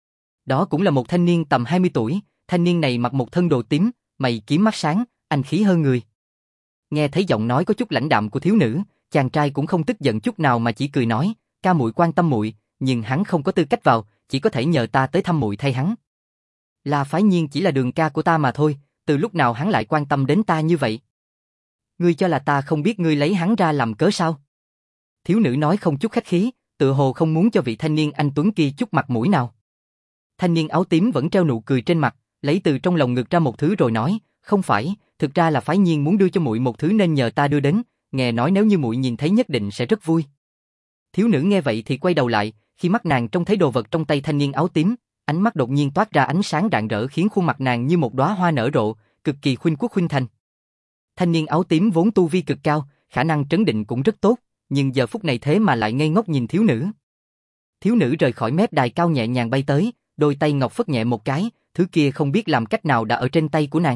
Đó cũng là một thanh niên tầm hai mươi tuổi, thanh niên này mặc một thân đồ tím, mày kiếm mắt sáng, anh khí hơn người. Nghe thấy giọng nói có chút lãnh đạm của thiếu nữ, chàng trai cũng không tức giận chút nào mà chỉ cười nói, ca muội quan tâm muội, nhưng hắn không có tư cách vào, chỉ có thể nhờ ta tới thăm muội thay hắn. La Phái Nhiên chỉ là đường ca của ta mà thôi, từ lúc nào hắn lại quan tâm đến ta như vậy? Ngươi cho là ta không biết ngươi lấy hắn ra làm cớ sao? Thiếu nữ nói không chút khách khí, tự hồ không muốn cho vị thanh niên anh tuấn kia chút mặt mũi nào. Thanh niên áo tím vẫn treo nụ cười trên mặt, lấy từ trong lòng ngực ra một thứ rồi nói, không phải, thực ra là Phái Nhiên muốn đưa cho muội một thứ nên nhờ ta đưa đến, nghe nói nếu như muội nhìn thấy nhất định sẽ rất vui. Thiếu nữ nghe vậy thì quay đầu lại, khi mắt nàng trông thấy đồ vật trong tay thanh niên áo tím, ánh mắt đột nhiên toát ra ánh sáng rạng rỡ khiến khuôn mặt nàng như một đóa hoa nở rộ, cực kỳ khuynh quốc khuynh thành. Thanh niên áo tím vốn tu vi cực cao, khả năng trấn định cũng rất tốt, nhưng giờ phút này thế mà lại ngây ngốc nhìn thiếu nữ. Thiếu nữ rời khỏi mép đài cao nhẹ nhàng bay tới, đôi tay ngọc phất nhẹ một cái, thứ kia không biết làm cách nào đã ở trên tay của nàng.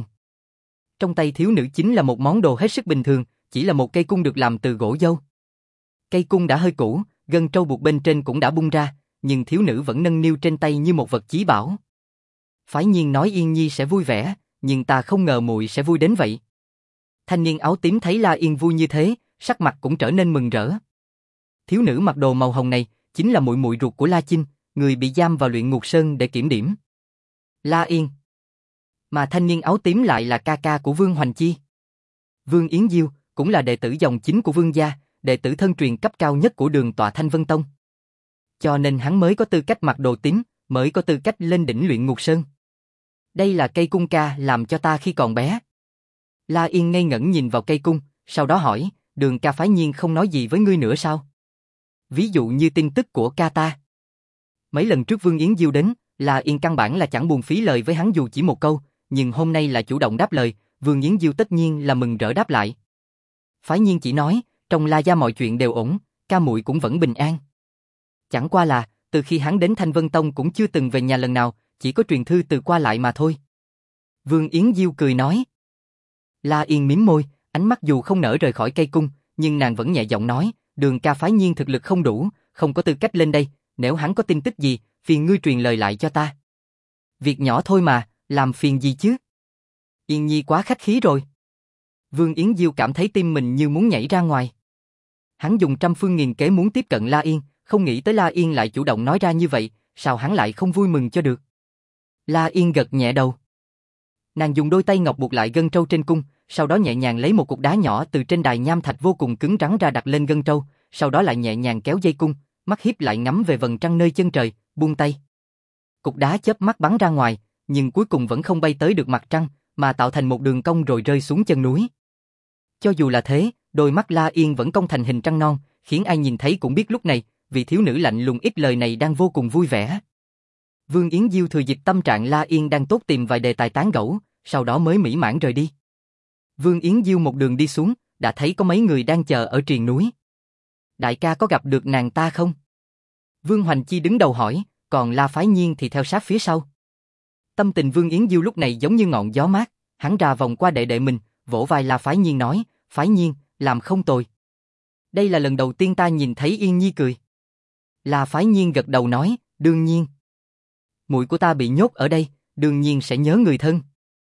Trong tay thiếu nữ chính là một món đồ hết sức bình thường, chỉ là một cây cung được làm từ gỗ dâu. Cây cung đã hơi cũ, gân trâu buộc bên trên cũng đã bung ra, nhưng thiếu nữ vẫn nâng niu trên tay như một vật chí bảo. Phái Nhiên nói Yên Nhi sẽ vui vẻ, nhưng ta không ngờ muội sẽ vui đến vậy. Thanh niên áo tím thấy La Yên vui như thế, sắc mặt cũng trở nên mừng rỡ. Thiếu nữ mặc đồ màu hồng này chính là muội muội ruột của La Chinh, người bị giam vào luyện ngục sơn để kiểm điểm. La Yên. Mà thanh niên áo tím lại là ca ca của Vương Hoành Chi. Vương Yến Diêu cũng là đệ tử dòng chính của Vương gia, đệ tử thân truyền cấp cao nhất của Đường tọa Thanh Vân Tông. Cho nên hắn mới có tư cách mặc đồ tím, mới có tư cách lên đỉnh luyện ngục sơn. Đây là cây cung ca làm cho ta khi còn bé. La Yên ngây ngẩn nhìn vào cây cung, sau đó hỏi, Đường ca Phái Nhiên không nói gì với ngươi nữa sao? Ví dụ như tin tức của ca ta. Mấy lần trước Vương Yến Diêu đến, La Yên căn bản là chẳng buồn phí lời với hắn dù chỉ một câu, nhưng hôm nay là chủ động đáp lời, Vương Yến Diêu tất nhiên là mừng rỡ đáp lại. Phái Nhiên chỉ nói, trong La gia mọi chuyện đều ổn, ca muội cũng vẫn bình an. Chẳng qua là, từ khi hắn đến Thanh Vân Tông cũng chưa từng về nhà lần nào, chỉ có truyền thư từ qua lại mà thôi. Vương Yến Diêu cười nói. La Yên mím môi, ánh mắt dù không nở rời khỏi cây cung, nhưng nàng vẫn nhẹ giọng nói, Đường ca Phái Nhiên thực lực không đủ, không có tư cách lên đây, nếu hắn có tin tức gì, phiền ngươi truyền lời lại cho ta. Việc nhỏ thôi mà, làm phiền gì chứ? Yên Nhi quá khách khí rồi. Vương Yến Diêu cảm thấy tim mình như muốn nhảy ra ngoài. Hắn dùng trăm phương nghìn kế muốn tiếp cận La Yên, không nghĩ tới La Yên lại chủ động nói ra như vậy, sao hắn lại không vui mừng cho được? La Yên gật nhẹ đầu. Nàng dùng đôi tay ngọc buộc lại gân trâu trên cung, sau đó nhẹ nhàng lấy một cục đá nhỏ từ trên đài nham thạch vô cùng cứng rắn ra đặt lên gân trâu, sau đó lại nhẹ nhàng kéo dây cung, mắt híp lại ngắm về vầng trăng nơi chân trời, buông tay. Cục đá chớp mắt bắn ra ngoài, nhưng cuối cùng vẫn không bay tới được mặt trăng, mà tạo thành một đường cong rồi rơi xuống chân núi. Cho dù là thế, đôi mắt La Yên vẫn cong thành hình trăng non, khiến ai nhìn thấy cũng biết lúc này, vị thiếu nữ lạnh lùng ít lời này đang vô cùng vui vẻ. Vương Yến Diêu thừa dịp tâm trạng La Yên đang tốt tìm vài đề tài tán gẫu, sau đó mới mỹ mãn rời đi. Vương Yến Diêu một đường đi xuống, đã thấy có mấy người đang chờ ở triền núi. Đại ca có gặp được nàng ta không? Vương Hoành Chi đứng đầu hỏi, còn La Phái Nhiên thì theo sát phía sau. Tâm tình Vương Yến Diêu lúc này giống như ngọn gió mát, hắn ra vòng qua đệ đệ mình, vỗ vai La Phái Nhiên nói, Phái Nhiên, làm không tồi. Đây là lần đầu tiên ta nhìn thấy Yên Nhi cười. La Phái Nhiên gật đầu nói, đương nhiên. Muội của ta bị nhốt ở đây, đương nhiên sẽ nhớ người thân.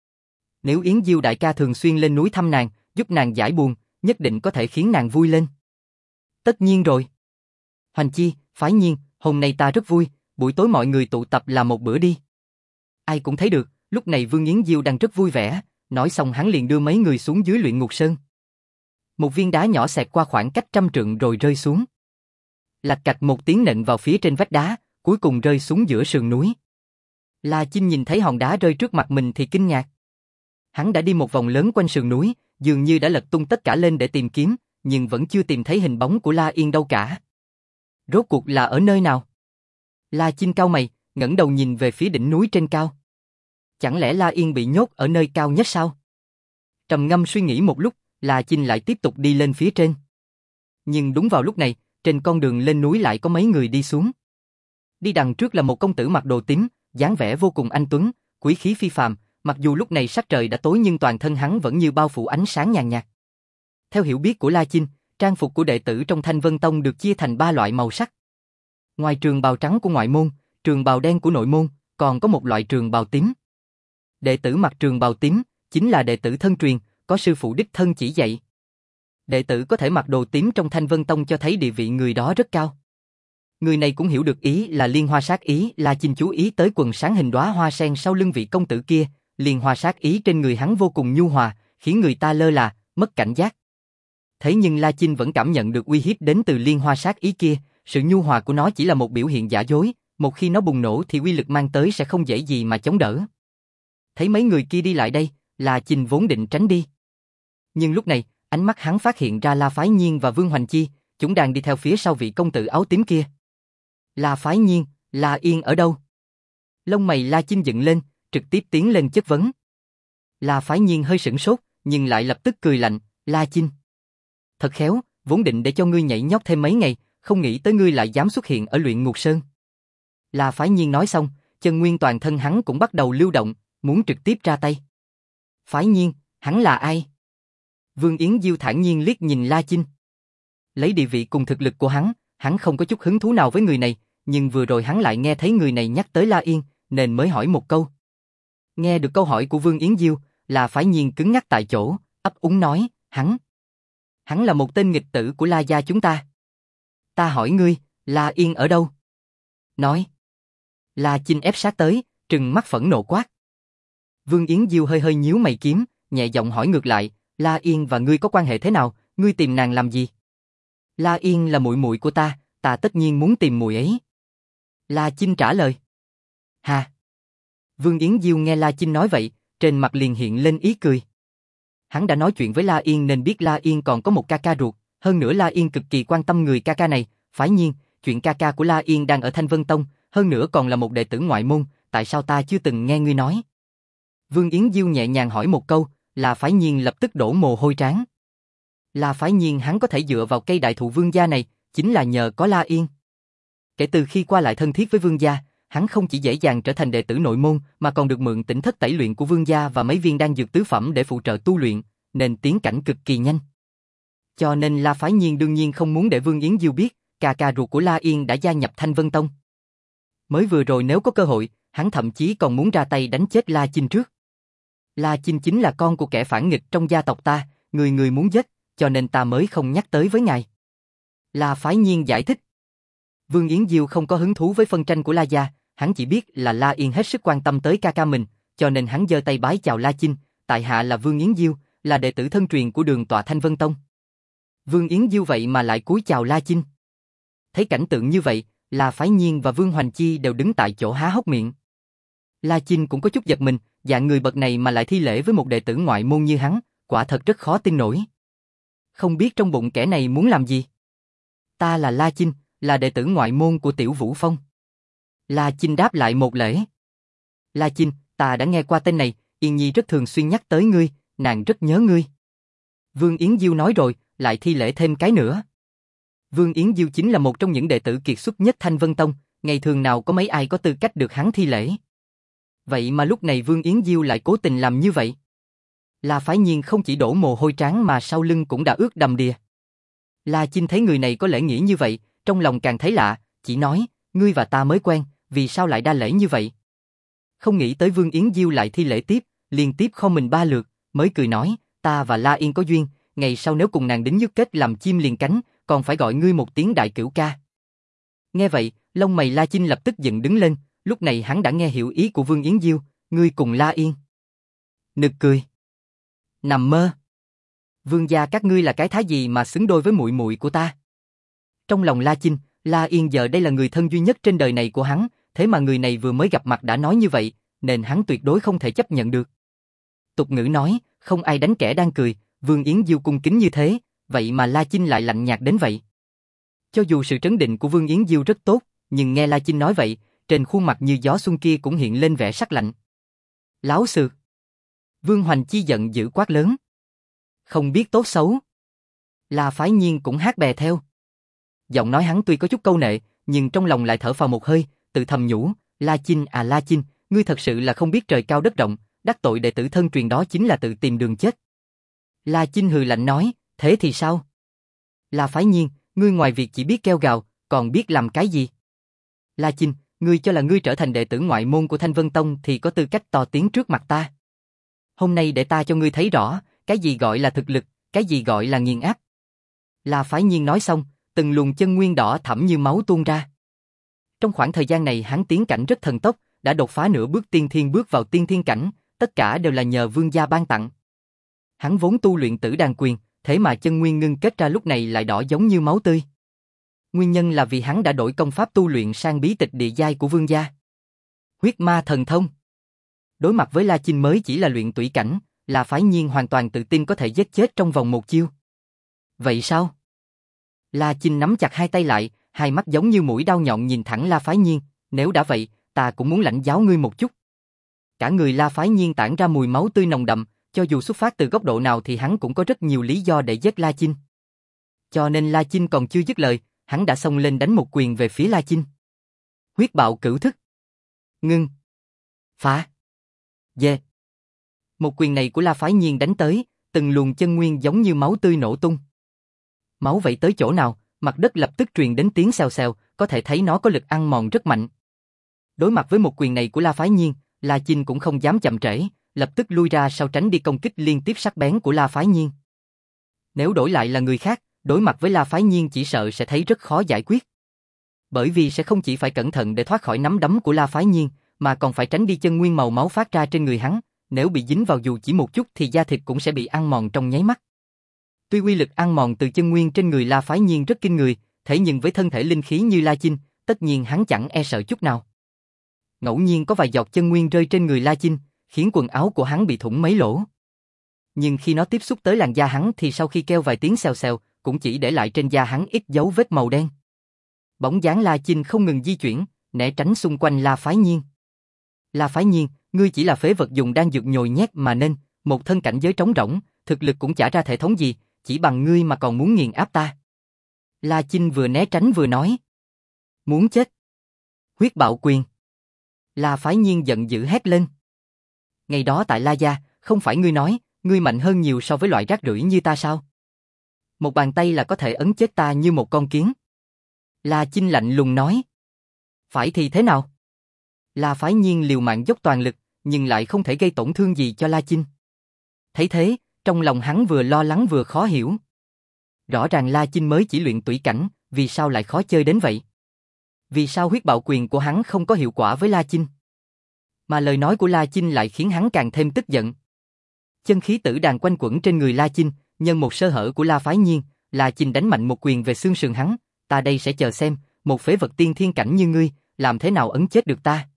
Nếu Yến Diêu đại ca thường xuyên lên núi thăm nàng, giúp nàng giải buồn, nhất định có thể khiến nàng vui lên. Tất nhiên rồi. Hoành Chi, Phái Nhiên, hôm nay ta rất vui, buổi tối mọi người tụ tập làm một bữa đi. Ai cũng thấy được, lúc này Vương Yến Diêu đang rất vui vẻ, nói xong hắn liền đưa mấy người xuống dưới luyện ngục sơn. Một viên đá nhỏ xẹt qua khoảng cách trăm trượng rồi rơi xuống. Lạch cạch một tiếng nện vào phía trên vách đá, cuối cùng rơi xuống giữa sườn núi. La Chinh nhìn thấy hòn đá rơi trước mặt mình thì kinh ngạc. Hắn đã đi một vòng lớn quanh sườn núi, dường như đã lật tung tất cả lên để tìm kiếm, nhưng vẫn chưa tìm thấy hình bóng của La Yên đâu cả. Rốt cuộc là ở nơi nào? La Chinh cau mày, ngẩng đầu nhìn về phía đỉnh núi trên cao. Chẳng lẽ La Yên bị nhốt ở nơi cao nhất sao? Trầm ngâm suy nghĩ một lúc, La Chinh lại tiếp tục đi lên phía trên. Nhưng đúng vào lúc này, trên con đường lên núi lại có mấy người đi xuống. Đi đằng trước là một công tử mặc đồ tím, dáng vẻ vô cùng anh tuấn, quý khí phi phàm, mặc dù lúc này sắc trời đã tối nhưng toàn thân hắn vẫn như bao phủ ánh sáng nhàn nhạt. Theo hiểu biết của La Chinh, trang phục của đệ tử trong Thanh Vân Tông được chia thành ba loại màu sắc. Ngoài trường bào trắng của ngoại môn, trường bào đen của nội môn, còn có một loại trường bào tím. Đệ tử mặc trường bào tím chính là đệ tử thân truyền, có sư phụ đích thân chỉ dạy. Đệ tử có thể mặc đồ tím trong Thanh Vân Tông cho thấy địa vị người đó rất cao. Người này cũng hiểu được ý là liên hoa sát ý, La Chinh chú ý tới quần sáng hình đóa hoa sen sau lưng vị công tử kia, liên hoa sát ý trên người hắn vô cùng nhu hòa, khiến người ta lơ là, mất cảnh giác. Thế nhưng La Chinh vẫn cảm nhận được uy hiếp đến từ liên hoa sát ý kia, sự nhu hòa của nó chỉ là một biểu hiện giả dối, một khi nó bùng nổ thì uy lực mang tới sẽ không dễ gì mà chống đỡ. Thấy mấy người kia đi lại đây, La Chinh vốn định tránh đi. Nhưng lúc này, ánh mắt hắn phát hiện ra La Phái Nhiên và Vương Hoành Chi, chúng đang đi theo phía sau vị công tử áo tím kia. La Phái Nhiên, La Yên ở đâu? Lông mày La Chinh dựng lên, trực tiếp tiến lên chất vấn. La Phái Nhiên hơi sửng sốt, nhưng lại lập tức cười lạnh, La Chinh. Thật khéo, vốn định để cho ngươi nhảy nhót thêm mấy ngày, không nghĩ tới ngươi lại dám xuất hiện ở luyện ngục sơn. La Phái Nhiên nói xong, chân nguyên toàn thân hắn cũng bắt đầu lưu động, muốn trực tiếp ra tay. Phái Nhiên, hắn là ai? Vương Yến Diêu thản nhiên liếc nhìn La Chinh. Lấy địa vị cùng thực lực của hắn, hắn không có chút hứng thú nào với người này, nhưng vừa rồi hắn lại nghe thấy người này nhắc tới La Yên, nên mới hỏi một câu. Nghe được câu hỏi của Vương Yến Diêu, La Phái Nhiên cứng ngắc tại chỗ, ấp úng nói, hắn. Hắn là một tên nghịch tử của La gia chúng ta. Ta hỏi ngươi, La Yên ở đâu? Nói. La Chinh ép sát tới, trừng mắt phẫn nộ quát. Vương Yến Diêu hơi hơi nhíu mày kiếm, nhẹ giọng hỏi ngược lại, La Yên và ngươi có quan hệ thế nào, ngươi tìm nàng làm gì? La Yên là muội muội của ta, ta tất nhiên muốn tìm muội ấy. La Chinh trả lời. Hà. Vương Yến Diêu nghe La Chinh nói vậy, trên mặt liền hiện lên ý cười. Hắn đã nói chuyện với La Yên nên biết La Yên còn có một ca ca ruột, hơn nữa La Yên cực kỳ quan tâm người ca ca này, Phái Nhiên, chuyện ca ca của La Yên đang ở Thanh Vân Tông, hơn nữa còn là một đệ tử ngoại môn, tại sao ta chưa từng nghe ngươi nói? Vương Yến Diêu nhẹ nhàng hỏi một câu, La Phái Nhiên lập tức đổ mồ hôi trán. La Phái Nhiên hắn có thể dựa vào cây đại thụ Vương gia này, chính là nhờ có La Yên. Kể từ khi qua lại thân thiết với Vương gia, hắn không chỉ dễ dàng trở thành đệ tử nội môn mà còn được mượn tỉnh thất tẩy luyện của Vương gia và mấy viên đan dược tứ phẩm để phụ trợ tu luyện, nên tiến cảnh cực kỳ nhanh. Cho nên La Phái Nhiên đương nhiên không muốn để Vương Yến Diêu biết, ca ca ruột của La Yên đã gia nhập Thanh Vân Tông. Mới vừa rồi nếu có cơ hội, hắn thậm chí còn muốn ra tay đánh chết La Chinh trước. La Chinh chính là con của kẻ phản nghịch trong gia tộc ta, người người muốn giết, cho nên ta mới không nhắc tới với ngài. La Phái Nhiên giải thích. Vương Yến Diêu không có hứng thú với phân tranh của La gia, hắn chỉ biết là La Yên hết sức quan tâm tới ca ca mình, cho nên hắn giơ tay bái chào La Chinh, tại hạ là Vương Yến Diêu, là đệ tử thân truyền của Đường tọa Thanh Vân Tông. Vương Yến Diêu vậy mà lại cúi chào La Chinh. Thấy cảnh tượng như vậy, La Phái Nhiên và Vương Hoành Chi đều đứng tại chỗ há hốc miệng. La Chinh cũng có chút giật mình, dạng người bậc này mà lại thi lễ với một đệ tử ngoại môn như hắn, quả thật rất khó tin nổi. Không biết trong bụng kẻ này muốn làm gì? Ta là La Chinh, là đệ tử ngoại môn của Tiểu Vũ Phong. La Chinh đáp lại một lễ. La Chinh, ta đã nghe qua tên này, Yên Nhi rất thường xuyên nhắc tới ngươi, nàng rất nhớ ngươi. Vương Yến Diêu nói rồi, lại thi lễ thêm cái nữa. Vương Yến Diêu chính là một trong những đệ tử kiệt xuất nhất Thanh Vân Tông, ngày thường nào có mấy ai có tư cách được hắn thi lễ. Vậy mà lúc này Vương Yến Diêu lại cố tình làm như vậy. La Phái Nhiên không chỉ đổ mồ hôi trán mà sau lưng cũng đã ướt đầm đìa. La Chinh thấy người này có lễ nghĩa như vậy, trong lòng càng thấy lạ, chỉ nói, ngươi và ta mới quen, vì sao lại đa lễ như vậy? Không nghĩ tới Vương Yến Diêu lại thi lễ tiếp, liên tiếp khom mình ba lượt, mới cười nói, ta và La Yên có duyên, ngày sau nếu cùng nàng đính nhất kết làm chim liền cánh, còn phải gọi ngươi một tiếng đại cửu ca. Nghe vậy, lông mày La Chinh lập tức dựng đứng lên, lúc này hắn đã nghe hiểu ý của Vương Yến Diêu, ngươi cùng La Yên. Nực cười. Nằm mơ. Vương gia các ngươi là cái thá gì mà xứng đôi với muội muội của ta? Trong lòng La Chinh, La Yên giờ đây là người thân duy nhất trên đời này của hắn, thế mà người này vừa mới gặp mặt đã nói như vậy, nên hắn tuyệt đối không thể chấp nhận được. Tục ngữ nói, không ai đánh kẻ đang cười, Vương Yến Diêu cung kính như thế, vậy mà La Chinh lại lạnh nhạt đến vậy. Cho dù sự trấn định của Vương Yến Diêu rất tốt, nhưng nghe La Chinh nói vậy, trên khuôn mặt như gió xuân kia cũng hiện lên vẻ sắc lạnh. Láo xược. Vương Hoành Chi giận dữ quát lớn. Không biết tốt xấu. La Phái Nhiên cũng hát bè theo. Giọng nói hắn tuy có chút câu nệ, nhưng trong lòng lại thở phào một hơi, tự thầm nhủ, La Chinh à La Chinh, ngươi thật sự là không biết trời cao đất rộng, đắc tội đệ tử thân truyền đó chính là tự tìm đường chết. La Chinh hừ lạnh nói, thế thì sao? La Phái Nhiên, ngươi ngoài việc chỉ biết kêu gào, còn biết làm cái gì? La Chinh, ngươi cho là ngươi trở thành đệ tử ngoại môn của Thanh Vân Tông thì có tư cách to tiếng trước mặt ta. Hôm nay để ta cho ngươi thấy rõ, cái gì gọi là thực lực, cái gì gọi là nghiền áp. La Phái Nhiên nói xong, từng luồng chân nguyên đỏ thẫm như máu tuôn ra. Trong khoảng thời gian này hắn tiến cảnh rất thần tốc, đã đột phá nửa bước tiên thiên bước vào tiên thiên cảnh, tất cả đều là nhờ vương gia ban tặng. Hắn vốn tu luyện tử đàn quyền, thế mà chân nguyên ngưng kết ra lúc này lại đỏ giống như máu tươi. Nguyên nhân là vì hắn đã đổi công pháp tu luyện sang bí tịch địa giai của vương gia. Huyết ma thần thông. Đối mặt với La Chinh mới chỉ là luyện tủy cảnh, La Phái Nhiên hoàn toàn tự tin có thể giết chết trong vòng một chiêu. Vậy sao? La Chinh nắm chặt hai tay lại, hai mắt giống như mũi đao nhọn nhìn thẳng La Phái Nhiên, nếu đã vậy, ta cũng muốn lãnh giáo ngươi một chút. Cả người La Phái Nhiên tản ra mùi máu tươi nồng đậm, cho dù xuất phát từ góc độ nào thì hắn cũng có rất nhiều lý do để giết La Chinh. Cho nên La Chinh còn chưa dứt lời, hắn đã xông lên đánh một quyền về phía La Chinh. Huyết bạo cửu thức. Ngưng. Phá. Dê. Một quyền này của La Phái Nhiên đánh tới, từng luồng chân nguyên giống như máu tươi nổ tung. Máu vậy tới chỗ nào, mặt đất lập tức truyền đến tiếng xèo xèo, có thể thấy nó có lực ăn mòn rất mạnh. Đối mặt với một quyền này của La Phái Nhiên, La Chinh cũng không dám chậm trễ, lập tức lui ra sau tránh đi công kích liên tiếp sắc bén của La Phái Nhiên. Nếu đổi lại là người khác, đối mặt với La Phái Nhiên chỉ sợ sẽ thấy rất khó giải quyết. Bởi vì sẽ không chỉ phải cẩn thận để thoát khỏi nắm đấm của La Phái Nhiên, mà còn phải tránh đi chân nguyên màu máu phát ra trên người hắn, nếu bị dính vào dù chỉ một chút thì da thịt cũng sẽ bị ăn mòn trong nháy mắt. Tuy uy lực ăn mòn từ chân nguyên trên người La Phái Nhiên rất kinh người, thế nhưng với thân thể linh khí như La Chinh, tất nhiên hắn chẳng e sợ chút nào. Ngẫu nhiên có vài giọt chân nguyên rơi trên người La Chinh, khiến quần áo của hắn bị thủng mấy lỗ. Nhưng khi nó tiếp xúc tới làn da hắn thì sau khi kêu vài tiếng xèo xèo, cũng chỉ để lại trên da hắn ít dấu vết màu đen. Bóng dáng La Chinh không ngừng di chuyển, né tránh xung quanh La Phái Nhiên. La Phái Nhiên, ngươi chỉ là phế vật dùng đan dược nhồi nhét mà nên, một thân cảnh giới trống rỗng, thực lực cũng chả ra thể thống gì, chỉ bằng ngươi mà còn muốn nghiền áp ta. La Chinh vừa né tránh vừa nói. Muốn chết. Huyết bạo quyền. La Phái Nhiên giận dữ hét lên. Ngày đó tại La Gia, không phải ngươi nói, ngươi mạnh hơn nhiều so với loại rác rưởi như ta sao? Một bàn tay là có thể ấn chết ta như một con kiến. La Chinh lạnh lùng nói. Phải thì thế nào? La Phái Nhiên liều mạng dốc toàn lực, nhưng lại không thể gây tổn thương gì cho La Chinh. Thấy thế, trong lòng hắn vừa lo lắng vừa khó hiểu. Rõ ràng La Chinh mới chỉ luyện tủy cảnh, vì sao lại khó chơi đến vậy? Vì sao huyết bạo quyền của hắn không có hiệu quả với La Chinh? Mà lời nói của La Chinh lại khiến hắn càng thêm tức giận. Chân khí tử đàn quanh quẩn trên người La Chinh, nhân một sơ hở của La Phái Nhiên, La Chinh đánh mạnh một quyền về xương sườn hắn, ta đây sẽ chờ xem, một phế vật tiên thiên cảnh như ngươi, làm thế nào ấn chết được ta?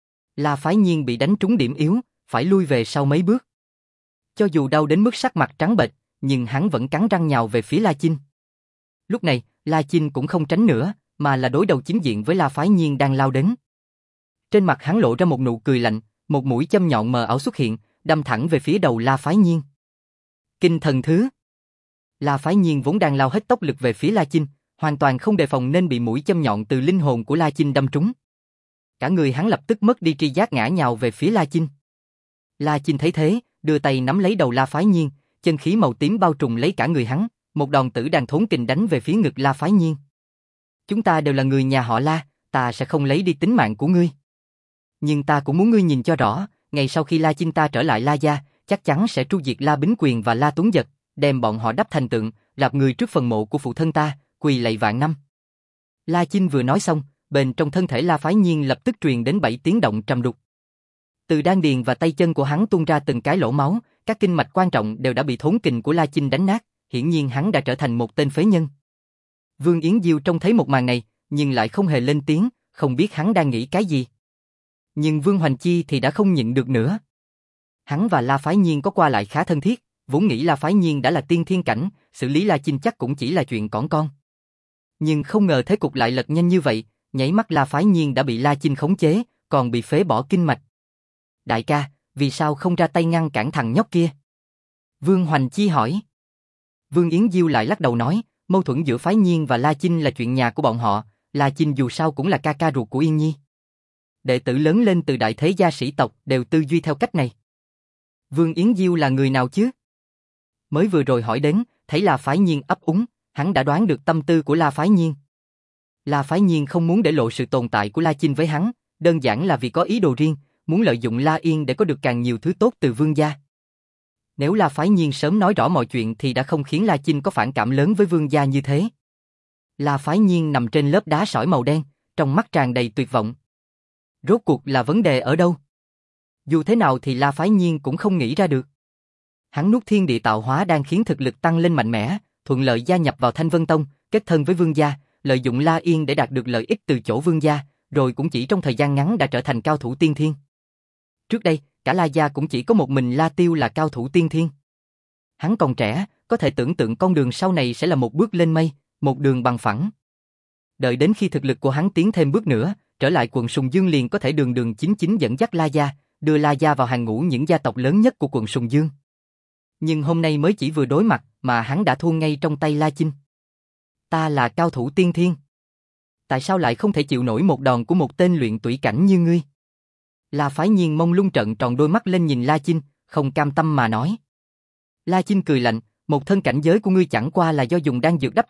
La Phái Nhiên bị đánh trúng điểm yếu, phải lui về sau mấy bước. Cho dù đau đến mức sắc mặt trắng bệch, nhưng hắn vẫn cắn răng nhào về phía La Chinh. Lúc này, La Chinh cũng không tránh nữa, mà là đối đầu chính diện với La Phái Nhiên đang lao đến. Trên mặt hắn lộ ra một nụ cười lạnh, một mũi châm nhọn mờ ảo xuất hiện, đâm thẳng về phía đầu La Phái Nhiên. Kinh thần thứ. La Phái Nhiên vốn đang lao hết tốc lực về phía La Chinh, hoàn toàn không đề phòng nên bị mũi châm nhọn từ linh hồn của La Chinh đâm trúng. Cả người hắn lập tức mất đi tri giác ngã nhào về phía La Chinh. La Chinh thấy thế, đưa tay nắm lấy đầu La Phái Nhiên, chân khí màu tím bao trùm lấy cả người hắn, một đòn tử đàn thốn kình đánh về phía ngực La Phái Nhiên. Chúng ta đều là người nhà họ La, ta sẽ không lấy đi tính mạng của ngươi. Nhưng ta cũng muốn ngươi nhìn cho rõ, ngày sau khi La Chinh ta trở lại La Gia, chắc chắn sẽ tru diệt La Bính Quyền và La Tuấn Dật, đem bọn họ đắp thành tượng, rạp người trước phần mộ của phụ thân ta, quỳ lạy vạn năm. La Chinh vừa nói xong, bên trong thân thể La Phái Nhiên lập tức truyền đến bảy tiếng động trầm đục. Từ đan điền và tay chân của hắn tuôn ra từng cái lỗ máu, các kinh mạch quan trọng đều đã bị thốn kình của La Chinh đánh nát, hiển nhiên hắn đã trở thành một tên phế nhân. Vương Yến Diêu trông thấy một màn này, nhưng lại không hề lên tiếng, không biết hắn đang nghĩ cái gì. Nhưng Vương Hoành Chi thì đã không nhịn được nữa. Hắn và La Phái Nhiên có qua lại khá thân thiết, vốn nghĩ La Phái Nhiên đã là tiên thiên cảnh, xử lý La Chinh chắc cũng chỉ là chuyện cỏn con. Nhưng không ngờ thế cục lại lật nhanh như vậy, nháy mắt La Phái Nhiên đã bị La Chinh khống chế, còn bị phế bỏ kinh mạch. Đại ca, vì sao không ra tay ngăn cản thằng nhóc kia? Vương Hoành Chi hỏi. Vương Yến Diêu lại lắc đầu nói, mâu thuẫn giữa Phái Nhiên và La Chinh là chuyện nhà của bọn họ, La Chinh dù sao cũng là ca ca ruột của Yên Nhi. Đệ tử lớn lên từ đại thế gia sĩ tộc đều tư duy theo cách này. Vương Yến Diêu là người nào chứ? Mới vừa rồi hỏi đến, thấy La Phái Nhiên ấp úng, hắn đã đoán được tâm tư của La Phái Nhiên. La Phái Nhiên không muốn để lộ sự tồn tại của La Chinh với hắn, đơn giản là vì có ý đồ riêng, muốn lợi dụng La Yên để có được càng nhiều thứ tốt từ Vương gia. Nếu La Phái Nhiên sớm nói rõ mọi chuyện thì đã không khiến La Chinh có phản cảm lớn với Vương gia như thế. La Phái Nhiên nằm trên lớp đá sỏi màu đen, trong mắt tràn đầy tuyệt vọng. Rốt cuộc là vấn đề ở đâu? Dù thế nào thì La Phái Nhiên cũng không nghĩ ra được. Hắn nuốt thiên địa tạo hóa đang khiến thực lực tăng lên mạnh mẽ, thuận lợi gia nhập vào Thanh Vân Tông, kết thân với Vương gia, lợi dụng La Yên để đạt được lợi ích từ chỗ Vương gia, rồi cũng chỉ trong thời gian ngắn đã trở thành cao thủ tiên thiên. Trước đây, cả La Gia cũng chỉ có một mình La Tiêu là cao thủ tiên thiên. Hắn còn trẻ, có thể tưởng tượng con đường sau này sẽ là một bước lên mây, một đường bằng phẳng. Đợi đến khi thực lực của hắn tiến thêm bước nữa, trở lại quận Sùng Dương liền có thể đường đường chính chính dẫn dắt La Gia, đưa La Gia vào hàng ngũ những gia tộc lớn nhất của quận Sùng Dương. Nhưng hôm nay mới chỉ vừa đối mặt mà hắn đã thua ngay trong tay La Chinh. Ta là cao thủ tiên thiên. Tại sao lại không thể chịu nổi một đòn của một tên luyện tủy cảnh như ngươi? La Phái Nhiên mông lung trợn tròn đôi mắt lên nhìn La Chinh, không cam tâm mà nói. La Chinh cười lạnh, một thân cảnh giới của ngươi chẳng qua là do dùng đan dược đắp thành,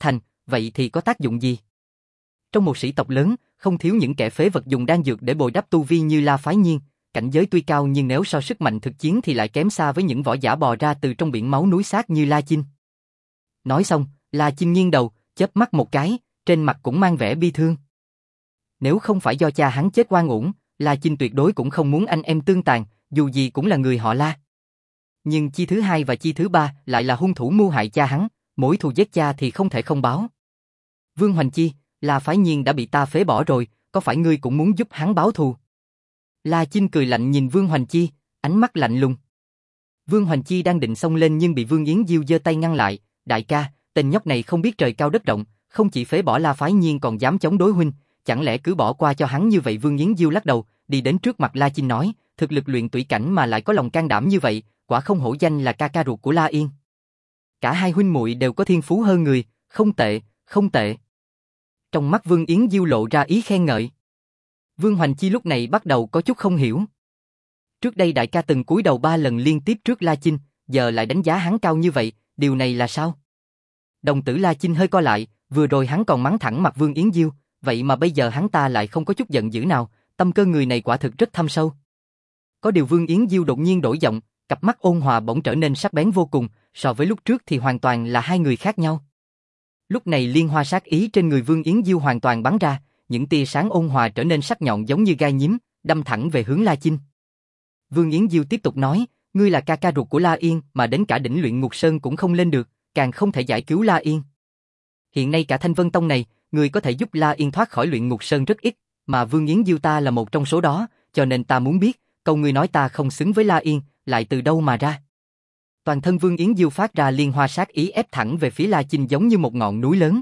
vậy thì có tác dụng gì? Trong một sĩ tộc lớn, không thiếu những kẻ phế vật dùng đan dược để bồi đắp tu vi như La Phái Nhiên, cảnh giới tuy cao nhưng nếu so sức mạnh thực chiến thì lại kém xa với những võ giả bò ra từ trong biển máu núi xác như La Chinh. Nói xong, La Chinh nghiêng đầu, chớp mắt một cái, trên mặt cũng mang vẻ bi thương. Nếu không phải do cha hắn chết oan uổng, La Chinh tuyệt đối cũng không muốn anh em tương tàn, dù gì cũng là người họ La. Nhưng chi thứ hai và chi thứ ba lại là hung thủ mưu hại cha hắn, mối thù giết cha thì không thể không báo. Vương Hoành Chi, La Phái Nhiên đã bị ta phế bỏ rồi, có phải ngươi cũng muốn giúp hắn báo thù? La Chinh cười lạnh nhìn Vương Hoành Chi, ánh mắt lạnh lùng. Vương Hoành Chi đang định xông lên nhưng bị Vương Yến Diêu giơ tay ngăn lại, đại ca, tên nhóc này không biết trời cao đất rộng, không chỉ phế bỏ La Phái Nhiên còn dám chống đối huynh, chẳng lẽ cứ bỏ qua cho hắn như vậy? Vương Yến Diêu lắc đầu, đi đến trước mặt La Chinh nói, thực lực luyện tủy cảnh mà lại có lòng can đảm như vậy, quả không hổ danh là ca ca ruột của La Yên. Cả hai huynh muội đều có thiên phú hơn người, không tệ, không tệ. Trong mắt Vương Yến Diêu lộ ra ý khen ngợi. Vương Hoành Chi lúc này bắt đầu có chút không hiểu. Trước đây đại ca từng cúi đầu ba lần liên tiếp trước La Chinh, giờ lại đánh giá hắn cao như vậy, điều này là sao? Đồng tử La Chinh hơi co lại, vừa rồi hắn còn mắng thẳng mặt Vương Yến Diêu, vậy mà bây giờ hắn ta lại không có chút giận dữ nào, tâm cơ người này quả thực rất thâm sâu. Có điều Vương Yến Diêu đột nhiên đổi giọng, cặp mắt ôn hòa bỗng trở nên sắc bén vô cùng, so với lúc trước thì hoàn toàn là hai người khác nhau. Lúc này liên hoa sát ý trên người Vương Yến Diêu hoàn toàn bắn ra, những tia sáng ôn hòa trở nên sắc nhọn giống như gai nhím, đâm thẳng về hướng La Chinh. Vương Yến Diêu tiếp tục nói, ngươi là ca ca ruột của La Yên mà đến cả đỉnh luyện ngục sơn cũng không lên được, càng không thể giải cứu La Yên. Hiện nay cả Thanh Vân Tông này, người có thể giúp La Yên thoát khỏi luyện ngục sơn rất ít, mà Vương Yến Diêu ta là một trong số đó, cho nên ta muốn biết, câu ngươi nói ta không xứng với La Yên, lại từ đâu mà ra? Toàn thân Vương Yến Diêu phát ra liên hoa sát ý ép thẳng về phía La Chinh giống như một ngọn núi lớn.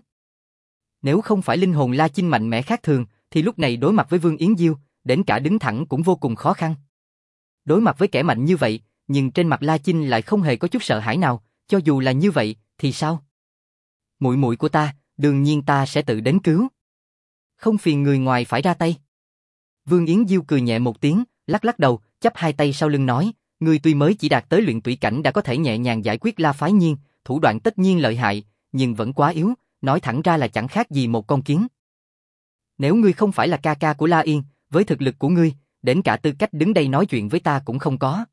Nếu không phải linh hồn La Chinh mạnh mẽ khác thường, thì lúc này đối mặt với Vương Yến Diêu, đến cả đứng thẳng cũng vô cùng khó khăn. Đối mặt với kẻ mạnh như vậy, nhưng trên mặt La Chinh lại không hề có chút sợ hãi nào, cho dù là như vậy, thì sao? Muội muội của ta, đương nhiên ta sẽ tự đến cứu. Không phiền người ngoài phải ra tay. Vương Yến Diêu cười nhẹ một tiếng, lắc lắc đầu, chắp hai tay sau lưng nói, ngươi tuy mới chỉ đạt tới luyện tủy cảnh đã có thể nhẹ nhàng giải quyết La Phái Nhiên, thủ đoạn tất nhiên lợi hại, nhưng vẫn quá yếu, nói thẳng ra là chẳng khác gì một con kiến. Nếu ngươi không phải là ca ca của La Yên, với thực lực của ngươi, đến cả tư cách đứng đây nói chuyện với ta cũng không có.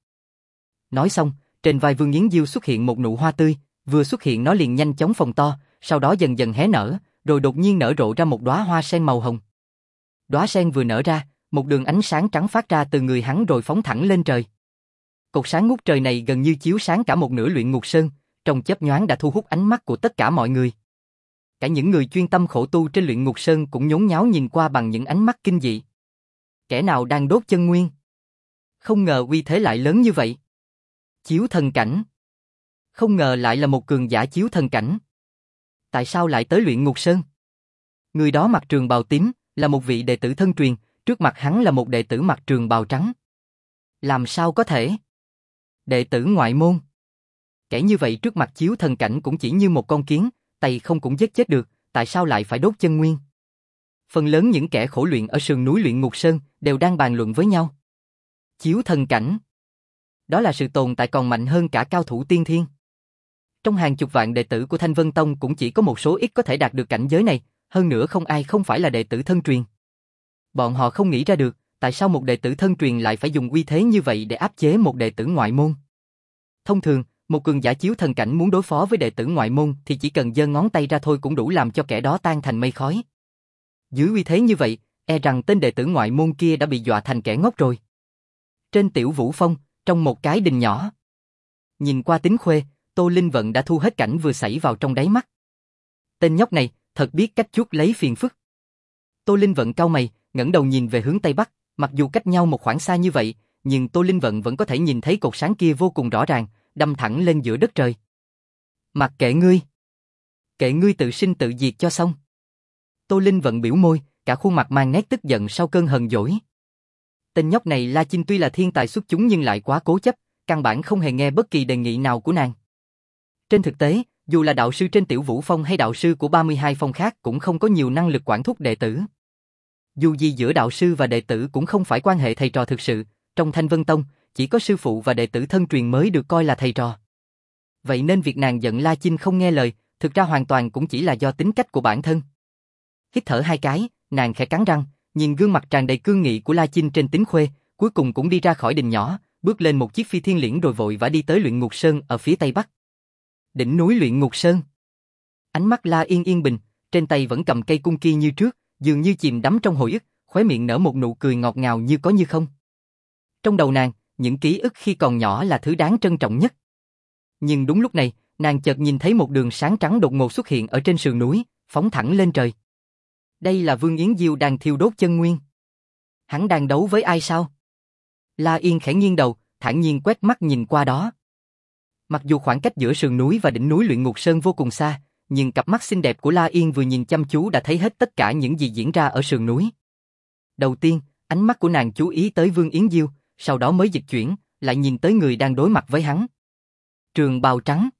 Nói xong, trên vai Vương Yến Diêu xuất hiện một nụ hoa tươi, vừa xuất hiện nó liền nhanh chóng phồng to, sau đó dần dần hé nở, rồi đột nhiên nở rộ ra một đóa hoa sen màu hồng. Đóa sen vừa nở ra, một đường ánh sáng trắng phát ra từ người hắn rồi phóng thẳng lên trời. Cột sáng ngút trời này gần như chiếu sáng cả một nửa luyện ngục sơn, trong chớp nhoáng đã thu hút ánh mắt của tất cả mọi người. Cả những người chuyên tâm khổ tu trên luyện ngục sơn cũng nhốn nháo nhìn qua bằng những ánh mắt kinh dị. Kẻ nào đang đốt chân nguyên? Không ngờ uy thế lại lớn như vậy. Chiếu thần cảnh. Không ngờ lại là một cường giả chiếu thần cảnh. Tại sao lại tới luyện ngục sơn? Người đó mặc trường bào tím, là một vị đệ tử thân truyền, trước mặt hắn là một đệ tử mặc trường bào trắng. Làm sao có thể? Đệ tử ngoại môn. Kẻ như vậy trước mặt chiếu thần cảnh cũng chỉ như một con kiến, tay không cũng giết chết được, tại sao lại phải đốt chân nguyên? Phần lớn những kẻ khổ luyện ở sườn núi luyện ngục sơn đều đang bàn luận với nhau. Chiếu thần cảnh. Đó là sự tồn tại còn mạnh hơn cả cao thủ tiên thiên. Trong hàng chục vạn đệ tử của Thanh Vân Tông cũng chỉ có một số ít có thể đạt được cảnh giới này, hơn nữa không ai không phải là đệ tử thân truyền. Bọn họ không nghĩ ra được, tại sao một đệ tử thân truyền lại phải dùng uy thế như vậy để áp chế một đệ tử ngoại môn. Thông thường, một cường giả chiếu thần cảnh muốn đối phó với đệ tử ngoại môn thì chỉ cần giơ ngón tay ra thôi cũng đủ làm cho kẻ đó tan thành mây khói. Dưới uy thế như vậy, e rằng tên đệ tử ngoại môn kia đã bị dọa thành kẻ ngốc rồi. Trên Tiểu Vũ Phong, trong một cái đình nhỏ. Nhìn qua Tính Khuê, Tô Linh Vận đã thu hết cảnh vừa xảy vào trong đáy mắt. Tên nhóc này, thật biết cách chuốc lấy phiền phức. Tô Linh Vận cau mày, ngẩng đầu nhìn về hướng Tây Bắc, mặc dù cách nhau một khoảng xa như vậy, nhưng Tô Linh Vận vẫn có thể nhìn thấy cột sáng kia vô cùng rõ ràng, đâm thẳng lên giữa đất trời. Mặc kệ ngươi. Kệ ngươi tự sinh tự diệt cho xong. Tô Linh Vận biểu môi, cả khuôn mặt mang nét tức giận sau cơn hờn dỗi. Tên nhóc này La Chinh tuy là thiên tài xuất chúng nhưng lại quá cố chấp, căn bản không hề nghe bất kỳ đề nghị nào của nàng. Trên thực tế, dù là đạo sư trên Tiểu Vũ Phong hay đạo sư của ba mươi hai phong khác cũng không có nhiều năng lực quản thúc đệ tử. Dù gì giữa đạo sư và đệ tử cũng không phải quan hệ thầy trò thực sự, trong Thanh Vân Tông, chỉ có sư phụ và đệ tử thân truyền mới được coi là thầy trò. Vậy nên việc nàng giận La Chinh không nghe lời, thực ra hoàn toàn cũng chỉ là do tính cách của bản thân. Hít thở hai cái, nàng khẽ cắn răng, nhìn gương mặt tràn đầy cương nghị của La Chinh trên Tính Khuê, cuối cùng cũng đi ra khỏi đình nhỏ, bước lên một chiếc phi thiên liễn rồi vội vã đi tới Luyện Ngục Sơn ở phía tây bắc. Đỉnh núi Luyện Ngục Sơn. Ánh mắt La Yên yên bình, trên tay vẫn cầm cây cung kia như trước, dường như chìm đắm trong hồi ức, khóe miệng nở một nụ cười ngọt ngào như có như không. Trong đầu nàng, những ký ức khi còn nhỏ là thứ đáng trân trọng nhất. Nhưng đúng lúc này, nàng chợt nhìn thấy một đường sáng trắng đột ngột xuất hiện ở trên sườn núi, phóng thẳng lên trời. Đây là Vương Yến Diêu đang thiêu đốt chân nguyên. Hắn đang đấu với ai sao? La Yên khẽ nghiêng đầu, thản nhiên quét mắt nhìn qua đó. Mặc dù khoảng cách giữa sườn núi và đỉnh núi Luyện Ngục Sơn vô cùng xa, nhưng cặp mắt xinh đẹp của La Yên vừa nhìn chăm chú đã thấy hết tất cả những gì diễn ra ở sườn núi. Đầu tiên, ánh mắt của nàng chú ý tới Vương Yến Diêu, sau đó mới dịch chuyển, lại nhìn tới người đang đối mặt với hắn. Trường bào trắng.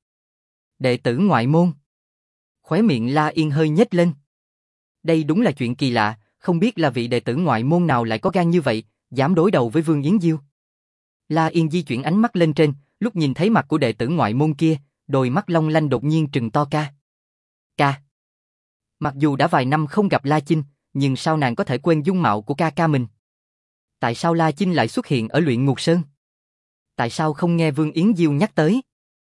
Đệ tử ngoại môn. Khóe miệng La Yên hơi nhếch lên. Đây đúng là chuyện kỳ lạ, không biết là vị đệ tử ngoại môn nào lại có gan như vậy, dám đối đầu với Vương Yến Diêu. La Yên di chuyển ánh mắt lên trên, lúc nhìn thấy mặt của đệ tử ngoại môn kia, đôi mắt long lanh đột nhiên trừng to ca. Ca. Mặc dù đã vài năm không gặp La Chinh, nhưng sao nàng có thể quên dung mạo của ca ca mình? Tại sao La Chinh lại xuất hiện ở Luyện Ngục Sơn? Tại sao không nghe Vương Yến Diêu nhắc tới?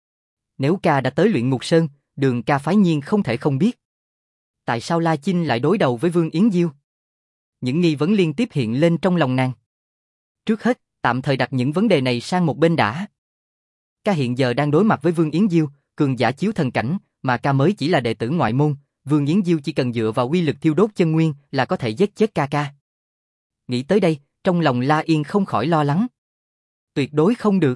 Nếu ca đã tới Luyện Ngục Sơn, Đường ca phái nhiên không thể không biết. Tại sao La Chinh lại đối đầu với Vương Yến Diêu? Những nghi vấn liên tiếp hiện lên trong lòng nàng. Trước hết, tạm thời đặt những vấn đề này sang một bên đã. Ca hiện giờ đang đối mặt với Vương Yến Diêu, cường giả chiếu thần cảnh, mà ca mới chỉ là đệ tử ngoại môn, Vương Yến Diêu chỉ cần dựa vào uy lực thiêu đốt chân nguyên là có thể giết chết ca ca. Nghĩ tới đây, trong lòng La Yên không khỏi lo lắng. Tuyệt đối không được.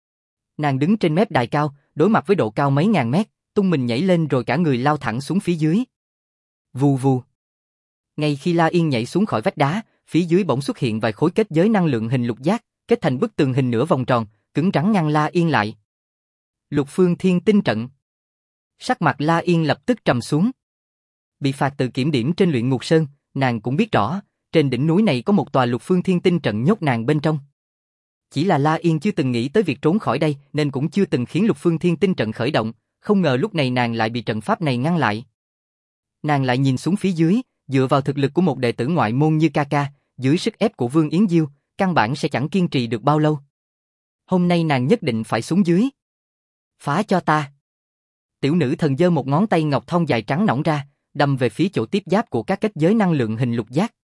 Nàng đứng trên mép đài cao, đối mặt với độ cao mấy ngàn mét, tung mình nhảy lên rồi cả người lao thẳng xuống phía dưới. Vù vù. Ngay khi La Yên nhảy xuống khỏi vách đá, phía dưới bỗng xuất hiện vài khối kết giới năng lượng hình lục giác, kết thành bức tường hình nửa vòng tròn, cứng rắn ngăn La Yên lại. Lục Phương Thiên Tinh Trận. Sắc mặt La Yên lập tức trầm xuống. Bị phạt từ kiểm điểm trên Luyện Ngục Sơn, nàng cũng biết rõ, trên đỉnh núi này có một tòa Lục Phương Thiên Tinh Trận nhốt nàng bên trong. Chỉ là La Yên chưa từng nghĩ tới việc trốn khỏi đây, nên cũng chưa từng khiến Lục Phương Thiên Tinh Trận khởi động, không ngờ lúc này nàng lại bị trận pháp này ngăn lại. Nàng lại nhìn xuống phía dưới, dựa vào thực lực của một đệ tử ngoại môn như ca ca, dưới sức ép của Vương Yến Diêu, căn bản sẽ chẳng kiên trì được bao lâu. Hôm nay nàng nhất định phải xuống dưới. Phá cho ta. Tiểu nữ thần giơ một ngón tay ngọc thon dài trắng nõn ra, đâm về phía chỗ tiếp giáp của các kết giới năng lượng hình lục giác.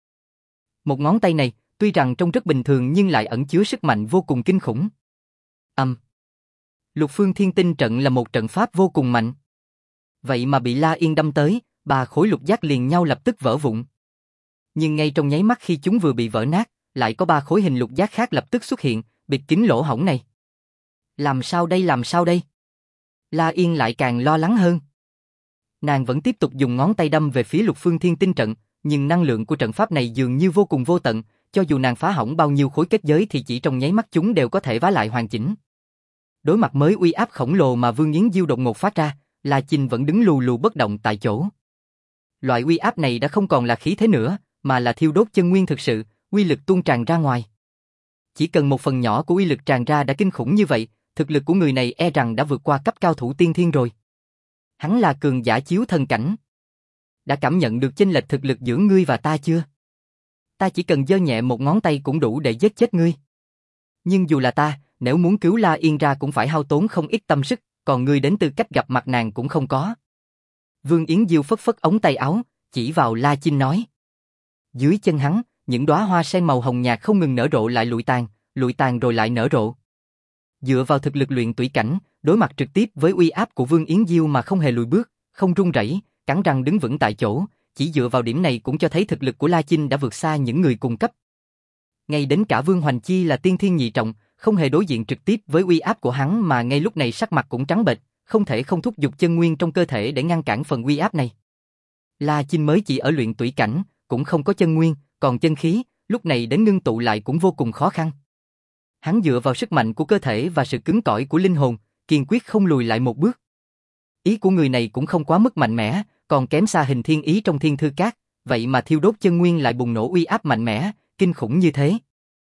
Một ngón tay này, tuy rằng trông rất bình thường nhưng lại ẩn chứa sức mạnh vô cùng kinh khủng. Âm. Um. Lục Phương Thiên Tinh Trận là một trận pháp vô cùng mạnh. Vậy mà bị La Yên đâm tới, ba khối lục giác liền nhau lập tức vỡ vụn. Nhưng ngay trong nháy mắt khi chúng vừa bị vỡ nát, lại có ba khối hình lục giác khác lập tức xuất hiện, bịt kín lỗ hổng này. Làm sao đây làm sao đây? La Yên lại càng lo lắng hơn. Nàng vẫn tiếp tục dùng ngón tay đâm về phía Lục Phương Thiên Tinh Trận, nhưng năng lượng của trận pháp này dường như vô cùng vô tận, cho dù nàng phá hỏng bao nhiêu khối kết giới thì chỉ trong nháy mắt chúng đều có thể vá lại hoàn chỉnh. Đối mặt với uy áp khổng lồ mà Vương Yến Diêu đột ngột phát ra, La Chinh vẫn đứng lù lù bất động tại chỗ. Loại uy áp này đã không còn là khí thế nữa, mà là thiêu đốt chân nguyên thực sự, uy lực tuôn tràn ra ngoài. Chỉ cần một phần nhỏ của uy lực tràn ra đã kinh khủng như vậy, thực lực của người này e rằng đã vượt qua cấp cao thủ tiên thiên rồi. Hắn là cường giả chiếu thần cảnh. Đã cảm nhận được chênh lệch thực lực giữa ngươi và ta chưa? Ta chỉ cần giơ nhẹ một ngón tay cũng đủ để giết chết ngươi. Nhưng dù là ta, nếu muốn cứu La Yên ra cũng phải hao tốn không ít tâm sức, còn ngươi đến tư cách gặp mặt nàng cũng không có. Vương Yến Diêu phất phất ống tay áo, chỉ vào La Chinh nói. Dưới chân hắn, những đóa hoa sen màu hồng nhạt không ngừng nở rộ lại lụi tàn, lụi tàn rồi lại nở rộ. Dựa vào thực lực luyện tủy cảnh, đối mặt trực tiếp với uy áp của Vương Yến Diêu mà không hề lùi bước, không run rẩy, cắn răng đứng vững tại chỗ, chỉ dựa vào điểm này cũng cho thấy thực lực của La Chinh đã vượt xa những người cùng cấp. Ngay đến cả Vương Hoành Chi là tiên thiên nhị trọng, không hề đối diện trực tiếp với uy áp của hắn mà ngay lúc này sắc mặt cũng trắng bệch, không thể không thúc giục chân nguyên trong cơ thể để ngăn cản phần uy áp này. La Chinh mới chỉ ở luyện tủy cảnh, cũng không có chân nguyên, còn chân khí, lúc này đến ngưng tụ lại cũng vô cùng khó khăn. Hắn dựa vào sức mạnh của cơ thể và sự cứng cỏi của linh hồn, kiên quyết không lùi lại một bước. Ý của người này cũng không quá mức mạnh mẽ, còn kém xa hình thiên ý trong thiên thư cát, vậy mà thiêu đốt chân nguyên lại bùng nổ uy áp mạnh mẽ, kinh khủng như thế.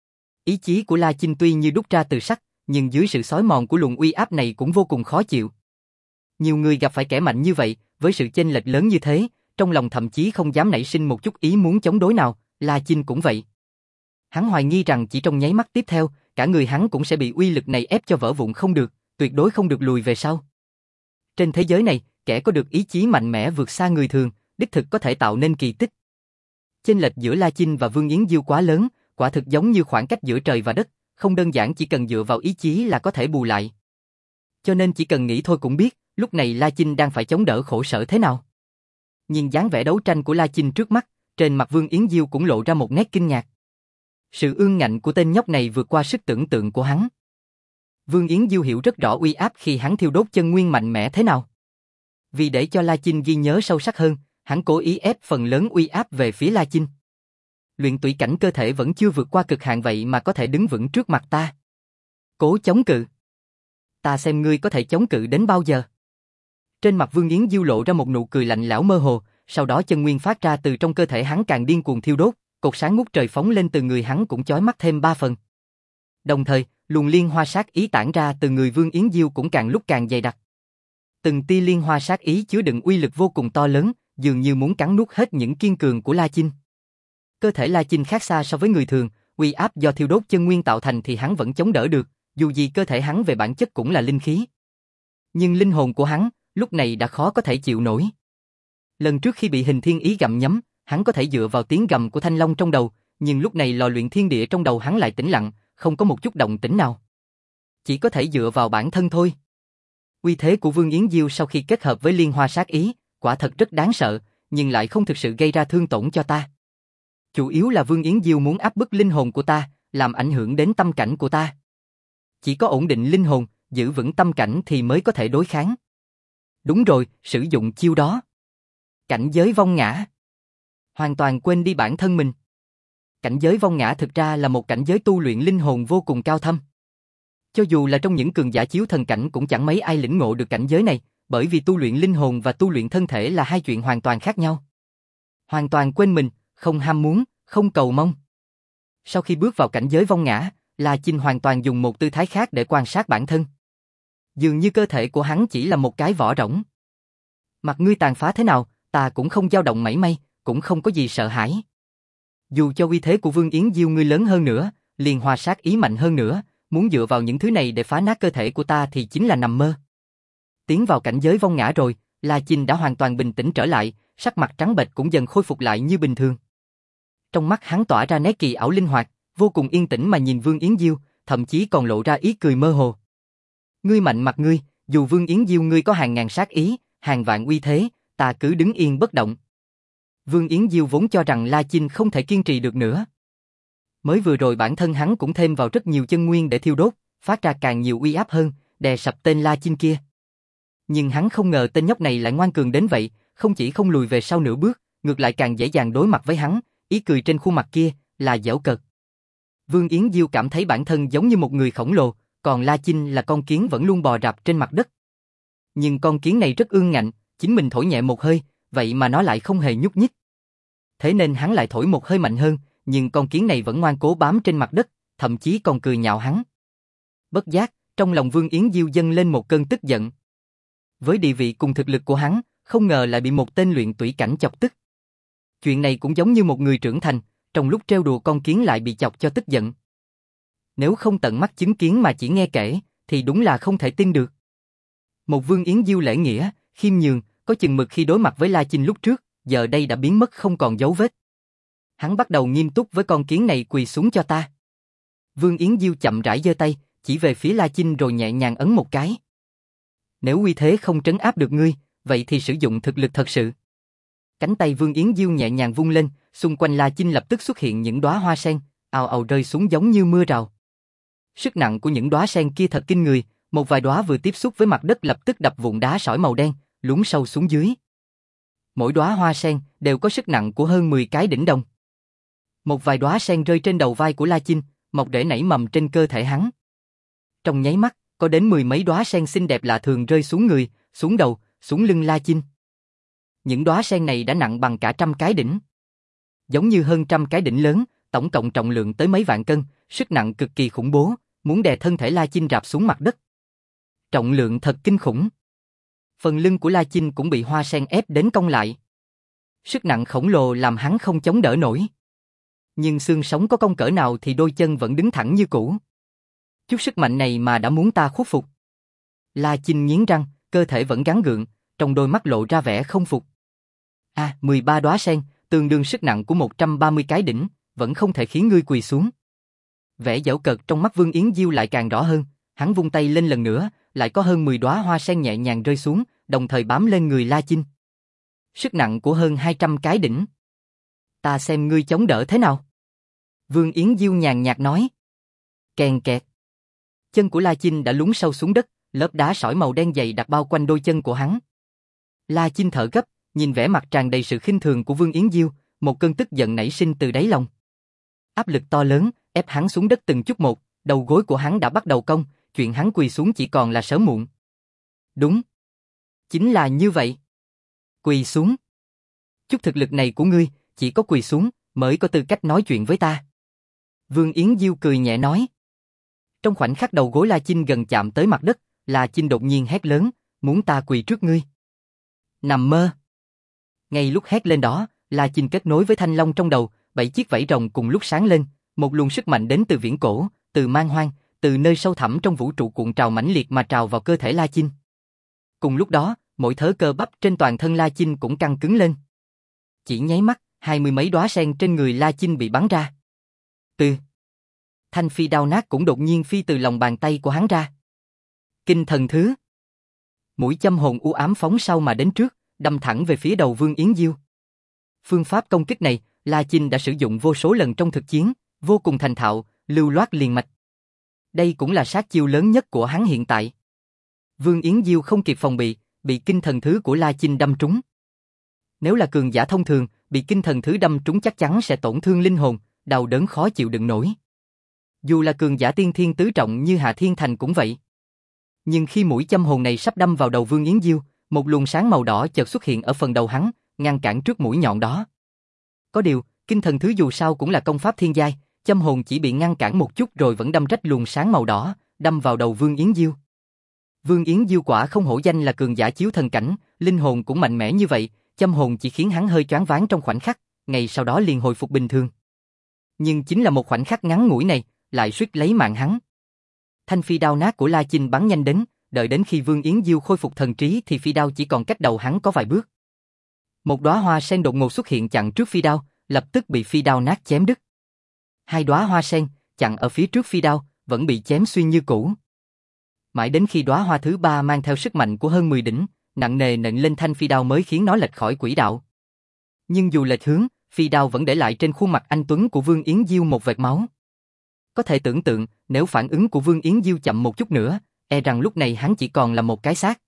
Ý chí của La Chinh tuy như đúc ra từ sắt, nhưng dưới sự xói mòn của luồng uy áp này cũng vô cùng khó chịu. Nhiều người gặp phải kẻ mạnh như vậy, với sự chênh lệch lớn như thế, trong lòng thậm chí không dám nảy sinh một chút ý muốn chống đối nào, La Chinh cũng vậy. Hắn hoài nghi rằng chỉ trong nháy mắt tiếp theo, cả người hắn cũng sẽ bị uy lực này ép cho vỡ vụn không được, tuyệt đối không được lùi về sau. Trên thế giới này, kẻ có được ý chí mạnh mẽ vượt xa người thường, đích thực có thể tạo nên kỳ tích. Chênh lệch giữa La Chinh và Vương Yến Diêu quá lớn, quả thực giống như khoảng cách giữa trời và đất, không đơn giản chỉ cần dựa vào ý chí là có thể bù lại. Cho nên chỉ cần nghĩ thôi cũng biết, lúc này La Chinh đang phải chống đỡ khổ sở thế nào. Nhìn dáng vẻ đấu tranh của La Chinh trước mắt, trên mặt Vương Yến Diêu cũng lộ ra một nét kinh ngạc. Sự ương ngạnh của tên nhóc này vượt qua sức tưởng tượng của hắn. Vương Yến Diêu hiểu rất rõ uy áp khi hắn thiêu đốt chân nguyên mạnh mẽ thế nào. Vì để cho La Chinh ghi nhớ sâu sắc hơn, hắn cố ý ép phần lớn uy áp về phía La Chinh. Luyện tủy cảnh cơ thể vẫn chưa vượt qua cực hạn vậy mà có thể đứng vững trước mặt ta. Cố chống cự. Ta xem ngươi có thể chống cự đến bao giờ. Trên mặt Vương Yến Diêu lộ ra một nụ cười lạnh lẽo mơ hồ, sau đó chân nguyên phát ra từ trong cơ thể hắn càng điên cuồng thiêu đốt, cột sáng ngút trời phóng lên từ người hắn cũng chói mắt thêm ba phần. Đồng thời, luồng liên hoa sát ý tản ra từ người Vương Yến Diêu cũng càng lúc càng dày đặc. Từng tia liên hoa sát ý chứa đựng uy lực vô cùng to lớn, dường như muốn cắn nuốt hết những kiên cường của La Chinh. Cơ thể La Chinh khác xa so với người thường, uy áp do thiêu đốt chân nguyên tạo thành thì hắn vẫn chống đỡ được, dù gì cơ thể hắn về bản chất cũng là linh khí. Nhưng linh hồn của hắn, lúc này đã khó có thể chịu nổi. Lần trước khi bị hình thiên ý gặm nhấm, hắn có thể dựa vào tiếng gầm của thanh long trong đầu, nhưng lúc này lò luyện thiên địa trong đầu hắn lại tĩnh lặng, không có một chút động tĩnh nào. Chỉ có thể dựa vào bản thân thôi. Uy thế của Vương Yến Diêu sau khi kết hợp với liên hoa sát ý, quả thật rất đáng sợ, nhưng lại không thực sự gây ra thương tổn cho ta. Chủ yếu là Vương Yến Diêu muốn áp bức linh hồn của ta, làm ảnh hưởng đến tâm cảnh của ta. Chỉ có ổn định linh hồn, giữ vững tâm cảnh thì mới có thể đối kháng. Đúng rồi, sử dụng chiêu đó. Cảnh giới vong ngã. Hoàn toàn quên đi bản thân mình. Cảnh giới vong ngã thực ra là một cảnh giới tu luyện linh hồn vô cùng cao thâm. Cho dù là trong những cường giả chiếu thần cảnh cũng chẳng mấy ai lĩnh ngộ được cảnh giới này, bởi vì tu luyện linh hồn và tu luyện thân thể là hai chuyện hoàn toàn khác nhau. Hoàn toàn quên mình, không ham muốn, không cầu mong. Sau khi bước vào cảnh giới vong ngã, La Chinh hoàn toàn dùng một tư thái khác để quan sát bản thân. Dường như cơ thể của hắn chỉ là một cái vỏ rỗng. Mặt ngươi tàn phá thế nào, ta cũng không dao động mảy may, cũng không có gì sợ hãi. Dù cho uy thế của Vương Yến Diêu ngươi lớn hơn nữa, liên hoa sát ý mạnh hơn nữa, muốn dựa vào những thứ này để phá nát cơ thể của ta thì chính là nằm mơ. Tiến vào cảnh giới vong ngã rồi, La Chinh đã hoàn toàn bình tĩnh trở lại, sắc mặt trắng bệch cũng dần khôi phục lại như bình thường. Trong mắt hắn tỏa ra nét kỳ ảo linh hoạt, vô cùng yên tĩnh mà nhìn Vương Yến Diêu, thậm chí còn lộ ra ý cười mơ hồ. Ngươi mạnh mặt ngươi, dù Vương Yến Diêu ngươi có hàng ngàn sát ý, hàng vạn uy thế, ta cứ đứng yên bất động. Vương Yến Diêu vốn cho rằng La Chinh không thể kiên trì được nữa. Mới vừa rồi bản thân hắn cũng thêm vào rất nhiều chân nguyên để thiêu đốt, phát ra càng nhiều uy áp hơn, đè sập tên La Chinh kia. Nhưng hắn không ngờ tên nhóc này lại ngoan cường đến vậy, không chỉ không lùi về sau nửa bước, ngược lại càng dễ dàng đối mặt với hắn, ý cười trên khuôn mặt kia là giễu cợt. Vương Yến Diêu cảm thấy bản thân giống như một người khổng lồ, còn La Chinh là con kiến vẫn luôn bò rạp trên mặt đất. Nhưng con kiến này rất ương ngạnh, chính mình thổi nhẹ một hơi, vậy mà nó lại không hề nhúc nhích. Thế nên hắn lại thổi một hơi mạnh hơn, nhưng con kiến này vẫn ngoan cố bám trên mặt đất, thậm chí còn cười nhạo hắn. Bất giác, trong lòng Vương Yến Diêu dâng lên một cơn tức giận. Với địa vị cùng thực lực của hắn, không ngờ lại bị một tên luyện tủy cảnh chọc tức. Chuyện này cũng giống như một người trưởng thành, trong lúc trêu đùa con kiến lại bị chọc cho tức giận. Nếu không tận mắt chứng kiến mà chỉ nghe kể, thì đúng là không thể tin được. Một Vương Yến Diêu lễ nghĩa, khiêm nhường, có chừng mực khi đối mặt với La Chinh lúc trước, giờ đây đã biến mất không còn dấu vết. Hắn bắt đầu nghiêm túc với con kiến này, quỳ xuống cho ta. Vương Yến Diêu chậm rãi giơ tay, chỉ về phía La Chinh rồi nhẹ nhàng ấn một cái. Nếu uy thế không trấn áp được ngươi, vậy thì sử dụng thực lực thật sự. Cánh tay Vương Yến Diêu nhẹ nhàng vung lên, xung quanh La Chinh lập tức xuất hiện những đóa hoa sen, ào ào rơi xuống giống như mưa rào. Sức nặng của những đóa sen kia thật kinh người, một vài đóa vừa tiếp xúc với mặt đất lập tức đập vụn đá sỏi màu đen, lún sâu xuống dưới. Mỗi đóa hoa sen đều có sức nặng của hơn mười cái đỉnh đồng. Một vài đóa sen rơi trên đầu vai của La Chinh, mọc rễ nảy mầm trên cơ thể hắn. Trong nháy mắt, có đến mười mấy đóa sen xinh đẹp lạ thường rơi xuống người, xuống đầu, xuống lưng La Chinh. Những đóa sen này đã nặng bằng cả trăm cái đỉnh. Giống như hơn trăm cái đỉnh lớn, tổng cộng trọng lượng tới mấy vạn cân, sức nặng cực kỳ khủng bố, muốn đè thân thể La Chinh rạp xuống mặt đất. Trọng lượng thật kinh khủng. Phần lưng của La Chinh cũng bị hoa sen ép đến cong lại. Sức nặng khổng lồ làm hắn không chống đỡ nổi. Nhưng xương sống có cong cỡ nào thì đôi chân vẫn đứng thẳng như cũ. Chút sức mạnh này mà đã muốn ta khuất phục. La Chinh nghiến răng, cơ thể vẫn gắng gượng, trong đôi mắt lộ ra vẻ không phục. À, mười ba đóa sen, tương đương sức nặng của một trăm ba mươi cái đỉnh, vẫn không thể khiến ngươi quỳ xuống. Vẻ giễu cợt trong mắt Vương Yến Diêu lại càng rõ hơn, hắn vung tay lên lần nữa, lại có hơn mười đóa hoa sen nhẹ nhàng rơi xuống, đồng thời bám lên người La Chinh. Sức nặng của hơn hai trăm cái đỉnh. Ta xem ngươi chống đỡ thế nào. Vương Yến Diêu nhàn nhạt nói. Kèn kẹt. Chân của La Chinh đã lún sâu xuống đất, lớp đá sỏi màu đen dày đặc bao quanh đôi chân của hắn. La Chinh thở gấp, nhìn vẻ mặt tràn đầy sự khinh thường của Vương Yến Diêu, một cơn tức giận nảy sinh từ đáy lòng. Áp lực to lớn, ép hắn xuống đất từng chút một, đầu gối của hắn đã bắt đầu cong, chuyện hắn quỳ xuống chỉ còn là sớm muộn. Đúng. Chính là như vậy. Quỳ xuống. Chút thực lực này của ngươi, chỉ có quỳ xuống, mới có tư cách nói chuyện với ta. Vương Yến Diêu cười nhẹ nói. Trong khoảnh khắc đầu gối La Chinh gần chạm tới mặt đất, La Chinh đột nhiên hét lớn, muốn ta quỳ trước ngươi. Nằm mơ. Ngay lúc hét lên đó, La Chinh kết nối với thanh long trong đầu, bảy chiếc vảy rồng cùng lúc sáng lên, một luồng sức mạnh đến từ viễn cổ, từ man hoang, từ nơi sâu thẳm trong vũ trụ cuộn trào mãnh liệt mà trào vào cơ thể La Chinh. Cùng lúc đó, mỗi thớ cơ bắp trên toàn thân La Chinh cũng căng cứng lên. Chỉ nháy mắt, hai mươi mấy đóa sen trên người La Chinh bị bắn ra. Từ thanh phi đao nát cũng đột nhiên phi từ lòng bàn tay của hắn ra. Kinh thần thứ. Mũi châm hồn u ám phóng sau mà đến trước, đâm thẳng về phía đầu Vương Yến Diêu. Phương pháp công kích này, La Chinh đã sử dụng vô số lần trong thực chiến, vô cùng thành thạo, lưu loát liền mạch. Đây cũng là sát chiêu lớn nhất của hắn hiện tại. Vương Yến Diêu không kịp phòng bị, bị kinh thần thứ của La Chinh đâm trúng. Nếu là cường giả thông thường, bị kinh thần thứ đâm trúng chắc chắn sẽ tổn thương linh hồn, đau đớn khó chịu đựng nổi. Dù là cường giả tiên thiên tứ trọng như Hạ Thiên Thành cũng vậy. Nhưng khi mũi châm hồn này sắp đâm vào đầu Vương Yến Diêu, một luồng sáng màu đỏ chợt xuất hiện ở phần đầu hắn, ngăn cản trước mũi nhọn đó. Có điều, kinh thần thứ dù sao cũng là công pháp thiên giai, châm hồn chỉ bị ngăn cản một chút rồi vẫn đâm rách luồng sáng màu đỏ, đâm vào đầu Vương Yến Diêu. Vương Yến Diêu quả không hổ danh là cường giả chiếu thần cảnh, linh hồn cũng mạnh mẽ như vậy, châm hồn chỉ khiến hắn hơi choáng váng trong khoảnh khắc, ngày sau đó liền hồi phục bình thường. Nhưng chính là một khoảnh khắc ngắn ngủi này, lại suýt lấy mạng hắn. Thanh phi đao nát của La Chinh bắn nhanh đến, đợi đến khi Vương Yến Diêu khôi phục thần trí thì phi đao chỉ còn cách đầu hắn có vài bước. Một đóa hoa sen đột ngột xuất hiện chặn trước phi đao, lập tức bị phi đao nát chém đứt. Hai đóa hoa sen chặn ở phía trước phi đao vẫn bị chém xuyên như cũ. Mãi đến khi đóa hoa thứ ba mang theo sức mạnh của hơn mười đỉnh, nặng nề nện lên thanh phi đao mới khiến nó lệch khỏi quỹ đạo. Nhưng dù lệch hướng, phi đao vẫn để lại trên khuôn mặt anh tuấn của Vương Yến Diêu một vệt máu. Có thể tưởng tượng, nếu phản ứng của Vương Yến Diêu chậm một chút nữa, e rằng lúc này hắn chỉ còn là một cái xác.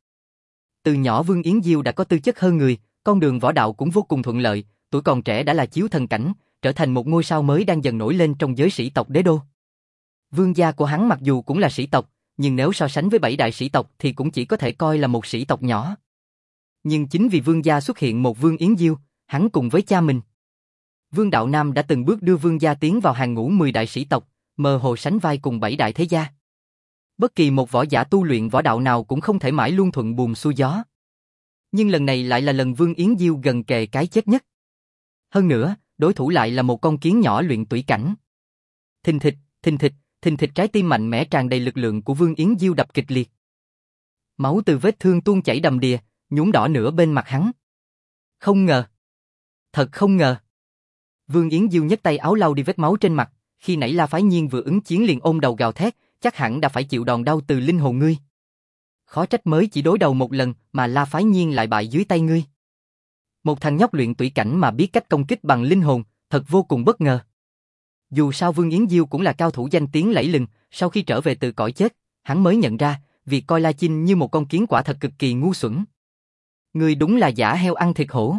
Từ nhỏ Vương Yến Diêu đã có tư chất hơn người, con đường võ đạo cũng vô cùng thuận lợi, tuổi còn trẻ đã là chiếu thần cảnh, trở thành một ngôi sao mới đang dần nổi lên trong giới sĩ tộc đế đô. Vương gia của hắn mặc dù cũng là sĩ tộc, nhưng nếu so sánh với bảy đại sĩ tộc thì cũng chỉ có thể coi là một sĩ tộc nhỏ. Nhưng chính vì vương gia xuất hiện một Vương Yến Diêu, hắn cùng với cha mình, Vương Đạo Nam đã từng bước đưa vương gia tiến vào hàng ngũ mười đại sĩ tộc, mơ hồ sánh vai cùng bảy đại thế gia. Bất kỳ một võ giả tu luyện võ đạo nào cũng không thể mãi luôn thuận buồm xuôi gió. Nhưng lần này lại là lần Vương Yến Diêu gần kề cái chết nhất. Hơn nữa, đối thủ lại là một con kiến nhỏ luyện tủy cảnh. Thình thịch, thình thịch, thình thịch, trái tim mạnh mẽ tràn đầy lực lượng của Vương Yến Diêu đập kịch liệt. Máu từ vết thương tuôn chảy đầm đìa, nhuốm đỏ nửa bên mặt hắn. Không ngờ. Thật không ngờ. Vương Yến Diêu nhấc tay áo lau đi vết máu trên mặt, khi nãy La Phái Nhiên vừa ứng chiến liền ôm đầu gào thét, chắc hẳn đã phải chịu đòn đau từ linh hồn ngươi. Khó trách mới chỉ đối đầu một lần mà La Phái Nhiên lại bại dưới tay ngươi. Một thằng nhóc luyện tủy cảnh mà biết cách công kích bằng linh hồn, thật vô cùng bất ngờ. Dù sao Vương Yến Diêu cũng là cao thủ danh tiếng lẫy lừng, sau khi trở về từ cõi chết, hắn mới nhận ra, việc coi La Chinh như một con kiến quả thật cực kỳ ngu xuẩn. Ngươi đúng là giả heo ăn thịt hổ.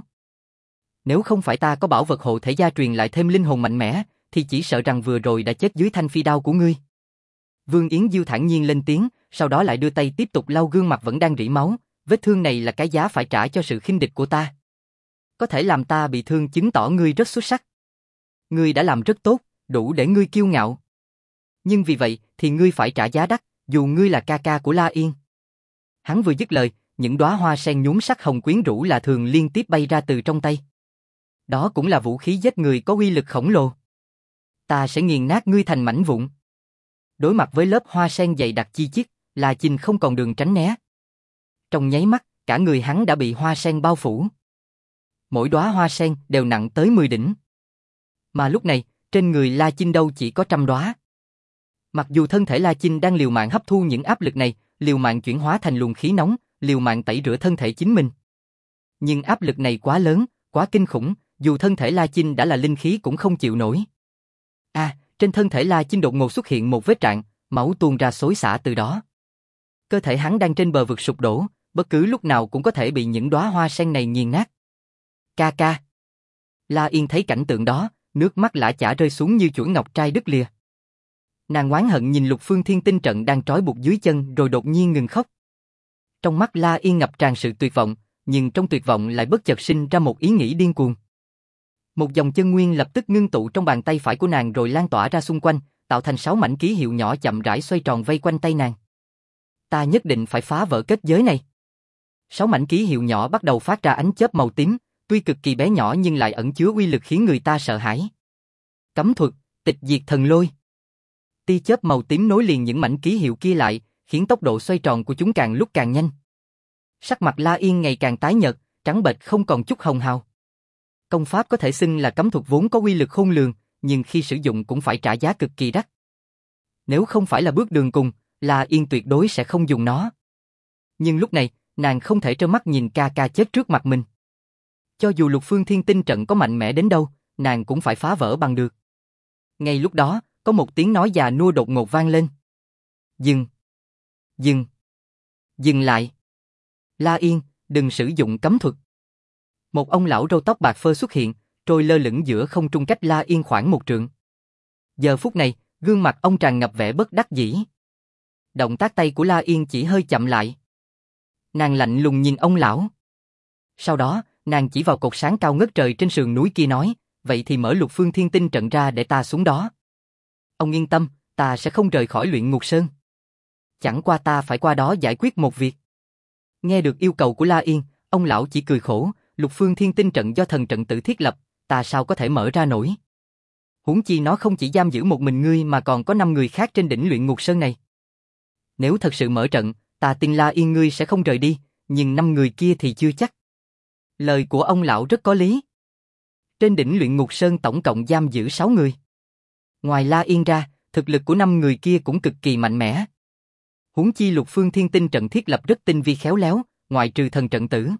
Nếu không phải ta có bảo vật hộ thể gia truyền lại thêm linh hồn mạnh mẽ, thì chỉ sợ rằng vừa rồi đã chết dưới thanh phi đao của ngươi. Vương Yến Diêu thản nhiên lên tiếng, sau đó lại đưa tay tiếp tục lau gương mặt vẫn đang rỉ máu, vết thương này là cái giá phải trả cho sự khinh địch của ta. Có thể làm ta bị thương chứng tỏ ngươi rất xuất sắc. Ngươi đã làm rất tốt, đủ để ngươi kiêu ngạo. Nhưng vì vậy thì ngươi phải trả giá đắt, dù ngươi là ca ca của La Yên. Hắn vừa dứt lời, những đóa hoa sen nhuốm sắc hồng quyến rũ lạ thường liên tiếp bay ra từ trong tay. Đó cũng là vũ khí giết người có uy lực khổng lồ. Ta sẽ nghiền nát ngươi thành mảnh vụn. Đối mặt với lớp hoa sen dày đặc chi chít, La Chinh không còn đường tránh né. Trong nháy mắt, cả người hắn đã bị hoa sen bao phủ. Mỗi đóa hoa sen đều nặng tới mười đỉnh. Mà lúc này, trên người La Chinh đâu chỉ có trăm đóa. Mặc dù thân thể La Chinh đang liều mạng hấp thu những áp lực này, liều mạng chuyển hóa thành luồng khí nóng, liều mạng tẩy rửa thân thể chính mình. Nhưng áp lực này quá lớn, quá kinh khủng, dù thân thể La Chinh đã là linh khí cũng không chịu nổi. À, trên thân thể La Chinh đột ngột xuất hiện một vết rạn, máu tuôn ra xối xả từ đó. Cơ thể hắn đang trên bờ vực sụp đổ, bất cứ lúc nào cũng có thể bị những đóa hoa sen này nghiền nát. Ca ca. La Yên thấy cảnh tượng đó, nước mắt lã chả rơi xuống như chuỗi ngọc trai đứt lìa. Nàng oán hận nhìn Lục Phương Thiên Tinh trận đang trói buộc dưới chân rồi đột nhiên ngừng khóc. Trong mắt La Yên ngập tràn sự tuyệt vọng, nhưng trong tuyệt vọng lại bất chợt sinh ra một ý nghĩ điên cuồng. Một dòng chân nguyên lập tức ngưng tụ trong bàn tay phải của nàng rồi lan tỏa ra xung quanh, tạo thành sáu mảnh ký hiệu nhỏ chậm rãi xoay tròn vây quanh tay nàng. Ta nhất định phải phá vỡ kết giới này. Sáu mảnh ký hiệu nhỏ bắt đầu phát ra ánh chớp màu tím, tuy cực kỳ bé nhỏ nhưng lại ẩn chứa uy lực khiến người ta sợ hãi. Cấm thuật, tịch diệt thần lôi. Tia chớp màu tím nối liền những mảnh ký hiệu kia lại, khiến tốc độ xoay tròn của chúng càng lúc càng nhanh. Sắc mặt La Yên ngày càng tái nhợt, trắng bệch không còn chút hồng hào. Công pháp có thể xưng là cấm thuật vốn có uy lực khôn lường, nhưng khi sử dụng cũng phải trả giá cực kỳ đắt. Nếu không phải là bước đường cùng, La Yên tuyệt đối sẽ không dùng nó. Nhưng lúc này, nàng không thể trơ mắt nhìn ca ca chết trước mặt mình. Cho dù Lục Phương Thiên Tinh trận có mạnh mẽ đến đâu, nàng cũng phải phá vỡ bằng được. Ngay lúc đó, có một tiếng nói già nua đột ngột vang lên. Dừng! Dừng! Dừng lại! La Yên, đừng sử dụng cấm thuật. Một ông lão râu tóc bạc phơ xuất hiện, trôi lơ lửng giữa không trung cách La Yên khoảng một trượng. Giờ phút này, gương mặt ông tràn ngập vẻ bất đắc dĩ. Động tác tay của La Yên chỉ hơi chậm lại. Nàng lạnh lùng nhìn ông lão. Sau đó, nàng chỉ vào cột sáng cao ngất trời trên sườn núi kia nói, vậy thì mở Lục Phương Thiên Tinh trận ra để ta xuống đó. Ông yên tâm, ta sẽ không rời khỏi Luyện Ngục Sơn. Chẳng qua ta phải qua đó giải quyết một việc. Nghe được yêu cầu của La Yên, ông lão chỉ cười khổ, Lục Phương Thiên Tinh trận do thần trận tự thiết lập, ta sao có thể mở ra nổi. Huống chi nó không chỉ giam giữ một mình ngươi mà còn có năm người khác trên đỉnh Luyện Ngục Sơn này. Nếu thật sự mở trận, ta tin La Yên ngươi sẽ không rời đi, nhưng năm người kia thì chưa chắc. Lời của ông lão rất có lý. Trên đỉnh Luyện Ngục Sơn tổng cộng giam giữ sáu người. Ngoài La Yên ra, thực lực của năm người kia cũng cực kỳ mạnh mẽ. Huống chi Lục Phương Thiên Tinh trận thiết lập rất tinh vi khéo léo, ngoại trừ thần trận tử.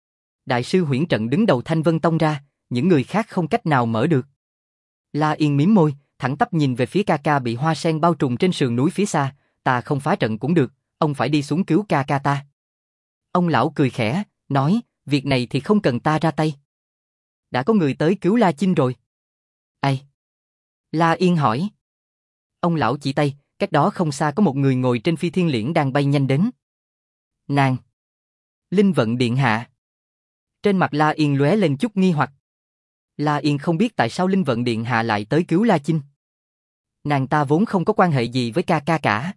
Đại sư huyễn trận đứng đầu Thanh Vân Tông ra, những người khác không cách nào mở được. La Yên mím môi, thẳng tắp nhìn về phía ca ca bị hoa sen bao trùm trên sườn núi phía xa, ta không phá trận cũng được, ông phải đi xuống cứu ca ca ta. Ông lão cười khẽ, nói, việc này thì không cần ta ra tay. Đã có người tới cứu La Chinh rồi. Ai? La Yên hỏi. Ông lão chỉ tay, cách đó không xa có một người ngồi trên phi thiên liễn đang bay nhanh đến. Nàng! Linh Vận Điện Hạ! Trên mặt La Yên lóe lên chút nghi hoặc. La Yên không biết tại sao Linh Vận Điện Hạ lại tới cứu La Chinh. Nàng ta vốn không có quan hệ gì với ca ca cả.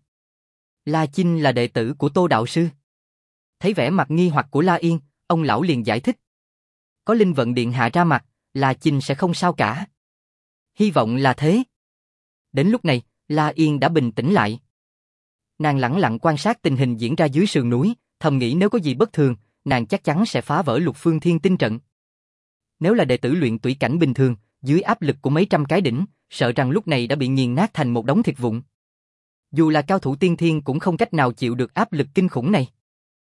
La Chinh là đệ tử của Tô Đạo Sư. Thấy vẻ mặt nghi hoặc của La Yên, ông lão liền giải thích. Có Linh Vận Điện Hạ ra mặt, La Chinh sẽ không sao cả. Hy vọng là thế. Đến lúc này, La Yên đã bình tĩnh lại. Nàng lẳng lặng quan sát tình hình diễn ra dưới sườn núi, thầm nghĩ nếu có gì bất thường, nàng chắc chắn sẽ phá vỡ Lục Phương Thiên Tinh trận. Nếu là đệ tử luyện tủy cảnh bình thường, dưới áp lực của mấy trăm cái đỉnh, sợ rằng lúc này đã bị nghiền nát thành một đống thịt vụn. Dù là cao thủ tiên thiên cũng không cách nào chịu được áp lực kinh khủng này.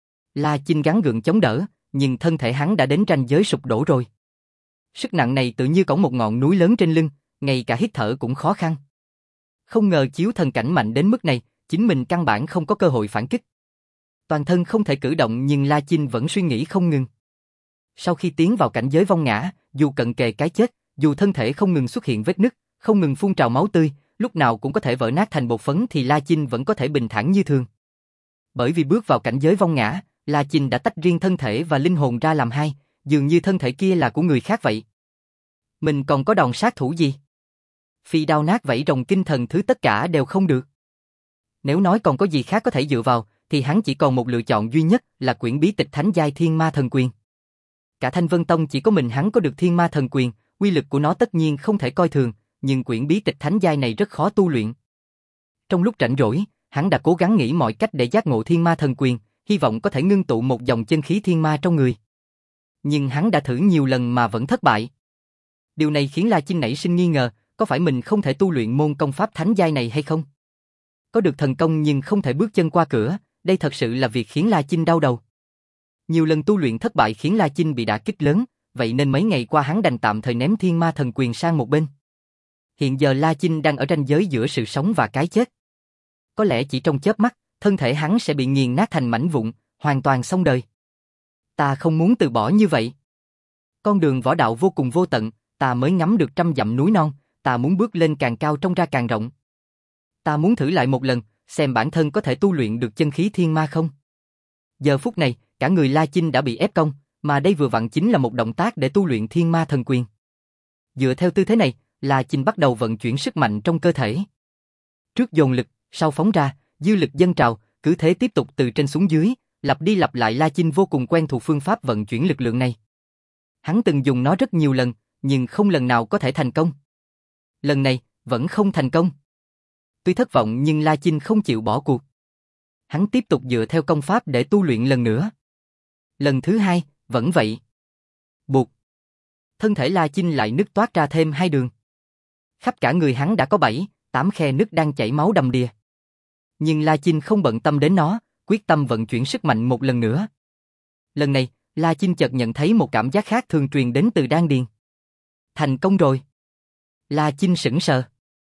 La Chinh gắng gượng chống đỡ, nhưng thân thể hắn đã đến ranh giới sụp đổ rồi. Sức nặng này tự như cõng một ngọn núi lớn trên lưng, ngay cả hít thở cũng khó khăn. Không ngờ chiếu thần cảnh mạnh đến mức này, chính mình căn bản không có cơ hội phản kích. Toàn thân không thể cử động nhưng La Chinh vẫn suy nghĩ không ngừng. Sau khi tiến vào cảnh giới vong ngã, dù cận kề cái chết, dù thân thể không ngừng xuất hiện vết nứt, không ngừng phun trào máu tươi, lúc nào cũng có thể vỡ nát thành bột phấn thì La Chinh vẫn có thể bình thản như thường. Bởi vì bước vào cảnh giới vong ngã, La Chinh đã tách riêng thân thể và linh hồn ra làm hai, dường như thân thể kia là của người khác vậy. Mình còn có đòn sát thủ gì? Phi đao nát vảy rồng kinh thần thứ tất cả đều không được. Nếu nói còn có gì khác có thể dựa vào, thì hắn chỉ còn một lựa chọn duy nhất là quyển bí tịch thánh giai Thiên Ma Thần Quyền. Cả Thanh Vân Tông chỉ có mình hắn có được Thiên Ma Thần Quyền, uy lực của nó tất nhiên không thể coi thường, nhưng quyển bí tịch thánh giai này rất khó tu luyện. Trong lúc rảnh rỗi, hắn đã cố gắng nghĩ mọi cách để giác ngộ Thiên Ma Thần Quyền, hy vọng có thể ngưng tụ một dòng chân khí thiên ma trong người. Nhưng hắn đã thử nhiều lần mà vẫn thất bại. Điều này khiến La Chinh nảy sinh nghi ngờ, có phải mình không thể tu luyện môn công pháp thánh giai này hay không? Có được thần công nhưng không thể bước chân qua cửa, đây thật sự là việc khiến La Chinh đau đầu. Nhiều lần tu luyện thất bại khiến La Chinh bị đả kích lớn, vậy nên mấy ngày qua hắn đành tạm thời ném Thiên Ma Thần Quyền sang một bên. Hiện giờ La Chinh đang ở ranh giới giữa sự sống và cái chết. Có lẽ chỉ trong chớp mắt, thân thể hắn sẽ bị nghiền nát thành mảnh vụn, hoàn toàn xong đời. Ta không muốn từ bỏ như vậy. Con đường võ đạo vô cùng vô tận, ta mới ngắm được trăm dặm núi non, ta muốn bước lên càng cao trông ra càng rộng. Ta muốn thử lại một lần, xem bản thân có thể tu luyện được chân khí thiên ma không. Giờ phút này, cả người La Chinh đã bị ép cong, mà đây vừa vặn chính là một động tác để tu luyện Thiên Ma Thần Quyền. Dựa theo tư thế này, La Chinh bắt đầu vận chuyển sức mạnh trong cơ thể. Trước dồn lực, sau phóng ra, dư lực dâng trào, cứ thế tiếp tục từ trên xuống dưới, lặp đi lặp lại. La Chinh vô cùng quen thuộc phương pháp vận chuyển lực lượng này. Hắn từng dùng nó rất nhiều lần, nhưng không lần nào có thể thành công. Lần này, vẫn không thành công. Tuy thất vọng nhưng La Chinh không chịu bỏ cuộc. Hắn tiếp tục dựa theo công pháp để tu luyện lần nữa. Lần thứ hai, vẫn vậy. Buộc. Thân thể La Chinh lại nứt toát ra thêm hai đường. Khắp cả người hắn đã có bảy, tám khe nứt đang chảy máu đầm đìa. Nhưng La Chinh không bận tâm đến nó, quyết tâm vận chuyển sức mạnh một lần nữa. Lần này, La Chinh chợt nhận thấy một cảm giác khác thường truyền đến từ đan điền. Thành công rồi. La Chinh sững sờ.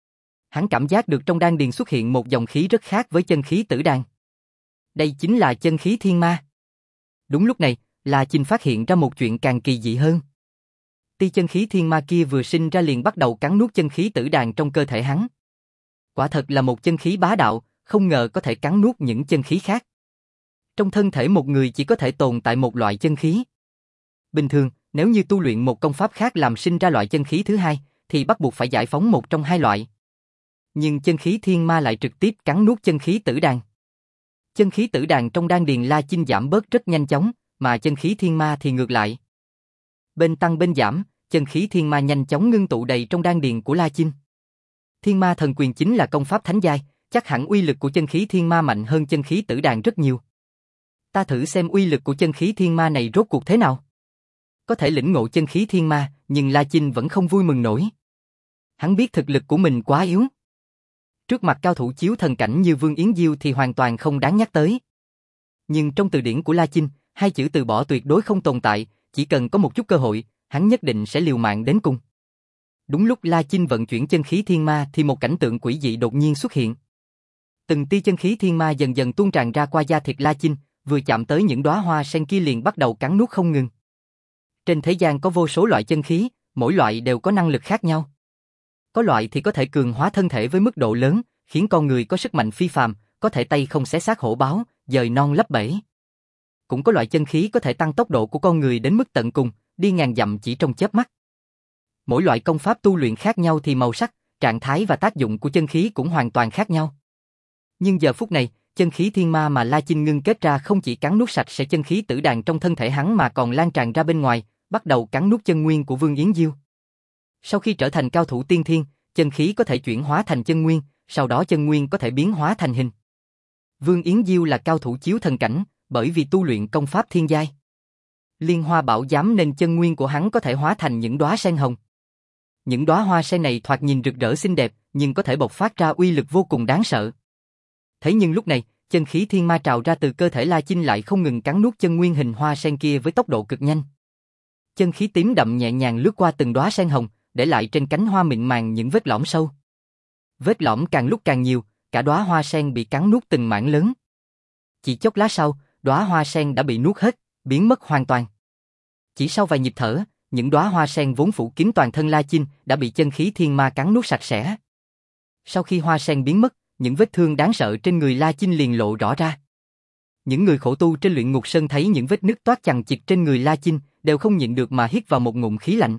Hắn cảm giác được trong đan điền xuất hiện một dòng khí rất khác với chân khí tử đan. Đây chính là chân khí thiên ma. Đúng lúc này, La Chinh phát hiện ra một chuyện càng kỳ dị hơn. Tia chân khí thiên ma kia vừa sinh ra liền bắt đầu cắn nuốt chân khí tử đàn trong cơ thể hắn. Quả thật là một chân khí bá đạo, không ngờ có thể cắn nuốt những chân khí khác. Trong thân thể một người chỉ có thể tồn tại một loại chân khí. Bình thường, nếu như tu luyện một công pháp khác làm sinh ra loại chân khí thứ hai, thì bắt buộc phải giải phóng một trong hai loại. Nhưng chân khí thiên ma lại trực tiếp cắn nuốt chân khí tử đàn. Chân khí tử đàn trong đan điền La Chinh giảm bớt rất nhanh chóng, mà chân khí thiên ma thì ngược lại. Bên tăng bên giảm, chân khí thiên ma nhanh chóng ngưng tụ đầy trong đan điền của La Chinh. Thiên Ma Thần Quyền chính là công pháp thánh giai, chắc hẳn uy lực của chân khí thiên ma mạnh hơn chân khí tử đàn rất nhiều. Ta thử xem uy lực của chân khí thiên ma này rốt cuộc thế nào. Có thể lĩnh ngộ chân khí thiên ma, nhưng La Chinh vẫn không vui mừng nổi. Hắn biết thực lực của mình quá yếu. Trước mặt cao thủ chiếu thần cảnh như Vương Yến Diêu thì hoàn toàn không đáng nhắc tới. Nhưng trong từ điển của La Chinh, hai chữ từ bỏ tuyệt đối không tồn tại, chỉ cần có một chút cơ hội, hắn nhất định sẽ liều mạng đến cùng. Đúng lúc La Chinh vận chuyển chân khí thiên ma thì một cảnh tượng quỷ dị đột nhiên xuất hiện. Từng tia chân khí thiên ma dần dần tuôn tràn ra qua da thịt La Chinh, vừa chạm tới những đóa hoa sen kia liền bắt đầu cắn nuốt không ngừng. Trên thế gian có vô số loại chân khí, mỗi loại đều có năng lực khác nhau. Có loại thì có thể cường hóa thân thể với mức độ lớn, khiến con người có sức mạnh phi phàm, có thể tay không xé xác hổ báo, dời non lấp bể. Cũng có loại chân khí có thể tăng tốc độ của con người đến mức tận cùng, đi ngàn dặm chỉ trong chớp mắt. Mỗi loại công pháp tu luyện khác nhau thì màu sắc, trạng thái và tác dụng của chân khí cũng hoàn toàn khác nhau. Nhưng giờ phút này, chân khí thiên ma mà La Chinh ngưng kết ra không chỉ cắn nuốt sạch sẽ chân khí tử đàn trong thân thể hắn mà còn lan tràn ra bên ngoài, bắt đầu cắn nuốt chân nguyên của Vương Yến Diêu. Sau khi trở thành cao thủ tiên thiên, chân khí có thể chuyển hóa thành chân nguyên, sau đó chân nguyên có thể biến hóa thành hình. Vương Yến Diêu là cao thủ chiếu thần cảnh, bởi vì tu luyện công pháp thiên giai. Liên hoa bảo giám nên chân nguyên của hắn có thể hóa thành những đóa sen hồng. Những đóa hoa sen này thoạt nhìn rực rỡ xinh đẹp, nhưng có thể bộc phát ra uy lực vô cùng đáng sợ. Thế nhưng lúc này, chân khí thiên ma trào ra từ cơ thể La Chinh lại không ngừng cắn nuốt chân nguyên hình hoa sen kia với tốc độ cực nhanh. Chân khí tím đậm nhẹ nhàng lướt qua từng đóa sen hồng, để lại trên cánh hoa mịn màng những vết lõm sâu. Vết lõm càng lúc càng nhiều, cả đóa hoa sen bị cắn nuốt từng mảng lớn. Chỉ chốc lát sau, đóa hoa sen đã bị nuốt hết, biến mất hoàn toàn. Chỉ sau vài nhịp thở, những đóa hoa sen vốn phủ kín toàn thân La Chinh đã bị chân khí thiên ma cắn nuốt sạch sẽ. Sau khi hoa sen biến mất, những vết thương đáng sợ trên người La Chinh liền lộ rõ ra. Những người khổ tu trên Luyện Ngục Sơn thấy những vết nứt toát chằng chịt trên người La Chinh, đều không nhịn được mà hít vào một ngụm khí lạnh.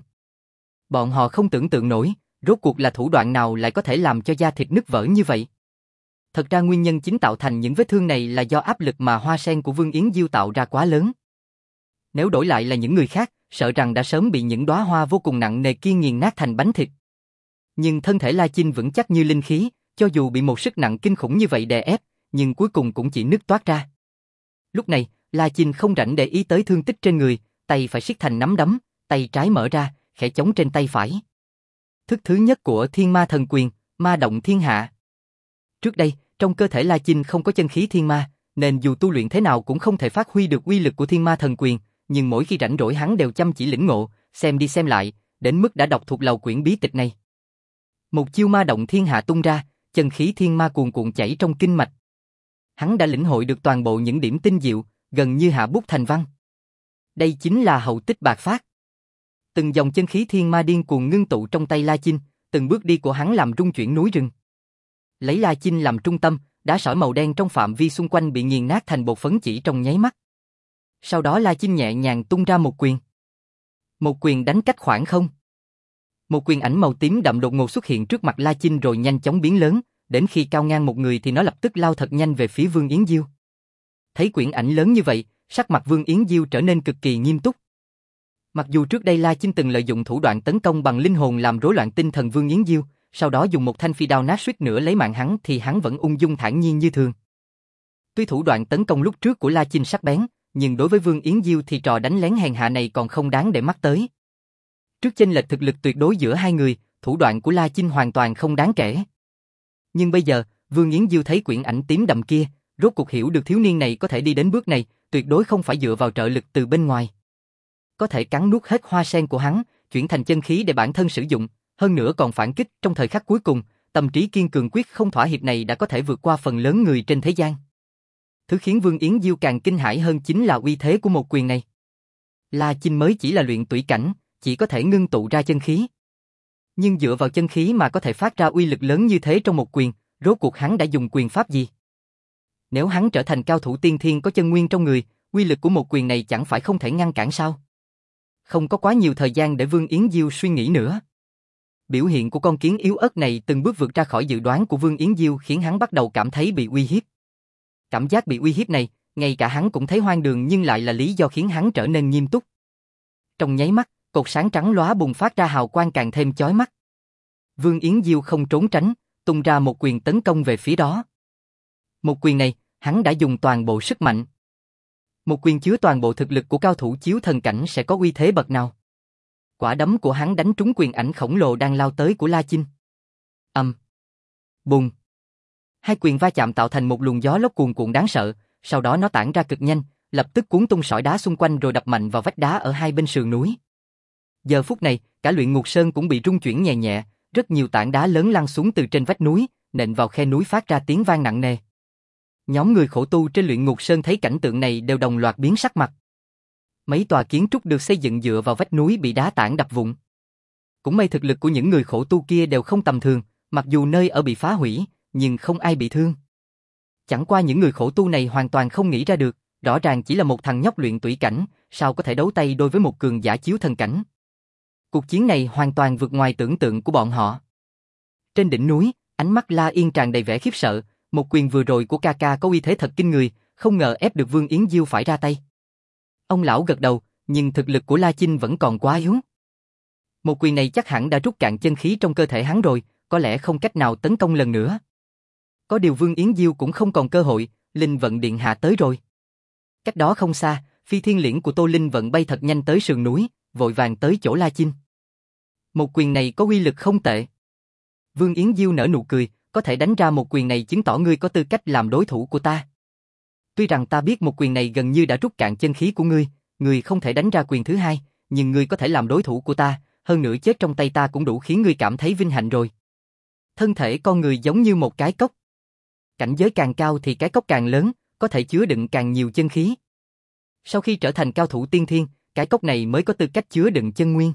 Bọn họ không tưởng tượng nổi, rốt cuộc là thủ đoạn nào lại có thể làm cho da thịt nứt vỡ như vậy. Thật ra nguyên nhân chính tạo thành những vết thương này là do áp lực mà hoa sen của Vương Yến Diêu tạo ra quá lớn. Nếu đổi lại là những người khác, sợ rằng đã sớm bị những đóa hoa vô cùng nặng nề kia nghiền nát thành bánh thịt. Nhưng thân thể La Chinh vững chắc như linh khí, cho dù bị một sức nặng kinh khủng như vậy đè ép, nhưng cuối cùng cũng chỉ nứt toát ra. Lúc này, La Chinh không rảnh để ý tới thương tích trên người, tay phải siết thành nắm đấm, tay trái mở ra, khẽ chống trên tay phải. Thức thứ nhất của Thiên Ma Thần Quyền, Ma Động Thiên Hạ. Trước đây, trong cơ thể La Chinh không có chân khí thiên ma, nên dù tu luyện thế nào cũng không thể phát huy được uy lực của Thiên Ma Thần Quyền, nhưng mỗi khi rảnh rỗi hắn đều chăm chỉ lĩnh ngộ, xem đi xem lại, đến mức đã đọc thuộc lầu quyển bí tịch này. Một chiêu Ma Động Thiên Hạ tung ra, chân khí thiên ma cuồn cuộn chảy trong kinh mạch. Hắn đã lĩnh hội được toàn bộ những điểm tinh diệu, gần như hạ bút thành văn. Đây chính là hậu tích bạc phát. Từng dòng chân khí thiên ma điên cuồng ngưng tụ trong tay La Chinh, từng bước đi của hắn làm rung chuyển núi rừng. Lấy La Chinh làm trung tâm, đá sỏi màu đen trong phạm vi xung quanh bị nghiền nát thành bột phấn chỉ trong nháy mắt. Sau đó La Chinh nhẹ nhàng tung ra một quyền. Một quyền đánh cách khoảng không. Một quyền ảnh màu tím đậm đột ngột xuất hiện trước mặt La Chinh rồi nhanh chóng biến lớn, đến khi cao ngang một người thì nó lập tức lao thật nhanh về phía Vương Yến Diêu. Thấy quyển ảnh lớn như vậy, sắc mặt Vương Yến Diêu trở nên cực kỳ nghiêm túc. Mặc dù trước đây La Chinh từng lợi dụng thủ đoạn tấn công bằng linh hồn làm rối loạn tinh thần Vương Yến Diêu, sau đó dùng một thanh phi đao nát suýt nữa lấy mạng hắn thì hắn vẫn ung dung thản nhiên như thường. Tuy thủ đoạn tấn công lúc trước của La Chinh sắc bén, nhưng đối với Vương Yến Diêu thì trò đánh lén hèn hạ này còn không đáng để mắt tới. Trước chênh lệch thực lực tuyệt đối giữa hai người, thủ đoạn của La Chinh hoàn toàn không đáng kể. Nhưng bây giờ, Vương Yến Diêu thấy quyển ảnh tím đậm kia, rốt cuộc hiểu được thiếu niên này có thể đi đến bước này, tuyệt đối không phải dựa vào trợ lực từ bên ngoài. Có thể cắn nuốt hết hoa sen của hắn, chuyển thành chân khí để bản thân sử dụng, hơn nữa còn phản kích trong thời khắc cuối cùng, tâm trí kiên cường quyết không thỏa hiệp này đã có thể vượt qua phần lớn người trên thế gian. Thứ khiến Vương Yến Diêu càng kinh hãi hơn chính là uy thế của một quyền này. La Chinh mới chỉ là luyện tủy cảnh, chỉ có thể ngưng tụ ra chân khí. Nhưng dựa vào chân khí mà có thể phát ra uy lực lớn như thế trong một quyền, rốt cuộc hắn đã dùng quyền pháp gì? Nếu hắn trở thành cao thủ tiên thiên có chân nguyên trong người, uy lực của một quyền này chẳng phải không thể ngăn cản sao? Không có quá nhiều thời gian để Vương Yến Diêu suy nghĩ nữa. Biểu hiện của con kiến yếu ớt này từng bước vượt ra khỏi dự đoán của Vương Yến Diêu khiến hắn bắt đầu cảm thấy bị uy hiếp. Cảm giác bị uy hiếp này, ngay cả hắn cũng thấy hoang đường nhưng lại là lý do khiến hắn trở nên nghiêm túc. Trong nháy mắt, cột sáng trắng lóa bùng phát ra hào quang càng thêm chói mắt. Vương Yến Diêu không trốn tránh, tung ra một quyền tấn công về phía đó. Một quyền này, hắn đã dùng toàn bộ sức mạnh. Một quyền chứa toàn bộ thực lực của cao thủ chiếu thần cảnh sẽ có uy thế bậc nào? Quả đấm của hắn đánh trúng quyền ảnh khổng lồ đang lao tới của La Chinh. Ầm, bùng. Hai quyền va chạm tạo thành một luồng gió lốc cuồn cuộn đáng sợ, sau đó nó tản ra cực nhanh, lập tức cuốn tung sỏi đá xung quanh rồi đập mạnh vào vách đá ở hai bên sườn núi. Giờ phút này, cả Luyện Ngục Sơn cũng bị rung chuyển nhẹ nhẹ, rất nhiều tảng đá lớn lăn xuống từ trên vách núi, nện vào khe núi phát ra tiếng vang nặng nề. Nhóm người khổ tu trên Luyện Ngục Sơn thấy cảnh tượng này đều đồng loạt biến sắc mặt. Mấy tòa kiến trúc được xây dựng dựa vào vách núi bị đá tảng đập vụn. Cũng may thực lực của những người khổ tu kia đều không tầm thường, mặc dù nơi ở bị phá hủy, nhưng không ai bị thương. Chẳng qua những người khổ tu này hoàn toàn không nghĩ ra được, rõ ràng chỉ là một thằng nhóc luyện tủy cảnh, sao có thể đấu tay đôi với một cường giả chiếu thần cảnh. Cuộc chiến này hoàn toàn vượt ngoài tưởng tượng của bọn họ. Trên đỉnh núi, ánh mắt La Yên tràn đầy vẻ khiếp sợ, một quyền vừa rồi của ca ca có uy thế thật kinh người, không ngờ ép được Vương Yến Diêu phải ra tay. Ông lão gật đầu, nhưng thực lực của La Chinh vẫn còn quá yếu. Một quyền này chắc hẳn đã rút cạn chân khí trong cơ thể hắn rồi, có lẽ không cách nào tấn công lần nữa. Có điều Vương Yến Diêu cũng không còn cơ hội, Linh Vận Điện hạ tới rồi. Cách đó không xa, phi thiên liễn của Tô Linh Vận bay thật nhanh tới sườn núi, vội vàng tới chỗ La Chinh. Một quyền này có uy lực không tệ. Vương Yến Diêu nở nụ cười, có thể đánh ra một quyền này chứng tỏ ngươi có tư cách làm đối thủ của ta. Tuy rằng ta biết một quyền này gần như đã rút cạn chân khí của ngươi, ngươi không thể đánh ra quyền thứ hai, nhưng ngươi có thể làm đối thủ của ta, hơn nữa chết trong tay ta cũng đủ khiến ngươi cảm thấy vinh hạnh rồi. Thân thể con người giống như một cái cốc. Cảnh giới càng cao thì cái cốc càng lớn, có thể chứa đựng càng nhiều chân khí. Sau khi trở thành cao thủ tiên thiên, cái cốc này mới có tư cách chứa đựng chân nguyên.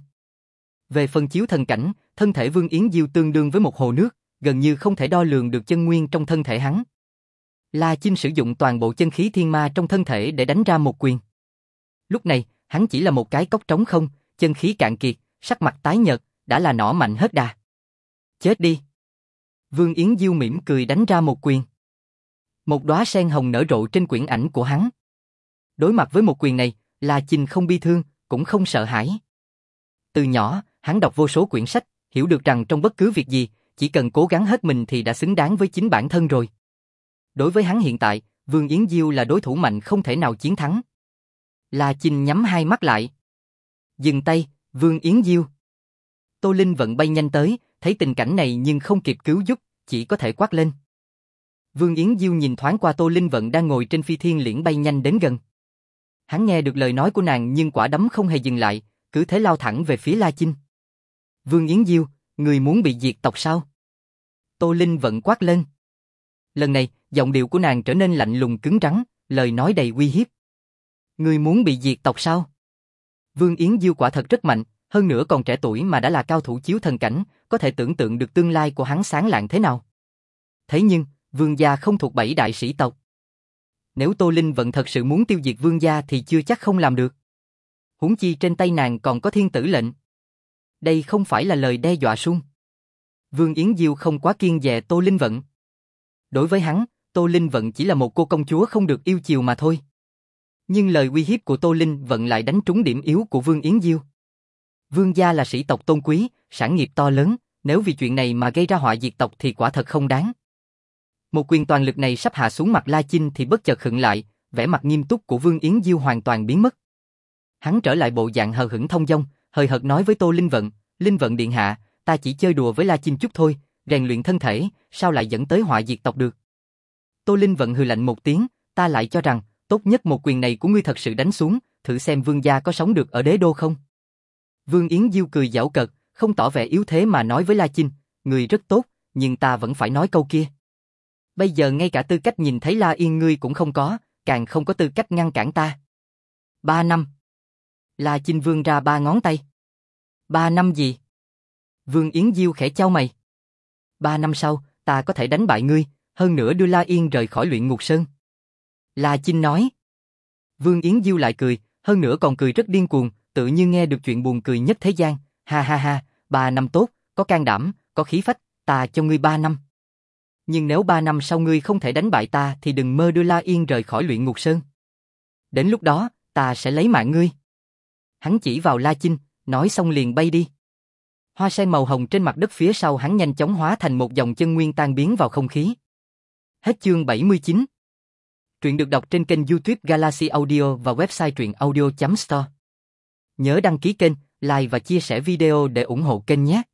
Về phần chiếu thần cảnh, thân thể Vương Yến Diêu tương đương với một hồ nước, gần như không thể đo lường được chân nguyên trong thân thể hắn. La Chinh sử dụng toàn bộ chân khí thiên ma trong thân thể để đánh ra một quyền. Lúc này, hắn chỉ là một cái cốc trống không, chân khí cạn kiệt, sắc mặt tái nhợt, đã là nỏ mạnh hết đà. Chết đi! Vương Yến Diêu mỉm cười đánh ra một quyền. Một đóa sen hồng nở rộ trên quyển ảnh của hắn. Đối mặt với một quyền này, La Chinh không bi thương, cũng không sợ hãi. Từ nhỏ, hắn đọc vô số quyển sách, hiểu được rằng trong bất cứ việc gì, chỉ cần cố gắng hết mình thì đã xứng đáng với chính bản thân rồi. Đối với hắn hiện tại, Vương Yến Diêu là đối thủ mạnh không thể nào chiến thắng. La Chinh nhắm hai mắt lại. Dừng tay, Vương Yến Diêu. Tô Linh Vận bay nhanh tới, thấy tình cảnh này nhưng không kịp cứu giúp, chỉ có thể quát lên. Vương Yến Diêu nhìn thoáng qua Tô Linh Vận đang ngồi trên phi thiên liễn bay nhanh đến gần. Hắn nghe được lời nói của nàng nhưng quả đấm không hề dừng lại, cứ thế lao thẳng về phía La Chinh. Vương Yến Diêu, người muốn bị diệt tộc sao? Tô Linh Vận quát lên. Lần này, giọng điệu của nàng trở nên lạnh lùng cứng rắn, lời nói đầy uy hiếp. Người muốn bị diệt tộc sao? Vương Yến Diêu quả thật rất mạnh, hơn nữa còn trẻ tuổi mà đã là cao thủ chiếu thần cảnh, có thể tưởng tượng được tương lai của hắn sáng lạng thế nào. Thế nhưng, Vương gia không thuộc bảy đại sĩ tộc. Nếu Tô Linh Vận thật sự muốn tiêu diệt Vương gia thì chưa chắc không làm được. Huống chi trên tay nàng còn có thiên tử lệnh. Đây không phải là lời đe dọa sung. Vương Yến Diêu không quá kiêng dè Tô Linh Vận. Đối với hắn, Tô Linh Vận chỉ là một cô công chúa không được yêu chiều mà thôi. Nhưng lời uy hiếp của Tô Linh Vận lại đánh trúng điểm yếu của Vương Yến Diêu. Vương gia là sĩ tộc tôn quý, sản nghiệp to lớn, nếu vì chuyện này mà gây ra họa diệt tộc thì quả thật không đáng. Một quyền toàn lực này sắp hạ xuống mặt La Chinh thì bất chợt khựng lại, vẻ mặt nghiêm túc của Vương Yến Diêu hoàn toàn biến mất. Hắn trở lại bộ dạng hờ hững thông dong, hời hợt nói với Tô Linh Vận, Linh Vận điện hạ, ta chỉ chơi đùa với La Chinh chút thôi, rèn luyện thân thể, sao lại dẫn tới họa diệt tộc được? Tô Linh Vận hừ lạnh một tiếng, ta lại cho rằng, tốt nhất một quyền này của ngươi thật sự đánh xuống, thử xem Vương gia có sống được ở đế đô không? Vương Yến Diêu cười giảo cợt, không tỏ vẻ yếu thế mà nói với La Chinh, ngươi rất tốt, nhưng ta vẫn phải nói câu kia. Bây giờ ngay cả tư cách nhìn thấy La Yên ngươi cũng không có, càng không có tư cách ngăn cản ta. Ba năm. La Chinh vươn ra ba ngón tay. Ba năm gì? Vương Yến Diêu khẽ chau mày. Ba năm sau, ta có thể đánh bại ngươi, hơn nữa đưa La Yên rời khỏi Luyện Ngục Sơn. La Chinh nói. Vương Yến Diêu lại cười, hơn nữa còn cười rất điên cuồng, tự như nghe được chuyện buồn cười nhất thế gian. Ha ha ha, ba năm tốt, có can đảm, có khí phách, ta cho ngươi ba năm. Nhưng nếu ba năm sau ngươi không thể đánh bại ta thì đừng mơ đưa La Yên rời khỏi Luyện Ngục Sơn. Đến lúc đó, ta sẽ lấy mạng ngươi. Hắn chỉ vào La Chinh, nói xong liền bay đi. Hoa sen màu hồng trên mặt đất phía sau hắn nhanh chóng hóa thành một dòng chân nguyên tan biến vào không khí. Hết chương bảy mươi chín. Truyện được đọc trên kênh YouTube Galaxy Audio và website truyện audio chấm store. Nhớ đăng ký kênh, like và chia sẻ video để ủng hộ kênh nhé.